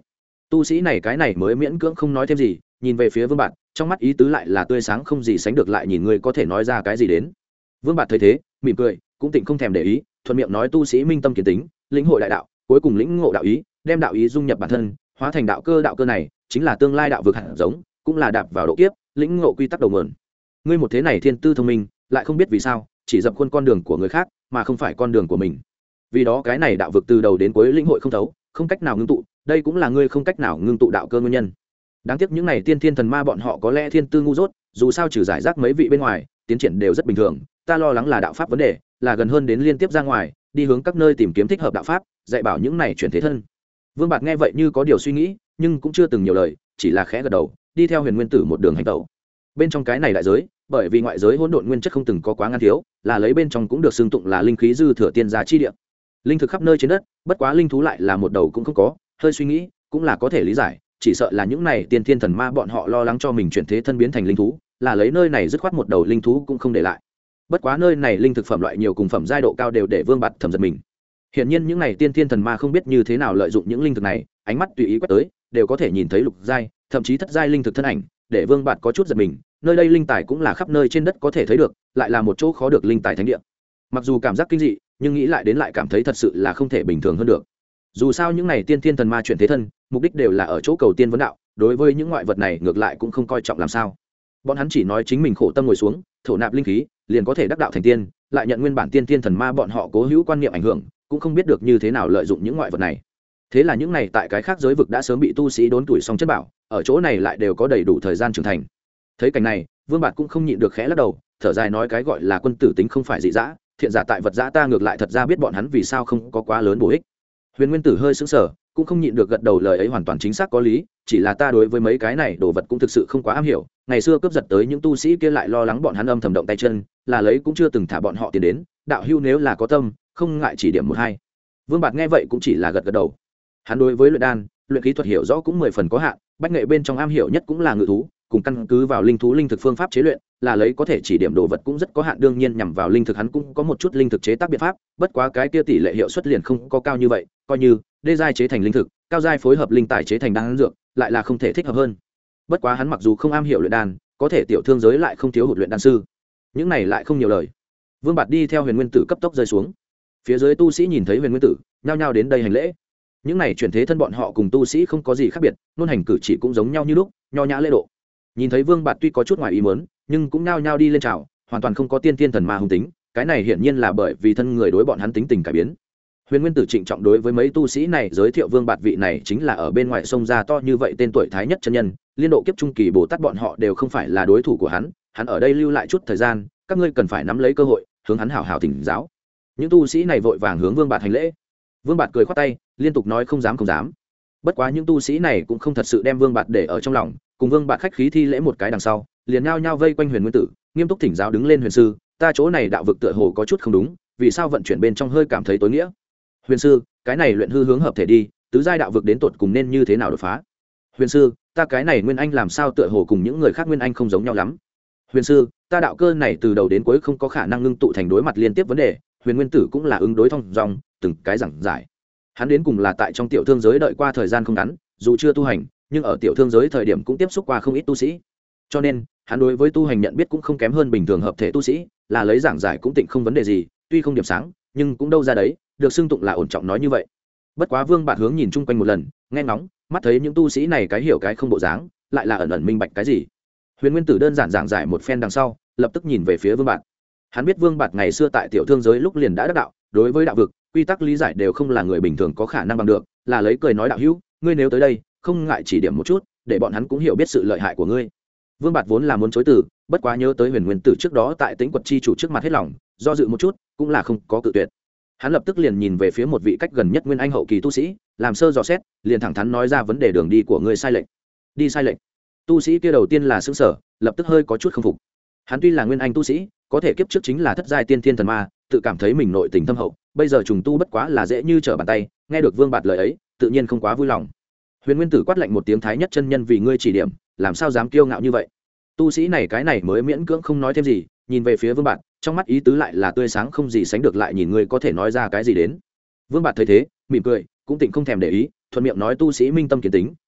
Tu sĩ này cái này mới miễn cưỡng không nói thêm gì, nhìn về phía Vương Bạt, trong mắt ý tứ lại là tươi sáng không gì sánh được, lại nhìn ngươi có thể nói ra cái gì đến. Vương Bạt thấy thế, mỉm cười, cũng tịnh không thèm để ý, thuận miệng nói tu sĩ minh tâm kiến tính, lĩnh hội đại đạo, cuối cùng lĩnh ngộ đạo ý, đem đạo ý dung nhập bản thân, hóa thành đạo cơ, đạo cơ này chính là tương lai đạo vực hạt giống, cũng là đạp vào độ kiếp, lĩnh ngộ quy tắc đầu nguồn. Ngươi một thế này thiên tư thông minh, lại không biết vì sao, chỉ dập khuôn con đường của người khác, mà không phải con đường của mình. Vì đó cái này đạo vực từ đầu đến cuối lĩnh hội không thấu, không cách nào ngưng tụ, đây cũng là ngươi không cách nào ngưng tụ đạo cơ nguyên nhân. Đáng tiếc những này tiên thiên thần ma bọn họ có lẽ thiên tư ngu dốt, dù sao trừ giải rác mấy vị bên ngoài, tiến triển đều rất bình thường. Ta lo lắng là đạo pháp vấn đề, là gần hơn đến liên tiếp ra ngoài, đi hướng các nơi tìm kiếm thích hợp đạo pháp, dạy bảo những này chuyển thế thân. Vương Bạt nghe vậy như có điều suy nghĩ, nhưng cũng chưa từng nhiều lời, chỉ là khẽ gật đầu, đi theo Huyền Nguyên Tử một đường hành tẩu. Bên trong cái này đại giới, bởi vì ngoại giới hỗn độn nguyên chất không từng có quá ngăn thiếu, là lấy bên trong cũng được xưng tụng là linh khí dư thừa tiên gia chi địa. Linh thực khắp nơi trên đất, bất quá linh thú lại là một đầu cũng không có, hơi suy nghĩ, cũng là có thể lý giải, chỉ sợ là những này tiên thiên thần ma bọn họ lo lắng cho mình chuyển thế thân biến thành linh thú, là lấy nơi này dứt khoát một đầu linh thú cũng không để lại. Bất quá nơi này linh thực phẩm loại nhiều cùng phẩm giai độ cao đều để Vương Bạt thầm giật mình. Hiển nhiên những này tiên thiên thần ma không biết như thế nào lợi dụng những linh thực này, ánh mắt tùy ý quét tới, đều có thể nhìn thấy lục giai, thậm chí thất giai linh thực thân ảnh, để Vương Bạt có chút giật mình. Nơi đây linh tài cũng là khắp nơi trên đất có thể thấy được, lại là một chỗ khó được linh tài thánh địa. Mặc dù cảm giác kinh dị, nhưng nghĩ lại đến lại cảm thấy thật sự là không thể bình thường hơn được. Dù sao những này tiên thiên thần ma chuyển thế thân, mục đích đều là ở chỗ cầu tiên vấn đạo, đối với những ngoại vật này ngược lại cũng không coi trọng làm sao. Bọn hắn chỉ nói chính mình khổ tâm ngồi xuống, thổ nạp linh khí, liền có thể đắc đạo thành tiên, lại nhận nguyên bản tiên thiên thần ma bọn họ cố hữu quan niệm ảnh hưởng, cũng không biết được như thế nào lợi dụng những ngoại vật này. Thế là những này tại cái khác giới vực đã sớm bị tu sĩ đốn tuổi xong chất bảo, ở chỗ này lại đều có đầy đủ thời gian trưởng thành. Thấy cảnh này, Vương Bạt cũng không nhịn được khẽ lắc đầu, thở dài nói cái gọi là quân tử tính không phải dị dã, thiện giả tại vật dã, ta ngược lại thật ra biết bọn hắn vì sao không có quá lớn bổ ích. Huyền Nguyên Tử hơi sững sờ, cũng không nhịn được gật đầu, lời ấy hoàn toàn chính xác có lý, chỉ là ta đối với mấy cái này đồ vật cũng thực sự không quá am hiểu, ngày xưa cướp giật tới những tu sĩ kia lại lo lắng bọn hắn âm thầm động tay chân, là lấy cũng chưa từng thả bọn họ tiền đến, đạo hữu nếu là có tâm, không ngại chỉ điểm một hai. Vương Bạt nghe vậy cũng chỉ là gật gật đầu. Hắn đối với luyện đan, luyện khí thuật hiểu rõ cũng mười phần có hạn, bách nghệ bên trong am hiểu nhất cũng là ngự thú, cùng căn cứ vào linh thú linh thực phương pháp chế luyện, là lấy có thể chỉ điểm đồ vật cũng rất có hạn, đương nhiên nhằm vào linh thực hắn cũng có một chút linh thực chế tác biện pháp, bất quá cái kia tỷ lệ hiệu suất liền không có cao như vậy, coi như đê giai chế thành linh thực, cao giai phối hợp linh tài chế thành đan dược, lại là không thể thích hợp hơn. Bất quá hắn mặc dù không am hiểu luyện đan, có thể tiểu thương giới lại không thiếu hụt luyện đan sư. Những này lại không nhiều lời. Vương Bạt đi theo Huyền Nguyên Tử cấp tốc rơi xuống. Phía dưới tu sĩ nhìn thấy Huyền Nguyên Tử, nhao nhao đến đây hành lễ. Những này chuyển thế thân bọn họ cùng tu sĩ không có gì khác biệt, luôn hành cử chỉ cũng giống nhau như lúc, nho nhã lễ độ. Nhìn thấy Vương Bạt tuy có chút ngoài ý muốn, nhưng cũng nhao nhao đi lên chào, hoàn toàn không có tiên thiên thần ma hung tính, cái này hiển nhiên là bởi vì thân người đối bọn hắn tính tình cải biến. Huyền Nguyên Tử trịnh trọng đối với mấy tu sĩ này giới thiệu Vương Bạt vị này chính là ở bên ngoài sông ra to như vậy tên tuổi thái nhất chân nhân, liên độ kiếp trung kỳ Bồ Tát bọn họ đều không phải là đối thủ của hắn, hắn ở đây lưu lại chút thời gian, các ngươi cần phải nắm lấy cơ hội, hướng hắn hảo hảo thỉnh giáo. Những tu sĩ này vội vàng hướng Vương Bạt hành lễ. Vương Bạt cười khoát tay, liên tục nói không dám không dám. Bất quá những tu sĩ này cũng không thật sự đem Vương Bạt để ở trong lòng, cùng Vương Bạt khách khí thi lễ một cái đằng sau, liền nhao nhao vây quanh Huyền Nguyên Tử, nghiêm túc thỉnh giáo. Đứng lên Huyền sư, ta chỗ này đạo vực tựa hồ có chút không đúng, vì sao vận chuyển bên trong hơi cảm thấy tối nghĩa? Huyền sư, cái này luyện hư hướng hợp thể đi, tứ giai đạo vực đến tột cùng nên như thế nào đột phá? Huyền sư, ta cái này nguyên anh làm sao tựa hồ cùng những người khác nguyên anh không giống nhau lắm? Huyền sư, ta đạo cơ này từ đầu đến cuối không có khả năng ngưng tụ thành đối mặt liên tiếp vấn đề. Huyền Nguyên Tử cũng là ứng đối thông dong, từng cái giảng giải. Hắn đến cùng là tại trong tiểu thương giới đợi qua thời gian không ngắn, dù chưa tu hành, nhưng ở tiểu thương giới thời điểm cũng tiếp xúc qua không ít tu sĩ, cho nên hắn đối với tu hành nhận biết cũng không kém hơn bình thường hợp thể tu sĩ, là lấy giảng giải cũng tịnh không vấn đề gì, tuy không điểm sáng nhưng cũng đâu ra đấy, được xưng tụng là ổn trọng nói như vậy. Bất quá Vương Bạt hướng nhìn chung quanh một lần, nghe ngóng, mắt thấy những tu sĩ này cái hiểu cái không bộ dáng, lại là ẩn ẩn minh bạch cái gì. Huyền Nguyên Tử đơn giản giảng giải một phen đằng sau, lập tức nhìn về phía Vương Bạt. Hắn biết Vương Bạt ngày xưa tại tiểu thương giới lúc liền đã đắc đạo, đối với đạo vực quy tắc lý giải đều không là người bình thường có khả năng bằng được, là lấy cười nói đạo hữu, ngươi nếu tới đây, không ngại chỉ điểm một chút, để bọn hắn cũng hiểu biết sự lợi hại của ngươi. Vương Bạt vốn là muốn chối từ, bất quá nhớ tới Huyền Nguyên Tử trước đó tại Tĩnh Quật chi chủ trước mặt hết lòng, do dự một chút, cũng là không có cự tuyệt. Hắn lập tức liền nhìn về phía một vị cách gần nhất nguyên anh hậu kỳ tu sĩ, làm sơ dò xét, liền thẳng thắn nói ra vấn đề đường đi của ngươi sai lệch. Đi sai lệch? Tu sĩ kia đầu tiên là sững sờ, lập tức hơi có chút không phục. Hắn tuy là nguyên anh tu sĩ, có thể kiếp trước chính là thất giai tiên thiên thần ma, tự cảm thấy mình nội tình thâm hậu, bây giờ trùng tu bất quá là dễ như trở bàn tay, nghe được Vương Bạt lời ấy, tự nhiên không quá vui lòng. Huyền Nguyên Tử quát lạnh một tiếng, thái nhất chân nhân vì ngươi chỉ điểm, làm sao dám kiêu ngạo như vậy? Tu sĩ này cái này mới miễn cưỡng không nói thêm gì, nhìn về phía Vương Bạt, trong mắt ý tứ lại là tươi sáng không gì sánh được, lại nhìn ngươi có thể nói ra cái gì đến. Vương Bạt thấy thế, mỉm cười, cũng tịnh không thèm để ý, thuận miệng nói tu sĩ minh tâm kiến tính,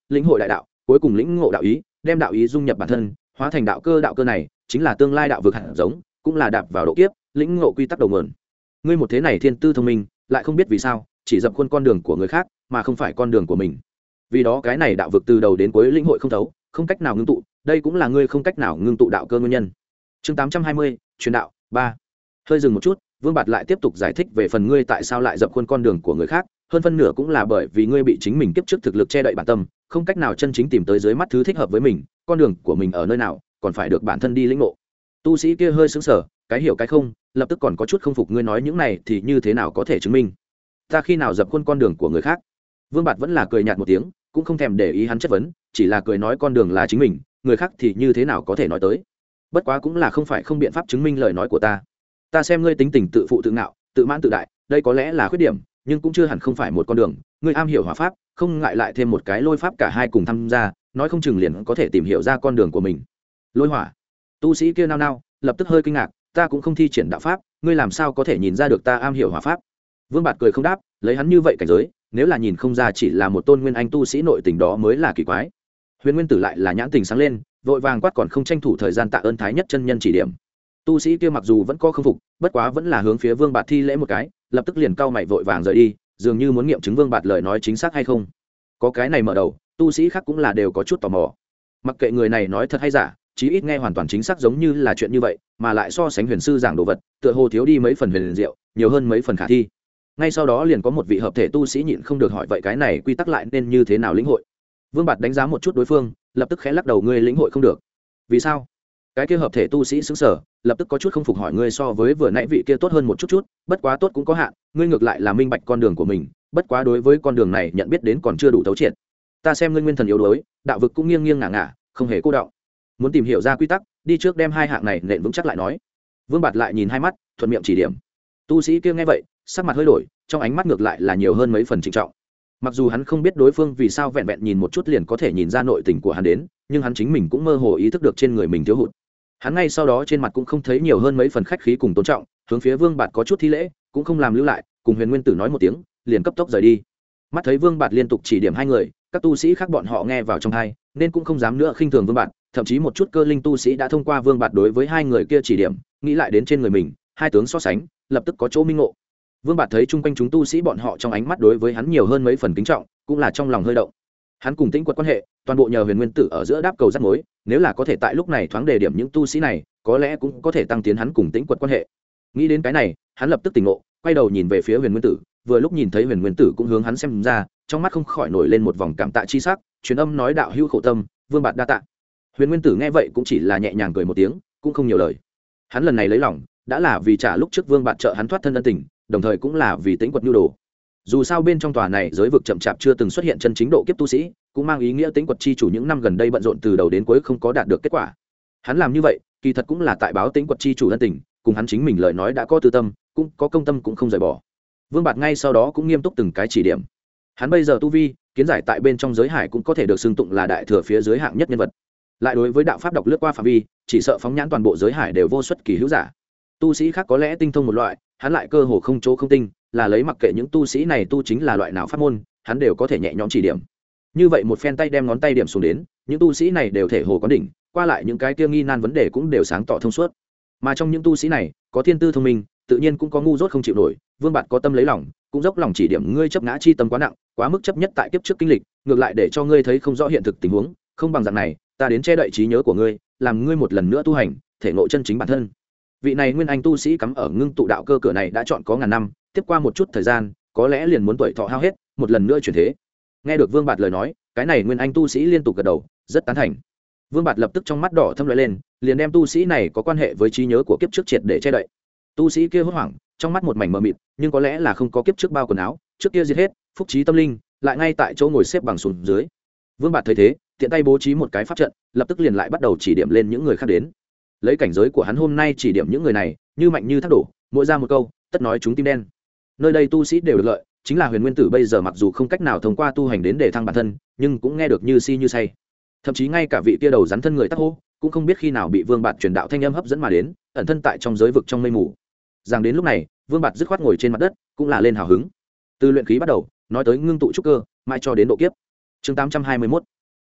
lĩnh hội đại đạo, cuối cùng lĩnh ngộ đạo ý, đem đạo ý dung nhập bản thân, hóa thành đạo cơ. Đạo cơ này chính là tương lai đạo vực hạt giống, cũng là đạp vào độ kiếp, lĩnh ngộ quy tắc đầu nguồn. Ngươi một thế này thiên tư thông minh, lại không biết vì sao chỉ dập khuôn con đường của người khác mà không phải con đường của mình. Vì đó cái này đạo vực từ đầu đến cuối lĩnh hội không thấu, không cách nào ngưng tụ, đây cũng là ngươi không cách nào ngưng tụ đạo cơ nguyên nhân. Chương tám trăm hai mươi, truyền đạo ba. Hơi dừng một chút, Vương Bạt lại tiếp tục giải thích về phần ngươi tại sao lại dập khuôn con đường của người khác, hơn phân nửa cũng là bởi vì ngươi bị chính mình kiếp trước thực lực che đậy bản tâm, không cách nào chân chính tìm tới dưới mắt thứ thích hợp với mình, con đường của mình ở nơi nào, còn phải được bản thân đi lĩnh ngộ. Tu sĩ kia hơi sững sờ, cái hiểu cái không, lập tức còn có chút không phục ngươi nói những này thì như thế nào có thể chứng minh? Ta khi nào dập khuôn con đường của người khác? Vương Bạt vẫn là cười nhạt một tiếng, cũng không thèm để ý hắn chất vấn, chỉ là cười nói con đường là chính mình, người khác thì như thế nào có thể nói tới? Bất quá cũng là không phải không biện pháp chứng minh lời nói của ta. Ta xem ngươi tính tình tự phụ tự ngạo, tự mãn tự đại, đây có lẽ là khuyết điểm, nhưng cũng chưa hẳn không phải một con đường. Ngươi am hiểu hỏa pháp, không ngại lại thêm một cái lôi pháp, cả hai cùng tham gia, nói không chừng liền có thể tìm hiểu ra con đường của mình. Lôi hỏa. Tu sĩ kia nao nao, lập tức hơi kinh ngạc, ta cũng không thi triển đạo pháp, ngươi làm sao có thể nhìn ra được ta am hiểu hỏa pháp? Vương Bạt cười không đáp, lấy hắn như vậy cảnh giới, nếu là nhìn không ra chỉ là một tôn nguyên anh tu sĩ nội tình đó mới là kỳ quái. Huyền Nguyên Tử lại là nhãn tình sáng lên, vội vàng quát còn không tranh thủ thời gian tạ ơn thái nhất chân nhân chỉ điểm. Tu sĩ kia mặc dù vẫn có không phục, bất quá vẫn là hướng phía Vương Bạt thi lễ một cái, lập tức liền cau mày vội vàng rời đi, dường như muốn nghiệm chứng Vương Bạt lời nói chính xác hay không. Có cái này mở đầu, tu sĩ khác cũng là đều có chút tò mò. Mặc kệ người này nói thật hay giả, chí ít nghe hoàn toàn chính xác giống như là chuyện như vậy, mà lại so sánh huyền sư giảng đồ vật, tựa hồ thiếu đi mấy phần huyền diệu, nhiều hơn mấy phần khả thi. Ngay sau đó liền có một vị hợp thể tu sĩ nhịn không được hỏi vậy cái này quy tắc lại nên như thế nào lĩnh hội? Vương Bạt đánh giá một chút đối phương, lập tức khẽ lắc đầu ngươi lĩnh hội không được. Vì sao? Cái kia hợp thể tu sĩ sững sờ, lập tức có chút không phục hỏi ngươi so với vừa nãy vị kia tốt hơn một chút chút, bất quá tốt cũng có hạn, ngươi ngược lại là minh bạch con đường của mình, bất quá đối với con đường này nhận biết đến còn chưa đủ thấu triệt. Ta xem ngươi nguyên thần yếu đuối, đạo vực cũng nghiêng nghiêng ngả ngả, không hề cô đọng. Muốn tìm hiểu ra quy tắc, đi trước đem hai hạng này nện vững chắc lại nói. Vương Bạt lại nhìn hai mắt, thuận miệng chỉ điểm. Tu sĩ kia nghe vậy, sắc mặt hơi đổi, trong ánh mắt ngược lại là nhiều hơn mấy phần trịnh trọng. Mặc dù hắn không biết đối phương vì sao vẹn vẹn nhìn một chút liền có thể nhìn ra nội tình của hắn đến, nhưng hắn chính mình cũng mơ hồ ý thức được trên người mình thiếu hụt. Hắn ngay sau đó trên mặt cũng không thấy nhiều hơn mấy phần khách khí cùng tôn trọng, hướng phía Vương Bạt có chút thi lễ, cũng không làm lưu lại, cùng Huyền Nguyên Tử nói một tiếng, liền cấp tốc rời đi. Mắt thấy Vương Bạt liên tục chỉ điểm hai người, các tu sĩ khác bọn họ nghe vào trong tai, nên cũng không dám nữa khinh thường Vương Bạt, thậm chí một chút cơ linh tu sĩ đã thông qua Vương Bạt đối với hai người kia chỉ điểm, nghĩ lại đến trên người mình, hai tướng so sánh, lập tức có chỗ minh ngộ. Vương Bạt thấy chung quanh chúng tu sĩ bọn họ trong ánh mắt đối với hắn nhiều hơn mấy phần kính trọng, cũng là trong lòng hơi động. Hắn cùng Tĩnh Quật quan hệ, toàn bộ nhờ Huyền Nguyên Tử ở giữa đáp cầu rắc mối, nếu là có thể tại lúc này thoáng đề điểm những tu sĩ này, có lẽ cũng có thể tăng tiến hắn cùng Tĩnh Quật quan hệ. Nghĩ đến cái này, hắn lập tức tỉnh ngộ, quay đầu nhìn về phía Huyền Nguyên Tử, vừa lúc nhìn thấy Huyền Nguyên Tử cũng hướng hắn xem ra, trong mắt không khỏi nổi lên một vòng cảm tạ chi sắc, truyền âm nói đạo hữu khổ tâm, Vương Bạt đa tạ. Huyền Nguyên Tử nghe vậy cũng chỉ là nhẹ nhàng cười một tiếng, cũng không nhiều lời. Hắn lần này lấy lòng, đã là vì trả lúc trước Vương Bạt trợ hắn thoát thân ân tình, đồng thời cũng là vì Tĩnh Quật nhu đồ. Dù sao bên trong tòa này giới vực chậm chạp chưa từng xuất hiện chân chính độ kiếp tu sĩ, cũng mang ý nghĩa Tĩnh Quật chi chủ những năm gần đây bận rộn từ đầu đến cuối không có đạt được kết quả. Hắn làm như vậy, kỳ thật cũng là tại báo Tĩnh Quật chi chủ ân tình, cùng hắn chính mình lời nói đã có tư tâm, cũng có công tâm cũng không rời bỏ. Vương Bạt ngay sau đó cũng nghiêm túc từng cái chỉ điểm. Hắn bây giờ tu vi, kiến giải tại bên trong giới hải cũng có thể được xưng tụng là đại thừa phía dưới hạng nhất nhân vật. Lại đối với đạo pháp đọc lướt qua phạm vi, chỉ sợ phóng nhãn toàn bộ giới hải đều vô xuất kỳ hữu giả. Tu sĩ khác có lẽ tinh thông một loại, hắn lại cơ hồ không chỗ không tinh, là lấy mặc kệ những tu sĩ này tu chính là loại nào pháp môn, hắn đều có thể nhẹ nhõm chỉ điểm. Như vậy một phen tay đem ngón tay điểm xuống đến, những tu sĩ này đều thể hồ có đỉnh, qua lại những cái kia nghi nan vấn đề cũng đều sáng tỏ thông suốt. Mà trong những tu sĩ này, có thiên tư thông minh, tự nhiên cũng có ngu dốt không chịu nổi. Vương Bạt có tâm lấy lòng, cũng dốc lòng chỉ điểm ngươi chấp ngã chi tâm quá nặng, quá mức chấp nhất tại kiếp trước kinh lịch, ngược lại để cho ngươi thấy không rõ hiện thực tình huống, không bằng dạng này, ta đến che đậy trí nhớ của ngươi, làm ngươi một lần nữa tu hành, thể ngộ chân chính bản thân. Vị này nguyên anh tu sĩ cắm ở ngưng tụ đạo cơ cửa này đã chọn có ngàn năm, tiếp qua một chút thời gian, có lẽ liền muốn tuổi thọ hao hết, một lần nữa chuyển thế. Nghe được Vương Bạt lời nói, cái này nguyên anh tu sĩ liên tục gật đầu, rất tán thành. Vương Bạt lập tức trong mắt đỏ thâm lóe lên, liền đem tu sĩ này có quan hệ với trí nhớ của kiếp trước triệt để che đậy. Tu sĩ kia hốt hoảng, trong mắt một mảnh mờ mịt, nhưng có lẽ là không có kiếp trước bao quần áo, trước kia diệt hết, phúc trí tâm linh, lại ngay tại chỗ ngồi xếp bằng xuống dưới. Vương Bạt thấy thế, tiện tay bố trí một cái pháp trận, lập tức liền lại bắt đầu chỉ điểm lên những người khác đến. Lấy cảnh giới của hắn hôm nay chỉ điểm những người này, như mạnh như thác đổ, mỗi ra một câu, tất nói chúng tim đen. Nơi đây tu sĩ đều được lợi, chính là Huyền Nguyên Tử bây giờ mặc dù không cách nào thông qua tu hành đến để thăng bản thân, nhưng cũng nghe được như si như say. Thậm chí ngay cả vị kia đầu rắn thân người tắc hô, cũng không biết khi nào bị Vương Bạt truyền đạo thanh âm hấp dẫn mà đến, ẩn thân tại trong giới vực trong mây mù. Rằng đến lúc này, Vương Bạt dứt khoát ngồi trên mặt đất, cũng là lên hào hứng. Từ luyện khí bắt đầu, nói tới ngưng tụ trúc cơ, mãi cho đến độ kiếp. Chương tám trăm hai mươi mốt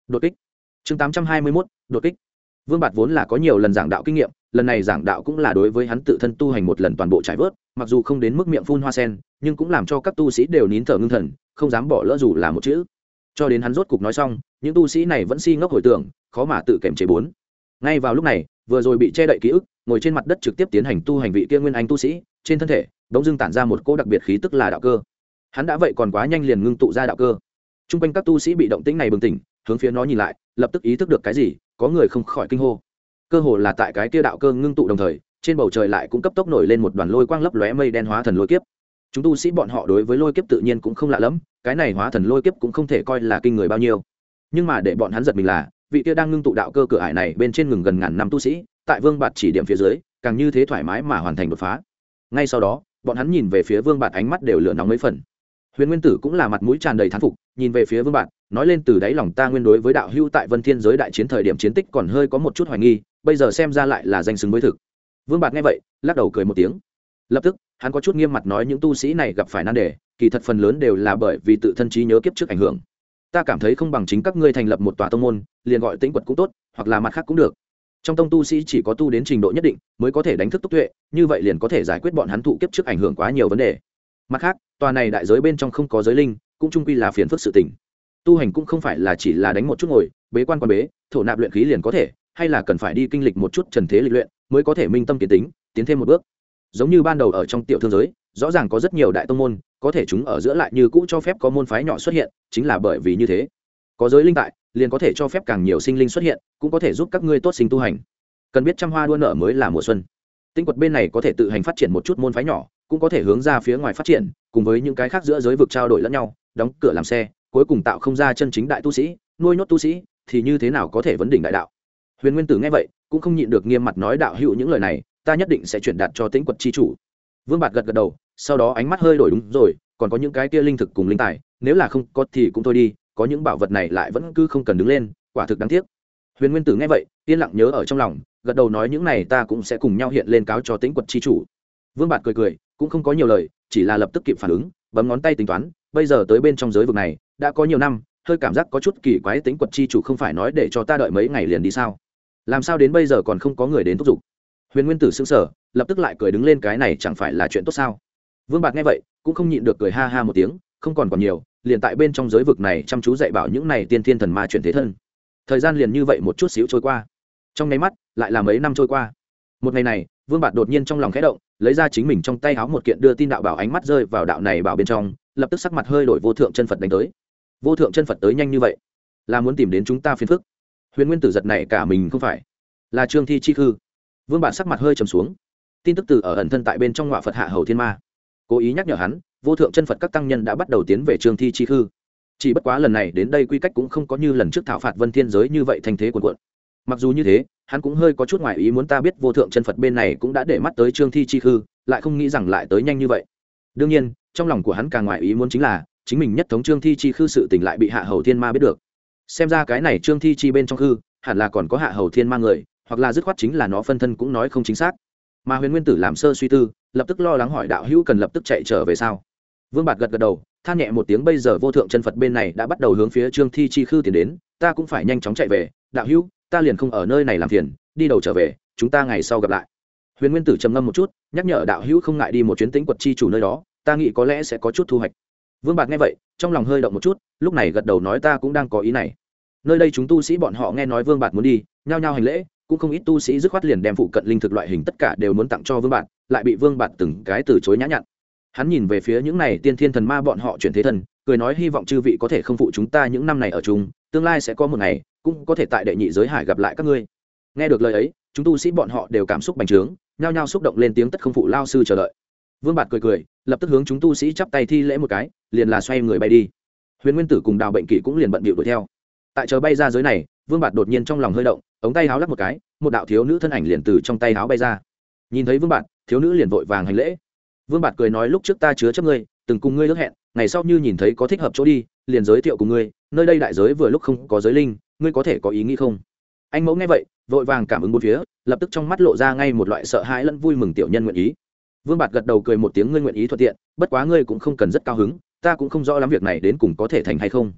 Đột kích. Chương tám trăm hai mươi mốt, đột kích. Vương Bạt vốn là có nhiều lần giảng đạo kinh nghiệm, lần này giảng đạo cũng là đối với hắn tự thân tu hành một lần toàn bộ trải vớt, mặc dù không đến mức miệng phun hoa sen, nhưng cũng làm cho các tu sĩ đều nín thở ngưng thần, không dám bỏ lỡ dù là một chữ. Cho đến hắn rốt cục nói xong, những tu sĩ này vẫn si ngốc hồi tưởng, khó mà tự kiềm chế bốn. Ngay vào lúc này, vừa rồi bị che đậy ký ức, ngồi trên mặt đất trực tiếp tiến hành tu hành vị kia nguyên anh tu sĩ, trên thân thể bỗng dưng tản ra một cỗ đặc biệt khí tức là đạo cơ. Hắn đã vậy còn quá nhanh liền ngưng tụ ra đạo cơ. Trung quanh các tu sĩ bị động tĩnh này bừng tỉnh, hướng phía nó nhìn lại, lập tức ý thức được cái gì, có người không khỏi kinh hô. Cơ hồ là tại cái kia đạo cơ ngưng tụ đồng thời, trên bầu trời lại cũng cấp tốc nổi lên một đoàn lôi quang lấp lóe mây đen hóa thần lôi kiếp. Chúng tu sĩ bọn họ đối với lôi kiếp tự nhiên cũng không lạ lắm, cái này hóa thần lôi kiếp cũng không thể coi là kinh người bao nhiêu. Nhưng mà để bọn hắn giật mình là, vị kia đang ngưng tụ đạo cơ cửa ải này bên trên ngừng gần ngàn năm tu sĩ, tại Vương Bạt chỉ điểm phía dưới, càng như thế thoải mái mà hoàn thành đột phá. Ngay sau đó, bọn hắn nhìn về phía Vương Bạt ánh mắt đều lửa nóng mấy phần. Huyền Nguyên Tử cũng là mặt mũi tràn đầy thán phục, nhìn về phía Vương Bạt, nói lên từ đáy lòng ta nguyên đối với đạo hữu tại Vân Thiên giới đại chiến thời điểm chiến tích còn hơi có một chút hoài nghi, bây giờ xem ra lại là danh xứng với thực. Vương Bạt nghe vậy, lắc đầu cười một tiếng. Lập tức, hắn có chút nghiêm mặt nói những tu sĩ này gặp phải nan đề, kỳ thật phần lớn đều là bởi vì tự thân trí nhớ kiếp trước ảnh hưởng. Ta cảm thấy không bằng chính các ngươi thành lập một tòa tông môn, liền gọi Tĩnh Quật cũng tốt, hoặc là mặt khác cũng được. Trong tông tu sĩ chỉ có tu đến trình độ nhất định, mới có thể đánh thức túc tuệ, như vậy liền có thể giải quyết bọn hắn thụ kiếp trước ảnh hưởng quá nhiều vấn đề. Mặt khác, tòa này đại giới bên trong không có giới linh, cũng chung quy là phiền phức sự tình. Tu hành cũng không phải là chỉ là đánh một chút ngồi, bế quan quan bế, thổ nạp luyện khí liền có thể, hay là cần phải đi kinh lịch một chút trần thế lịch luyện, mới có thể minh tâm kiến tính, tiến thêm một bước. Giống như ban đầu ở trong tiểu thương giới, rõ ràng có rất nhiều đại tông môn, có thể chúng ở giữa lại như cũ cho phép có môn phái nhỏ xuất hiện, chính là bởi vì như thế. Có giới linh tại, liền có thể cho phép càng nhiều sinh linh xuất hiện, cũng có thể giúp các ngươi tốt sinh tu hành. Cần biết trăm hoa đua nở mới là mùa xuân. Tĩnh Quật bên này có thể tự hành phát triển một chút môn phái nhỏ, cũng có thể hướng ra phía ngoài phát triển, cùng với những cái khác giữa giới vực trao đổi lẫn nhau, đóng cửa làm xe, cuối cùng tạo không ra chân chính đại tu sĩ, nuôi nhốt tu sĩ, thì như thế nào có thể vấn đỉnh đại đạo. Huyền Nguyên Tử nghe vậy, cũng không nhịn được nghiêm mặt nói đạo hữu những lời này, ta nhất định sẽ chuyển đạt cho Tĩnh Quật chi chủ. Vương Bạt gật gật đầu, sau đó ánh mắt hơi đổi đúng rồi, còn có những cái kia linh thực cùng linh tài, nếu là không có thì cũng thôi đi, có những bảo vật này lại vẫn cứ không cần đứng lên, quả thực đáng tiếc. Huyền Nguyên Tử nghe vậy, yên lặng nhớ ở trong lòng, gật đầu nói những này ta cũng sẽ cùng nhau hiện lên cáo cho Tĩnh Quật chi chủ. Vương Bạt cười cười, cũng không có nhiều lời, chỉ là lập tức kịp phản ứng, bấm ngón tay tính toán, bây giờ tới bên trong giới vực này, đã có nhiều năm, hơi cảm giác có chút kỳ quái, Tĩnh Quật chi chủ không phải nói để cho ta đợi mấy ngày liền đi sao? Làm sao đến bây giờ còn không có người đến thúc giục? Huyền Nguyên Tử sững sờ, lập tức lại cười đứng lên, cái này chẳng phải là chuyện tốt sao? Vương Bạt nghe vậy, cũng không nhịn được cười ha ha một tiếng, không còn còn nhiều, liền tại bên trong giới vực này chăm chú dạy bảo những này tiên thiên thần ma chuyển thế thân. Thời gian liền như vậy một chút xíu trôi qua. Trong nháy mắt, lại là mấy năm trôi qua. Một ngày này, Vương Bạt đột nhiên trong lòng khẽ động, lấy ra chính mình trong tay áo một kiện đưa tin đạo bảo, ánh mắt rơi vào đạo này bảo bên trong, lập tức sắc mặt hơi đổi, vô thượng chân Phật đánh tới. Vô thượng chân Phật tới nhanh như vậy, là muốn tìm đến chúng ta phiền phức? Huyền Nguyên Tử giật này cả mình, không phải là Trương Thi chi khư? Vương Bạt sắc mặt hơi trầm xuống. Tin tức từ ở ẩn thân tại bên trong Ngọa Phật Hạ Hầu Thiên Ma cố ý nhắc nhở hắn, vô thượng chân Phật các tăng nhân đã bắt đầu tiến về Trương Thi chi khư. Chỉ bất quá lần này đến đây quy cách cũng không có như lần trước thảo phạt Vân Thiên giới như vậy thành thế cuồn cuộn. Mặc dù như thế, hắn cũng hơi có chút ngoài ý muốn, ta biết vô thượng chân Phật bên này cũng đã để mắt tới Trương Thi chi khư, lại không nghĩ rằng lại tới nhanh như vậy. Đương nhiên, trong lòng của hắn càng ngoài ý muốn chính là chính mình nhất thống Trương Thi chi khư sự tình lại bị Hạ Hầu Thiên Ma biết được. Xem ra cái này Trương Thi chi bên trong khư, hẳn là còn có Hạ Hầu Thiên Ma người, hoặc là dứt khoát chính là nó phân thân cũng nói không chính xác. Mà Huyền Nguyên Tử làm sơ suy tư, lập tức lo lắng hỏi đạo hữu cần lập tức chạy trở về sao? Vương Bạt gật gật đầu, than nhẹ một tiếng, bây giờ vô thượng chân Phật bên này đã bắt đầu hướng phía Trương Thi chi khư tiến đến, ta cũng phải nhanh chóng chạy về, đạo hữu, ta liền không ở nơi này làm phiền, đi đầu trở về, chúng ta ngày sau gặp lại. Huyền Nguyên Tử trầm ngâm một chút, nhắc nhở đạo hữu không ngại đi một chuyến Tĩnh Quật chi chủ nơi đó, ta nghĩ có lẽ sẽ có chút thu hoạch. Vương Bạt nghe vậy, trong lòng hơi động một chút, lúc này gật đầu nói ta cũng đang có ý này. Nơi đây chúng tu sĩ bọn họ nghe nói Vương Bạt muốn đi, nhao nhao hành lễ, cũng không ít tu sĩ dứt khoát liền đem phụ cận linh thực loại hình tất cả đều muốn tặng cho Vương Bạt, lại bị Vương Bạt từng cái từ chối nhã nhặn. Hắn nhìn về phía những này tiên thiên thần ma bọn họ chuyển thế thần, cười nói hy vọng chư vị có thể không phụ chúng ta những năm này ở chung, tương lai sẽ có một ngày cũng có thể tại đệ nhị giới hải gặp lại các ngươi. Nghe được lời ấy, chúng tu sĩ bọn họ đều cảm xúc bành trướng, nhao nhao xúc động lên tiếng tất không phụ lao sư chờ đợi. Vương Bạt cười cười, lập tức hướng chúng tu sĩ chắp tay thi lễ một cái, liền là xoay người bay đi. Huyền Nguyên Tử cùng Đào Bệnh Kỷ cũng liền bận bịu đuổi theo. Tại chờ bay ra giới này, Vương Bạt đột nhiên trong lòng hơi động, ống tay áo lắc một cái, một đạo thiếu nữ thân ảnh liền từ trong tay áo bay ra. Nhìn thấy Vương Bạt, thiếu nữ liền vội vàng hành lễ. Vương Bạt cười nói lúc trước ta chứa chấp ngươi, từng cùng ngươi ước hẹn, ngày sau như nhìn thấy có thích hợp chỗ đi, liền giới thiệu cùng ngươi, nơi đây đại giới vừa lúc không có giới linh, ngươi có thể có ý nghĩ không? Anh mẫu nghe vậy, vội vàng cảm ứng bốn phía, lập tức trong mắt lộ ra ngay một loại sợ hãi lẫn vui mừng tiểu nhân nguyện ý. Vương Bạt gật đầu cười một tiếng, ngươi nguyện ý thuận tiện, bất quá ngươi cũng không cần rất cao hứng, ta cũng không rõ lắm việc này đến cùng có thể thành hay không.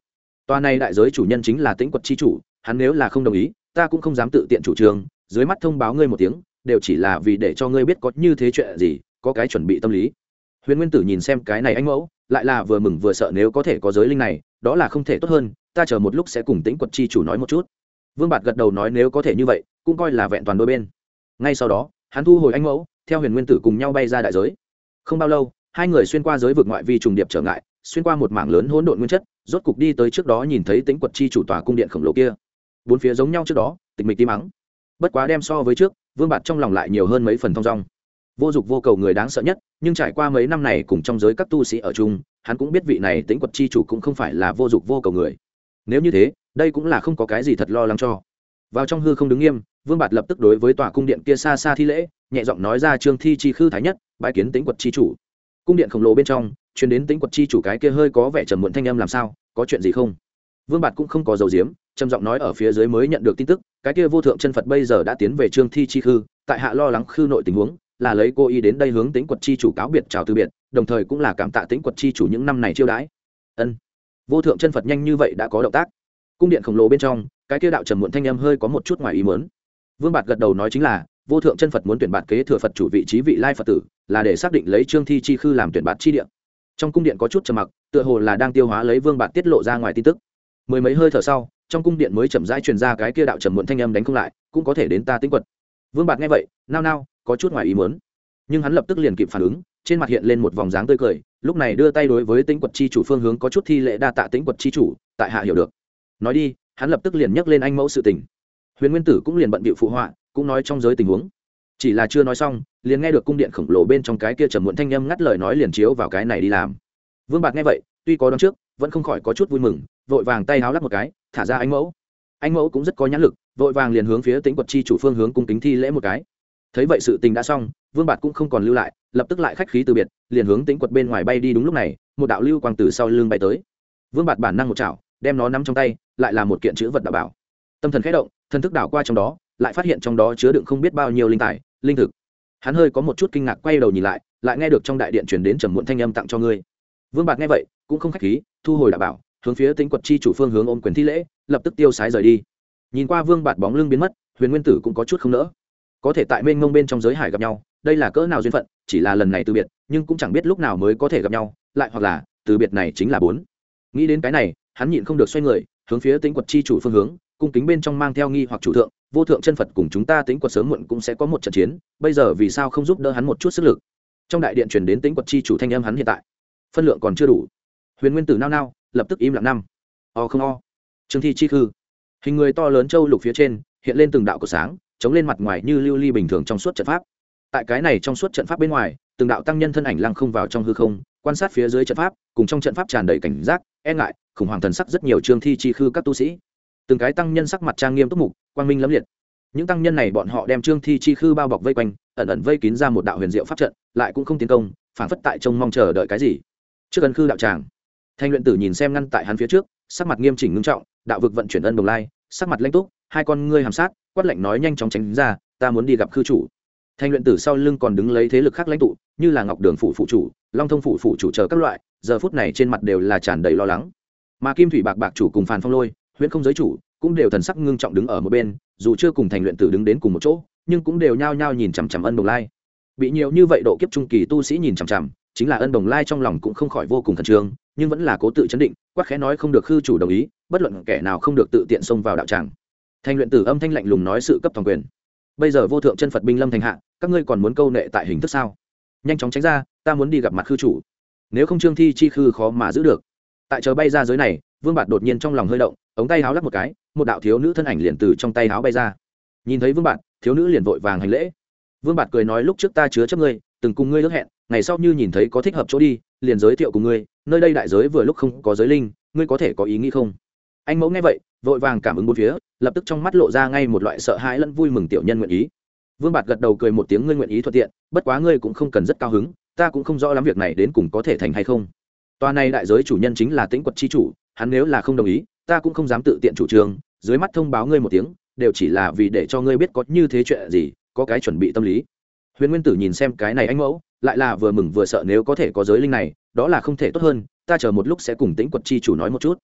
Tòa này đại giới chủ nhân chính là Tĩnh Quật chi chủ, hắn nếu là không đồng ý, ta cũng không dám tự tiện chủ trương, dưới mắt thông báo ngươi một tiếng, đều chỉ là vì để cho ngươi biết có như thế chuyện gì, có cái chuẩn bị tâm lý. Huyền Nguyên Tử nhìn xem cái này anh mẫu, lại là vừa mừng vừa sợ, nếu có thể có giới linh này, đó là không thể tốt hơn, ta chờ một lúc sẽ cùng Tĩnh Quật chi chủ nói một chút. Vương Bạt gật đầu nói nếu có thể như vậy, cũng coi là vẹn toàn đôi bên. Ngay sau đó, hắn thu hồi anh mẫu, theo Huyền Nguyên Tử cùng nhau bay ra đại giới. Không bao lâu, hai người xuyên qua giới vực ngoại vi trùng điệp trở ngại, xuyên qua một mảng lớn hỗn độn nguyên chất, rốt cục đi tới trước đó nhìn thấy Tĩnh Quật chi chủ tòa cung điện khổng lồ kia. Bốn phía giống nhau trước đó, tịch mịch im ắng. Bất quá đem so với trước, Vương Bạt trong lòng lại nhiều hơn mấy phần thong dong. Vô dục vô cầu người đáng sợ nhất, nhưng trải qua mấy năm này cùng trong giới các tu sĩ ở chung, hắn cũng biết vị này Tĩnh Quật chi chủ cũng không phải là vô dục vô cầu người. Nếu như thế, đây cũng là không có cái gì thật lo lắng cho. Vào trong hư không đứng nghiêm, Vương Bạt lập tức đối với tòa cung điện kia xa xa thi lễ, nhẹ giọng nói ra Trương Thi chi khư thái nhất, bái kiến Tĩnh Quật chi chủ. Cung điện khổng lồ bên trong, truyền đến Tĩnh Quật chi chủ cái kia hơi có vẻ trầm muộn thanh âm làm sao, có chuyện gì không? Vương Bạt cũng không có dầu diếm, trầm giọng nói ở phía dưới mới nhận được tin tức, cái kia vô thượng chân Phật bây giờ đã tiến về Trương Thi chi khư, tại hạ lo lắng khư nội tình huống, là lấy cô ý đến đây hướng Tĩnh Quật chi chủ cáo biệt chào từ biệt, đồng thời cũng là cảm tạ Tĩnh Quật chi chủ những năm này chiêu đãi. Ân. Vô thượng chân Phật nhanh như vậy đã có động tác. Cung điện khổng lồ bên trong, cái kia đạo trầm muộn thanh âm hơi có một chút ngoài ý muốn. Vương Bạt gật đầu nói chính là, vô thượng chân Phật muốn tuyển bạt kế thừa Phật chủ vị trí vị lai Phật tử, là để xác định lấy Trương Thi chi khư làm tuyển bạt chi địa. Trong cung điện có chút trầm mặc, tựa hồ là đang tiêu hóa lấy Vương Bạt tiết lộ ra ngoài tin tức. Mười mấy hơi thở sau, trong cung điện mới chậm rãi truyền ra cái kia đạo trầm muộn thanh âm đánh không lại, cũng có thể đến ta Tĩnh Quật. Vương Bạt nghe vậy, nao nao, có chút ngoài ý muốn, nhưng hắn lập tức liền kịp phản ứng, trên mặt hiện lên một vòng dáng tươi cười, lúc này đưa tay đối với Tĩnh Quật chi chủ phương hướng có chút thi lễ đa tạ Tĩnh Quật chi chủ, tại hạ hiểu được. Nói đi, hắn lập tức liền nhắc lên anh mẫu sự tình. Huyền Nguyên Tử cũng liền bận bịu phụ họa, cũng nói trong giới tình huống. Chỉ là chưa nói xong, liền nghe được cung điện khổng lồ bên trong cái kia trầm muộn thanh âm ngắt lời nói liền chiếu vào cái này đi làm. Vương Bạt nghe vậy, tuy có đoán trước, vẫn không khỏi có chút vui mừng, vội vàng tay háo lắc một cái, thả ra anh mẫu. Anh mẫu cũng rất có nhãn lực, vội vàng liền hướng phía Tĩnh Quật chi chủ phương hướng cung kính thi lễ một cái. Thấy vậy sự tình đã xong, Vương Bạt cũng không còn lưu lại, lập tức lại khách khí từ biệt, liền hướng Tĩnh Quật bên ngoài bay đi. Đúng lúc này, một đạo lưu quang từ sau lưng bay tới. Vương Bạt bản năng một chảo, đem nó nắm trong tay, lại là một kiện chữ vật đạo bảo. Tâm thần khẽ động, thần thức đảo qua trong đó, lại phát hiện trong đó chứa đựng không biết bao nhiêu linh tài, linh thực. Hắn hơi có một chút kinh ngạc, quay đầu nhìn lại, lại nghe được trong đại điện truyền đến trầm muộn thanh âm tặng cho ngươi. Vương Bạt nghe vậy, cũng không khách khí, thu hồi đạo bảo, hướng phía Tĩnh Quật chi chủ phương hướng ôm quyền thi lễ, lập tức tiêu sái rời đi. Nhìn qua Vương Bạt bóng lưng biến mất, Huyền Nguyên Tử cũng có chút không nỡ. Có thể tại mênh mông bên trong giới hải gặp nhau, đây là cỡ nào duyên phận, chỉ là lần này từ biệt, nhưng cũng chẳng biết lúc nào mới có thể gặp nhau, lại hoặc là từ biệt này chính là bốn. Nghĩ đến cái này, hắn nhịn không được xoay người, hướng phía Tĩnh Quật chi chủ phương hướng, cung kính bên trong mang theo nghi hoặc chủ thượng, vô thượng chân Phật cùng chúng ta Tĩnh Quật sớm muộn cũng sẽ có một trận chiến, bây giờ vì sao không giúp đỡ hắn một chút sức lực? Trong đại điện truyền đến Tĩnh Quật chi chủ thanh âm hắn hiện tại phân lượng còn chưa đủ. Huyền Nguyên Tử nao nao, lập tức im lặng năm. O không o. Trương Thi chi khư. Hình người to lớn châu lục phía trên, hiện lên từng đạo của sáng, chống lên mặt ngoài như lưu ly bình thường trong suốt trận pháp. Tại cái này trong suốt trận pháp bên ngoài, từng đạo tăng nhân thân ảnh lăng không vào trong hư không, quan sát phía dưới trận pháp, cùng trong trận pháp tràn đầy cảnh giác, e ngại, khủng hoảng thần sắc rất nhiều Trương Thi chi khư các tu sĩ. Từng cái tăng nhân sắc mặt trang nghiêm túc mục, quang minh lẫm liệt. Những tăng nhân này bọn họ đem Trương Thi chi khư bao bọc vây quanh, ẩn ẩn vây kín ra một đạo huyền diệu pháp trận, lại cũng không tiến công, phảng phất tại trông mong chờ đợi cái gì. Trước gần khư đạo tràng, Thanh Luyện Tử nhìn xem ngăn tại hắn phía trước, sắc mặt nghiêm chỉnh ngưng trọng, đạo vực vận chuyển ân đồng lai, sắc mặt lãnh túc, hai con ngươi hàm sát, quát lạnh nói nhanh chóng tránh ra, ta muốn đi gặp khư chủ. Thanh Luyện Tử sau lưng còn đứng lấy thế lực khác lãnh tụ, như là Ngọc Đường phủ phụ chủ, Long Thông phủ phụ chủ chờ các loại, giờ phút này trên mặt đều là tràn đầy lo lắng. Mà Kim Thủy Bạc Bạc chủ cùng Phàn Phong Lôi, Huyễn Không giới chủ, cũng đều thần sắc ngưng trọng đứng ở một bên, dù chưa cùng Thành Luyện Tử đứng đến cùng một chỗ, nhưng cũng đều nhao nhao nhìn chằm chằm Ân Đồng Lai. Bị nhiều như vậy độ kiếp trung kỳ tu sĩ nhìn chằm chằm, chính là Ân Đồng Lai trong lòng cũng không khỏi vô cùng khẩn trương, nhưng vẫn là cố tự chấn định, quát khẽ nói không được khư chủ đồng ý, bất luận kẻ nào không được tự tiện xông vào đạo tràng. Thành Luyện Tử âm thanh lạnh lùng nói sự cấp toàn quyền. Bây giờ vô thượng chân Phật binh lâm thành hạ, các ngươi còn muốn câu nệ tại hình thức sao? Nhanh chóng tránh ra, ta muốn đi gặp mặt khư chủ. Nếu không Trương Thi chi khư khó mà giữ được. Tại chờ bay ra giới này, Vương Bạt đột nhiên trong lòng hơi động, ống tay háo lắc một cái, một đạo thiếu nữ thân ảnh liền từ trong tay háo bay ra. Nhìn thấy Vương Bạt, thiếu nữ liền vội vàng hành lễ. Vương Bạt cười nói lúc trước ta chứa chấp ngươi, từng cùng ngươi ước hẹn, ngày sau như nhìn thấy có thích hợp chỗ đi, liền giới thiệu cùng ngươi, nơi đây đại giới vừa lúc không có giới linh, ngươi có thể có ý nghĩ không? Anh mẫu nghe vậy, vội vàng cảm ứng bốn phía, lập tức trong mắt lộ ra ngay một loại sợ hãi lẫn vui mừng tiểu nhân nguyện ý. Vương Bạt gật đầu cười một tiếng ngươi nguyện ý thuận tiện, bất quá ngươi cũng không cần rất cao hứng, ta cũng không rõ lắm việc này đến cùng có thể thành hay không. Tòa này đại giới chủ nhân chính là Tĩnh Quật chi chủ, hắn nếu là không đồng ý, ta cũng không dám tự tiện chủ trương, dưới mắt thông báo ngươi một tiếng, đều chỉ là vì để cho ngươi biết có như thế chuyện gì, có cái chuẩn bị tâm lý. Huyền Nguyên Tử nhìn xem cái này anh mẫu, lại là vừa mừng vừa sợ nếu có thể có giới linh này, đó là không thể tốt hơn, ta chờ một lúc sẽ cùng Tĩnh Quật chi chủ nói một chút.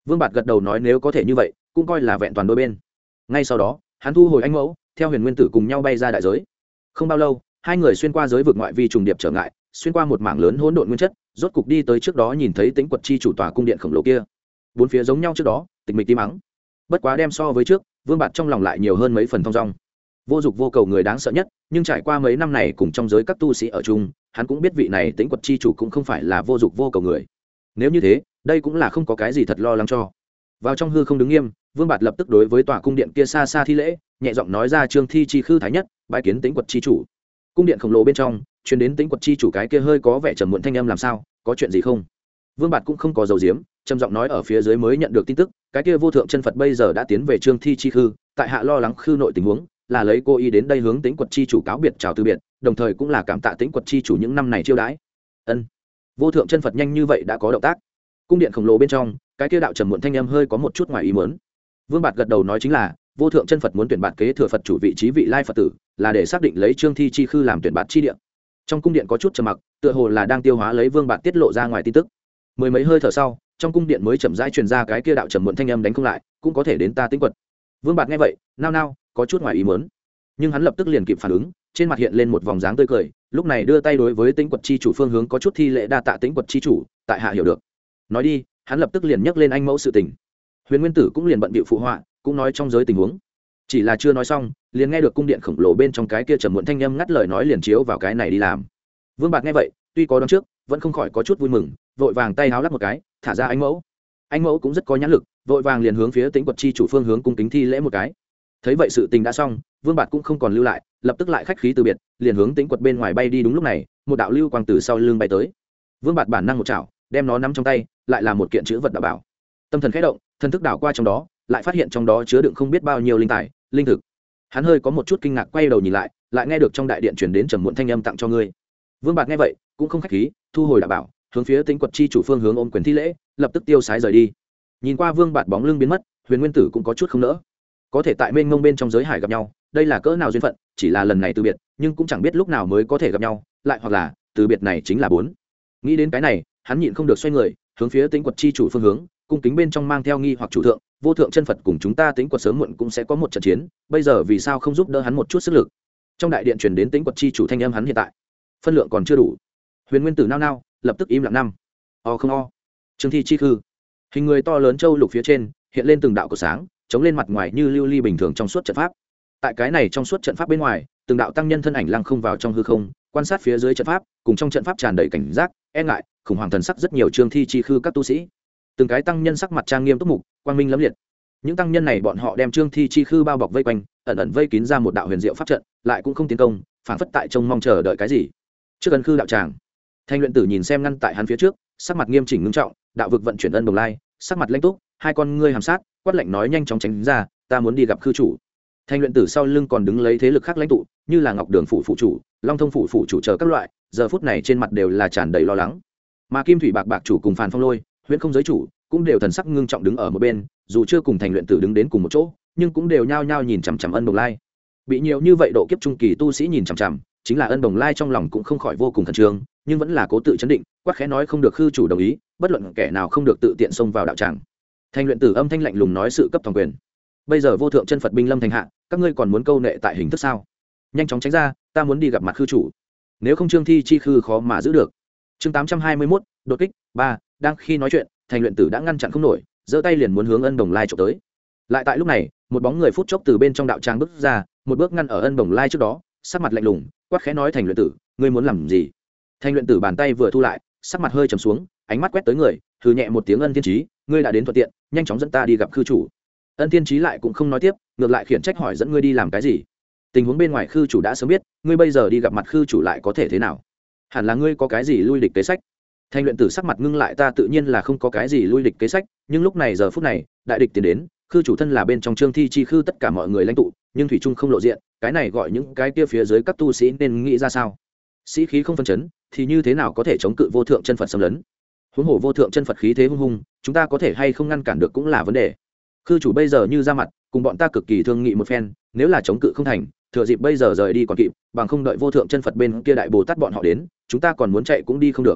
Vương Bạt gật đầu nói nếu có thể như vậy cũng coi là vẹn toàn đôi bên. Ngay sau đó hắn thu hồi anh mẫu, theo Huyền Nguyên Tử cùng nhau bay ra đại giới. Không bao lâu hai người xuyên qua giới vực ngoại vi trùng điệp trở ngại, xuyên qua một mảng lớn hỗn độn nguyên chất, rốt cục đi tới trước đó nhìn thấy Tĩnh Quật chi chủ tòa cung điện khổng lồ kia. Bốn phía giống nhau trước đó, tịch mịch tím mắng. Bất quá đem so với trước, Vương Bạt trong lòng lại nhiều hơn mấy phần thong dong. Vô dục vô cầu người đáng sợ nhất, nhưng trải qua mấy năm này cùng trong giới các tu sĩ ở chung, hắn cũng biết vị này Tĩnh Quật chi chủ cũng không phải là vô dục vô cầu người. Nếu như thế, đây cũng là không có cái gì thật lo lắng cho. Vào trong hư không đứng nghiêm, Vương Bạt lập tức đối với tòa cung điện kia xa xa thi lễ, nhẹ giọng nói ra Trương Thi chi khư thái nhất, bái kiến Tĩnh Quật chi chủ. Cung điện khổng lồ bên trong truyền đến Tĩnh Quật chi chủ cái kia hơi có vẻ trầm muộn thanh âm làm sao, có chuyện gì không? Vương Bạt cũng không có dầu diếm, trầm giọng nói ở phía dưới mới nhận được tin tức, cái kia vô thượng chân Phật bây giờ đã tiến về Trương Thi chi khư, tại hạ lo lắng khư nội tình huống, là lấy cô y đến đây hướng Tĩnh Quật chi chủ cáo biệt chào từ biệt, đồng thời cũng là cảm tạ Tĩnh Quật chi chủ những năm này chiêu đãi. Ân. Vô thượng chân Phật nhanh như vậy đã có động tác. Cung điện khổng lồ bên trong, cái kia đạo trầm muộn thanh âm hơi có một chút ngoài ý muốn. Vương Bạt gật đầu nói chính là, vô thượng chân Phật muốn tuyển bạt kế thừa Phật chủ vị trí vị lai Phật tử, là để xác định lấy Trương Thi chi khư làm tuyển bạt chi địa. Trong cung điện có chút trầm mặc, tựa hồ là đang tiêu hóa lấy Vương Bạt tiết lộ ra ngoài tin tức. Mười mấy hơi thở sau, trong cung điện mới chậm rãi truyền ra cái kia đạo trầm muộn thanh âm đánh không lại, cũng có thể đến ta Tĩnh Quật. Vương Bạt nghe vậy, nao nao, có chút ngoài ý muốn, nhưng hắn lập tức liền kịp phản ứng, trên mặt hiện lên một vòng dáng tươi cười, lúc này đưa tay đối với Tĩnh Quật chi chủ phương hướng có chút thi lễ đa tạ Tĩnh Quật chi chủ, tại hạ hiểu được. Nói đi, hắn lập tức liền nhắc lên anh mẫu sự tình. Huyền Nguyên Tử cũng liền bận bịu phụ họa, cũng nói trong giới tình huống. Chỉ là chưa nói xong, liền nghe được cung điện khổng lồ bên trong cái kia trầm muộn thanh âm ngắt lời nói liền chiếu vào cái này đi làm. Vương Bạt nghe vậy, tuy có đoán trước, vẫn không khỏi có chút vui mừng, vội vàng tay háo lắc một cái, thả ra anh mẫu. Anh mẫu cũng rất có nhãn lực, vội vàng liền hướng phía Tĩnh Quật chi chủ phương hướng cung kính thi lễ một cái. Thấy vậy sự tình đã xong, Vương Bạt cũng không còn lưu lại, lập tức lại khách khí từ biệt, liền hướng Tĩnh Quật bên ngoài bay đi. Đúng lúc này, một đạo lưu quang từ sau lưng bay tới. Vương Bạt bản năng một chảo, đem nó nắm trong tay, lại là một kiện chữ vật đạo bảo. Tâm thần khẽ động, thần thức đảo qua trong đó, lại phát hiện trong đó chứa đựng không biết bao nhiêu linh tài, linh thực. Hắn hơi có một chút kinh ngạc quay đầu nhìn lại, lại nghe được trong đại điện truyền đến trầm muộn thanh âm tặng cho ngươi. Vương Bạt nghe vậy, cũng không khách khí, thu hồi đạo bảo, hướng phía Tĩnh Quật chi chủ phương hướng ôm quyền thi lễ, lập tức tiêu sái rời đi. Nhìn qua Vương Bạt bóng lưng biến mất, Huyền Nguyên Tử cũng có chút không nỡ. Có thể tại mênh mông bên trong giới hải gặp nhau, đây là cỡ nào duyên phận, chỉ là lần này từ biệt, nhưng cũng chẳng biết lúc nào mới có thể gặp nhau, lại hoặc là từ biệt này chính là bốn. Nghĩ đến cái này, hắn nhịn không được xoay người, hướng phía Tĩnh Quật chi chủ phương hướng, cung kính bên trong mang theo nghi hoặc chủ thượng, vô thượng chân Phật cùng chúng ta Tĩnh Quật sớm muộn cũng sẽ có một trận chiến, bây giờ vì sao không giúp đỡ hắn một chút sức lực? Trong đại điện truyền đến Tĩnh Quật chi chủ thanh âm hắn hiện tại phân lượng còn chưa đủ. Huyền Nguyên Tử nao nao, lập tức im lặng năm. O không o. Trương Thi chi khư. Hình người to lớn châu lục phía trên, hiện lên từng đạo cổ sáng, chống lên mặt ngoài như lưu ly bình thường trong suốt trận pháp. Tại cái này trong suốt trận pháp bên ngoài, từng đạo tăng nhân thân ảnh lăng không vào trong hư không, quan sát phía dưới trận pháp, cùng trong trận pháp tràn đầy cảnh giác, e ngại, khủng hoảng thần sắc rất nhiều Trương Thi chi khư các tu sĩ. Từng cái tăng nhân sắc mặt trang nghiêm túc mục, quang minh lẫm liệt. Những tăng nhân này bọn họ đem Trương Thi chi khư bao bọc vây quanh, ẩn ẩn vây kín ra một đạo huyền diệu pháp trận, lại cũng không tiến công, phảng phất tại trông mong chờ đợi cái gì. Trước ấn khư đạo tràng, Thanh luyện tử nhìn xem ngăn tại hắn phía trước, sắc mặt nghiêm chỉnh ngưng trọng, đạo vực vận chuyển ân đồng lai, sắc mặt lãnh túc, hai con ngươi hàm sát, quát lạnh nói nhanh chóng tránh ra, ta muốn đi gặp khư chủ. Thanh luyện tử sau lưng còn đứng lấy thế lực khác lãnh tụ, như là Ngọc Đường phủ phủ chủ, Long Thông phủ phủ chủ chờ các loại, giờ phút này trên mặt đều là tràn đầy lo lắng. Mà Kim Thủy Bạc Bạc chủ cùng Phàn Phong Lôi, Huyễn Không giới chủ, cũng đều thần sắc ngưng trọng đứng ở một bên, dù chưa cùng Thành luyện tử đứng đến cùng một chỗ, nhưng cũng đều nhao nhao nhìn chằm chằm ân đồng lai. Bị nhiều như vậy độ kiếp trung kỳ tu sĩ nhìn chằm chằm, chính là ân đồng lai trong lòng cũng không khỏi vô cùng khẩn trương, nhưng vẫn là cố tự chấn định, quát khẽ nói không được khư chủ đồng ý, bất luận kẻ nào không được tự tiện xông vào đạo tràng. Thanh luyện tử âm thanh lạnh lùng nói sự cấp toàn quyền. Bây giờ vô thượng chân Phật binh lâm thành hạ, các ngươi còn muốn câu nệ tại hình thức sao? Nhanh chóng tránh ra, ta muốn đi gặp mặt khư chủ. Nếu không Trương Thi chi khư khó mà giữ được. Chương tám trăm hai mươi mốt, đột kích ba. Đang khi nói chuyện, Thành luyện tử đã ngăn chặn không nổi, giơ tay liền muốn hướng ân đồng lai chụp tới. Lại tại lúc này, một bóng người phút chốc từ bên trong đạo tràng bước ra, một bước ngăn ở ân đồng lai trước đó, sắc mặt lạnh lùng, quát khẽ nói Thành luyện tử, ngươi muốn làm gì? Thành luyện tử bàn tay vừa thu lại, sắc mặt hơi trầm xuống, ánh mắt quét tới người, hừ nhẹ một tiếng ân thiên trí, ngươi đã đến thuận tiện, nhanh chóng dẫn ta đi gặp khư chủ. Ân thiên trí lại cũng không nói tiếp, ngược lại khiển trách hỏi dẫn ngươi đi làm cái gì? Tình huống bên ngoài khư chủ đã sớm biết, ngươi bây giờ đi gặp mặt khư chủ lại có thể thế nào? Hẳn là ngươi có cái gì lui địch kế sách. Thanh luyện tử sắc mặt ngưng lại, ta tự nhiên là không có cái gì lui địch kế sách, nhưng lúc này giờ phút này, đại địch tiến đến, khư chủ thân là bên trong Trương Thi chi khư tất cả mọi người lãnh tụ, nhưng thủy trung không lộ diện, cái này gọi những cái kia phía dưới các tu sĩ nên nghĩ ra sao? Sĩ khí không phân chấn, thì như thế nào có thể chống cự vô thượng chân Phật xâm lấn? Huống hồ vô thượng chân Phật khí thế hung hung, chúng ta có thể hay không ngăn cản được cũng là vấn đề. Khư chủ bây giờ như ra mặt, cùng bọn ta cực kỳ thương nghị một phen, nếu là chống cự không thành, thừa dịp bây giờ rời đi còn kịp, bằng không đợi vô thượng chân Phật bên kia đại Bồ Tát bọn họ đến, chúng ta còn muốn chạy cũng đi không được.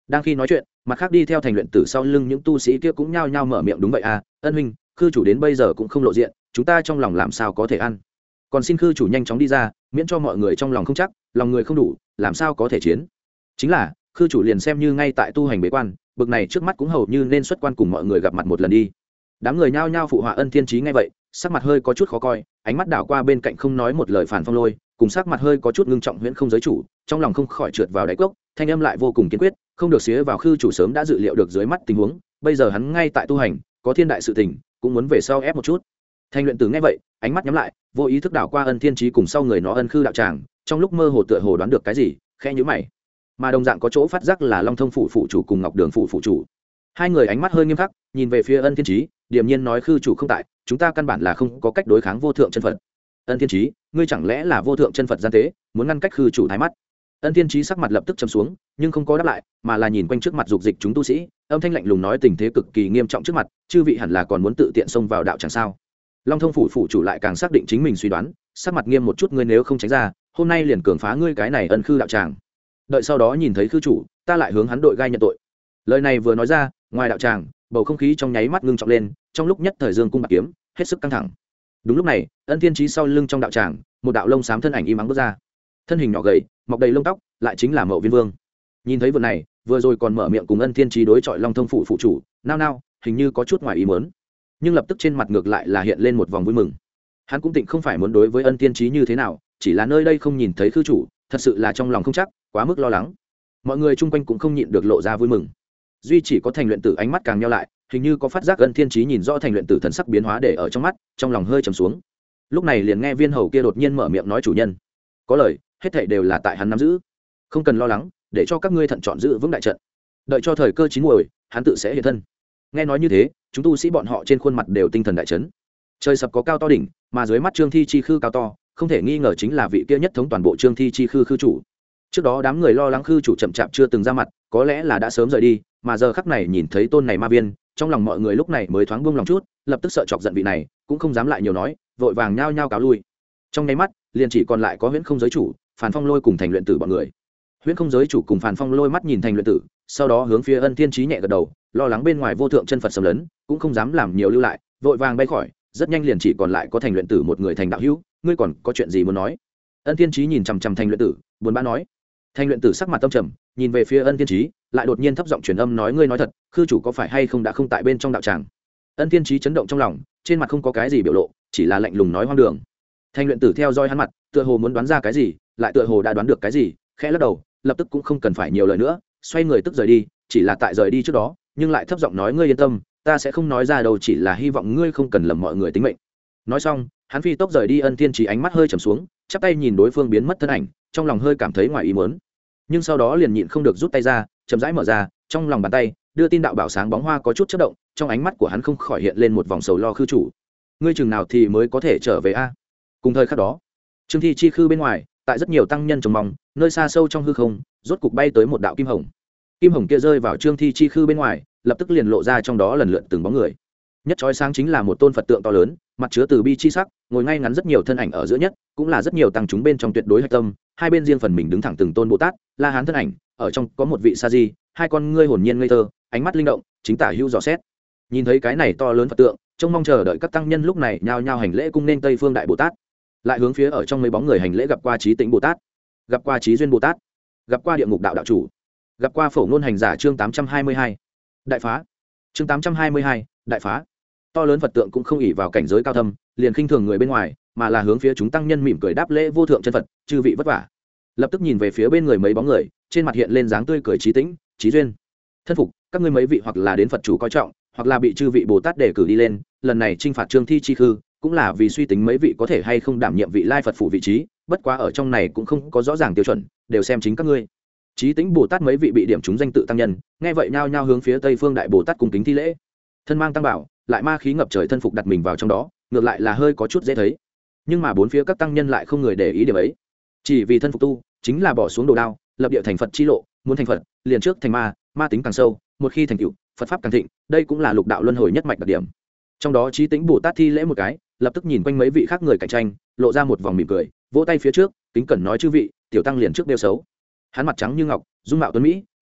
đang khi nói chuyện, mặt khác đi theo thành luyện tử sau lưng những tu sĩ kia cũng nhao nhao mở miệng. Đúng vậy à, ân huynh, khư chủ đến bây giờ cũng không lộ diện, chúng ta trong lòng làm sao có thể ăn, còn xin khư chủ nhanh chóng đi ra, miễn cho mọi người trong lòng không chắc, lòng người không đủ làm sao có thể chiến. Chính là khư chủ liền xem như ngay tại tu hành bế quan, bực này trước mắt cũng hầu như nên xuất quan cùng mọi người gặp mặt một lần đi. Đám người nhao nhao phụ họa. Ân Thiên Chí nghe vậy, sắc mặt hơi có chút khó coi, ánh mắt đảo qua bên cạnh không nói một lời Phản Phong Lôi, cùng sắc mặt hơi có chút ngưng trọng Huyễn Không giới chủ, trong lòng không khỏi trượt vào đáy cốc, thanh âm lại vô cùng kiên quyết, không được xía vào. Khư chủ sớm đã dự liệu được dưới mắt tình huống, bây giờ hắn ngay tại tu hành, có thiên đại sự tình, cũng muốn về sau ép một chút. Thanh luyện tử nghe vậy, ánh mắt nhắm lại, vô ý thức đảo qua Ân Thiên Chí cùng sau người nó Ân Khư đạo tràng, trong lúc mơ hồ tựa hồ đoán được cái gì, khẽ nhíu mày. Mà đồng dạng có chỗ phát giác là Long Thông phủ phủ chủ cùng Ngọc Đường phủ phủ chủ, hai người ánh mắt hơi nghiêm khắc, nhìn về phía Ân Thiên Chí, điềm nhiên nói: khư chủ không tại, chúng ta căn bản là không có cách đối kháng vô thượng chân phật. Ân Thiên Chí, ngươi chẳng lẽ là vô thượng chân phật gian tế, muốn ngăn cách khư chủ thái mắt? Ân Thiên Chí sắc mặt lập tức trầm xuống, nhưng không có đáp lại, mà là nhìn quanh trước mặt dục dịch chúng tu sĩ, âm thanh lạnh lùng nói: tình thế cực kỳ nghiêm trọng trước mặt, chư vị hẳn là còn muốn tự tiện xông vào đạo chẳng sao? Long Thông phủ phủ chủ lại càng xác định chính mình suy đoán, sắc mặt nghiêm một chút: ngươi nếu không tránh ra, hôm nay liền cường phá ngươi cái này Ân Khư đạo tràng, đợi sau đó nhìn thấy khư chủ, ta lại hướng hắn đội gai nhận tội. Lời này vừa nói ra, ngoài đạo tràng, bầu không khí trong nháy mắt ngưng trọng lên, trong lúc nhất thời dương cung bạc kiếm hết sức căng thẳng. Đúng lúc này, Ân Thiên Chí sau lưng trong đạo tràng, một đạo lông xám thân ảnh im ắng bước ra, thân hình nhỏ gầy, mọc đầy lông tóc, lại chính là Mậu Viên Vương. Nhìn thấy vừa này, vừa rồi còn mở miệng cùng Ân Thiên Chí đối chọi Long Thông phủ phụ chủ, nao nao, hình như có chút ngoài ý muốn, nhưng lập tức trên mặt ngược lại là hiện lên một vòng vui mừng. Hắn cũng tịnh không phải muốn đối với Ân Thiên Chí như thế nào, chỉ là nơi đây không nhìn thấy khư chủ, thật sự là trong lòng không chắc, quá mức lo lắng. Mọi người chung quanh cũng không nhịn được lộ ra vui mừng. Duy chỉ có Thành Luyện Tử ánh mắt càng nheo lại, hình như có phát giác Ân Thiên Chí nhìn rõ Thành Luyện Tử thần sắc biến hóa để ở trong mắt, trong lòng hơi trầm xuống. Lúc này liền nghe viên hầu kia đột nhiên mở miệng nói: chủ nhân, có lời, hết thảy đều là tại hắn nắm giữ, không cần lo lắng, để cho các ngươi thận chọn giữ vững đại trận, đợi cho thời cơ chín muồi, hắn tự sẽ hiện thân. Nghe nói như thế, chúng tu sĩ bọn họ trên khuôn mặt đều tinh thần đại chấn. Trời sập có cao to đỉnh, mà dưới mắt Trương Thi chi khư cao to, không thể nghi ngờ chính là vị kia nhất thống toàn bộ Trương Thi chi khư khư chủ. Trước đó đám người lo lắng khư chủ chậm chạp chưa từng ra mặt, có lẽ là đã sớm rời đi, mà giờ khắc này nhìn thấy tôn này ma viên, trong lòng mọi người lúc này mới thoáng buông lòng chút, lập tức sợ chọc giận vị này, cũng không dám lại nhiều nói, vội vàng nhao nhao cáo lui. Trong nháy mắt, liền chỉ còn lại có Huyễn Không giới chủ, Phàn Phong Lôi cùng Thành Luyện Tử bọn người. Huyễn Không giới chủ cùng Phàn Phong Lôi mắt nhìn Thành Luyện Tử, sau đó hướng phía Ân Thiên Chí nhẹ gật đầu, lo lắng bên ngoài vô thượng chân Phật xâm lấn, cũng không dám làm nhiều lưu lại, vội vàng bay khỏi, rất nhanh liền chỉ còn lại có Thành Luyện Tử một người. Thành đạo hữu, ngươi còn có chuyện gì muốn nói? Ân Thiên Chí nhìn chằm chằm Thành Luyện Tử, buồn bã nói. Thành Luyện Tử sắc mặt tâm trầm, nhìn về phía Ân Thiên Chí, lại đột nhiên thấp giọng truyền âm nói: ngươi nói thật, khư chủ có phải hay không đã không tại bên trong đạo tràng? Ân Thiên Chí chấn động trong lòng, trên mặt không có cái gì biểu lộ, chỉ là lạnh lùng nói: hoang đường. Thành Luyện Tử theo dõi hắn mặt, tựa hồ muốn đoán ra cái gì, lại tựa hồ đã đoán được cái gì, khẽ lắc đầu, lập tức cũng không cần phải nhiều lời nữa, xoay người tức rời đi. Chỉ là tại rời đi trước đó, nhưng lại thấp giọng nói: ngươi yên tâm, ta sẽ không nói ra đâu, chỉ là hy vọng ngươi không cần lầm mọi người tính mệnh. Nói xong, hắn phi tốc rời đi. Ân Thiên Chí ánh mắt hơi trầm xuống, chắp tay nhìn đối phương biến mất thân ảnh, trong lòng hơi cảm thấy ngoài ý muốn, nhưng sau đó liền nhịn không được rút tay ra, chậm rãi mở ra, trong lòng bàn tay đưa tin đạo bảo sáng bóng hoa có chút chớp động, trong ánh mắt của hắn không khỏi hiện lên một vòng sầu lo. khư chủ, ngươi chừng nào thì mới có thể trở về a? Cùng thời khắc đó, Trương Thi chi khư bên ngoài, tại rất nhiều tăng nhân trông mong, nơi xa sâu trong hư không, rốt cục bay tới một đạo kim hồng. Kim hồng kia rơi vào Trương Thi chi khư bên ngoài, lập tức liền lộ ra trong đó lần lượt từng bóng người. Nhất chói sáng chính là một tôn Phật tượng to lớn, mặt chứa từ bi chi sắc, ngồi ngay ngắn rất nhiều thân ảnh ở giữa nhất, cũng là rất nhiều tăng chúng bên trong tuyệt đối hạch tâm, hai bên riêng phần mình đứng thẳng từng tôn Bồ Tát, La Hán thân ảnh, ở trong có một vị sa di, hai con ngươi hồn nhiên ngây thơ, ánh mắt linh động, chính tả hữu dò xét. Nhìn thấy cái này to lớn Phật tượng, trông mong chờ đợi các tăng nhân lúc này nhao nhao hành lễ cung nên Tây Phương Đại Bồ Tát, lại hướng phía ở trong mấy bóng người hành lễ gặp qua Chí Tĩnh Bồ Tát, gặp qua Chí Duyên Bồ Tát, gặp qua Địa Ngục Đạo đạo chủ, gặp qua Phổ Ngôn hành giả. Chương tám trăm hai mươi hai đại phá. Chương tám trăm hai mươi hai đại phá. To lớn Phật tượng cũng không ỷ vào cảnh giới cao thâm, liền khinh thường người bên ngoài, mà là hướng phía chúng tăng nhân mỉm cười đáp lễ: vô thượng chân Phật, chư vị vất vả. Lập tức nhìn về phía bên người mấy bóng người, trên mặt hiện lên dáng tươi cười: Chí Tĩnh, Chí Duyên, thân phục các ngươi mấy vị, hoặc là đến Phật chủ coi trọng, hoặc là bị chư vị Bồ Tát đề cử đi lên, lần này trinh phạt Trương Thi chi khư, cũng là vì suy tính mấy vị có thể hay không đảm nhiệm vị lai Phật phủ vị trí, bất quá ở trong này cũng không có rõ ràng tiêu chuẩn, đều xem chính các ngươi. Chí Tĩnh Bồ Tát mấy vị bị điểm chúng danh tự tăng nhân, nghe vậy nhao nhao hướng phía Tây Phương Đại Bồ Tát cung kính thi lễ. Thân mang tăng bảo, lại ma khí ngập trời thân phục đặt mình vào trong đó, ngược lại là hơi có chút dễ thấy. Nhưng mà bốn phía các tăng nhân lại không người để ý điểm ấy, chỉ vì thân phục tu chính là bỏ xuống đồ đao, lập địa thành Phật chi lộ, muốn thành Phật, liền trước thành ma, ma tính càng sâu, một khi thành tựu, Phật pháp càng thịnh, đây cũng là lục đạo luân hồi nhất mạch đặc điểm. Trong đó Chí Tĩnh Bồ Tát thi lễ một cái, lập tức nhìn quanh mấy vị khác người cạnh tranh, lộ ra một vòng mỉm cười, vỗ tay phía trước, kính cẩn nói: chư vị, tiểu tăng liền trước đeo xấu. Hắn mặt trắng như ngọc, dung mạo tuấn mỹ,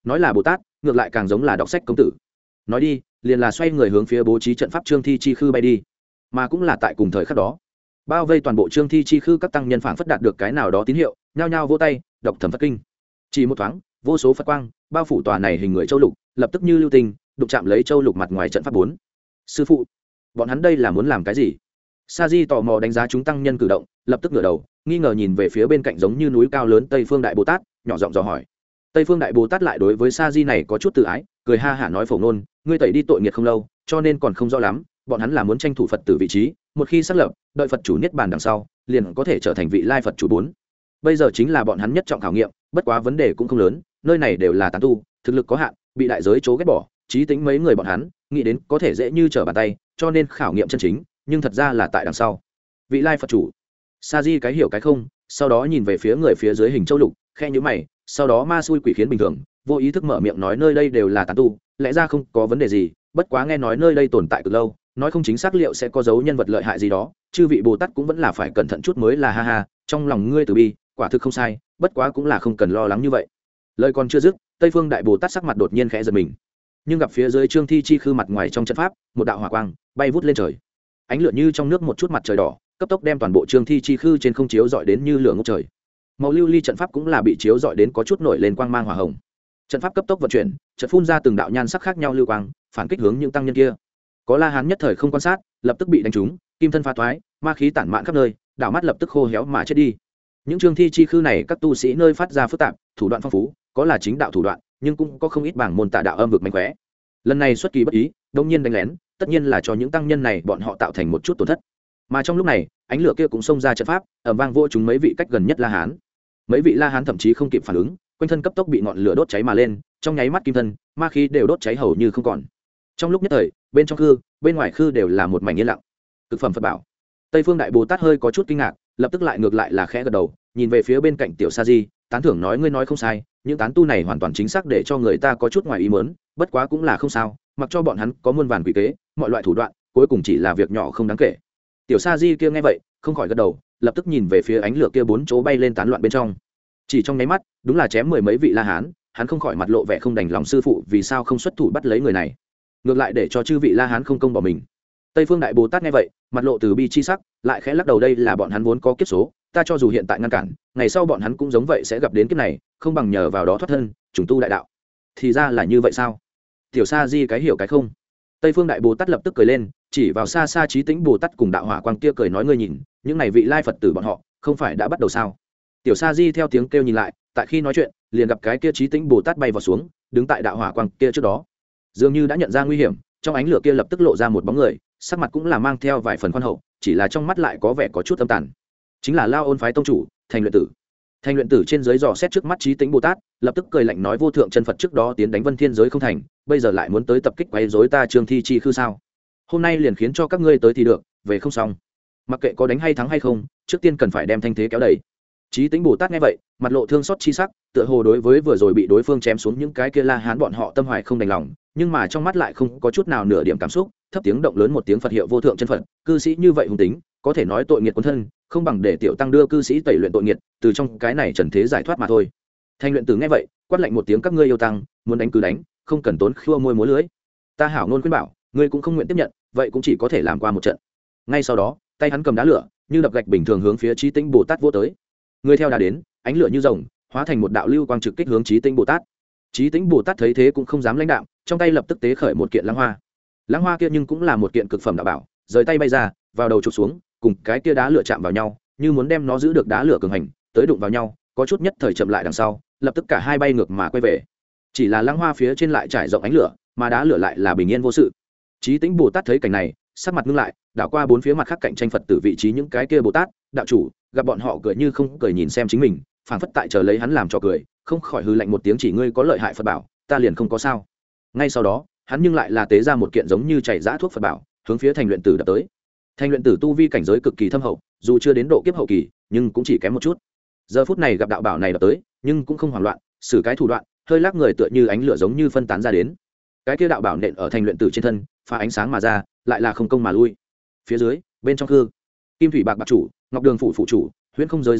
nói là bồ tát ngược lại càng giống là đọc sách công tử. Nói đi liền là xoay người hướng phía bố trí trận pháp trương thi chi khư bay đi. Mà cũng là tại cùng thời khắc đó, bao vây toàn bộ trương thi chi khư các tăng nhân phảng phất đạt được cái nào đó tín hiệu, nhao nhao vỗ tay đọc thẩm phật kinh. Chỉ một thoáng vô số phật quang bao phủ tòa này hình người châu lục, lập tức như lưu tình đụng chạm lấy châu lục mặt ngoài trận pháp bốn. Sư phụ, bọn hắn đây là muốn làm cái gì? Sa Di tò mò đánh giá chúng tăng nhân cử động, lập tức ngửa đầu nghi ngờ nhìn về phía bên cạnh giống như núi cao lớn Tây Phương Đại Bồ Tát, nhỏ giọng dò hỏi. Tây Phương Đại Bồ Tát lại đối với Sa Di này có chút tự ái, cười ha hả nói phổ ngôn, ngươi tẩy đi tội nghiệt không lâu, cho nên còn không rõ lắm, bọn hắn là muốn tranh thủ Phật tử vị trí, một khi xác lập, đợi Phật chủ niết bàn đằng sau, liền có thể trở thành vị lai Phật chủ bốn. Bây giờ chính là bọn hắn nhất trọng khảo nghiệm, bất quá vấn đề cũng không lớn, nơi này đều là tán tu, thực lực có hạn, bị đại giới chố ghét bỏ, trí tính mấy người bọn hắn, nghĩ đến có thể dễ như trở bàn tay, cho nên khảo nghiệm chân chính, nhưng thật ra là tại đằng sau. Vị lai Phật chủ. Sa Di cái hiểu cái không, sau đó nhìn về phía người phía dưới hình châu lục, khe nhíu mày, sau đó ma xui quỷ khiến bình thường, vô ý thức mở miệng nói nơi đây đều là tán tu, lẽ ra không có vấn đề gì, bất quá nghe nói nơi đây tồn tại cực lâu, nói không chính xác liệu sẽ có dấu nhân vật lợi hại gì đó, chư vị Bồ Tát cũng vẫn là phải cẩn thận chút mới là ha ha, trong lòng ngươi từ bi, quả thực không sai, bất quá cũng là không cần lo lắng như vậy. Lời còn chưa dứt, Tây Phương Đại Bồ Tát sắc mặt đột nhiên khẽ giật mình, nhưng gặp phía dưới trương thi chi khư mặt ngoài trong trận pháp, một đạo hỏa quang bay vút lên trời, ánh lửa như trong nước một chút mặt trời đỏ, cấp tốc đem toàn bộ trương thi chi khư trên không chiếu dọi đến như lửa ngốc trời. Màu lưu ly trận pháp cũng là bị chiếu dọi đến có chút nổi lên quang mang hỏa hồng. Trận pháp cấp tốc vận chuyển, chợt phun ra từng đạo nhan sắc khác nhau lưu quang, phản kích hướng những tăng nhân kia. Có La Hán nhất thời không quan sát, lập tức bị đánh trúng, kim thân phá thoái, ma khí tản mạn khắp nơi, đảo mắt lập tức khô héo mà chết đi. Những trương thi chi khư này các tu sĩ nơi phát ra phức tạp, thủ đoạn phong phú, có là chính đạo thủ đoạn, nhưng cũng có không ít bảng môn tà đạo âm vực mánh khóe. Lần này xuất kỳ bất ý, đông nhiên đánh lén, tất nhiên là cho những tăng nhân này bọn họ tạo thành một chút tổn thất. Mà trong lúc này, ánh lửa kia cũng xông ra trận pháp, ầm vang vô chúng mấy vị cách gần nhất La Hán. Mấy vị La Hán thậm chí không kịp phản ứng, quanh thân cấp tốc bị ngọn lửa đốt cháy mà lên, trong nháy mắt kim thân, ma khí đều đốt cháy hầu như không còn. Trong lúc nhất thời, bên trong khư, bên ngoài khư đều là một mảnh yên lặng. Cực phẩm Phật bảo. Tây Phương Đại Bồ Tát hơi có chút kinh ngạc, lập tức lại ngược lại là khẽ gật đầu, nhìn về phía bên cạnh Tiểu Sa Di, tán thưởng nói ngươi nói không sai, những tán tu này hoàn toàn chính xác để cho người ta có chút ngoài ý muốn, bất quá cũng là không sao, mặc cho bọn hắn có muôn vàn quỷ kế, mọi loại thủ đoạn, cuối cùng chỉ là việc nhỏ không đáng kể. Tiểu Sa Di kia nghe vậy, không khỏi gật đầu, lập tức nhìn về phía ánh lửa kia bốn chỗ bay lên tán loạn bên trong. Chỉ trong nháy mắt, đúng là chém mười mấy vị La Hán, hắn không khỏi mặt lộ vẻ không đành lòng sư phụ vì sao không xuất thủ bắt lấy người này, ngược lại để cho chư vị La Hán không công bỏ mình. Tây Phương Đại Bồ Tát nghe vậy, mặt lộ từ bi chi sắc, lại khẽ lắc đầu đây là bọn hắn vốn có kiếp số, ta cho dù hiện tại ngăn cản, ngày sau bọn hắn cũng giống vậy sẽ gặp đến kiếp này, không bằng nhờ vào đó thoát thân, trùng tu đại đạo. Thì ra là như vậy sao? Tiểu Sa Di cái hiểu cái không. Tây Phương Đại Bồ Tát lập tức cười lên, chỉ vào xa xa Chí Tĩnh Bồ Tát cùng đạo hỏa quang kia cười nói ngươi nhìn, những này vị lai Phật tử bọn họ, không phải đã bắt đầu sao? Tiểu Sa Di theo tiếng kêu nhìn lại, tại khi nói chuyện, liền gặp cái kia Chí Tĩnh Bồ Tát bay vào xuống, đứng tại đạo hỏa quang kia trước đó. Dường như đã nhận ra nguy hiểm, trong ánh lửa kia lập tức lộ ra một bóng người, sắc mặt cũng là mang theo vài phần khoan hậu, chỉ là trong mắt lại có vẻ có chút âm tàn. Chính là Lao Ôn phái tông chủ, Thành Luyện Tử. Thành Luyện Tử trên dưới dò xét trước mắt Chí Tĩnh Bồ Tát, lập tức cười lạnh nói vô thượng chân Phật trước đó tiến đánh Vân Thiên giới không thành, bây giờ lại muốn tới tập kích quấy rối ta Trương Thi chi khư sao? Hôm nay liền khiến cho các ngươi tới thì được, về không xong. Mặc kệ có đánh hay thắng hay không, trước tiên cần phải đem thanh thế kéo đẩy. Chí Tĩnh Bồ Tát nghe vậy, mặt lộ thương xót chi sắc, tựa hồ đối với vừa rồi bị đối phương chém xuống những cái kia La Hán bọn họ tâm hoài không đành lòng, nhưng mà trong mắt lại không có chút nào nửa điểm cảm xúc, thấp tiếng động lớn một tiếng Phật hiệu vô thượng chân Phật, cư sĩ như vậy hùng tính, có thể nói tội nghiệt quân thân, không bằng để tiểu tăng đưa cư sĩ tẩy luyện tội nghiệt, từ trong cái này trần thế giải thoát mà thôi. Thanh Luyện Tử nghe vậy, quát lạnh một tiếng các ngươi yêu tăng, muốn đánh cứ đánh, không cần tốn khua môi múa lưới. Ta hảo ngôn khuyên bảo, ngươi cũng không nguyện tiếp nhận, vậy cũng chỉ có thể làm qua một trận. Ngay sau đó, tay hắn cầm đá lửa, như đập gạch bình thường hướng phía Chí Tĩnh Bồ Tát vỗ tới. Người theo đá đến, ánh lửa như rồng, hóa thành một đạo lưu quang trực kích hướng Chí Tĩnh Bồ Tát. Chí Tĩnh Bồ Tát thấy thế cũng không dám lãnh đạm, trong tay lập tức tế khởi một kiện lãng hoa. Lãng hoa kia nhưng cũng là một kiện cực phẩm đạo bảo, rời tay bay ra, vào đầu chụp xuống, cùng cái kia đá lửa chạm vào nhau, như muốn đem nó giữ được đá lửa cường hành, tới đụng vào nhau, có chút nhất thời chậm lại đằng sau, lập tức cả hai bay ngược mà quay về. Chỉ là lãng hoa phía trên lại trải rộng ánh lửa, mà đá lửa lại là bình yên vô sự. Chí Tĩnh Bồ Tát thấy cảnh này, sắc mặt ngưng lại, đảo qua bốn phía mặt khác cạnh tranh Phật tử vị trí những cái kia Bồ Tát, đạo chủ, gặp bọn họ cười như không cười nhìn xem chính mình, phảng phất tại chờ lấy hắn làm trò cười, không khỏi hừ lạnh một tiếng chỉ ngươi có lợi hại Phật bảo, ta liền không có sao. Ngay sau đó, hắn nhưng lại là tế ra một kiện giống như chảy dã thuốc Phật bảo, hướng phía Thành Luyện Tử đập tới. Thành Luyện Tử tu vi cảnh giới cực kỳ thâm hậu, dù chưa đến độ kiếp hậu kỳ, nhưng cũng chỉ kém một chút. Giờ phút này gặp đạo bảo này đập tới, nhưng cũng không hoảng loạn, sử cái thủ đoạn, hơi lắc người tựa như ánh lửa giống như phân tán ra đến. Cái kia đạo bảo nện ở Thành Luyện Tử trên thân, phá ánh sáng mà ra, lại là không công mà lui. Phía dưới, bên trong khư, Kim Thủy Bạc Bạc chủ, Ngọc Đường phủ phụ chủ, Huyễn Không giới giới chủ,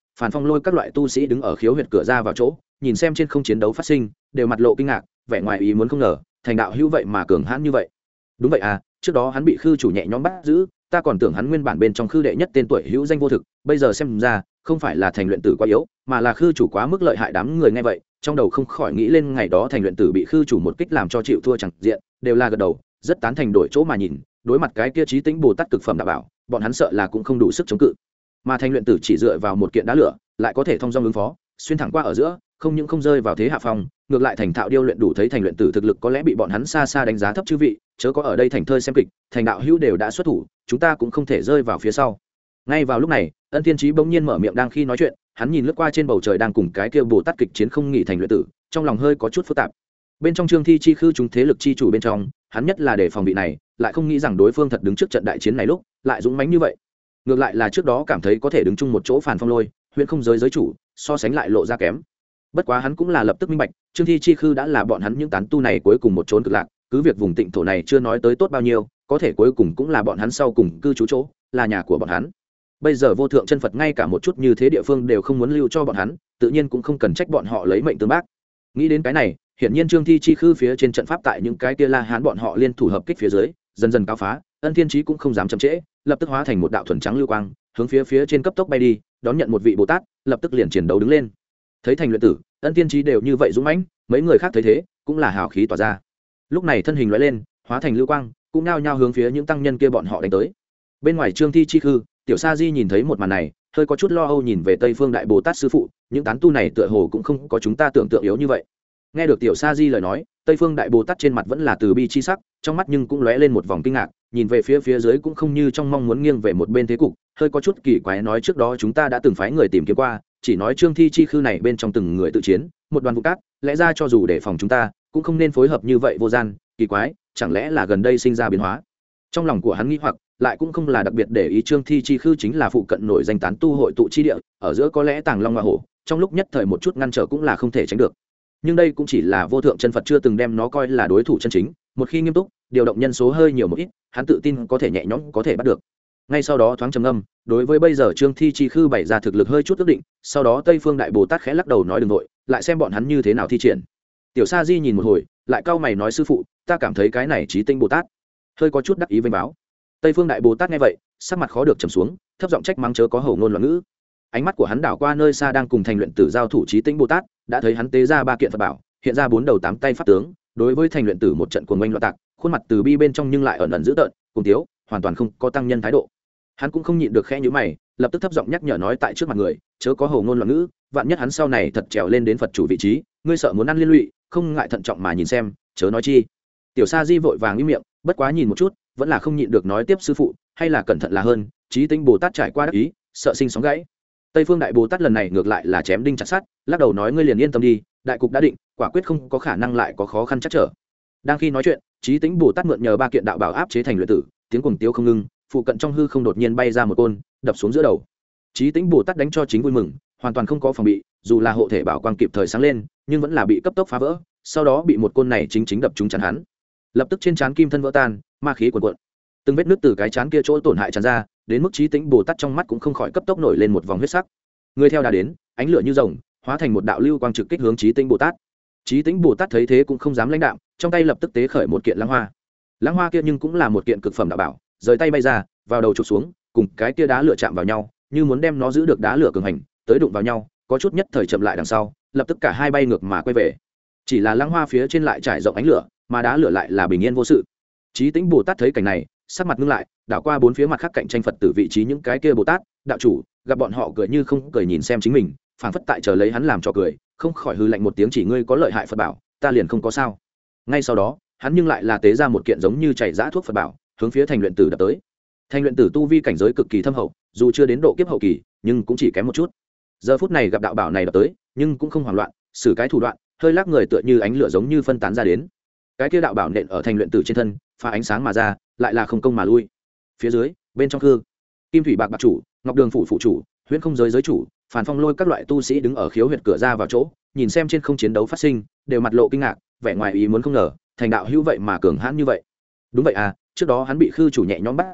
Phản Phong Lôi các loại tu sĩ đứng ở khiếu huyệt cửa ra vào chỗ, nhìn xem trên không chiến đấu phát sinh, đều mặt lộ kinh ngạc, vẻ ngoài ý muốn không ngờ, thành đạo hữu vậy mà cường hãn như vậy. Đúng vậy à, trước đó hắn bị khư chủ nhẹ nhõm bắt giữ, ta còn tưởng hắn nguyên bản bên trong khư đệ nhất tên tuổi hữu danh vô thực, bây giờ xem ra, không phải là thành luyện tử quá yếu, mà là khư chủ quá mức lợi hại. Đám người nghe vậy, trong đầu không khỏi nghĩ lên ngày đó thành luyện tử bị khư chủ một kích làm cho chịu thua chẳng diện, đều là gật đầu, rất tán thành đổi chỗ mà nhìn, đối mặt cái kia trí tĩnh Bồ Tát cực phẩm đảm bảo, bọn hắn sợ là cũng không đủ sức chống cự. Mà thành luyện tử chỉ dựa vào một kiện đá lửa, lại có thể thông dong ứng phó, xuyên thẳng qua ở giữa, không những không rơi vào thế hạ phong, ngược lại thành thạo điêu luyện đủ thấy thành luyện tử thực lực có lẽ bị bọn hắn xa xa đánh giá thấp chư vị, chớ có ở đây thành thơi xem kịch, thành đạo hữu đều đã xuất thủ, chúng ta cũng không thể rơi vào phía sau. Ngay vào lúc này, Ân Thiên Chí bỗng nhiên mở miệng, đang khi nói chuyện, hắn nhìn lướt qua trên bầu trời đang cùng cái kia Bồ Tát kịch chiến không nghỉ thành luyện tử, trong lòng hơi có chút phức tạp. Bên trong Trương Thi chi khư chúng thế lực chi chủ bên trong, hắn nhất là để phòng bị này, lại không nghĩ rằng đối phương thật đứng trước trận đại chiến này lúc, lại dũng mãnh như vậy. Ngược lại là trước đó cảm thấy có thể đứng chung một chỗ Phản Phong Lôi, huyện không giới giới chủ, so sánh lại lộ ra kém. Bất quá hắn cũng là lập tức minh bạch, Trương Thi chi khư đã là bọn hắn những tán tu này cuối cùng một trốn cực lạc, cứ việc vùng tịnh thổ này chưa nói tới tốt bao nhiêu, có thể cuối cùng cũng là bọn hắn sau cùng cư trú chỗ, là nhà của bọn hắn. Bây giờ vô thượng chân Phật ngay cả một chút như thế địa phương đều không muốn lưu cho bọn hắn, tự nhiên cũng không cần trách bọn họ lấy mệnh tương bác. Nghĩ đến cái này, hiển nhiên Trương Thi chi khư phía trên trận pháp tại những cái kia La Hán bọn họ liên thủ hợp kích phía dưới, dần dần cao phá, Ân Thiên Chí cũng không dám chậm trễ, lập tức hóa thành một đạo thuần trắng lưu quang, hướng phía phía trên cấp tốc bay đi, đón nhận một vị Bồ Tát, lập tức liền chiến đấu đứng lên. Thấy thành luyện tử, Ân Thiên Chí đều như vậy dũng mãnh, mấy người khác thấy thế, cũng là hào khí tỏa ra. Lúc này thân hình lóe lên, hóa thành lưu quang, cũng nao nhao hướng phía những tăng nhân kia bọn họ đánh tới. Bên ngoài Trương Thi chi khư, Tiểu Sa Di nhìn thấy một màn này, hơi có chút lo âu nhìn về Tây Phương Đại Bồ Tát sư phụ, những tán tu này tựa hồ cũng không có chúng ta tưởng tượng yếu như vậy. Nghe được Tiểu Sa Di lời nói, Tây Phương Đại Bồ Tát trên mặt vẫn là từ bi chi sắc, trong mắt nhưng cũng lóe lên một vòng kinh ngạc, nhìn về phía phía dưới cũng không như trong mong muốn nghiêng về một bên thế cục, hơi có chút kỳ quái nói trước đó chúng ta đã từng phái người tìm kiếm qua, chỉ nói Trương Thi chi khư này bên trong từng người tự chiến, một đoàn vụ cát, lẽ ra cho dù để phòng chúng ta, cũng không nên phối hợp như vậy vô gian, kỳ quái, chẳng lẽ là gần đây sinh ra biến hóa. Trong lòng của hắn nghĩ hoặc, lại cũng không là đặc biệt để ý Trương Thi chi khư chính là phụ cận nổi danh tán tu hội tụ chi địa, ở giữa có lẽ tàng long hoa hổ, trong lúc nhất thời một chút ngăn trở cũng là không thể tránh được. Nhưng đây cũng chỉ là vô thượng chân Phật chưa từng đem nó coi là đối thủ chân chính, một khi nghiêm túc, điều động nhân số hơi nhiều một ít, hắn tự tin có thể nhẹ nhõm có thể bắt được. Ngay sau đó thoáng trầm ngâm, đối với bây giờ Trương Thi chi khư bày ra thực lực hơi chút ước định, sau đó Tây Phương Đại Bồ Tát khẽ lắc đầu nói đừng nội, lại xem bọn hắn như thế nào thi triển. Tiểu Sa Di nhìn một hồi, lại cau mày nói sư phụ, ta cảm thấy cái này Trí Tinh Bồ Tát hơi có chút đắc ý vênh báo. Tây Phương Đại Bồ Tát nghe vậy, sắc mặt khó được trầm xuống, thấp giọng trách mắng chớ có hổ ngôn loạn ngữ. Ánh mắt của hắn đảo qua nơi xa đang cùng thành luyện tử giao thủ Trí Tinh Bồ Tát, đã thấy hắn tế ra ba kiện Phật bảo, hiện ra bốn đầu tám tay pháp tướng, đối với thành luyện tử một trận cuồng oanh loạn tạc, khuôn mặt từ bi bên trong nhưng lại ẩn ẩn dữ tợn, cùng tiếu, hoàn toàn không có tăng nhân thái độ. Hắn cũng không nhịn được khẽ nhíu mày, lập tức thấp giọng nhắc nhở nói tại trước mặt người, chớ có hổ ngôn loạn ngữ, vạn nhất hắn sau này thật trèo lên đến Phật chủ vị trí, ngươi sợ muốn ăn liên lụy, không ngại thận trọng mà nhìn xem, chớ nói chi. Tiểu Sa Di vội vàng im miệng, bất quá nhìn một chút, vẫn là không nhịn được nói tiếp sư phụ, hay là cẩn thận là hơn, Trí Tinh Bồ Tát trải qua đắc ý, sợ sinh sóng gãy. Tây Phương Đại Bồ Tát lần này ngược lại là chém đinh chặt sắt, lắc đầu nói ngươi liền yên tâm đi, đại cục đã định, quả quyết không có khả năng lại có khó khăn chắc trở. Đang khi nói chuyện, Trí Tinh Bồ Tát mượn nhờ ba kiện đạo bảo áp chế thành luyện tử, tiếng cuồng tiếu không ngưng, phụ cận trong hư không đột nhiên bay ra một côn, đập xuống giữa đầu. Trí Tinh Bồ Tát đánh cho chính vui mừng, hoàn toàn không có phòng bị, dù là hộ thể bảo quang kịp thời sáng lên, nhưng vẫn là bị cấp tốc phá vỡ, sau đó bị một côn này chính chính đập trúng chắn hắn. Lập tức trên trán kim thân vỡ tan, ma khí cuồn cuộn. Từng vết nứt từ cái trán kia chỗ tổn hại tràn ra, đến mức Trí Tinh Bồ Tát trong mắt cũng không khỏi cấp tốc nổi lên một vòng huyết sắc. Người theo đã đến, ánh lửa như rồng, hóa thành một đạo lưu quang trực kích hướng Trí Tinh Bồ Tát. Trí Tinh Bồ Tát thấy thế cũng không dám lãnh đạm, trong tay lập tức tế khởi một kiện lãng hoa. Lãng hoa kia nhưng cũng là một kiện cực phẩm đạo bảo, rời tay bay ra, vào đầu chụp xuống, cùng cái kia đá lửa chạm vào nhau, như muốn đem nó giữ được đá lửa cường hành, tới đụng vào nhau, có chút nhất thời chậm lại đằng sau, lập tức cả hai bay ngược mà quay về. Chỉ là lãng hoa phía trên lại trải rộng ánh lửa, mà đá lửa lại là bình yên vô sự. Trí Tinh Bồ Tát thấy cảnh này, sắc mặt ngưng lại, đảo qua bốn phía mặt khác cạnh tranh Phật tử vị trí những cái kia Bồ Tát, đạo chủ, gặp bọn họ cười như không cười nhìn xem chính mình, phảng phất tại chờ lấy hắn làm trò cười, không khỏi hư lạnh một tiếng chỉ ngươi có lợi hại Phật bảo, ta liền không có sao. Ngay sau đó, hắn nhưng lại là tế ra một kiện giống như chảy dã thuốc Phật bảo, hướng phía thành luyện tử đập tới. Thành luyện tử tu vi cảnh giới cực kỳ thâm hậu, dù chưa đến độ kiếp hậu kỳ, nhưng cũng chỉ kém một chút. Giờ phút này gặp đạo bảo này đập tới, nhưng cũng không hoảng loạn, sử cái thủ đoạn, hơi lắc người tựa như ánh lửa giống như phân tán ra đến. Cái kia đạo bảo nện ở thành luyện tử trên thân, pha ánh sáng mà ra, lại là không công mà lui. Phía dưới, bên trong hư, Kim Thủy Bạc Bạc chủ, Ngọc Đường phủ phụ chủ, Huyễn Không giới giới chủ, Phản Phong Lôi các loại tu sĩ đứng ở khiếu huyệt cửa ra vào chỗ, nhìn xem trên không chiến đấu phát sinh, đều mặt lộ kinh ngạc, vẻ ngoài ý muốn không ngờ, thành đạo hữu vậy mà cường hãn như vậy. Đúng vậy à, trước đó hắn bị khư chủ nhẹ nhõm bắt giữ,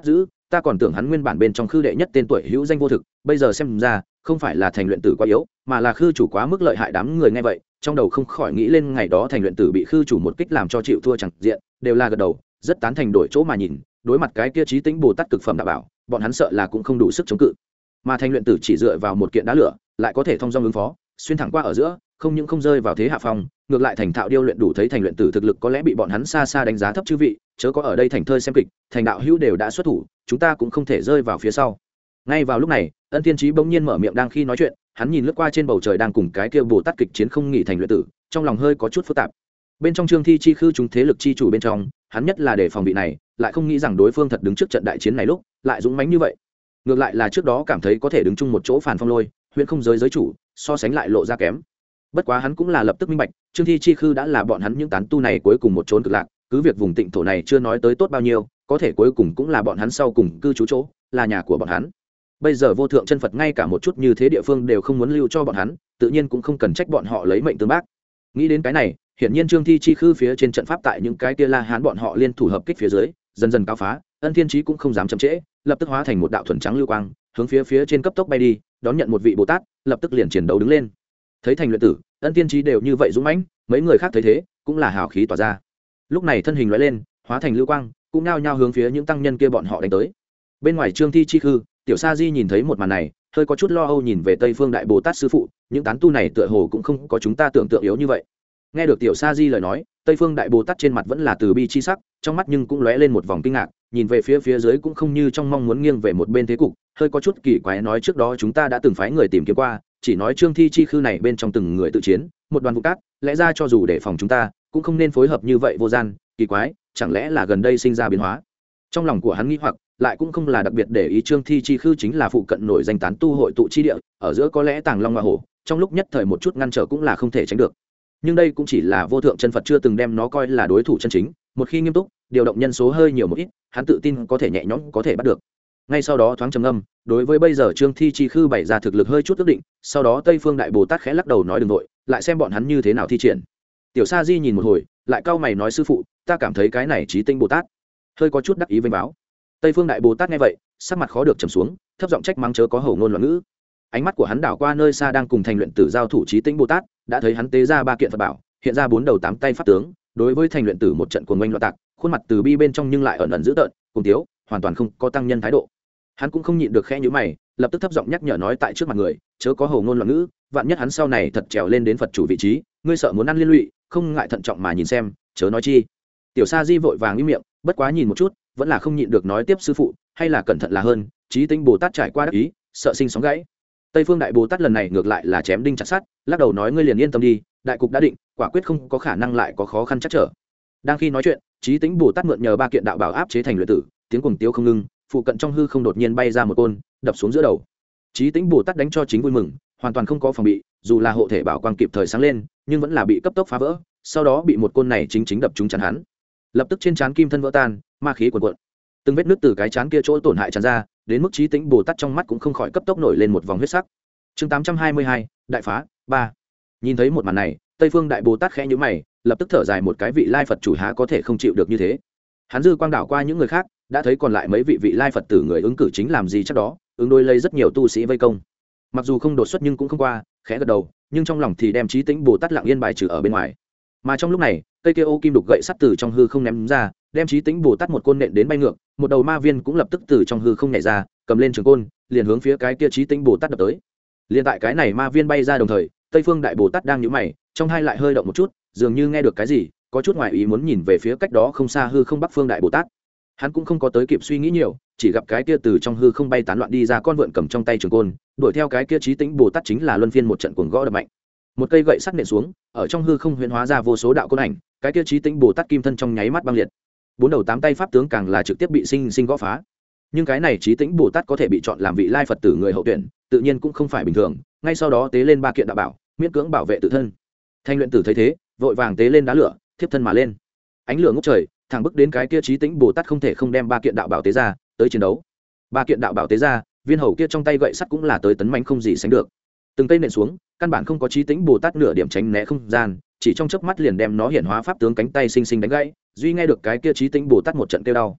ta còn tưởng hắn nguyên bản bên trong khư đệ nhất tên tuổi hữu danh vô thực, bây giờ xem ra không phải là thành luyện tử quá yếu, mà là khư chủ quá mức lợi hại. Đám người nghe vậy trong đầu không khỏi nghĩ lên ngày đó thành luyện tử bị khư chủ một kích làm cho chịu thua chẳng diện, đều là gật đầu rất tán thành, đổi chỗ mà nhìn, đối mặt cái kia trí tĩnh bồ tát cực phẩm đảm bảo, bọn hắn sợ là cũng không đủ sức chống cự. Mà thành luyện tử chỉ dựa vào một kiện đá lửa lại có thể thông dong ứng phó, xuyên thẳng qua ở giữa, không những không rơi vào thế hạ phong, ngược lại thành thạo điêu luyện, đủ thấy thành luyện tử thực lực có lẽ bị bọn hắn xa xa đánh giá thấp. Chư vị chớ có ở đây thành thơi xem kịch, thành đạo hữu đều đã xuất thủ, chúng ta cũng không thể rơi vào phía sau. Ngay vào lúc này, Ân Thiên Chí bỗng nhiên mở miệng. Đang khi nói chuyện, hắn nhìn lướt qua trên bầu trời đang cùng cái kia bồ tát kịch chiến không nghỉ thành luyện tử, trong lòng hơi có chút phức tạp. Bên trong Trương Thi chi khư chúng thế lực chi chủ bên trong, hắn nhất là để phòng bị này, lại không nghĩ rằng đối phương thật đứng trước trận đại chiến này lúc lại dũng mãnh như vậy. Ngược lại là trước đó cảm thấy có thể đứng chung một chỗ Phản Phong Lôi, Huyền Không Giới giới chủ, so sánh lại lộ ra kém. Bất quá hắn cũng là lập tức minh bạch, Trương Thi chi khư đã là bọn hắn những tán tu này cuối cùng một chốn cực lạc, cứ việc vùng tịnh thổ này chưa nói tới tốt bao nhiêu, có thể cuối cùng cũng là bọn hắn sau cùng cư trú chỗ, là nhà của bọn hắn. Bây giờ vô thượng chân Phật ngay cả một chút như thế địa phương đều không muốn lưu cho bọn hắn, tự nhiên cũng không cần trách bọn họ lấy mệnh tương bác. Nghĩ đến cái này, hiển nhiên Trương Thi chi khư phía trên trận pháp tại những cái kia La Hán bọn họ liên thủ hợp kích phía dưới, dần dần cao phá. Ân Thiên Chí cũng không dám chậm trễ, lập tức hóa thành một đạo thuần trắng lưu quang, hướng phía phía trên cấp tốc bay đi, đón nhận một vị Bồ Tát, lập tức liền chiến đấu đứng lên. Thấy thành luyện tử, Ân Thiên Chí đều như vậy dũng mãnh, mấy người khác thấy thế, cũng là hào khí tỏa ra. Lúc này thân hình lóe lên, hóa thành lưu quang, cũng nao nhao hướng phía những tăng nhân kia bọn họ đánh tới. Bên ngoài Trương Thi chi khư, Tiểu Sa Di nhìn thấy một màn này, hơi có chút lo âu nhìn về Tây Phương Đại Bồ Tát sư phụ, những tán tu này tựa hồ cũng không có chúng ta tưởng tượng yếu như vậy. Nghe được Tiểu Sa Di lời nói, Tây Phương Đại Bồ Tát trên mặt vẫn là từ bi chi sắc, trong mắt nhưng cũng lóe lên một vòng kinh ngạc, nhìn về phía phía dưới cũng không như trong mong muốn nghiêng về một bên thế cục, hơi có chút kỳ quái nói trước đó chúng ta đã từng phái người tìm kiếm qua, chỉ nói Trương Thi chi khư này bên trong từng người tự chiến, một đoàn vụ cát, lẽ ra cho dù để phòng chúng ta, cũng không nên phối hợp như vậy vô gian, kỳ quái, chẳng lẽ là gần đây sinh ra biến hóa. Trong lòng của hắn nghĩ hoặc, lại cũng không là đặc biệt để ý. Trương Thi chi khư chính là phụ cận nổi danh tán tu hội tụ chi địa, ở giữa có lẽ tàng long hoa hổ, trong lúc nhất thời một chút ngăn trở cũng là không thể tránh được. Nhưng đây cũng chỉ là vô thượng chân Phật chưa từng đem nó coi là đối thủ chân chính, một khi nghiêm túc, điều động nhân số hơi nhiều một ít, hắn tự tin có thể nhẹ nhõm có thể bắt được. Ngay sau đó thoáng trầm ngâm, đối với bây giờ Trương Thi chi khư bày ra thực lực hơi chút ước định, sau đó Tây Phương Đại Bồ Tát khẽ lắc đầu nói đừng nội, lại xem bọn hắn như thế nào thi triển. Tiểu Sa Di nhìn một hồi, lại cau mày nói sư phụ, ta cảm thấy cái này Chí Tinh Bồ Tát hơi có chút đắc ý vênh báo. Tây Phương Đại Bồ Tát nghe vậy, sắc mặt khó được trầm xuống, thấp giọng trách mắng chớ có hổ ngôn loạn ngữ. Ánh mắt của hắn đảo qua nơi xa đang cùng thành luyện tử giao thủ Chí Tinh Bồ Tát, đã thấy hắn tế ra ba kiện Phật bảo, hiện ra bốn đầu tám tay pháp tướng, đối với thành luyện tử một trận cuồng oanh loạn tạc, khuôn mặt từ bi bên trong nhưng lại ẩn ẩn dữ tợn, cùng tiếu, hoàn toàn không có tăng nhân thái độ. Hắn cũng không nhịn được khẽ nhíu mày, lập tức thấp giọng nhắc nhở nói tại trước mặt người, chớ có hổ ngôn loạn ngữ, vạn nhất hắn sau này thật trèo lên đến Phật chủ vị trí, ngươi sợ muốn ăn liên lụy, không ngại thận trọng mà nhìn xem, chớ nói chi. Tiểu Sa Di vội vàng im miệng, bất quá nhìn một chút, vẫn là không nhịn được nói tiếp sư phụ, hay là cẩn thận là hơn, Chí Tinh Bồ Tát trải qua đắc ý, sợ sinh sóng gãy. Tây Phương Đại Bồ Tát lần này ngược lại là chém đinh chặt sắt, lắc đầu nói ngươi liền yên tâm đi, đại cục đã định, quả quyết không có khả năng lại có khó khăn chắc trở. Đang khi nói chuyện, Chí Tinh Bồ Tát mượn nhờ ba kiện đạo bảo áp chế thành luyện tử, tiếng cuồng tiếu không ngừng, phụ cận trong hư không đột nhiên bay ra một côn, đập xuống giữa đầu. Chí Tinh Bồ Tát đánh cho chính vui mừng, hoàn toàn không có phòng bị, dù là hộ thể bảo quang kịp thời sáng lên, nhưng vẫn là bị cấp tốc phá vỡ, sau đó bị một côn này chính chính đập trúng chắn hắn. Lập tức trên trán kim thân vỡ tan, ma khí cuồn cuộn. Từng vết nứt từ cái trán kia chỗ tổn hại tràn ra, đến mức Chí Tinh Bồ Tát trong mắt cũng không khỏi cấp tốc nổi lên một vòng huyết sắc. Chương tám trăm hai mươi hai, đại phá ba. Nhìn thấy một màn này, Tây Phương Đại Bồ Tát khẽ nhíu mày, lập tức thở dài một cái, vị lai Phật chủ há có thể không chịu được như thế. Hắn dư quang đảo qua những người khác, đã thấy còn lại mấy vị vị lai Phật tử người ứng cử chính làm gì chắc đó, ứng đối lấy rất nhiều tu sĩ vây công. Mặc dù không đột xuất nhưng cũng không qua, khẽ gật đầu, nhưng trong lòng thì đem Chí Tinh Bồ Tát lặng yên bài trừ ở bên ngoài. Mà trong lúc này, cây kia ô kim đục gậy sắt từ trong hư không ném ra, đem Chí Tinh Bồ Tát một côn nện đến bay ngược, một đầu ma viên cũng lập tức từ trong hư không nhảy ra, cầm lên trường côn, liền hướng phía cái kia Chí Tinh Bồ Tát đập tới. Liên tại cái này ma viên bay ra đồng thời, Tây Phương Đại Bồ Tát đang nhíu mày, trong hai lại hơi động một chút, dường như nghe được cái gì, có chút ngoài ý muốn nhìn về phía cách đó không xa hư không Bắc Phương Đại Bồ Tát. Hắn cũng không có tới kịp suy nghĩ nhiều, chỉ gặp cái kia từ trong hư không bay tán loạn đi ra con vượn cầm trong tay trường côn, đuổi theo cái kia Chí Tinh Bồ Tát chính là luân phiên một trận cuồng gõ đập mạnh. Một cây gậy sắt nện xuống, ở trong hư không huyễn hóa ra vô số đạo côn ảnh, cái kia Chí Tinh Bồ Tát kim thân trong nháy mắt băng liệt. Bốn đầu tám tay pháp tướng càng là trực tiếp bị sinh sinh gõ phá. Nhưng cái này Chí Tinh Bồ Tát có thể bị chọn làm vị lai Phật tử người hậu tuyển, tự nhiên cũng không phải bình thường, ngay sau đó tế lên ba kiện đạo bảo, miễn cưỡng bảo vệ tự thân. Thanh luyện tử thấy thế, vội vàng tế lên đá lửa, thiếp thân mà lên. Ánh lửa ngút trời, thẳng bước đến cái kia Chí Tinh Bồ Tát không thể không đem ba kiện đạo bảo tế ra, tới chiến đấu. Ba kiện đạo bảo tế ra, viên hầu kia trong tay gậy sắt cũng là tới tấn mãnh không gì sánh được. Từng cây nện xuống, căn bản không có Chí Tinh Bồ Tát nửa điểm tránh né không gian, chỉ trong chớp mắt liền đem nó hiện hóa pháp tướng cánh tay sinh sinh đánh gãy, duy nghe được cái kia Chí Tinh Bồ Tát một trận kêu đau.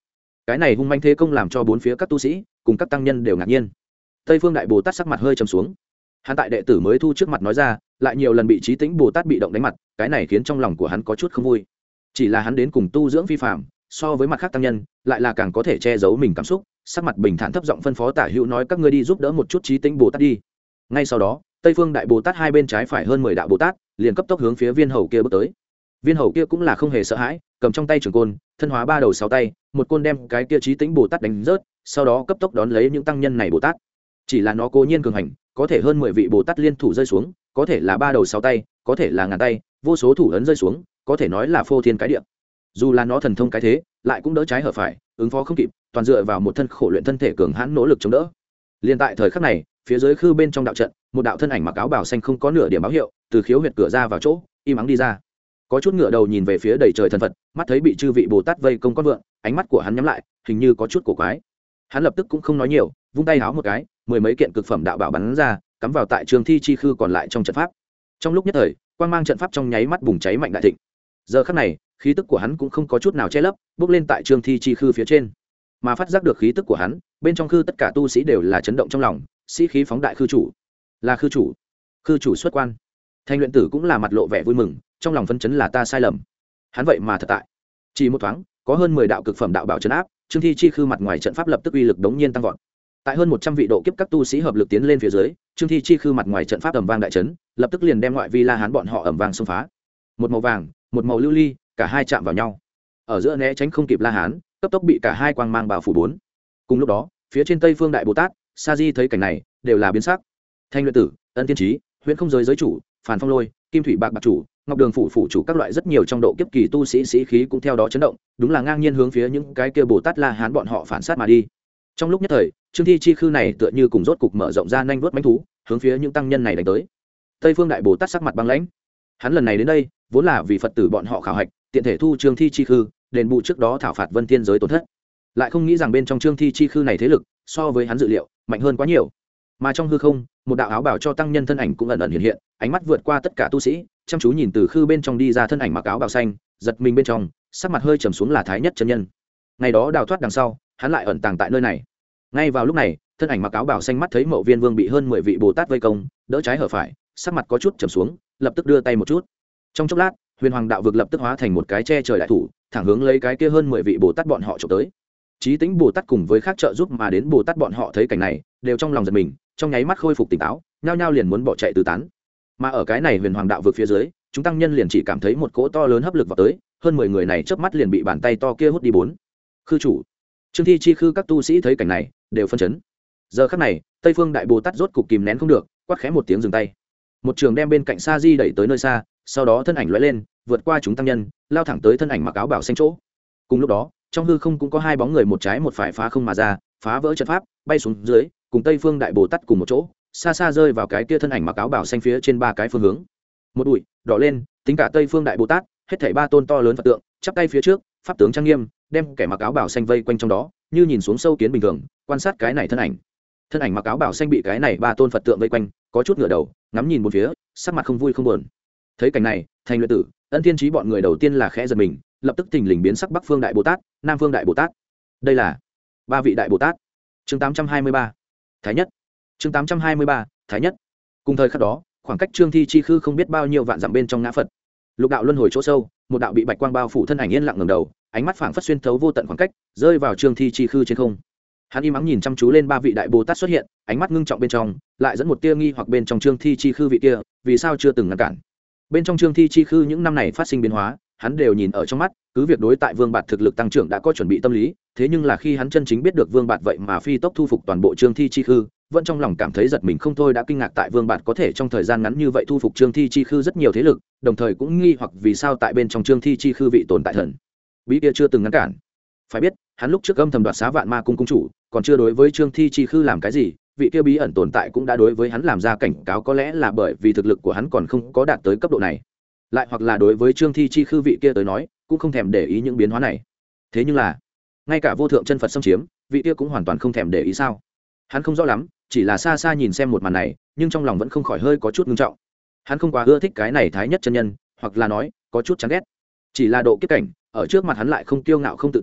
cái này hung manh thế công làm cho bốn phía các tu sĩ cùng các tăng nhân đều ngạc nhiên. Tây Phương Đại Bồ Tát sắc mặt hơi trầm xuống. Hắn tại đệ tử mới thu trước mặt nói ra, lại nhiều lần bị Chí Tĩnh Bồ Tát bị động đánh mặt, cái này khiến trong lòng của hắn có chút không vui. Chỉ là hắn đến cùng tu dưỡng phi phàm, so với mặt khác tăng nhân, lại là càng có thể che giấu mình cảm xúc, sắc mặt bình thản thấp giọng phân phó Tả Hữu nói các ngươi đi giúp đỡ một chút Chí Tĩnh Bồ Tát đi. Ngay sau đó, Tây Phương Đại Bồ Tát hai bên trái phải hơn mười đạo Bồ Tát, liền cấp tốc hướng phía Viên Hầu kia bước tới. Viên Hầu kia cũng là không hề sợ hãi, cầm trong tay trường côn, thân hóa ba đầu sáu tay, một côn đem cái kia Chí Tĩnh Bồ Tát đánh rớt, sau đó cấp tốc đón lấy những tăng nhân này Bồ Tát. Chỉ là nó cố nhiên cường hành, có thể hơn mười vị Bồ Tát liên thủ rơi xuống, có thể là ba đầu sáu tay, có thể là ngàn tay, vô số thủ ấn rơi xuống, có thể nói là phô thiên cái địa. Dù là nó thần thông cái thế, lại cũng đỡ trái hở phải, ứng phó không kịp, toàn dựa vào một thân khổ luyện thân thể cường hãn nỗ lực chống đỡ. Liên tại thời khắc này, phía dưới khư bên trong đạo trận, một đạo thân ảnh mặc áo bào xanh không có nửa điểm báo hiệu, từ khiếu huyệt cửa ra vào chỗ, im ắng đi ra. Có chút ngựa đầu nhìn về phía đầy trời thần Phật, mắt thấy bị chư vị Bồ Tát vây công con vượn, ánh mắt của hắn nhắm lại, hình như có chút cổ quái. Hắn lập tức cũng không nói nhiều, vung tay háo một cái, mười mấy kiện cực phẩm đạo bảo bắn ra, cắm vào tại trường thi chi khư còn lại trong trận pháp. Trong lúc nhất thời, quang mang trận pháp trong nháy mắt bùng cháy mạnh đại thịnh. Giờ khắc này, khí tức của hắn cũng không có chút nào che lấp, bốc lên tại trường thi chi khư phía trên. Mà phát giác được khí tức của hắn, bên trong khư tất cả tu sĩ đều là chấn động trong lòng, sĩ khí phóng đại khư chủ. Là khư chủ. Khư chủ xuất quan. Thanh luyện tử cũng là mặt lộ vẻ vui mừng, trong lòng phấn chấn là ta sai lầm. Hắn vậy mà thật tại. Chỉ một thoáng, có hơn mười đạo cực phẩm đạo bảo trấn áp, Trương Thi chi khư mặt ngoài trận pháp lập tức uy lực đống nhiên tăng vọt. Tại hơn một trăm vị độ kiếp các tu sĩ hợp lực tiến lên phía dưới, Trương Thi chi khư mặt ngoài trận pháp ầm vang đại chấn, lập tức liền đem ngoại vi La Hán bọn họ ầm vang xông phá. Một màu vàng, một màu lưu ly, cả hai chạm vào nhau. Ở giữa né tránh không kịp La Hán, cấp tốc bị cả hai quang mang bao phủ bốn. Cùng lúc đó, phía trên Tây Phương Đại Bồ Tát, Sa Di thấy cảnh này, đều là biến sắc. Thanh luyện tử, Ân Tiên Chí, Huyễn Không Giới giới chủ, Phàn Phong Lôi, Kim Thủy Bạc Bạc chủ, Ngọc Đường phủ phủ chủ các loại rất nhiều trong độ kiếp kỳ tu sĩ sĩ khí cũng theo đó chấn động, đúng là ngang nhiên hướng phía những cái kia Bồ Tát La Hán bọn họ phản sát mà đi. Trong lúc nhất thời, Trương Thi chi khư này tựa như cùng rốt cục mở rộng ra nhanh vuốt mãnh thú, hướng phía những tăng nhân này đánh tới. Tây Phương Đại Bồ Tát sắc mặt băng lãnh. Hắn lần này đến đây, vốn là vì Phật tử bọn họ khảo hạch, tiện thể thu Trương Thi chi khư, đền bù trước đó thảo phạt Vân Thiên giới tổn thất. Lại không nghĩ rằng bên trong Trương Thi chi khư này thế lực, so với hắn dự liệu, mạnh hơn quá nhiều. Mà trong hư không, một đạo áo bào cho tăng nhân thân ảnh cũng ẩn ẩn hiện hiện, ánh mắt vượt qua tất cả tu sĩ, chăm chú nhìn từ khư bên trong đi ra thân ảnh mặc áo bào xanh, giật mình bên trong, sắc mặt hơi trầm xuống là Thái Nhất chân nhân. Ngày đó đào thoát đằng sau, hắn lại ẩn tàng tại nơi này. Ngay vào lúc này, thân ảnh mặc áo bào xanh mắt thấy Mậu Viên Vương bị hơn mười vị Bồ Tát vây công, đỡ trái hở phải, sắc mặt có chút trầm xuống, lập tức đưa tay một chút. Trong chốc lát, Huyền Hoàng đạo vực lập tức hóa thành một cái che trời đại thủ, thẳng hướng lấy cái kia hơn mười vị Bồ Tát bọn họ chụp tới. Chí Tĩnh Bồ Tát cùng với khác trợ giúp mà đến Bồ Tát bọn họ thấy cảnh này, đều trong lòng giật mình, trong nháy mắt khôi phục tỉnh táo, nhao nhao liền muốn bỏ chạy tứ tán. Mà ở cái này Huyền Hoàng đạo vực phía dưới, chúng tăng nhân liền chỉ cảm thấy một cỗ to lớn hấp lực vào tới, hơn mười người này chớp mắt liền bị bàn tay to kia hút đi bốn. Khư chủ, Trương Thi chi khư các tu sĩ thấy cảnh này, đều phân chấn. Giờ khắc này, Tây Phương Đại Bồ Tát rốt cục kìm nén không được, quát khẽ một tiếng dừng tay. Một trường đem bên cạnh Sa Di đẩy tới nơi xa, sau đó thân ảnh lóe lên, vượt qua chúng tăng nhân, lao thẳng tới thân ảnh mặc áo bảo xanh chỗ. Cùng lúc đó, trong hư không cũng có hai bóng người một trái một phải phá không mà ra, phá vỡ trận pháp, bay xuống dưới, cùng Tây Phương Đại Bồ Tát cùng một chỗ, xa xa rơi vào cái kia thân ảnh mặc áo bảo xanh phía trên ba cái phương hướng. Một bụi đỏ lên, tính cả Tây Phương Đại Bồ Tát, hết thảy ba tôn to lớn Phật tượng, chắp tay phía trước, pháp tướng trang nghiêm, đem kẻ mặc áo bảo xanh vây quanh trong đó, như nhìn xuống sâu kiến bình thường, quan sát cái này thân ảnh. Thân ảnh mặc áo bảo xanh bị cái này ba tôn Phật tượng vây quanh, có chút ngửa đầu, ngắm nhìn bốn phía, sắc mặt không vui không buồn. Thấy cảnh này, Thành Luyện Tử, Ân Thiên Chí bọn người đầu tiên là khẽ giật mình, lập tức thình lình biến sắc. Bắc Phương Đại Bồ Tát, Nam Phương Đại Bồ Tát, đây là ba vị Đại Bồ Tát. Chương tám trăm hai mươi ba, Thái Nhất. Chương tám trăm hai mươi ba, Thái Nhất. Cùng thời khắc đó, khoảng cách Trương Thi chi khư không biết bao nhiêu vạn dặm bên trong ngã Phật, lục đạo luân hồi chỗ sâu, một đạo bị bạch quang bao phủ thân ảnh yên lặng ngẩng đầu, ánh mắt phảng phất xuyên thấu vô tận khoảng cách, rơi vào Trương Thi chi khư trên không. Hắn im ắng nhìn chăm chú lên ba vị Đại Bồ Tát xuất hiện, ánh mắt ngưng trọng bên trong, lại dẫn một tia nghi hoặc bên trong Trương Thi chi khư vị kia, vì sao chưa từng ngăn cản. Bên trong Trương Thi chi khư những năm này phát sinh biến hóa, hắn đều nhìn ở trong mắt, cứ việc đối tại Vương Bạt thực lực tăng trưởng đã có chuẩn bị tâm lý, thế nhưng là khi hắn chân chính biết được Vương Bạt vậy mà phi tốc thu phục toàn bộ Trương Thi chi khư, vẫn trong lòng cảm thấy giật mình không thôi, đã kinh ngạc tại Vương Bạt có thể trong thời gian ngắn như vậy thu phục Trương Thi chi khư rất nhiều thế lực, đồng thời cũng nghi hoặc vì sao tại bên trong Trương Thi chi khư vị tồn tại thần bí kia chưa từng ngăn cản. Phải biết, hắn lúc trước âm thầm đoạt xá Vạn Ma cung cung chủ, còn chưa đối với Trương Thi chi khư làm cái gì, vị kia bí ẩn tồn tại cũng đã đối với hắn làm ra cảnh cáo, có lẽ là bởi vì thực lực của hắn còn không có đạt tới cấp độ này, lại hoặc là đối với Trương Thi chi khư vị kia tới nói, cũng không thèm để ý những biến hóa này. Thế nhưng là, ngay cả vô thượng chân Phật xâm chiếm, vị kia cũng hoàn toàn không thèm để ý sao? Hắn không rõ lắm, chỉ là xa xa nhìn xem một màn này, nhưng trong lòng vẫn không khỏi hơi có chút ngưng trọng. Hắn không quá ưa thích cái này Thái Nhất chân nhân, hoặc là nói, có chút chán ghét. Chỉ là độ kiếp cảnh, ở trước mặt hắn lại không kiêu ngạo không tự ti,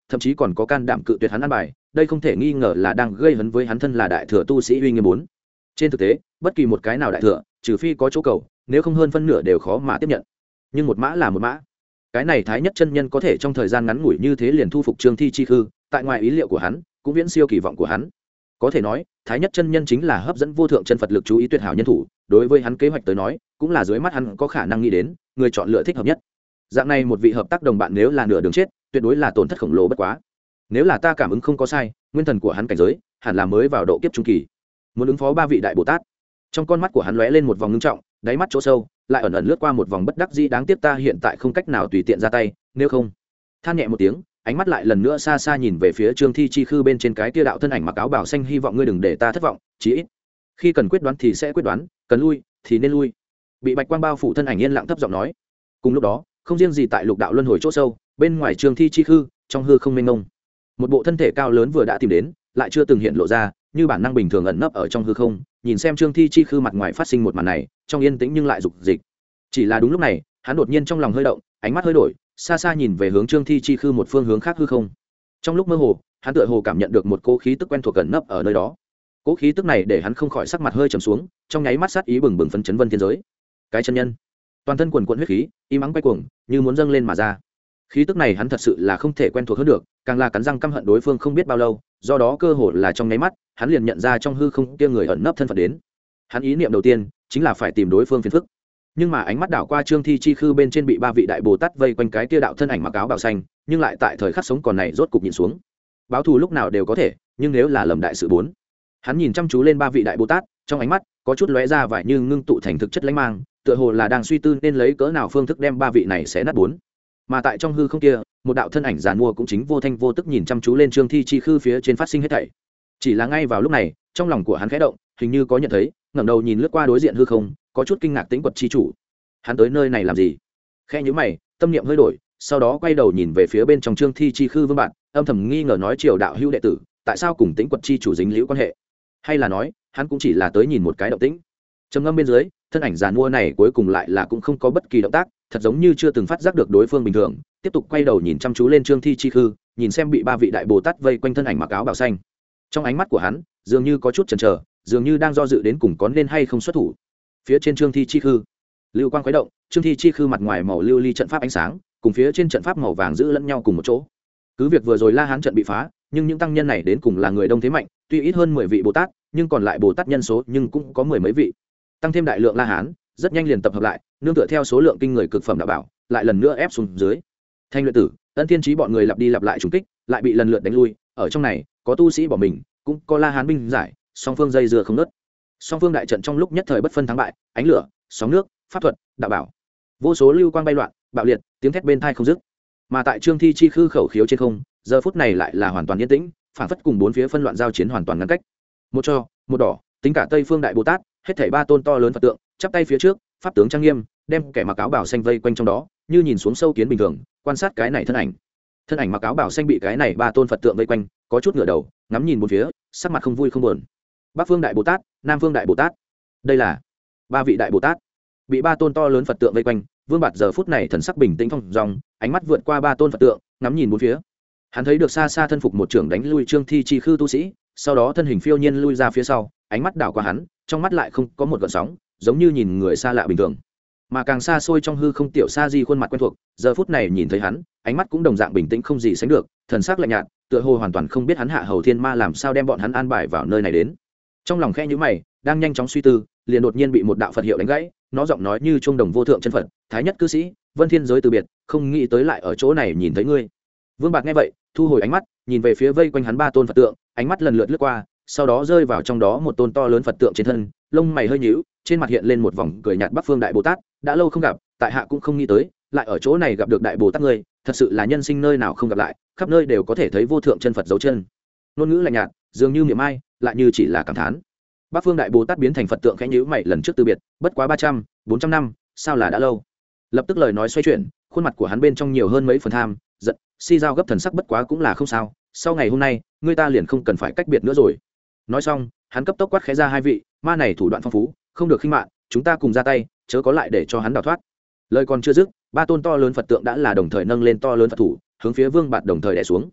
thậm chí còn có can đảm cự tuyệt hắn ăn bài, đây không thể nghi ngờ là đang gây hấn với hắn thân là đại thừa tu sĩ uy nghiêm bốn. Trên thực tế bất kỳ một cái nào đại thừa trừ phi có chỗ cầu, nếu không hơn phân nửa đều khó mà tiếp nhận. Nhưng một mã là một mã, cái này thái nhất chân nhân có thể trong thời gian ngắn ngủi như thế liền thu phục Trương Thi chi khư, tại ngoài ý liệu của hắn cũng viễn siêu kỳ vọng của hắn. Có thể nói thái nhất chân nhân chính là hấp dẫn vô thượng chân Phật lực chú ý tuyệt hảo nhân thủ, đối với hắn kế hoạch tới nói cũng là dưới mắt hắn có khả năng nghĩ đến người chọn lựa thích hợp nhất. Dạng này một vị hợp tác đồng bạn nếu là nửa đường chết, tuyệt đối là tổn thất khổng lồ bất quá. Nếu là ta cảm ứng không có sai, nguyên thần của hắn cảnh giới hẳn là mới vào độ kiếp trung kỳ, muốn ứng phó ba vị đại bồ tát. Trong con mắt của hắn lóe lên một vòng ngưng trọng, đáy mắt chỗ sâu lại ẩn ẩn lướt qua một vòng bất đắc dĩ, đáng tiếc ta hiện tại không cách nào tùy tiện ra tay, nếu không. Than nhẹ một tiếng, ánh mắt lại lần nữa xa xa nhìn về phía Trương Thi chi khư bên trên cái tia đạo thân ảnh mặc áo bào xanh, hy vọng ngươi đừng để ta thất vọng, chí ít khi cần quyết đoán thì sẽ quyết đoán, cần lui thì nên lui. Bị bạch quang bao phủ thân ảnh yên lặng thấp giọng nói. Cùng lúc đó không riêng gì tại lục đạo luân hồi chỗ sâu, bên ngoài Trương Thi chi khư trong hư không mênh mông, một bộ thân thể cao lớn vừa đã tìm đến, lại chưa từng hiện lộ ra, như bản năng bình thường ẩn nấp ở trong hư không, nhìn xem Trương Thi chi khư mặt ngoài phát sinh một màn này, trong yên tĩnh nhưng lại dục dịch. Chỉ là đúng lúc này hắn đột nhiên trong lòng hơi động, ánh mắt hơi đổi, xa xa nhìn về hướng Trương Thi chi khư một phương hướng khác hư không. Trong lúc mơ hồ hắn tựa hồ cảm nhận được một cỗ khí tức quen thuộc ẩn nấp ở nơi đó. Cỗ khí tức này để hắn không khỏi sắc mặt hơi trầm xuống, trong nháy mắt sát ý bừng bừng phấn chấn vân thiên giới. Cái chân nhân toàn thân quần quận huyết khí, im ắng quay cuồng, như muốn dâng lên mà ra. Khí tức này hắn thật sự là không thể quen thuộc hơn được, càng là cắn răng căm hận đối phương không biết bao lâu, do đó cơ hồ là trong nháy mắt hắn liền nhận ra trong hư không kia người ẩn nấp thân phận đến. Hắn ý niệm đầu tiên chính là phải tìm đối phương phiền phức, nhưng mà ánh mắt đảo qua Trương Thi chi khư bên trên bị ba vị đại bồ tát vây quanh cái kia đạo thân ảnh mặc áo bào xanh, nhưng lại tại thời khắc sống còn này rốt cục nhìn xuống. Báo thù lúc nào đều có thể, nhưng nếu là lầm đại sự bốn. Hắn nhìn chăm chú lên ba vị đại bồ tát, trong ánh mắt có chút lóe ra vài như ngưng tụ thành thực chất lãnh mang, tựa hồ là đang suy tư nên lấy cỡ nào phương thức đem ba vị này sẽ nát bốn. Mà tại trong hư không kia, một đạo thân ảnh giàn mua cũng chính vô thanh vô tức nhìn chăm chú lên Trương Thi chi khư phía trên phát sinh hết thảy. Chỉ là ngay vào lúc này, trong lòng của hắn khẽ động, hình như có nhận thấy, ngẩng đầu nhìn lướt qua đối diện hư không, có chút kinh ngạc Tĩnh Quật chi chủ. Hắn tới nơi này làm gì? Khẽ nhíu mày, tâm niệm hơi đổi, sau đó quay đầu nhìn về phía bên trong Trương Thi chi khư vương bạn, âm thầm nghi ngờ nói Triều đạo hữu đệ tử, tại sao cùng Tĩnh Quật chi chủ dính liễu quan hệ? Hay là nói, hắn cũng chỉ là tới nhìn một cái động tĩnh? Trầm ngâm bên dưới, thân ảnh giàn mua này cuối cùng lại là cũng không có bất kỳ động tác, thật giống như chưa từng phát giác được đối phương bình thường, tiếp tục quay đầu nhìn chăm chú lên Trương Thi chi khư, nhìn xem bị ba vị đại bồ tát vây quanh thân ảnh mặc áo bào xanh. Trong ánh mắt của hắn dường như có chút chần chờ, dường như đang do dự đến cùng có nên hay không xuất thủ. Phía trên Trương Thi chi khư, lưu quang khuấy động, Trương Thi chi khư mặt ngoài màu lưu ly trận pháp ánh sáng cùng phía trên trận pháp màu vàng giữ lẫn nhau cùng một chỗ. Cứ việc vừa rồi La Hán trận bị phá, nhưng những tăng nhân này đến cùng là người đông thế mạnh, tuy ít hơn mười vị bồ tát, nhưng còn lại bồ tát nhân số nhưng cũng có mười mấy vị, tăng thêm đại lượng La Hán, rất nhanh liền tập hợp lại, nương tựa theo số lượng kinh người cực phẩm đạo bảo, lại lần nữa ép xuống dưới. Thanh luyện tử, Ân Thiên Chí bọn người lặp đi lặp lại trùng kích, lại bị lần lượt đánh lui, ở trong này có tu sĩ bỏ mình, cũng có La Hán binh giải, song phương dây dưa không ngớt. Song phương đại trận trong lúc nhất thời bất phân thắng bại, ánh lửa, sóng nước, pháp thuật, đạo bảo, vô số lưu quang bay loạn, bạo liệt, tiếng thét bên tai không dứt. Mà tại Trương Thi chi khư khẩu khiếu trên không, giờ phút này lại là hoàn toàn yên tĩnh, phản phất cùng bốn phía phân loạn giao chiến hoàn toàn ngăn cách. Một cho, một đỏ, tính cả Tây Phương đại Bồ Tát, hết thảy ba tôn to lớn Phật tượng, chắp tay phía trước, pháp tướng trang nghiêm, đem kẻ mặc áo bào xanh vây quanh trong đó, như nhìn xuống sâu kiến bình thường, quan sát cái này thân ảnh. Thân ảnh mặc áo bào xanh bị cái này ba tôn Phật tượng vây quanh, có chút ngửa đầu, ngắm nhìn bốn phía, sắc mặt không vui không buồn. Bắc Phương đại Bồ Tát, Nam Phương đại Bồ Tát, đây là ba vị đại Bồ Tát, bị ba tôn to lớn Phật tượng vây quanh. Vương Bạt giờ phút này thần sắc bình tĩnh phong dong, ánh mắt vượt qua ba tôn Phật tượng, ngắm nhìn bốn phía. Hắn thấy được xa xa thân phục một trưởng đánh lui Trương Thi chi khư tu sĩ, sau đó thân hình phiêu nhiên lui ra phía sau, ánh mắt đảo qua hắn, trong mắt lại không có một gợn sóng, giống như nhìn người xa lạ bình thường. Mà càng xa xôi trong hư không tiểu sa di khuôn mặt quen thuộc, giờ phút này nhìn thấy hắn, ánh mắt cũng đồng dạng bình tĩnh không gì sánh được, thần sắc lạnh nhạt, tựa hồ hoàn toàn không biết hắn Hạ Hầu Thiên Ma làm sao đem bọn hắn an bài vào nơi này đến. Trong lòng khẽ nhíu mày, đang nhanh chóng suy tư, liền đột nhiên bị một đạo Phật hiệu đánh gãy, nó giọng nói như chuông đồng vô thượng chân Phật, thái nhất cư sĩ, Vân Thiên giới từ biệt, không nghĩ tới lại ở chỗ này nhìn thấy ngươi. Vương Bạt nghe vậy, thu hồi ánh mắt, nhìn về phía vây quanh hắn ba tôn Phật tượng, ánh mắt lần lượt lướt qua, sau đó rơi vào trong đó một tôn to lớn Phật tượng trên thân, lông mày hơi nhíu, trên mặt hiện lên một vòng cười nhạt. Bắc Phương đại Bồ Tát, đã lâu không gặp, tại hạ cũng không nghĩ tới, lại ở chỗ này gặp được đại Bồ Tát ngươi, thật sự là nhân sinh nơi nào không gặp lại, khắp nơi đều có thể thấy vô thượng chân Phật dấu chân. Ngôn ngữ lạnh nhạt, dường như miệng ai, lại như chỉ là cảm thán. Bắc Phương đại Bồ Tát biến thành Phật tượng khẽ nhíu mày, lần trước từ biệt, bất quá ba trăm, bốn trăm năm, sao là đã lâu. Lập tức lời nói xoay chuyển, khuôn mặt của hắn bên trong nhiều hơn mấy phần tham, giận, si giao gấp thần sắc, bất quá cũng là không sao, sau ngày hôm nay, ngươi ta liền không cần phải cách biệt nữa rồi. Nói xong, hắn cấp tốc quát khẽ ra hai vị, ma này thủ đoạn phong phú, không được khinh mạn, chúng ta cùng ra tay, chớ có lại để cho hắn đào thoát. Lời còn chưa dứt, ba tôn to lớn Phật tượng đã là đồng thời nâng lên to lớn Phật thủ, hướng phía Vương Bạt đồng thời đè xuống.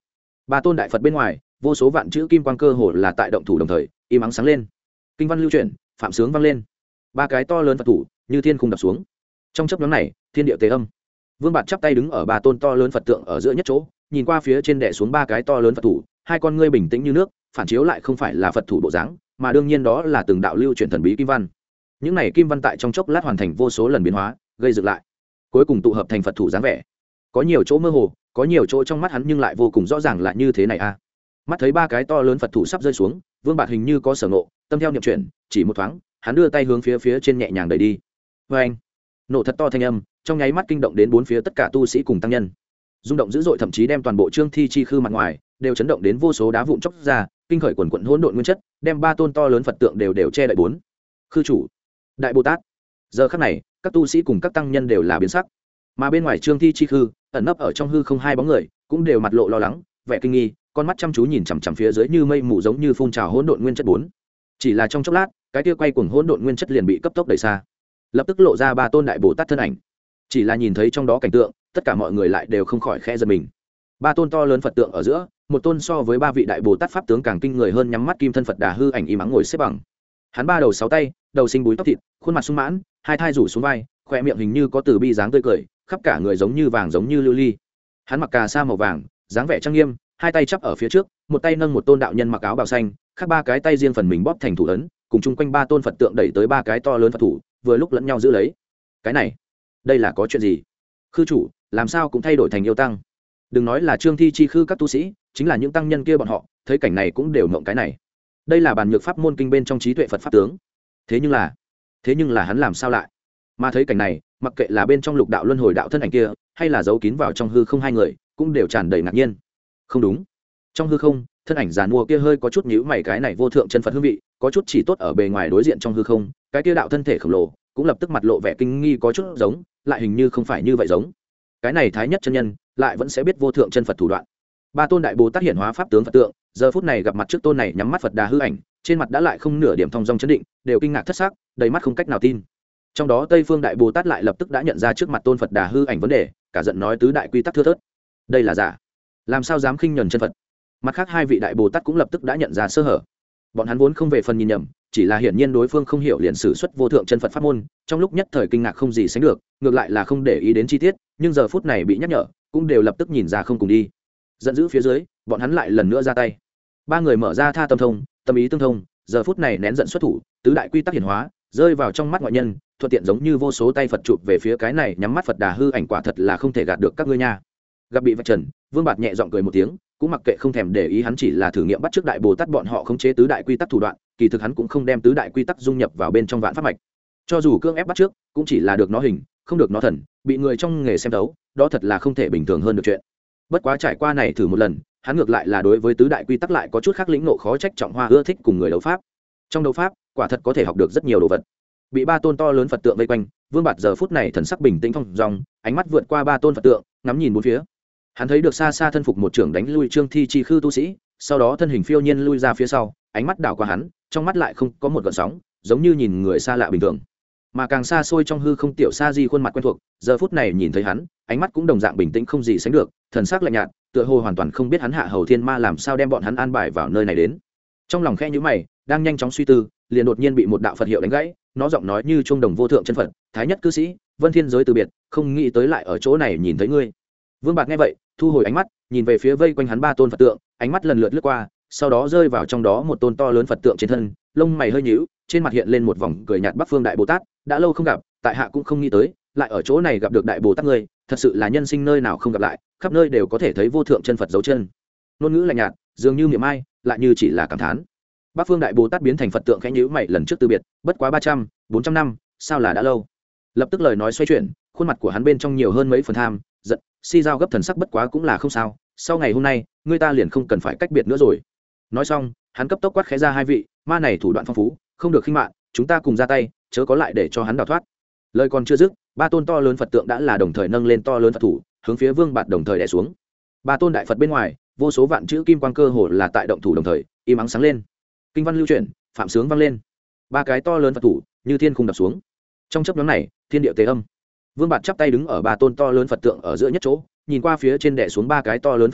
ba tôn đại phật bên ngoài, vô số vạn chữ kim quang cơ hồ là tại động thủ đồng thời im ắng sáng lên. Kinh văn lưu chuyển, phạm sướng vang lên. Ba cái to lớn phật thủ như thiên khung đập xuống. Trong chớp nhoáng này, thiên địa tế âm. Vương Bạt chắp tay đứng ở ba tôn to lớn phật tượng ở giữa nhất chỗ, nhìn qua phía trên đè xuống ba cái to lớn phật thủ, hai con ngươi bình tĩnh như nước, phản chiếu lại không phải là phật thủ bộ dáng, mà đương nhiên đó là từng đạo lưu chuyển thần bí kim văn. Những này kim văn tại trong chốc lát hoàn thành vô số lần biến hóa, gây dựng lại, cuối cùng tụ hợp thành phật thủ dáng vẻ. Có nhiều chỗ mơ hồ, có nhiều chỗ trong mắt hắn nhưng lại vô cùng rõ ràng là như thế này a. Mắt thấy ba cái to lớn phật thủ sắp rơi xuống, Vương Bạt hình như có sở ngộ, tâm theo niệm chuyển, chỉ một thoáng, hắn đưa tay hướng phía phía trên nhẹ nhàng đẩy đi. Và anh, nổ thật to thanh âm, trong nháy mắt kinh động đến bốn phía tất cả tu sĩ cùng tăng nhân. Rung động dữ dội thậm chí đem toàn bộ Trương Thi chi khư mặt ngoài đều chấn động đến vô số đá vụn chóc ra, kinh khởi quần quần hỗn độn nguyên chất, đem ba tôn to lớn Phật tượng đều đều che đậy bốn. Khư chủ, Đại Bồ Tát. Giờ khắc này, các tu sĩ cùng các tăng nhân đều là biến sắc. Mà bên ngoài Trương Thi chi khư, ẩn nấp ở trong hư không hai bóng người, cũng đều mặt lộ lo lắng, vẻ kinh nghi, con mắt chăm chú nhìn chằm chằm phía dưới như mây mù giống như phun trào hỗn độn nguyên chất bốn. Chỉ là trong chốc lát, cái kia quay cuồng hỗn độn nguyên chất liền bị cấp tốc đẩy xa, lập tức lộ ra ba tôn Đại Bồ Tát thân ảnh. Chỉ là nhìn thấy trong đó cảnh tượng, tất cả mọi người lại đều không khỏi khẽ giật mình. Ba tôn to lớn Phật tượng ở giữa, một tôn so với ba vị Đại Bồ Tát pháp tướng càng kinh người hơn, nhắm mắt kim thân Phật Đà hư ảnh im ắng ngồi xếp bằng. Hắn ba đầu sáu tay, đầu sinh búi tóc thịt, khuôn mặt sung mãn, hai thai rủ xuống vai, khóe miệng hình như có từ bi dáng tươi cười, khắp cả người giống như vàng giống như lưu ly. Hắn mặc cà sa màu vàng, dáng vẻ trang nghiêm, hai tay chắp ở phía trước, một tay nâng một tôn đạo nhân mặc áo bào xanh, khác ba cái tay riêng phần mình bóp thành thủ ấn, cùng chung quanh ba tôn Phật tượng đẩy tới ba cái to lớn Phật thủ, vừa lúc lẫn nhau giữ lấy. Cái này, đây là có chuyện gì? Khư chủ, làm sao cũng thay đổi thành yêu tăng? Đừng nói là Trương Thi chi khư các tu sĩ, chính là những tăng nhân kia bọn họ, thấy cảnh này cũng đều ngộng cái này. Đây là bản nhược pháp môn kinh bên trong trí tuệ Phật pháp tướng. Thế nhưng là, thế nhưng là hắn làm sao lại? Mà thấy cảnh này, mặc kệ là bên trong lục đạo luân hồi đạo thân ảnh kia, hay là giấu kín vào trong hư không hai người, cũng đều tràn đầy ngạc nhiên. Không đúng, trong hư không, thân ảnh giàn mua kia hơi có chút nhíu mày, cái này vô thượng chân Phật hương vị, có chút chỉ tốt ở bề ngoài đối diện trong hư không, cái kia đạo thân thể khổng lồ, cũng lập tức mặt lộ vẻ kinh nghi, có chút giống, lại hình như không phải như vậy giống. Cái này thái nhất chân nhân, lại vẫn sẽ biết vô thượng chân Phật thủ đoạn. Ba tôn Đại Bồ Tát hiển hóa pháp tướng Phật tượng, giờ phút này gặp mặt trước tôn này nhắm mắt Phật Đà hư ảnh, trên mặt đã lại không nửa điểm thong dong chấn định, đều kinh ngạc thất sắc, đầy mắt không cách nào tin. Trong đó Tây Phương Đại Bồ Tát lại lập tức đã nhận ra trước mặt tôn Phật Đà hư ảnh vấn đề, cả giận nói tứ đại quy tắc thưa thớt, đây là giả, làm sao dám khinh nhẫn chân Phật. Mặt khác hai vị Đại Bồ Tát cũng lập tức đã nhận ra sơ hở. Bọn hắn vốn không về phần nhìn nhầm, chỉ là hiển nhiên đối phương không hiểu liền sử xuất vô thượng chân Phật pháp môn, trong lúc nhất thời kinh ngạc không gì sánh được, ngược lại là không để ý đến chi tiết, nhưng giờ phút này bị nhắc nhở, cũng đều lập tức nhìn ra không cùng đi. Giận dữ phía dưới, bọn hắn lại lần nữa ra tay. Ba người mở ra tha tâm thông, tâm ý tương thông, giờ phút này nén giận xuất thủ, tứ đại quy tắc hiển hóa, rơi vào trong mắt ngoại nhân, thuận tiện giống như vô số tay Phật chụp về phía cái này nhắm mắt Phật Đà hư ảnh, quả thật là không thể gạt được các ngươi nha. Gặp bị vạch trần, Vương Bạt nhẹ giọng cười một tiếng, cũng mặc kệ không thèm để ý, hắn chỉ là thử nghiệm bắt trước Đại Bồ Tát bọn họ khống chế tứ đại quy tắc thủ đoạn, kỳ thực hắn cũng không đem tứ đại quy tắc dung nhập vào bên trong vạn pháp mạch. Cho dù cương ép bắt trước, cũng chỉ là được nó hình, không được nó thần, bị người trong nghề xem thấu, đó thật là không thể bình thường hơn được chuyện. Bất quá trải qua này thử một lần, hắn ngược lại là đối với tứ đại quy tắc lại có chút khác lĩnh ngộ, khó trách Trọng Hoa ưa thích cùng người đấu pháp. Trong đấu pháp, quả thật có thể học được rất nhiều đồ vật. Bị ba tôn to lớn Phật tượng vây quanh, Vương Bạt giờ phút này thần sắc bình tĩnh phong dong, ánh mắt vượt qua ba tôn Phật tượng, ngắm nhìn bốn phía. Hắn thấy được xa xa thân phục một trưởng đánh lui Trương Thi chi khư tu sĩ, sau đó thân hình phiêu nhiên lui ra phía sau, ánh mắt đảo qua hắn, trong mắt lại không có một gợn sóng, giống như nhìn người xa lạ bình thường. Mà càng xa xôi trong hư không tiểu Sa Di khuôn mặt quen thuộc, giờ phút này nhìn thấy hắn, ánh mắt cũng đồng dạng bình tĩnh không gì sánh được, thần sắc lạnh nhạt, tựa hồ hoàn toàn không biết hắn Hạ Hầu Thiên Ma làm sao đem bọn hắn an bài vào nơi này đến. Trong lòng khẽ nhíu mày, đang nhanh chóng suy tư, liền đột nhiên bị một đạo Phật hiệu đánh gãy, nó giọng nói như chuông đồng vô thượng chân Phật, thái nhất cư sĩ, Vân Thiên giới từ biệt, không nghĩ tới lại ở chỗ này nhìn thấy ngươi. Vương Bạt nghe vậy, thu hồi ánh mắt, nhìn về phía vây quanh hắn ba tôn Phật tượng, ánh mắt lần lượt lướt qua, sau đó rơi vào trong đó một tôn to lớn Phật tượng trên thân, lông mày hơi nhíu, trên mặt hiện lên một vòng cười nhạt. Bắc Phương Đại Bồ Tát, đã lâu không gặp, tại hạ cũng không nghĩ tới, lại ở chỗ này gặp được Đại Bồ Tát ngươi, thật sự là nhân sinh nơi nào không gặp lại, khắp nơi đều có thể thấy vô thượng chân Phật dấu chân. Ngôn ngữ lạnh nhạt, dường như miệng ai, lại như chỉ là cảm thán. Bắc Phương Đại Bồ Tát biến thành Phật tượng khẽ nhíu mày, lần trước từ biệt, bất quá ba trăm, bốn trăm năm, sao là đã lâu. Lập tức lời nói xoay chuyển, khuôn mặt của hắn bên trong nhiều hơn mấy phần tham, giận, si giao gấp thần sắc, bất quá cũng là không sao, sau ngày hôm nay, ngươi ta liền không cần phải cách biệt nữa rồi. Nói xong, hắn cấp tốc quát khẽ ra hai vị, ma này thủ đoạn phong phú, không được khinh mạn, chúng ta cùng ra tay, chớ có lại để cho hắn đào thoát. Lời còn chưa dứt, ba tôn to lớn Phật tượng đã là đồng thời nâng lên to lớn Phật thủ, hướng phía Vương Bạt đồng thời đè xuống. Ba tôn đại Phật bên ngoài, vô số vạn chữ kim quang cơ hồ là tại động thủ đồng thời im ắng sáng lên. Kinh văn lưu chuyển, phạm sướng vang lên. Ba cái to lớn Phật thủ như thiên khung đập xuống. Trong chớp nhoáng này, thiên địa tế âm. Vương Bạt chắp tay đứng ở ba tôn to lớn Phật tượng ở giữa nhất chỗ, nhìn qua phía trên đè xuống ba cái to lớn Phật thủ,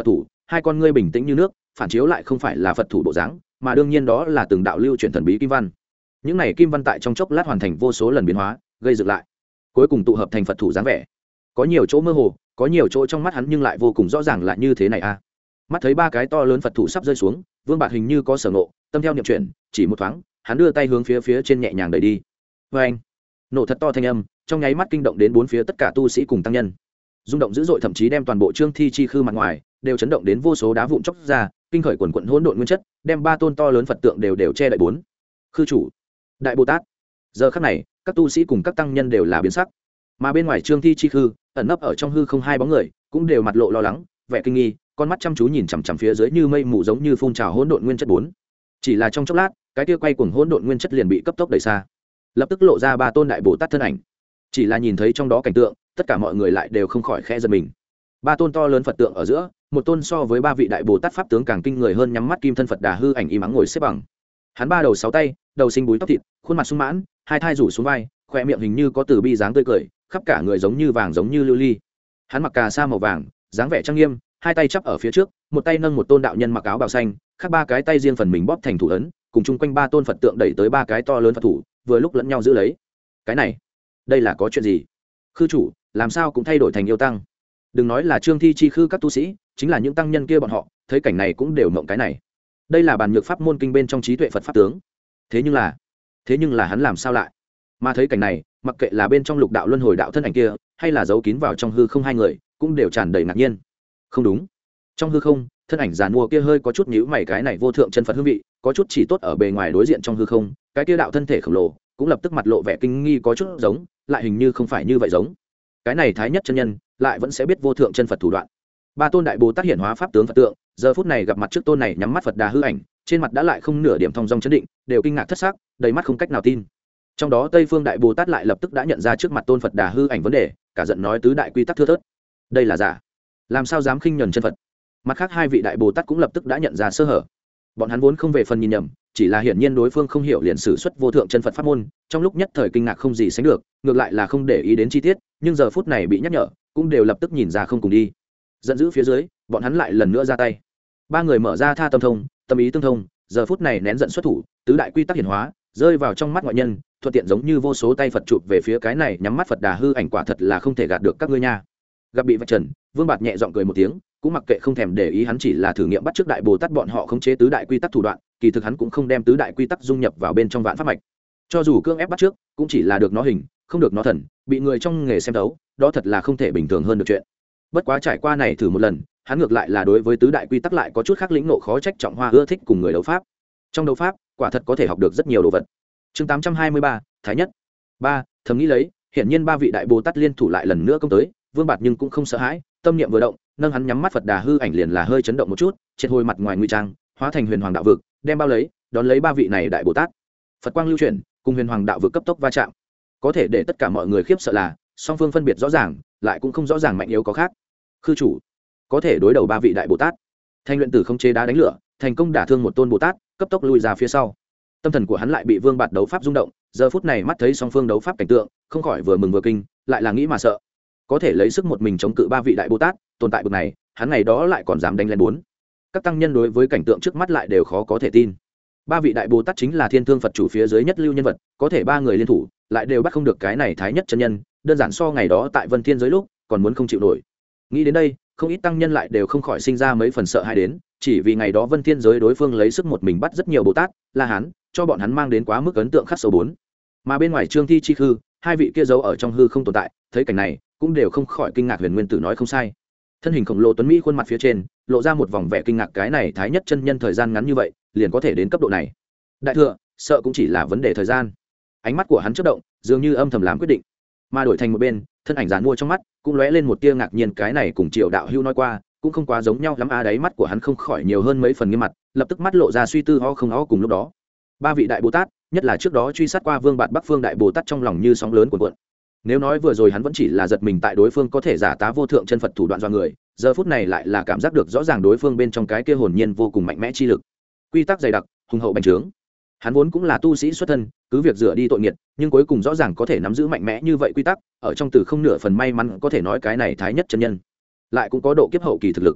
hai con ngươi bình tĩnh như nước, phản chiếu lại không phải là phật thủ bộ dáng, mà đương nhiên đó là từng đạo lưu chuyển thần bí kim văn. Những này kim văn tại trong chốc lát hoàn thành vô số lần biến hóa, gây dựng lại, cuối cùng tụ hợp thành phật thủ dáng vẻ. Có nhiều chỗ mơ hồ, có nhiều chỗ trong mắt hắn nhưng lại vô cùng rõ ràng là như thế này a. Mắt thấy ba cái to lớn phật thủ sắp rơi xuống, Vương Bạt hình như có sở ngộ, tâm theo niệm chuyển, chỉ một thoáng, hắn đưa tay hướng phía phía trên nhẹ nhàng đẩy đi. Và anh, nổ thật to thanh âm, trong nháy mắt kinh động đến bốn phía tất cả tu sĩ cùng tăng nhân. Rung động dữ dội thậm chí đem toàn bộ Trương Thi chi khư mặt ngoài đều chấn động đến vô số đá vụn chốc ra, kinh khởi quần quần hỗn độn nguyên chất, đem ba tôn to lớn Phật tượng đều đều che đậy bốn. Khư chủ, Đại Bồ Tát. Giờ khắc này, các tu sĩ cùng các tăng nhân đều là biến sắc. Mà bên ngoài Trương Thi chi khư, ẩn nấp ở trong hư không hai bóng người, cũng đều mặt lộ lo lắng, vẻ kinh nghi, con mắt chăm chú nhìn chằm chằm phía dưới như mây mù giống như phun trào hỗn độn nguyên chất bốn. Chỉ là trong chốc lát, cái kia quay cuồng hỗn độn nguyên chất liền bị cấp tốc đẩy xa, lập tức lộ ra ba tôn Đại Bồ Tát thân ảnh. Chỉ là nhìn thấy trong đó cảnh tượng, tất cả mọi người lại đều không khỏi khẽ giật mình. Ba tôn to lớn Phật tượng ở giữa, một tôn so với ba vị Đại Bồ Tát pháp tướng càng kinh người hơn, nhắm mắt kim thân Phật Đà hư ảnh im ắng ngồi xếp bằng. Hắn ba đầu sáu tay, đầu sinh búi tóc thịt, khuôn mặt sung mãn, hai thai rủ xuống vai, khoe miệng hình như có từ bi dáng tươi cười, khắp cả người giống như vàng giống như lưu ly. Hắn mặc cà sa màu vàng, dáng vẻ trang nghiêm, hai tay chắp ở phía trước, một tay nâng một tôn đạo nhân mặc áo bào xanh, khác ba cái tay riêng phần mình bóp thành thủ ấn, cùng chung quanh ba tôn Phật tượng đẩy tới ba cái to lớn Phật thủ, vừa lúc lẫn nhau giữ lấy. Cái này, đây là có chuyện gì? Khư chủ, làm sao cũng thay đổi thành yêu tăng? Đừng nói là Trương Thi chi khư các tu sĩ, chính là những tăng nhân kia bọn họ, thấy cảnh này cũng đều mộng cái này. Đây là bản nhược pháp môn kinh bên trong trí tuệ Phật pháp tướng. Thế nhưng là, thế nhưng là hắn làm sao lại? Mà thấy cảnh này, mặc kệ là bên trong lục đạo luân hồi đạo thân ảnh kia, hay là giấu kín vào trong hư không hai người, cũng đều tràn đầy ngạc nhiên. Không đúng, trong hư không, thân ảnh giàn mua kia hơi có chút nhíu mày, cái này vô thượng chân Phật hương vị, có chút chỉ tốt ở bề ngoài đối diện trong hư không, cái kia đạo thân thể khổng lồ, cũng lập tức mặt lộ vẻ kinh nghi, có chút giống, lại hình như không phải như vậy giống. Cái này thái nhất chân nhân, lại vẫn sẽ biết vô thượng chân Phật thủ đoạn. Ba tôn Đại Bồ Tát hiển hóa pháp tướng Phật tượng, giờ phút này gặp mặt trước tôn này nhắm mắt Phật Đà hư ảnh, trên mặt đã lại không nửa điểm thong dong chấn định, đều kinh ngạc thất xác, đầy mắt không cách nào tin. Trong đó Tây Phương Đại Bồ Tát lại lập tức đã nhận ra trước mặt tôn Phật Đà hư ảnh vấn đề, cả giận nói tứ đại quy tắc thưa thớt, đây là giả, làm sao dám khinh nhẫn chân Phật. Mặt khác hai vị Đại Bồ Tát cũng lập tức đã nhận ra sơ hở. Bọn hắn vốn không về phần nhìn nhầm, chỉ là hiển nhiên đối phương không hiểu liền sử xuất vô thượng chân Phật pháp môn, trong lúc nhất thời kinh ngạc không gì sánh được, ngược lại là không để ý đến chi tiết, nhưng giờ phút này bị nhắc nhở, cũng đều lập tức nhìn ra không cùng đi. Giận dữ phía dưới, bọn hắn lại lần nữa ra tay. Ba người mở ra tha tâm thông, tâm ý tương thông, giờ phút này nén giận xuất thủ, tứ đại quy tắc hiển hóa, rơi vào trong mắt ngoại nhân, thuận tiện giống như vô số tay Phật chụp về phía cái này nhắm mắt Phật Đà hư ảnh, quả thật là không thể gạt được các ngươi nha. Gặp bị vạch trần, Vương Bạt nhẹ giọng cười một tiếng, cũng mặc kệ không thèm để ý, hắn chỉ là thử nghiệm bắt trước Đại Bồ Tát bọn họ khống chế tứ đại quy tắc thủ đoạn, kỳ thực hắn cũng không đem tứ đại quy tắc dung nhập vào bên trong vạn pháp mạch. Cho dù cương ép bắt trước, cũng chỉ là được nó hình, không được nó thần, bị người trong nghề xem đấu, đó thật là không thể bình thường hơn được chuyện. Bất quá trải qua này thử một lần, hắn ngược lại là đối với tứ đại quy tắc lại có chút khác lĩnh ngộ, khó trách Trọng Hoa ưa thích cùng người đấu pháp. Trong đấu pháp, quả thật có thể học được rất nhiều đồ vật. Chương tám trăm hai mươi ba, Thái nhất. ba, thầm nghĩ lấy, hiển nhiên ba vị Đại Bồ Tát liên thủ lại lần nữa công tới, Vương Bạt nhưng cũng không sợ hãi, tâm niệm vừa động, nâng hắn nhắm mắt Phật Đà hư ảnh liền là hơi chấn động một chút, triệt hồi mặt ngoài nguy trang, hóa thành huyền hoàng đạo vực, đem bao lấy, đón lấy ba vị này Đại Bồ Tát. Phật quang lưu chuyển, cùng huyền hoàng đạo vực cấp tốc va chạm. Có thể để tất cả mọi người khiếp sợ là, song phương phân biệt rõ ràng, lại cũng không rõ ràng mạnh yếu có khác. Khư chủ có thể đối đầu ba vị Đại Bồ Tát. Thanh luyện tử không chế đá đánh lửa, thành công đả thương một tôn Bồ Tát, cấp tốc lùi ra phía sau. Tâm thần của hắn lại bị Vương Bạt đấu pháp rung động, giờ phút này mắt thấy song phương đấu pháp cảnh tượng, không khỏi vừa mừng vừa kinh, lại là nghĩ mà sợ. Có thể lấy sức một mình chống cự ba vị Đại Bồ Tát, tồn tại bực này, hắn ngày đó lại còn dám đánh lên bốn. Các tăng nhân đối với cảnh tượng trước mắt lại đều khó có thể tin. Ba vị Đại Bồ Tát chính là Thiên Thương Phật chủ phía dưới nhất lưu nhân vật, có thể ba người liên thủ, lại đều bắt không được cái này Thái nhất chân nhân, đơn giản so ngày đó tại Vân Thiên giới lúc, còn muốn không chịu nổi. Nghĩ đến đây, không ít tăng nhân lại đều không khỏi sinh ra mấy phần sợ hãi đến, chỉ vì ngày đó Vân Thiên giới đối phương lấy sức một mình bắt rất nhiều Bồ Tát, La Hán, cho bọn hắn mang đến quá mức ấn tượng khắc sâu bốn. Mà bên ngoài Trương Thi chi hư, hai vị kia giấu ở trong hư không tồn tại, thấy cảnh này, cũng đều không khỏi kinh ngạc. Huyền Nguyên Tử nói không sai, thân hình khổng lồ tuấn mỹ khuôn mặt phía trên lộ ra một vòng vẻ kinh ngạc, cái này Thái nhất chân nhân thời gian ngắn như vậy liền có thể đến cấp độ này. Đại thừa sợ cũng chỉ là vấn đề thời gian. Ánh mắt của hắn chớp động, dường như âm thầm làm quyết định. Mà đổi thành một bên, thân ảnh giàn mua trong mắt cũng lóe lên một tia ngạc nhiên, cái này cùng Triệu đạo hưu nói qua cũng không quá giống nhau lắm a. Đáy mắt của hắn không khỏi nhiều hơn mấy phần nghiêm mặt, lập tức mắt lộ ra suy tư ho không ho. Cùng lúc đó, ba vị Đại Bồ Tát, nhất là trước đó truy sát qua Vương Bạt Bắc Phương Đại Bồ Tát, trong lòng như sóng lớn cuộn cuộn. Nếu nói vừa rồi hắn vẫn chỉ là giật mình tại đối phương có thể giả tá vô thượng chân Phật thủ đoạn do người, giờ phút này lại là cảm giác được rõ ràng đối phương bên trong cái kia hồn nhiên vô cùng mạnh mẽ chi lực, quy tắc dày đặc, hùng hậu bành trướng. Hắn vốn cũng là tu sĩ xuất thân, cứ việc rửa đi tội nghiệt, nhưng cuối cùng rõ ràng có thể nắm giữ mạnh mẽ như vậy quy tắc, ở trong từ không nửa phần may mắn, có thể nói cái này Thái nhất chân nhân lại cũng có độ kiếp hậu kỳ thực lực.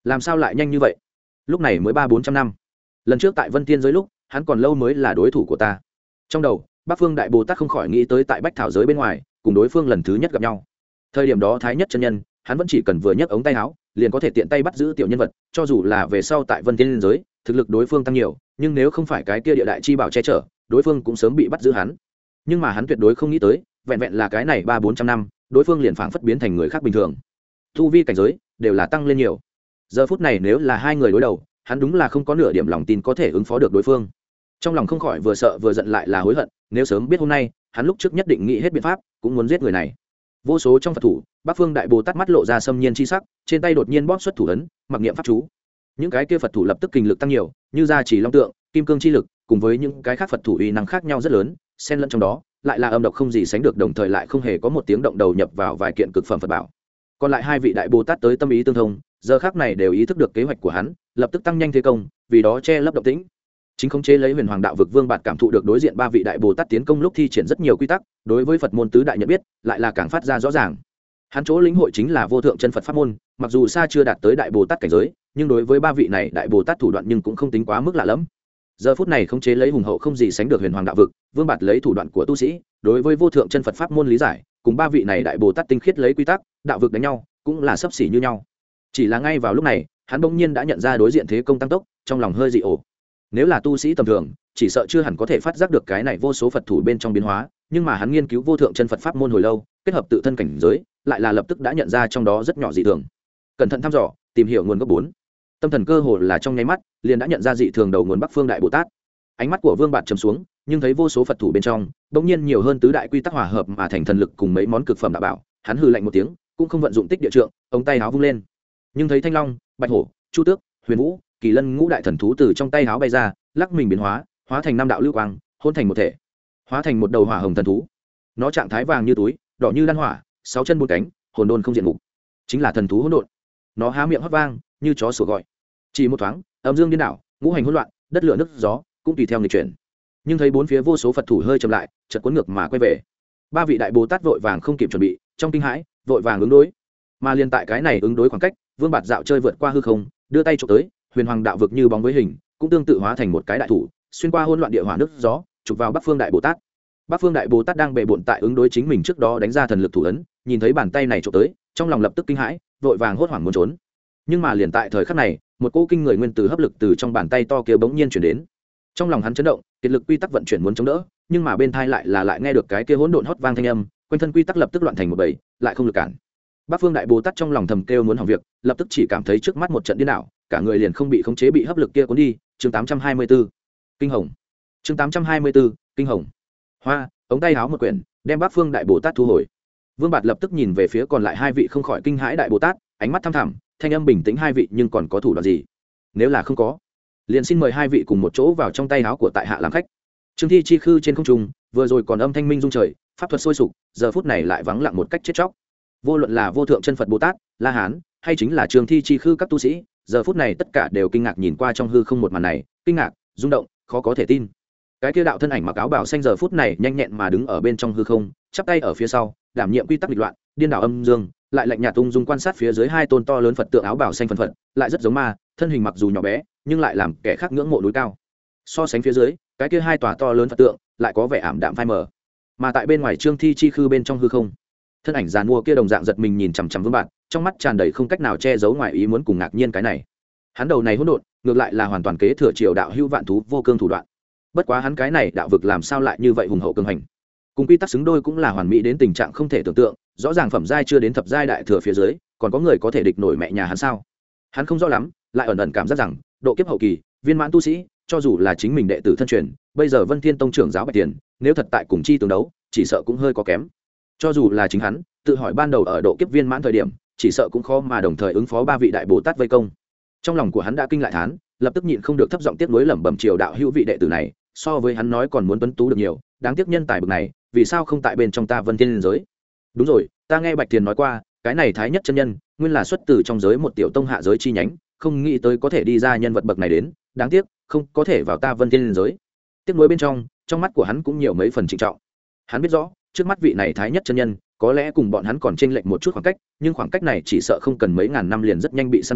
làm sao lại nhanh như vậy? Lúc này mới ba bốn trăm năm. Lần trước tại Vân Tiên giới lúc, hắn còn lâu mới là đối thủ của ta. Trong đầu, Bắc Phương Đại Bồ Tát không khỏi nghĩ tới tại Bách Thảo giới bên ngoài, cùng đối phương lần thứ nhất gặp nhau. Thời điểm đó Thái Nhất chân nhân, hắn vẫn chỉ cần vừa nhấc ống tay áo, liền có thể tiện tay bắt giữ tiểu nhân vật, cho dù là về sau tại Vân Tiên giới, thực lực đối phương tăng nhiều, nhưng nếu không phải cái kia địa đại chi bảo che chở, đối phương cũng sớm bị bắt giữ hắn. Nhưng mà hắn tuyệt đối không nghĩ tới, vẹn vẹn là cái này ba bốn trăm năm, đối phương liền phảng phất biến thành người khác bình thường. Tu vi cảnh giới đều là tăng lên nhiều. Giờ phút này nếu là hai người đối đầu, hắn đúng là không có nửa điểm lòng tin có thể ứng phó được đối phương. Trong lòng không khỏi vừa sợ vừa giận lại là hối hận, nếu sớm biết hôm nay, hắn lúc trước nhất định nghĩ hết biện pháp, cũng muốn giết người này. Vô số trong Phật thủ, Bắc Phương Đại Bồ Tát mắt lộ ra xâm nhiên chi sắc, trên tay đột nhiên bóp xuất thủ ấn, mặc niệm pháp chú. Những cái kia Phật thủ lập tức kinh lực tăng nhiều, như gia trì long tượng, kim cương chi lực, cùng với những cái khác Phật thủ uy năng khác nhau rất lớn, xen lẫn trong đó, lại là âm độc không gì sánh được, đồng thời lại không hề có một tiếng động đầu nhập vào vài kiện cực phẩm Phật bảo. Còn lại hai vị đại Bồ Tát tới tâm ý tương thông, giờ khắc này đều ý thức được kế hoạch của hắn, lập tức tăng nhanh thế công, vì đó che lấp động tĩnh. Chính khống chế lấy Huyền Hoàng đạo vực Vương Bạt cảm thụ được đối diện ba vị đại Bồ Tát tiến công lúc thi triển rất nhiều quy tắc, đối với Phật môn tứ đại nhận biết, lại là càng phát ra rõ ràng. Hắn chỗ lĩnh hội chính là vô thượng chân Phật pháp môn, mặc dù xa chưa đạt tới đại Bồ Tát cảnh giới, nhưng đối với ba vị này đại Bồ Tát thủ đoạn nhưng cũng không tính quá mức lạ lẫm. Giờ phút này khống chế lấy hùng hậu không gì sánh được Huyền Hoàng đạo vực, Vương Bạt lấy thủ đoạn của tu sĩ, đối với vô thượng chân Phật pháp môn lý giải, cùng ba vị này đại Bồ Tát tinh khiết lấy quy tắc, đạo vực đánh nhau, cũng là xấp xỉ như nhau. Chỉ là ngay vào lúc này, hắn bỗng nhiên đã nhận ra đối diện thế công tăng tốc, trong lòng hơi dị ổ. Nếu là tu sĩ tầm thường, chỉ sợ chưa hẳn có thể phát giác được cái này vô số Phật thủ bên trong biến hóa, nhưng mà hắn nghiên cứu vô thượng chân Phật pháp môn hồi lâu, kết hợp tự thân cảnh giới, lại là lập tức đã nhận ra trong đó rất nhỏ dị thường. Cẩn thận thăm dò, tìm hiểu nguồn gốc bốn. Tâm thần cơ hồ là trong nháy mắt, liền đã nhận ra dị thường đầu nguồn Bắc Phương Đại Bồ Tát. Ánh mắt của Vương Bạt trầm xuống, nhưng thấy vô số Phật thủ bên trong, bỗng nhiên nhiều hơn tứ đại quy tắc hòa hợp mà thành thần lực cùng mấy món cực phẩm đạo bảo, hắn hừ lạnh một tiếng, cũng không vận dụng tích địa trượng, ống tay áo vung lên. Nhưng thấy Thanh Long, Bạch Hổ, Chu Tước, Huyền Vũ, Kỳ Lân ngũ đại thần thú từ trong tay áo bay ra, lắc mình biến hóa, hóa thành năm đạo lưu quang, hôn thành một thể, hóa thành một đầu hỏa hồng thần thú. Nó trạng thái vàng như túi, đỏ như lan hỏa, sáu chân bốn cánh, hồn đôn không diện mục, chính là thần thú hỗn độn. Nó há miệng hót vang, như chó sủa gọi. Chỉ một thoáng, âm dương điên đảo, ngũ hành hỗn loạn, đất lửa nước gió cũng tùy theo nghịch chuyển. Nhưng thấy bốn phía vô số Phật thủ hơi chậm lại, chợt cuốn ngược mà quay về. Ba vị đại Bồ Tát vội vàng không kịp chuẩn bị, trong kinh hãi, vội vàng ứng đối. Mà liên tại cái này ứng đối khoảng cách, Vương Bạt dạo chơi vượt qua hư không, đưa tay chụp tới, Huyền Hoàng đạo vực như bóng với hình, cũng tương tự hóa thành một cái đại thủ, xuyên qua hỗn loạn địa hỏa nước gió, chụp vào Bắc Phương Đại Bồ Tát. Bắc Phương Đại Bồ Tát đang bệ bội tại ứng đối chính mình trước đó đánh ra thần lực thủ ấn, nhìn thấy bàn tay này chụp tới, trong lòng lập tức kinh hãi, vội vàng hốt hoảng muốn trốn. Nhưng mà liền tại thời khắc này, một cỗ kinh người nguyên tử hấp lực từ trong bàn tay to kia bỗng nhiên chuyển đến. Trong lòng hắn chấn động, kiệt lực quy tắc vận chuyển muốn chống đỡ, nhưng mà bên tai lại là lại nghe được cái kia hỗn độn hót vang thanh âm, quanh thân quy tắc lập tức loạn thành một bầy, lại không lực cản. Bắc Phương Đại Bồ Tát trong lòng thầm kêu muốn hỏng việc, lập tức chỉ cảm thấy trước mắt một trận điên đảo, cả người liền không bị khống chế bị hấp lực kia cuốn đi. Chương tám trăm hai mươi tư, kinh hồng. Chương tám trăm hai mươi tư, kinh hồng. Hoa, ống tay áo một quyển, đem Bắc Phương Đại Bồ Tát thu hồi. Vương Bạt lập tức nhìn về phía còn lại hai vị không khỏi kinh hãi đại Bồ Tát, ánh mắt thăm thẳm, thanh âm bình tĩnh hai vị nhưng còn có thủ đoạn gì? Nếu là không có, liền xin mời hai vị cùng một chỗ vào trong tay áo của tại hạ làm khách. Trương Thi chi khư trên không trung, vừa rồi còn âm thanh minh rung trời, pháp thuật sôi sục, giờ phút này lại vắng lặng một cách chết chóc. Vô luận là vô thượng chân Phật Bồ Tát, La Hán, hay chính là Trương Thi chi khư các tu sĩ, giờ phút này tất cả đều kinh ngạc nhìn qua trong hư không một màn này, kinh ngạc, rung động, khó có thể tin. Cái kia đạo thân ảnh mặc áo bào xanh giờ phút này nhanh nhẹn mà đứng ở bên trong hư không, chắp tay ở phía sau, đảm nhiệm quy tắc nghịch loạn, điên đảo âm dương, lại lạnh nhạt ung dung quan sát phía dưới hai tôn to lớn Phật tượng áo bào xanh phần phật, lại rất giống ma, thân hình mặc dù nhỏ bé, nhưng lại làm kẻ khác ngưỡng mộ núi cao. So sánh phía dưới, cái kia hai tòa to lớn Phật tượng, lại có vẻ ảm đạm phai mờ. Mà tại bên ngoài Trương Thi chi khư bên trong hư không, thân ảnh giàn mua kia đồng dạng giật mình nhìn chằm chằm Vương Bạt, trong mắt tràn đầy không cách nào che giấu ngoài ý muốn cùng ngạc nhiên cái này. Hắn đầu này hỗn độn, ngược lại là hoàn toàn kế thừa triều đạo hữu vạn thú vô cương thủ đoạn. Bất quá hắn cái này đạo vực làm sao lại như vậy hùng hậu cường hành, cùng quy tắc xứng đôi cũng là hoàn mỹ đến tình trạng không thể tưởng tượng. Rõ ràng phẩm giai chưa đến thập giai đại thừa phía dưới, còn có người có thể địch nổi mẹ nhà hắn sao? Hắn không rõ lắm, lại ẩn ẩn cảm giác rằng độ kiếp hậu kỳ viên mãn tu sĩ, cho dù là chính mình đệ tử thân truyền, bây giờ Vân Thiên Tông trưởng giáo Bạch Tiền, nếu thật tại cùng chi tương đấu, chỉ sợ cũng hơi có kém. Cho dù là chính hắn, tự hỏi ban đầu ở độ kiếp viên mãn thời điểm, chỉ sợ cũng khó mà đồng thời ứng phó ba vị đại Bồ Tát vây công. Trong lòng của hắn đã kinh lại thán, lập tức nhịn không được thấp giọng tiếc nuối lẩm bẩm triều đạo hữu vị đệ tử này, so với hắn nói còn muốn tuấn tú được nhiều, đáng tiếc nhân tài bậc này, vì sao không tại bên trong ta Vân Thiên giới? Đúng rồi, ta nghe Bạch Tiền nói qua, cái này Thái Nhất chân nhân, nguyên là xuất từ trong giới một tiểu tông hạ giới chi nhánh, không nghĩ tới có thể đi ra nhân vật bậc này đến, đáng tiếc không có thể vào ta Vân Thiên giới. Tiếc nuối bên trong, trong mắt của hắn cũng nhiều mấy phần trịnh trọng. Hắn biết rõ, trước mắt vị này Thái Nhất chân nhân, có lẽ cùng bọn hắn còn chênh lệch một chút khoảng cách, nhưng khoảng cách này chỉ sợ không cần mấy ngàn năm liền rất nhanh bị san bằng,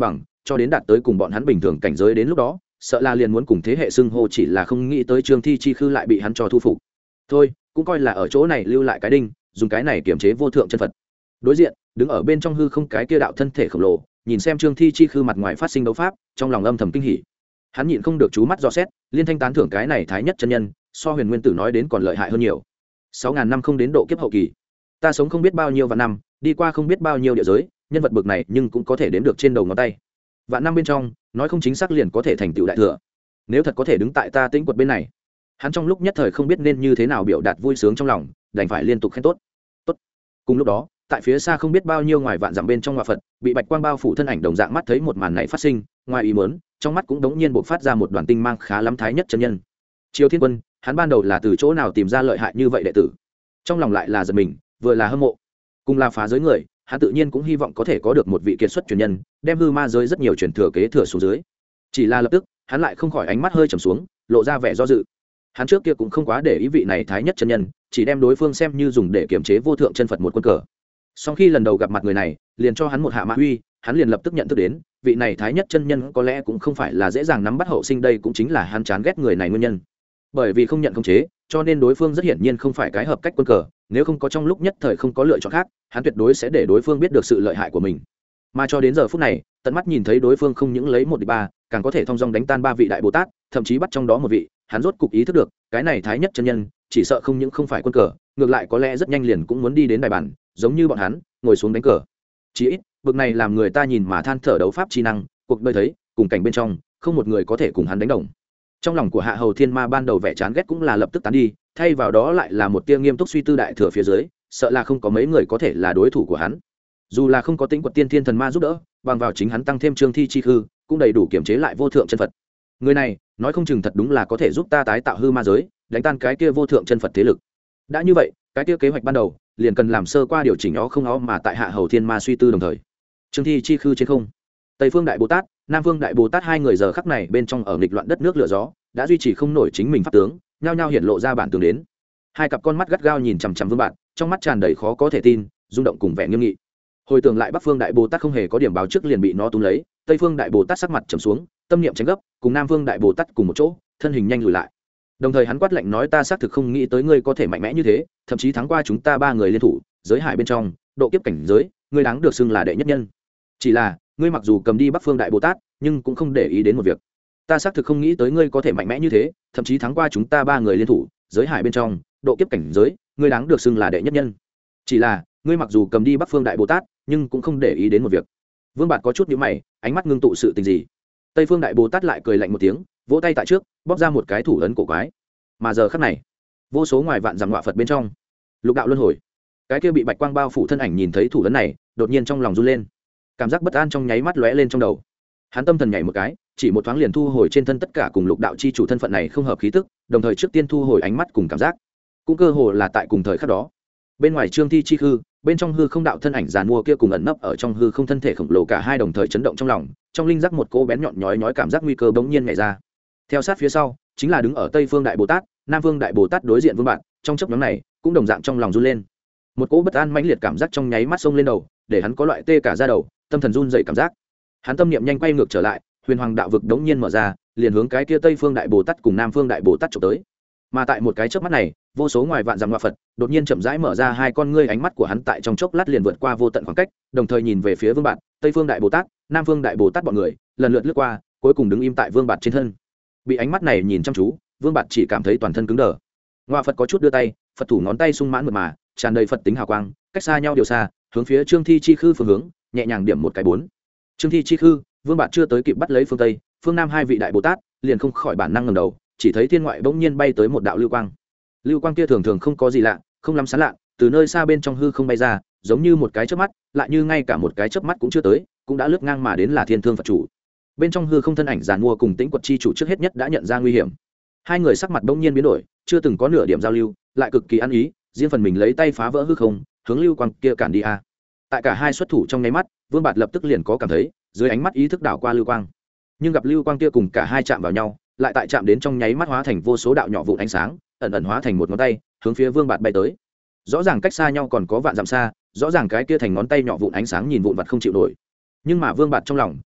cho đến đạt tới cùng bọn hắn bình thường cảnh giới, đến lúc đó sợ là liền muốn cùng thế hệ xưng hô, chỉ là không nghĩ tới Trương Thi Chi Khư lại bị hắn cho thu phục. Thôi, cũng coi là ở chỗ này lưu lại cái đinh, dùng cái này kiểm chế vô thượng chân Phật. Đối diện, đứng ở bên trong hư không cái kia đạo thân thể khổng lồ, nhìn xem Trương Thi Chi Khư mặt ngoài phát sinh đấu pháp, trong lòng âm thầm kinh hỉ. Hắn nhịn không được chú mắt dò xét, liên thanh tán thưởng cái này thái nhất chân nhân, so Huyền Nguyên Tử nói đến còn lợi hại hơn nhiều. Sáu ngàn năm không đến độ kiếp hậu kỳ, ta sống không biết bao nhiêu vạn năm, đi qua không biết bao nhiêu địa giới, nhân vật bực này nhưng cũng có thể đếm được trên đầu ngón tay. Vạn năm bên trong, nói không chính xác liền có thể thành tựu đại thừa. Nếu thật có thể đứng tại ta Tĩnh Quật bên này, hắn trong lúc nhất thời không biết nên như thế nào biểu đạt vui sướng trong lòng, đành phải liên tục khen tốt. Tốt. Cùng lúc đó, tại phía xa không biết bao nhiêu ngoài vạn dặm bên trong ngoại Phật, bị bạch quang bao phủ thân ảnh đồng dạng mắt thấy một màn này phát sinh, ngoài ý muốn, trong mắt cũng đống nhiên bộc phát ra một đoàn tinh mang khá lắm thái nhất chân nhân. Triều Thiên Quân, hắn ban đầu là từ chỗ nào tìm ra lợi hại như vậy đệ tử? Trong lòng lại là giật mình, vừa là hâm mộ, cùng là phá giới người, hắn tự nhiên cũng hy vọng có thể có được một vị kiệt xuất truyền nhân, đem hư ma giới rất nhiều truyền thừa kế thừa xuống dưới. Chỉ là lập tức, hắn lại không khỏi ánh mắt hơi trầm xuống, lộ ra vẻ do dự. Hắn trước kia cũng không quá để ý vị này thái nhất chân nhân, chỉ đem đối phương xem như dùng để kiểm chế vô thượng chân Phật một quân cờ. Sau khi lần đầu gặp mặt người này, liền cho hắn một hạ mã uy, hắn liền lập tức nhận thức đến, vị này thái nhất chân nhân có lẽ cũng không phải là dễ dàng nắm bắt hậu sinh, đây cũng chính là hắn chán ghét người này nguyên nhân. Bởi vì không nhận khống chế, cho nên đối phương rất hiển nhiên không phải cái hợp cách quân cờ, nếu không có trong lúc nhất thời không có lựa chọn khác, hắn tuyệt đối sẽ để đối phương biết được sự lợi hại của mình. Mà cho đến giờ phút này, tận mắt nhìn thấy đối phương không những lấy một địch ba, càng có thể thông dong đánh tan ba vị đại Bồ Tát, thậm chí bắt trong đó một vị, hắn rốt cục ý thức được, cái này thái nhất chân nhân, chỉ sợ không những không phải quân cờ, ngược lại có lẽ rất nhanh liền cũng muốn đi đến đài bàn, giống như bọn hắn, ngồi xuống đánh cờ. Chỉ ít, bực này làm người ta nhìn mà than thở đấu pháp chi năng, cuộc đời thấy, cùng cảnh bên trong, không một người có thể cùng hắn đánh đồng. Trong lòng của Hạ Hầu Thiên Ma ban đầu vẻ chán ghét cũng là lập tức tán đi, thay vào đó lại là một tia nghiêm túc suy tư đại thừa phía dưới, sợ là không có mấy người có thể là đối thủ của hắn. Dù là không có Tĩnh Quật Tiên Thiên Thần Ma giúp đỡ, bằng vào chính hắn tăng thêm Trương Thi Chi Khư, cũng đầy đủ kiểm chế lại vô thượng chân Phật. Người này, nói không chừng thật đúng là có thể giúp ta tái tạo hư ma giới, đánh tan cái kia vô thượng chân Phật thế lực. Đã như vậy, cái kia kế hoạch ban đầu, liền cần làm sơ qua điều chỉnh nó không nó mà tại Hạ Hầu Thiên Ma suy tư đồng thời. Trương Thi Chi Khư trên không, Tây Phương Đại Bồ Tát, Nam Phương Đại Bồ Tát hai người giờ khắc này bên trong ở nghịch loạn đất nước lửa gió, đã duy trì không nổi chính mình pháp tướng, nhao nhao hiện lộ ra bản tướng đến. Hai cặp con mắt gắt gao nhìn chằm chằm Vương Bạn, trong mắt tràn đầy khó có thể tin, rung động cùng vẻ nghiêm nghị. Hồi tưởng lại Bắc Phương Đại Bồ Tát không hề có điểm báo trước liền bị nó túm lấy, Tây Phương Đại Bồ Tát sắc mặt trầm xuống, tâm niệm tránh gấp, cùng Nam Phương Đại Bồ Tát cùng một chỗ, thân hình nhanh lùi lại. Đồng thời hắn quát lạnh nói, ta xác thực không nghĩ tới ngươi có thể mạnh mẽ như thế, thậm chí thắng qua chúng ta ba người liên thủ, giới hải bên trong, độ kiếp cảnh giới, ngươi đáng được xưng là đệ nhất nhân. Chỉ là, ngươi mặc dù cầm đi Bắc Phương Đại Bồ Tát, nhưng cũng không để ý đến một việc. Ta xác thực không nghĩ tới ngươi có thể mạnh mẽ như thế, thậm chí thắng qua chúng ta ba người liên thủ, giới hải bên trong, độ kiếp cảnh giới, ngươi đáng được xưng là đệ nhất nhân. Chỉ là, ngươi mặc dù cầm đi Bắc Phương Đại Bồ Tát, nhưng cũng không để ý đến một việc. Vương Bạt có chút nhíu mày, ánh mắt ngưng tụ sự tình gì. Tây Phương Đại Bồ Tát lại cười lạnh một tiếng, vỗ tay tại trước, bóp ra một cái thủ ấn cổ quái. Mà giờ khắc này, vô số ngoài vạn dặm ngọa Phật bên trong, lục đạo luân hồi, cái kia bị bạch quang bao phủ thân ảnh nhìn thấy thủ ấn này, đột nhiên trong lòng run lên, cảm giác bất an trong nháy mắt lóe lên trong đầu. Hắn tâm thần nhảy một cái, chỉ một thoáng liền thu hồi trên thân tất cả cùng lục đạo chi chủ thân phận này không hợp khí tức, đồng thời trước tiên thu hồi ánh mắt cùng cảm giác, cũng cơ hồ là tại cùng thời khắc đó. Bên ngoài Trương Thi Chi Khư, bên trong hư không đạo thân ảnh giàn mua kia cùng ẩn nấp ở trong hư không thân thể khổng lồ, cả hai đồng thời chấn động trong lòng, trong linh giác một cô bén nhọn nhói nhói cảm giác nguy cơ bỗng nhiên nhảy ra. Theo sát phía sau, chính là đứng ở Tây Phương Đại Bồ Tát, Nam Phương Đại Bồ Tát đối diện Vương Bạn, trong chốc ngắn này, cũng đồng dạng trong lòng run lên. Một cỗ bất an mãnh liệt cảm giác trong nháy mắt xông lên đầu, để hắn có loại tê cả da đầu, tâm thần run dậy cảm giác. Hắn tâm niệm nhanh quay ngược trở lại, Huyền Hoàng đạo vực đống nhiên mở ra, liền hướng cái kia Tây Phương Đại Bồ Tát cùng Nam Phương Đại Bồ Tát chụp tới. Mà tại một cái chớp mắt này, vô số ngoài vạn dặm ngọa Phật đột nhiên chậm rãi mở ra hai con ngươi, ánh mắt của hắn tại trong chốc lát liền vượt qua vô tận khoảng cách, đồng thời nhìn về phía Vương Bạt, Tây Phương Đại Bồ Tát, Nam Phương Đại Bồ Tát bọn người, lần lượt lướt qua, cuối cùng đứng im tại Vương Bạt trên thân. Bị ánh mắt này nhìn chăm chú, Vương Bạt chỉ cảm thấy toàn thân cứng đờ. Ngọa Phật có chút đưa tay, Phật thủ ngón tay sung mãn mượt mà, tràn đầy Phật tính hào quang, cách xa nhau điều xa, hướng phía Trương Thi Chi Khư phương hướng, nhẹ nhàng điểm một cái bốn. Trương Thi Chi Khư, Vương Bạt chưa tới kịp bắt lấy phương Tây, phương Nam hai vị đại Bồ Tát, liền không khỏi bản năng ngẩng đầu, chỉ thấy thiên ngoại bỗng nhiên bay tới một đạo lưu quang. Lưu quang kia thường thường không có gì lạ, không lắm sáng lạ, từ nơi xa bên trong hư không bay ra, giống như một cái chớp mắt, lại như ngay cả một cái chớp mắt cũng chưa tới, cũng đã lướt ngang mà đến là Thiên Thương Phật chủ. Bên trong hư không thân ảnh giàn mua cùng Tĩnh Quật chi chủ trước hết nhất đã nhận ra nguy hiểm. Hai người sắc mặt bỗng nhiên biến đổi, chưa từng có nửa điểm giao lưu, lại cực kỳ ăn ý, riêng phần mình lấy tay phá vỡ hư không, hướng lưu quang kia cản đi a. Tại cả hai xuất thủ trong nháy mắt, Vương Bạt lập tức liền có cảm thấy, dưới ánh mắt ý thức đảo qua lưu quang. Nhưng gặp lưu quang kia cùng cả hai chạm vào nhau, lại tại chạm đến trong nháy mắt hóa thành vô số đạo nhỏ vụn ánh sáng, ẩn ẩn hóa thành một ngón tay, hướng phía Vương Bạt bay tới. Rõ ràng cách xa nhau còn có vạn dặm xa, rõ ràng cái kia thành ngón tay nhỏ vụn ánh sáng nhìn vụn vặt không chịu nổi. Nhưng mà Vương Bạt trong lòng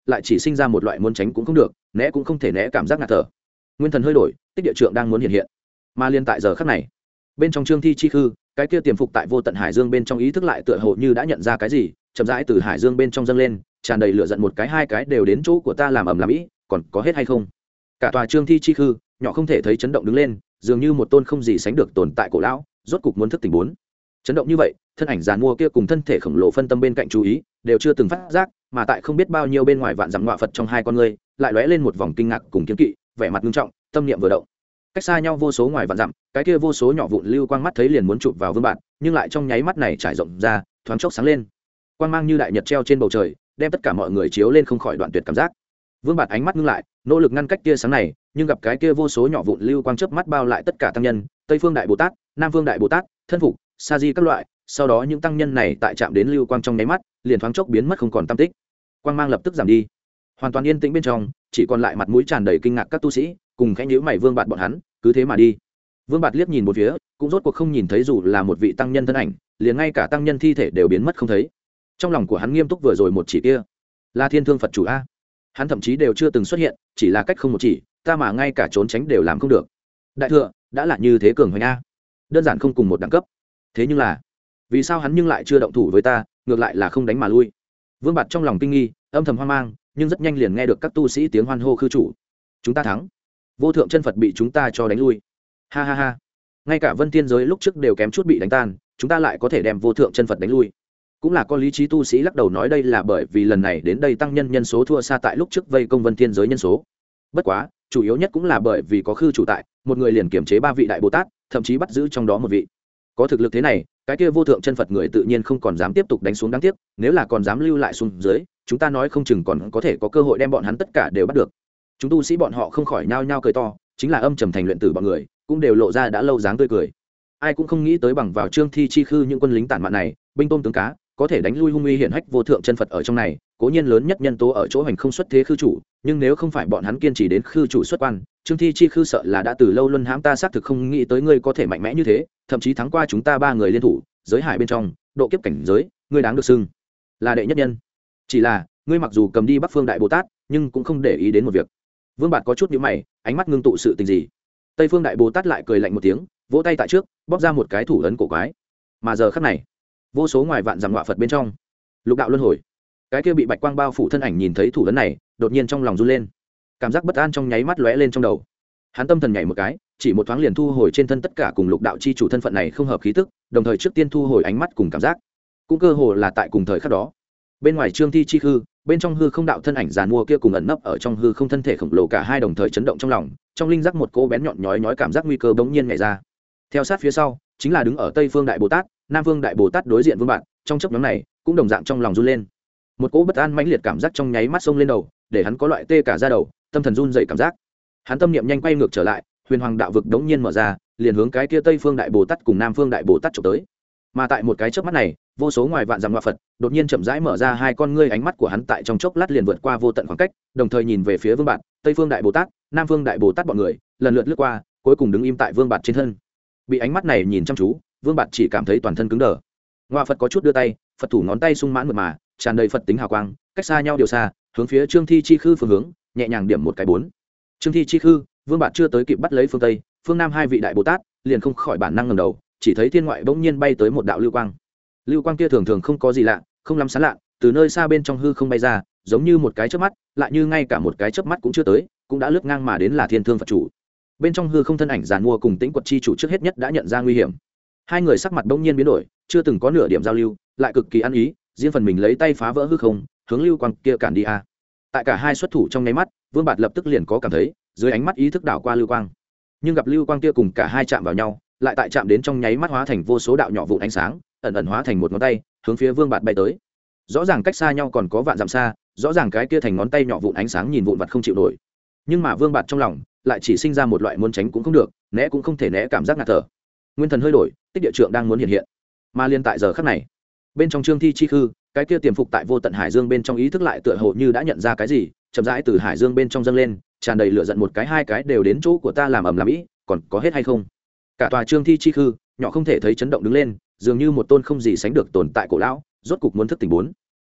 lại chỉ sinh ra một loại muốn tránh cũng không được, né cũng không thể né cảm giác ngạt thở. Nguyên thần hơi đổi, tích địa trượng đang muốn hiện hiện. Mà liên tại giờ khắc này, bên trong Trương Thi chi khư, cái kia tiềm phục tại vô tận hải dương bên trong ý thức lại tựa hồ như đã nhận ra cái gì, chậm rãi từ hải dương bên trong dâng lên, tràn đầy lửa giận, một cái hai cái đều đến chỗ của ta làm ầm làm ĩ, còn có hết hay không? Cả tòa Trương Thi chi khư, nhỏ không thể thấy chấn động đứng lên, dường như một tôn không gì sánh được tồn tại cổ lão, rốt cục muốn thức tỉnh bốn. Chấn động như vậy, thân ảnh giàn mua kia cùng thân thể khổng lồ phân tâm bên cạnh chú ý, đều chưa từng phát giác, mà tại không biết bao nhiêu bên ngoài vạn dặm ngọa Phật trong hai con ngươi, lại lóe lên một vòng kinh ngạc cùng kiêng kỵ, vẻ mặt nghiêm trọng, tâm niệm vừa động. Cách xa nhau vô số ngoài vạn dặm, cái kia vô số nhỏ vụn lưu quang mắt thấy liền muốn chụp vào Vương Bạt, nhưng lại trong nháy mắt này trải rộng ra, thoáng chốc sáng lên. Quang mang như đại nhật treo trên bầu trời, đem tất cả mọi người chiếu lên không khỏi đoạn tuyệt cảm giác. Vương Bạt ánh mắt ngưng lại, nỗ lực ngăn cách tia sáng này, nhưng gặp cái kia vô số nhỏ vụn lưu quang chớp mắt bao lại tất cả tăng nhân, Tây Phương Đại Bồ Tát, Nam Phương Đại Bồ Tát, thân phục, sa di các loại, sau đó những tăng nhân này tại chạm đến lưu quang trong nháy mắt, liền thoáng chốc biến mất không còn tăm tích. Quang mang lập tức giảm đi, hoàn toàn yên tĩnh bên trong, chỉ còn lại mặt mũi tràn đầy kinh ngạc các tu sĩ, cùng khẽ nhíu mày Vương Bạt bọn hắn, cứ thế mà đi. Vương Bạt liếc nhìn một phía, cũng rốt cuộc không nhìn thấy dù là một vị tăng nhân thân ảnh, liền ngay cả tăng nhân thi thể đều biến mất không thấy. Trong lòng của hắn nghiêm túc vừa rồi một chỉ kia, là Thiên Thương Phật chủ a. Hắn thậm chí đều chưa từng xuất hiện, chỉ là cách không một chỉ, ta mà ngay cả trốn tránh đều làm không được. Đại thừa, đã là như thế cường hoành a. Đơn giản không cùng một đẳng cấp. Thế nhưng là, vì sao hắn nhưng lại chưa động thủ với ta, ngược lại là không đánh mà lui? Vương Bạt trong lòng kinh nghi, âm thầm hoang mang, nhưng rất nhanh liền nghe được các tu sĩ tiếng hoan hô khư chủ. Chúng ta thắng. Vô thượng chân Phật bị chúng ta cho đánh lui. Ha ha ha. Ngay cả Vân Tiên giới lúc trước đều kém chút bị đánh tan, chúng ta lại có thể đem vô thượng chân Phật đánh lui. Cũng là có lý trí tu sĩ lắc đầu nói đây là bởi vì lần này đến đây tăng nhân nhân số thua xa tại lúc trước vây công Vân Tiên giới nhân số. Bất quá, chủ yếu nhất cũng là bởi vì có khư chủ tại, một người liền kiểm chế ba vị đại Bồ Tát, thậm chí bắt giữ trong đó một vị. Có thực lực thế này, cái kia vô thượng chân Phật người tự nhiên không còn dám tiếp tục đánh xuống, đáng tiếc, nếu là còn dám lưu lại xuống dưới, chúng ta nói không chừng còn có thể có cơ hội đem bọn hắn tất cả đều bắt được. Chúng tu sĩ bọn họ không khỏi nhao nhao cười to, chính là âm trầm thành luyện tử bọn người, cũng đều lộ ra đã lâu dáng tươi cười. Ai cũng không nghĩ tới bằng vào Trương Thi chi khư những quân lính tản mạn này, binh tôm tướng cá, có thể đánh lui hung uy hiển hách vô thượng chân Phật ở trong này, cố nhiên lớn nhất nhân tố ở chỗ hành không xuất thế khư chủ, nhưng nếu không phải bọn hắn kiên trì đến khư chủ xuất quan, Trương Thi chi khư sợ là đã từ lâu luân hãm ta, xác thực không nghĩ tới ngươi có thể mạnh mẽ như thế, thậm chí thắng qua chúng ta ba người liên thủ, giới hải bên trong, độ kiếp cảnh giới, ngươi đáng được xưng là đệ nhất nhân. Chỉ là, ngươi mặc dù cầm đi Bắc Phương Đại Bồ Tát, nhưng cũng không để ý đến một việc. Vương Bạt có chút nhíu mày, ánh mắt ngưng tụ sự tình gì. Tây Phương Đại Bồ Tát lại cười lạnh một tiếng, vỗ tay tại trước, bóp ra một cái thủ ấn cổ quái. Mà giờ khắc này, vô số ngoài vạn dặm ngọa Phật bên trong, lục đạo luân hồi, cái kia bị bạch quang bao phủ thân ảnh nhìn thấy thủ ấn này, đột nhiên trong lòng run lên, cảm giác bất an trong nháy mắt lóe lên trong đầu. Hắn tâm thần nhảy một cái, chỉ một thoáng liền thu hồi trên thân tất cả cùng lục đạo chi chủ thân phận này không hợp khí tức, đồng thời trước tiên thu hồi ánh mắt cùng cảm giác, cũng cơ hồ là tại cùng thời khắc đó. Bên ngoài Trương Thi chi hư, bên trong hư không đạo thân ảnh giàn mua kia cùng ẩn nấp ở trong hư không thân thể khổng lồ, cả hai đồng thời chấn động trong lòng, trong linh giác một cỗ bén nhọn nhói nhói cảm giác nguy cơ bỗng nhiên nhảy ra. Theo sát phía sau, chính là đứng ở Tây Phương Đại Bồ Tát, Nam Phương Đại Bồ Tát đối diện Vương Bạt, trong chốc ngắn này, cũng đồng dạng trong lòng run lên. Một cỗ bất an mãnh liệt cảm giác trong nháy mắt xông lên đầu, để hắn có loại tê cả da đầu, tâm thần run dậy cảm giác. Hắn tâm niệm nhanh quay ngược trở lại, Huyền Hoàng đạo vực đống nhiên mở ra, liền hướng cái kia Tây Phương Đại Bồ Tát cùng Nam Phương Đại Bồ Tát chụp tới. Mà tại một cái chớp mắt này, vô số ngoài vạn dặm ngọa Phật đột nhiên chậm rãi mở ra hai con ngươi, ánh mắt của hắn tại trong chốc lát liền vượt qua vô tận khoảng cách, đồng thời nhìn về phía Vương Bạt, Tây Phương Đại Bồ Tát, Nam Phương Đại Bồ Tát bọn người, lần lượt lướt qua, cuối cùng đứng im tại Vương Bạt trên thân. Bị ánh mắt này nhìn chăm chú, Vương Bạt chỉ cảm thấy toàn thân cứng đờ. Ngọa Phật có chút đưa tay, Phật thủ ngón tay sung mãn mượt mà, tràn đầy Phật tính hào quang, cách xa nhau điều xa, hướng phía Trương Thi chi khư phương hướng, nhẹ nhàng điểm một cái bốn. Trương Thi chi khư, Vương Bạt chưa tới kịp bắt lấy phương Tây, phương Nam hai vị đại Bồ Tát, liền không khỏi bản năng ngẩng đầu, chỉ thấy thiên ngoại bỗng nhiên bay tới một đạo lưu quang. Lưu quang kia thường thường không có gì lạ, không lắm sáng lạ, từ nơi xa bên trong hư không bay ra, giống như một cái chớp mắt, lại như ngay cả một cái chớp mắt cũng chưa tới, cũng đã lướt ngang mà đến là Thiên Thương Phật chủ. Bên trong hư không thân ảnh giàn mua cùng Tĩnh Quật chi chủ trước hết nhất đã nhận ra nguy hiểm. Hai người sắc mặt bỗng nhiên biến đổi, chưa từng có nửa điểm giao lưu, lại cực kỳ ăn ý, riêng phần mình lấy tay phá vỡ hư không, hướng lưu quang kia cản đi a. Tại cả hai xuất thủ trong nháy mắt, Vương Bạt lập tức liền có cảm thấy, dưới ánh mắt ý thức đảo qua lưu quang. Nhưng gặp lưu quang kia cùng cả hai chạm vào nhau, lại tại chạm đến trong nháy mắt hóa thành vô số đạo nhỏ vụn ánh sáng, ẩn ẩn hóa thành một ngón tay, hướng phía Vương Bạt bay tới. Rõ ràng cách xa nhau còn có vạn dặm xa, rõ ràng cái kia thành ngón tay nhỏ vụn ánh sáng nhìn vụn vặt không chịu nổi. Nhưng mà Vương Bạt trong lòng lại chỉ sinh ra một loại muốn tránh cũng không được, né cũng không thể né cảm giác ngạt thở. Nguyên thần hơi đổi, tích địa trượng đang muốn hiện hiện. Mà liên tại giờ khắc này, bên trong Trương Thi chi khư, cái kia tiềm phục tại vô tận hải dương bên trong ý thức lại tựa hồ như đã nhận ra cái gì, chậm rãi từ hải dương bên trong dâng lên, tràn đầy lửa giận, một cái hai cái đều đến chỗ của ta làm ầm làm ĩ, còn có hết hay không? Cả tòa Trương Thi chi khư, nhỏ không thể thấy chấn động đứng lên, dường như một tôn không gì sánh được tồn tại cổ lão, rốt cục muốn thức tỉnh bốn.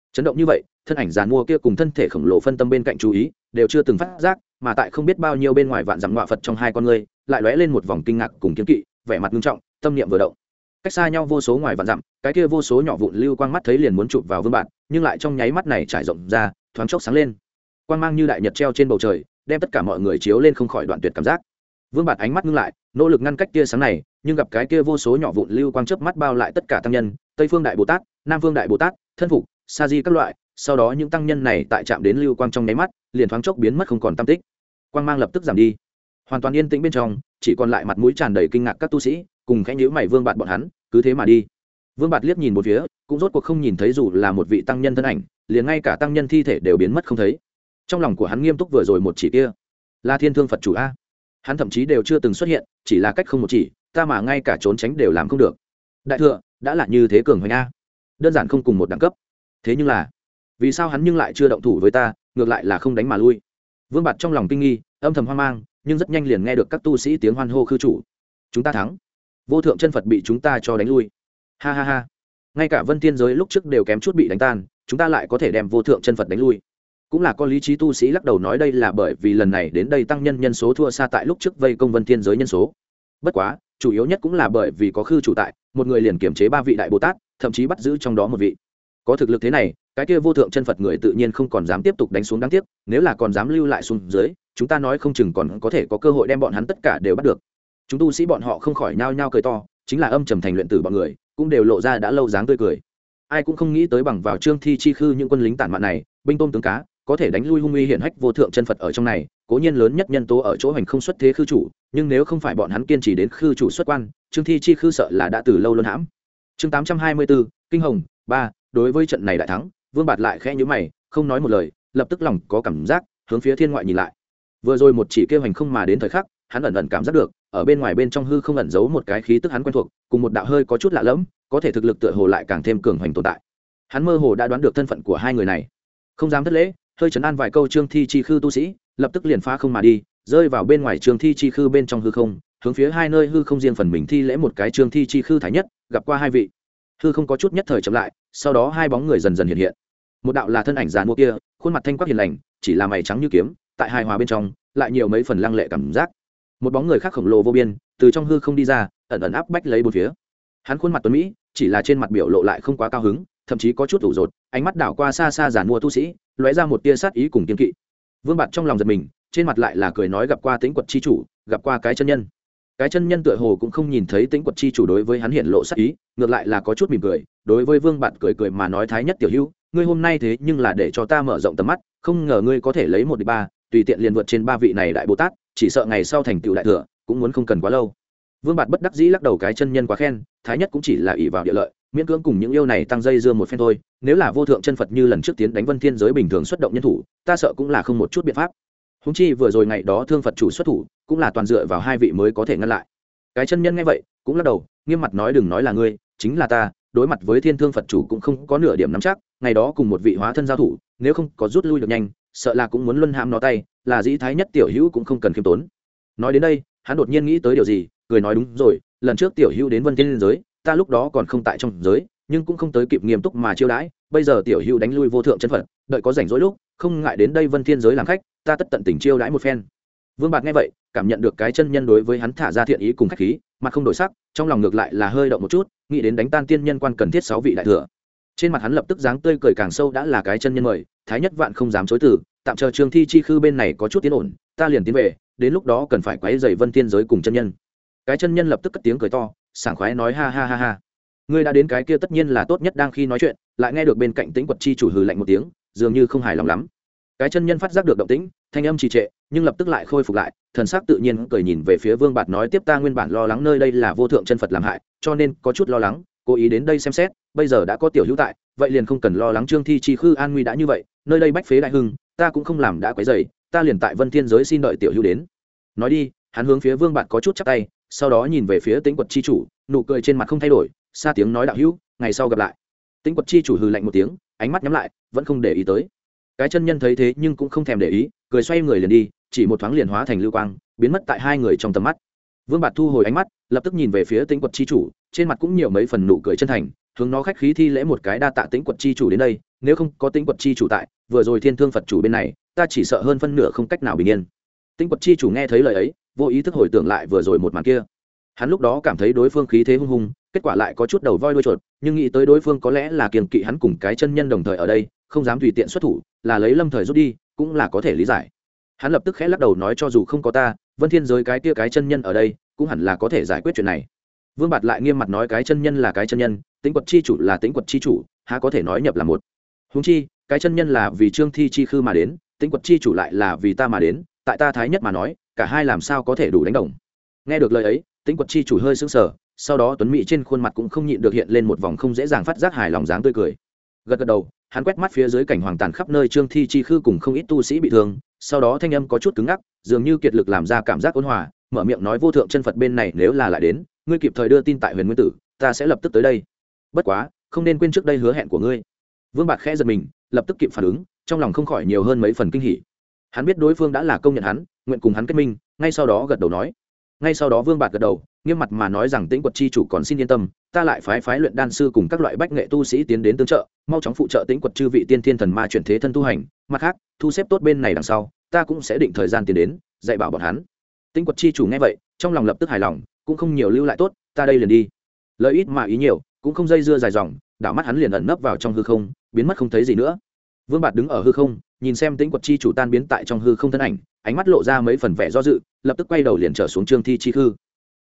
chấn động như vậy thân ảnh giàn mua kia cùng thân thể khổng lồ phân tâm bên cạnh chú ý đều chưa từng phát giác, mà tại không biết bao nhiêu bên ngoài vạn dặm ngọa Phật trong hai con ngươi lại lóe lên một vòng kinh ngạc cùng kiên kỵ, vẻ mặt nghiêm trọng, tâm niệm vừa động. Cách xa nhau vô số ngoài vạn dặm, cái kia vô số nhỏ vụn lưu quang mắt thấy liền muốn chụp vào Vương Bạt, nhưng lại trong nháy mắt này trải rộng ra, thoáng chốc sáng lên. Quang mang như đại nhật treo trên bầu trời, đem tất cả mọi người chiếu lên không khỏi đoạn tuyệt cảm giác. Vương Bạt ánh mắt ngưng lại, nỗ lực ngăn cách tia sáng này, nhưng gặp cái kia vô số nhỏ vụn lưu quang chớp mắt bao lại tất cả tăng nhân, Tây Phương Đại Bồ Tát, Nam Phương Đại Bồ Tát, thân phục, sa di các loại, sau đó những tăng nhân này tại chạm đến lưu quang trong nháy mắt, liền thoáng chốc biến mất không còn tăm tích. Quang mang lập tức giảm đi, hoàn toàn yên tĩnh bên trong, chỉ còn lại mặt mũi tràn đầy kinh ngạc các tu sĩ, cùng khẽ nhíu mày Vương Bạt bọn hắn, cứ thế mà đi. Vương Bạt liếc nhìn một phía, cũng rốt cuộc không nhìn thấy dù là một vị tăng nhân thân ảnh, liền ngay cả tăng nhân thi thể đều biến mất không thấy. Trong lòng của hắn nghiêm túc vừa rồi một chỉ kia, là Thiên Thương Phật chủ a. Hắn thậm chí đều chưa từng xuất hiện, chỉ là cách không một chỉ, ta mà ngay cả trốn tránh đều làm không được. Đại thừa, đã là như thế cường hoành a. Đơn giản không cùng một đẳng cấp. Thế nhưng là, vì sao hắn nhưng lại chưa động thủ với ta, ngược lại là không đánh mà lui? Vương Bạt trong lòng kinh nghi, âm thầm hoang mang, nhưng rất nhanh liền nghe được các tu sĩ tiếng hoan hô khư chủ. Chúng ta thắng. Vô thượng chân Phật bị chúng ta cho đánh lui. Ha ha ha. Ngay cả Vân Thiên giới lúc trước đều kém chút bị đánh tan, chúng ta lại có thể đem vô thượng chân Phật đánh lui. Cũng là có lý trí tu sĩ lắc đầu nói đây là bởi vì lần này đến đây tăng nhân nhân số thua xa tại lúc trước vây công Vân Thiên giới nhân số. Bất quá, chủ yếu nhất cũng là bởi vì có khư chủ tại, một người liền kiểm chế ba vị đại Bồ Tát, thậm chí bắt giữ trong đó một vị. Có thực lực thế này, cái kia vô thượng chân Phật người tự nhiên không còn dám tiếp tục đánh xuống đáng tiếc, nếu là còn dám lưu lại xuống dưới, chúng ta nói không chừng còn có thể có cơ hội đem bọn hắn tất cả đều bắt được. Chúng tu sĩ bọn họ không khỏi nhao nhao cười to, chính là âm trầm thành luyện tử bọn người, cũng đều lộ ra đã lâu dáng tươi cười. Ai cũng không nghĩ tới bằng vào Trương Thi chi khư những quân lính tản mạn này, binh tôm tướng cá, có thể đánh lui hung uy hiển hách vô thượng chân Phật ở trong này, cố nhiên lớn nhất nhân tố ở chỗ hành không xuất thế khư chủ, nhưng nếu không phải bọn hắn kiên trì đến khư chủ xuất quan, Trương Thi chi khư sợ là đã từ lâu luân hãm. Chương tám trăm hai mươi bốn, Kinh Hồng ba, đối với trận này đại thắng, Vương Bạt lại khẽ nhíu mày, không nói một lời, lập tức lòng có cảm giác, hướng phía thiên ngoại nhìn lại. Vừa rồi một chỉ kêu hành không mà đến thời khắc, hắn ẩn ẩn cảm giác được, ở bên ngoài bên trong hư không ẩn giấu một cái khí tức hắn quen thuộc, cùng một đạo hơi có chút lạ lẫm, có thể thực lực tựa hồ lại càng thêm cường hoành tồn tại. Hắn mơ hồ đã đoán được thân phận của hai người này, không dám thất lễ, hơi trấn an vài câu Trương Thi chi khư tu sĩ, lập tức liền phá không mà đi, rơi vào bên ngoài Trương Thi chi khư bên trong hư không, hướng phía hai nơi hư không riêng phần mình thi lễ một cái Trương Thi chi khư thái nhất, gặp qua hai vị. Hư không có chút nhất thời chậm lại, sau đó hai bóng người dần dần hiện hiện. Một đạo là thân ảnh giàn mua kia, khuôn mặt thanh quắc hiền lành, chỉ là mày trắng như kiếm, tại hài hòa bên trong, lại nhiều mấy phần lăng lệ cảm giác. Một bóng người khác khổng lồ vô biên, từ trong hư không đi ra, ẩn ẩn áp bách lấy bốn phía. Hắn khuôn mặt tuấn mỹ, chỉ là trên mặt biểu lộ lại không quá cao hứng, thậm chí có chút ủ rột, ánh mắt đảo qua xa xa giàn mua tu sĩ, lóe ra một tia sát ý cùng kiên kỵ. Vương Bạt trong lòng giật mình, trên mặt lại là cười nói gặp qua Tĩnh Quật chi chủ, gặp qua cái chân nhân. Cái chân nhân tựa hồ cũng không nhìn thấy Tĩnh Quật chi chủ đối với hắn hiện lộ sát ý, ngược lại là có chút mỉm cười, đối với Vương Bạt cười cười mà nói thái nhất tiểu hữu, ngươi hôm nay thế nhưng là để cho ta mở rộng tầm mắt, không ngờ ngươi có thể lấy một địch ba, tùy tiện liền vượt trên ba vị này đại Bồ Tát, chỉ sợ ngày sau thành tựu đại thừa, cũng muốn không cần quá lâu. Vương Bạt bất đắc dĩ lắc đầu cái chân nhân quá khen, thái nhất cũng chỉ là ỷ vào địa lợi, miễn cưỡng cùng những yêu này tăng dây dưa một phen thôi, nếu là vô thượng chân Phật như lần trước tiến đánh Vân Thiên giới bình thường xuất động nhân thủ, ta sợ cũng là không một chút biện pháp. Huống chi vừa rồi ngày đó Thương Phật chủ xuất thủ, cũng là toàn dựa vào hai vị mới có thể ngăn lại. Cái chân nhân nghe vậy, cũng lắc đầu, nghiêm mặt nói đừng nói là ngươi, chính là ta, đối mặt với Thiên Thương Phật chủ cũng không có nửa điểm nắm chắc, ngày đó cùng một vị hóa thân giao thủ, nếu không có rút lui được nhanh, sợ là cũng muốn luân hãm nó tay, là dĩ thái nhất tiểu hữu cũng không cần khiêm tốn. Nói đến đây, hắn đột nhiên nghĩ tới điều gì, cười nói đúng rồi, lần trước tiểu hữu đến Vân Thiên giới, ta lúc đó còn không tại trong giới, nhưng cũng không tới kịp nghiêm túc mà chiêu đãi, bây giờ tiểu hữu đánh lui vô thượng chân Phật, đợi có rảnh rỗi lúc, không ngại đến đây Vân Thiên giới làm khách, ta tất tận tình chiêu đãi một phen. Vương Bạt nghe vậy, cảm nhận được cái chân nhân đối với hắn thả ra thiện ý cùng khách khí, mặt không đổi sắc, trong lòng ngược lại là hơi động một chút, nghĩ đến đánh tan tiên nhân quan cần thiết sáu vị đại thừa. Trên mặt hắn lập tức dáng tươi cười càng sâu đã là cái chân nhân mời, thái nhất vạn không dám chối từ, tạm chờ Trương Thi chi khư bên này có chút tiến ổn, ta liền tiến về, đến lúc đó cần phải quấy rầy Vân Thiên giới cùng chân nhân. Cái chân nhân lập tức cất tiếng cười to, sảng khoái nói ha ha ha ha, ngươi đã đến cái kia tất nhiên là tốt nhất. Đang khi nói chuyện, lại nghe được bên cạnh Tĩnh Quật chi chủ hừ lạnh một tiếng, dường như không hài lòng lắm. Cái chân nhân phát giác được động tĩnh, thanh âm trì trệ, nhưng lập tức lại khôi phục lại, thần sắc tự nhiên cười nhìn về phía Vương Bạt nói tiếp ta nguyên bản lo lắng nơi đây là vô thượng chân Phật làm hại, cho nên có chút lo lắng, cố ý đến đây xem xét, bây giờ đã có tiểu hữu tại, vậy liền không cần lo lắng Trương Thi chi khư an nguy đã như vậy, nơi đây bách phế đại hưng, ta cũng không làm đã quấy rầy, ta liền tại Vân Thiên giới xin đợi tiểu hữu đến. Nói đi, hắn hướng phía Vương Bạt có chút chắp tay, sau đó nhìn về phía Tĩnh Quật chi chủ, nụ cười trên mặt không thay đổi, xa tiếng nói đạo hữu, ngày sau gặp lại. Tĩnh Quật chi chủ hừ lạnh một tiếng, ánh mắt nhắm lại, vẫn không để ý tới. Cái chân nhân thấy thế nhưng cũng không thèm để ý, cười xoay người liền đi, chỉ một thoáng liền hóa thành lưu quang, biến mất tại hai người trong tầm mắt. Vương Bạt thu hồi ánh mắt, lập tức nhìn về phía Tĩnh Quật chi chủ, trên mặt cũng nhiều mấy phần nụ cười chân thành, hướng nó khách khí thi lễ một cái, đa tạ Tĩnh Quật chi chủ đến đây, nếu không có Tĩnh Quật chi chủ tại, vừa rồi Thiên Thương Phật chủ bên này ta chỉ sợ hơn phân nửa không cách nào bình yên. Tĩnh Quật chi chủ nghe thấy lời ấy, vô ý thức hồi tưởng lại vừa rồi một màn kia. Hắn lúc đó cảm thấy đối phương khí thế hung hùng, kết quả lại có chút đầu voi đuôi chuột, nhưng nghĩ tới đối phương có lẽ là kiêng kỵ hắn cùng cái chân nhân đồng thời ở đây, không dám tùy tiện xuất thủ, là lấy lâm thời rút đi, cũng là có thể lý giải. Hắn lập tức khẽ lắc đầu nói, cho dù không có ta, Vân Thiên giới cái kia cái chân nhân ở đây, cũng hẳn là có thể giải quyết chuyện này. Vương Bạt lại nghiêm mặt nói, cái chân nhân là cái chân nhân, Tĩnh Quật chi chủ là Tĩnh Quật chi chủ, há có thể nói nhập là một. Huống chi, cái chân nhân là vì Trương Thi chi khư mà đến, Tĩnh Quật chi chủ lại là vì ta mà đến, tại ta thái nhất mà nói, cả hai làm sao có thể đủ đánh đồng. Nghe được lời ấy, Tĩnh Quật chi chủ hơi sững sờ, sau đó tuấn mỹ trên khuôn mặt cũng không nhịn được hiện lên một vòng không dễ dàng phát giác hài lòng dáng tươi cười. Gật gật đầu, hắn quét mắt phía dưới cảnh hoàng tàn khắp nơi Trương Thi chi khư cùng không ít tu sĩ bị thương, sau đó thanh âm có chút cứng ngắc, dường như kiệt lực làm ra cảm giác ôn hòa, mở miệng nói, vô thượng chân Phật bên này nếu là lại đến, ngươi kịp thời đưa tin tại Huyền Nguyên Tử, ta sẽ lập tức tới đây. Bất quá, không nên quên trước đây hứa hẹn của ngươi. Vương Bạt khẽ giật mình, lập tức kịp phản ứng, trong lòng không khỏi nhiều hơn mấy phần kinh hỉ. Hắn biết đối phương đã là công nhận hắn, nguyện cùng hắn kết minh, ngay sau đó gật đầu nói. Ngay sau đó Vương Bạt gật đầu, nghiêm mặt mà nói rằng, Tĩnh Quật chi chủ còn xin yên tâm, ta lại phái phái luyện đan sư cùng các loại bách nghệ tu sĩ tiến đến tương trợ, mau chóng phụ trợ Tĩnh Quật chư vị tiên thiên thần ma chuyển thế thân tu hành, mặt khác, thu xếp tốt bên này đằng sau, ta cũng sẽ định thời gian tiến đến, dạy bảo bọn hắn. Tĩnh Quật chi chủ nghe vậy, trong lòng lập tức hài lòng, cũng không nhiều lưu lại, tốt, ta đây liền đi. Lời ít mà ý nhiều, cũng không dây dưa dài dòng, đảo mắt hắn liền ẩn nấp vào trong hư không, biến mất không thấy gì nữa. Vương Bạt đứng ở hư không, nhìn xem Tĩnh Quật chi chủ tan biến tại trong hư không thân ảnh, ánh mắt lộ ra mấy phần vẻ do dự, lập tức quay đầu liền trở xuống Trương Thi chi khư.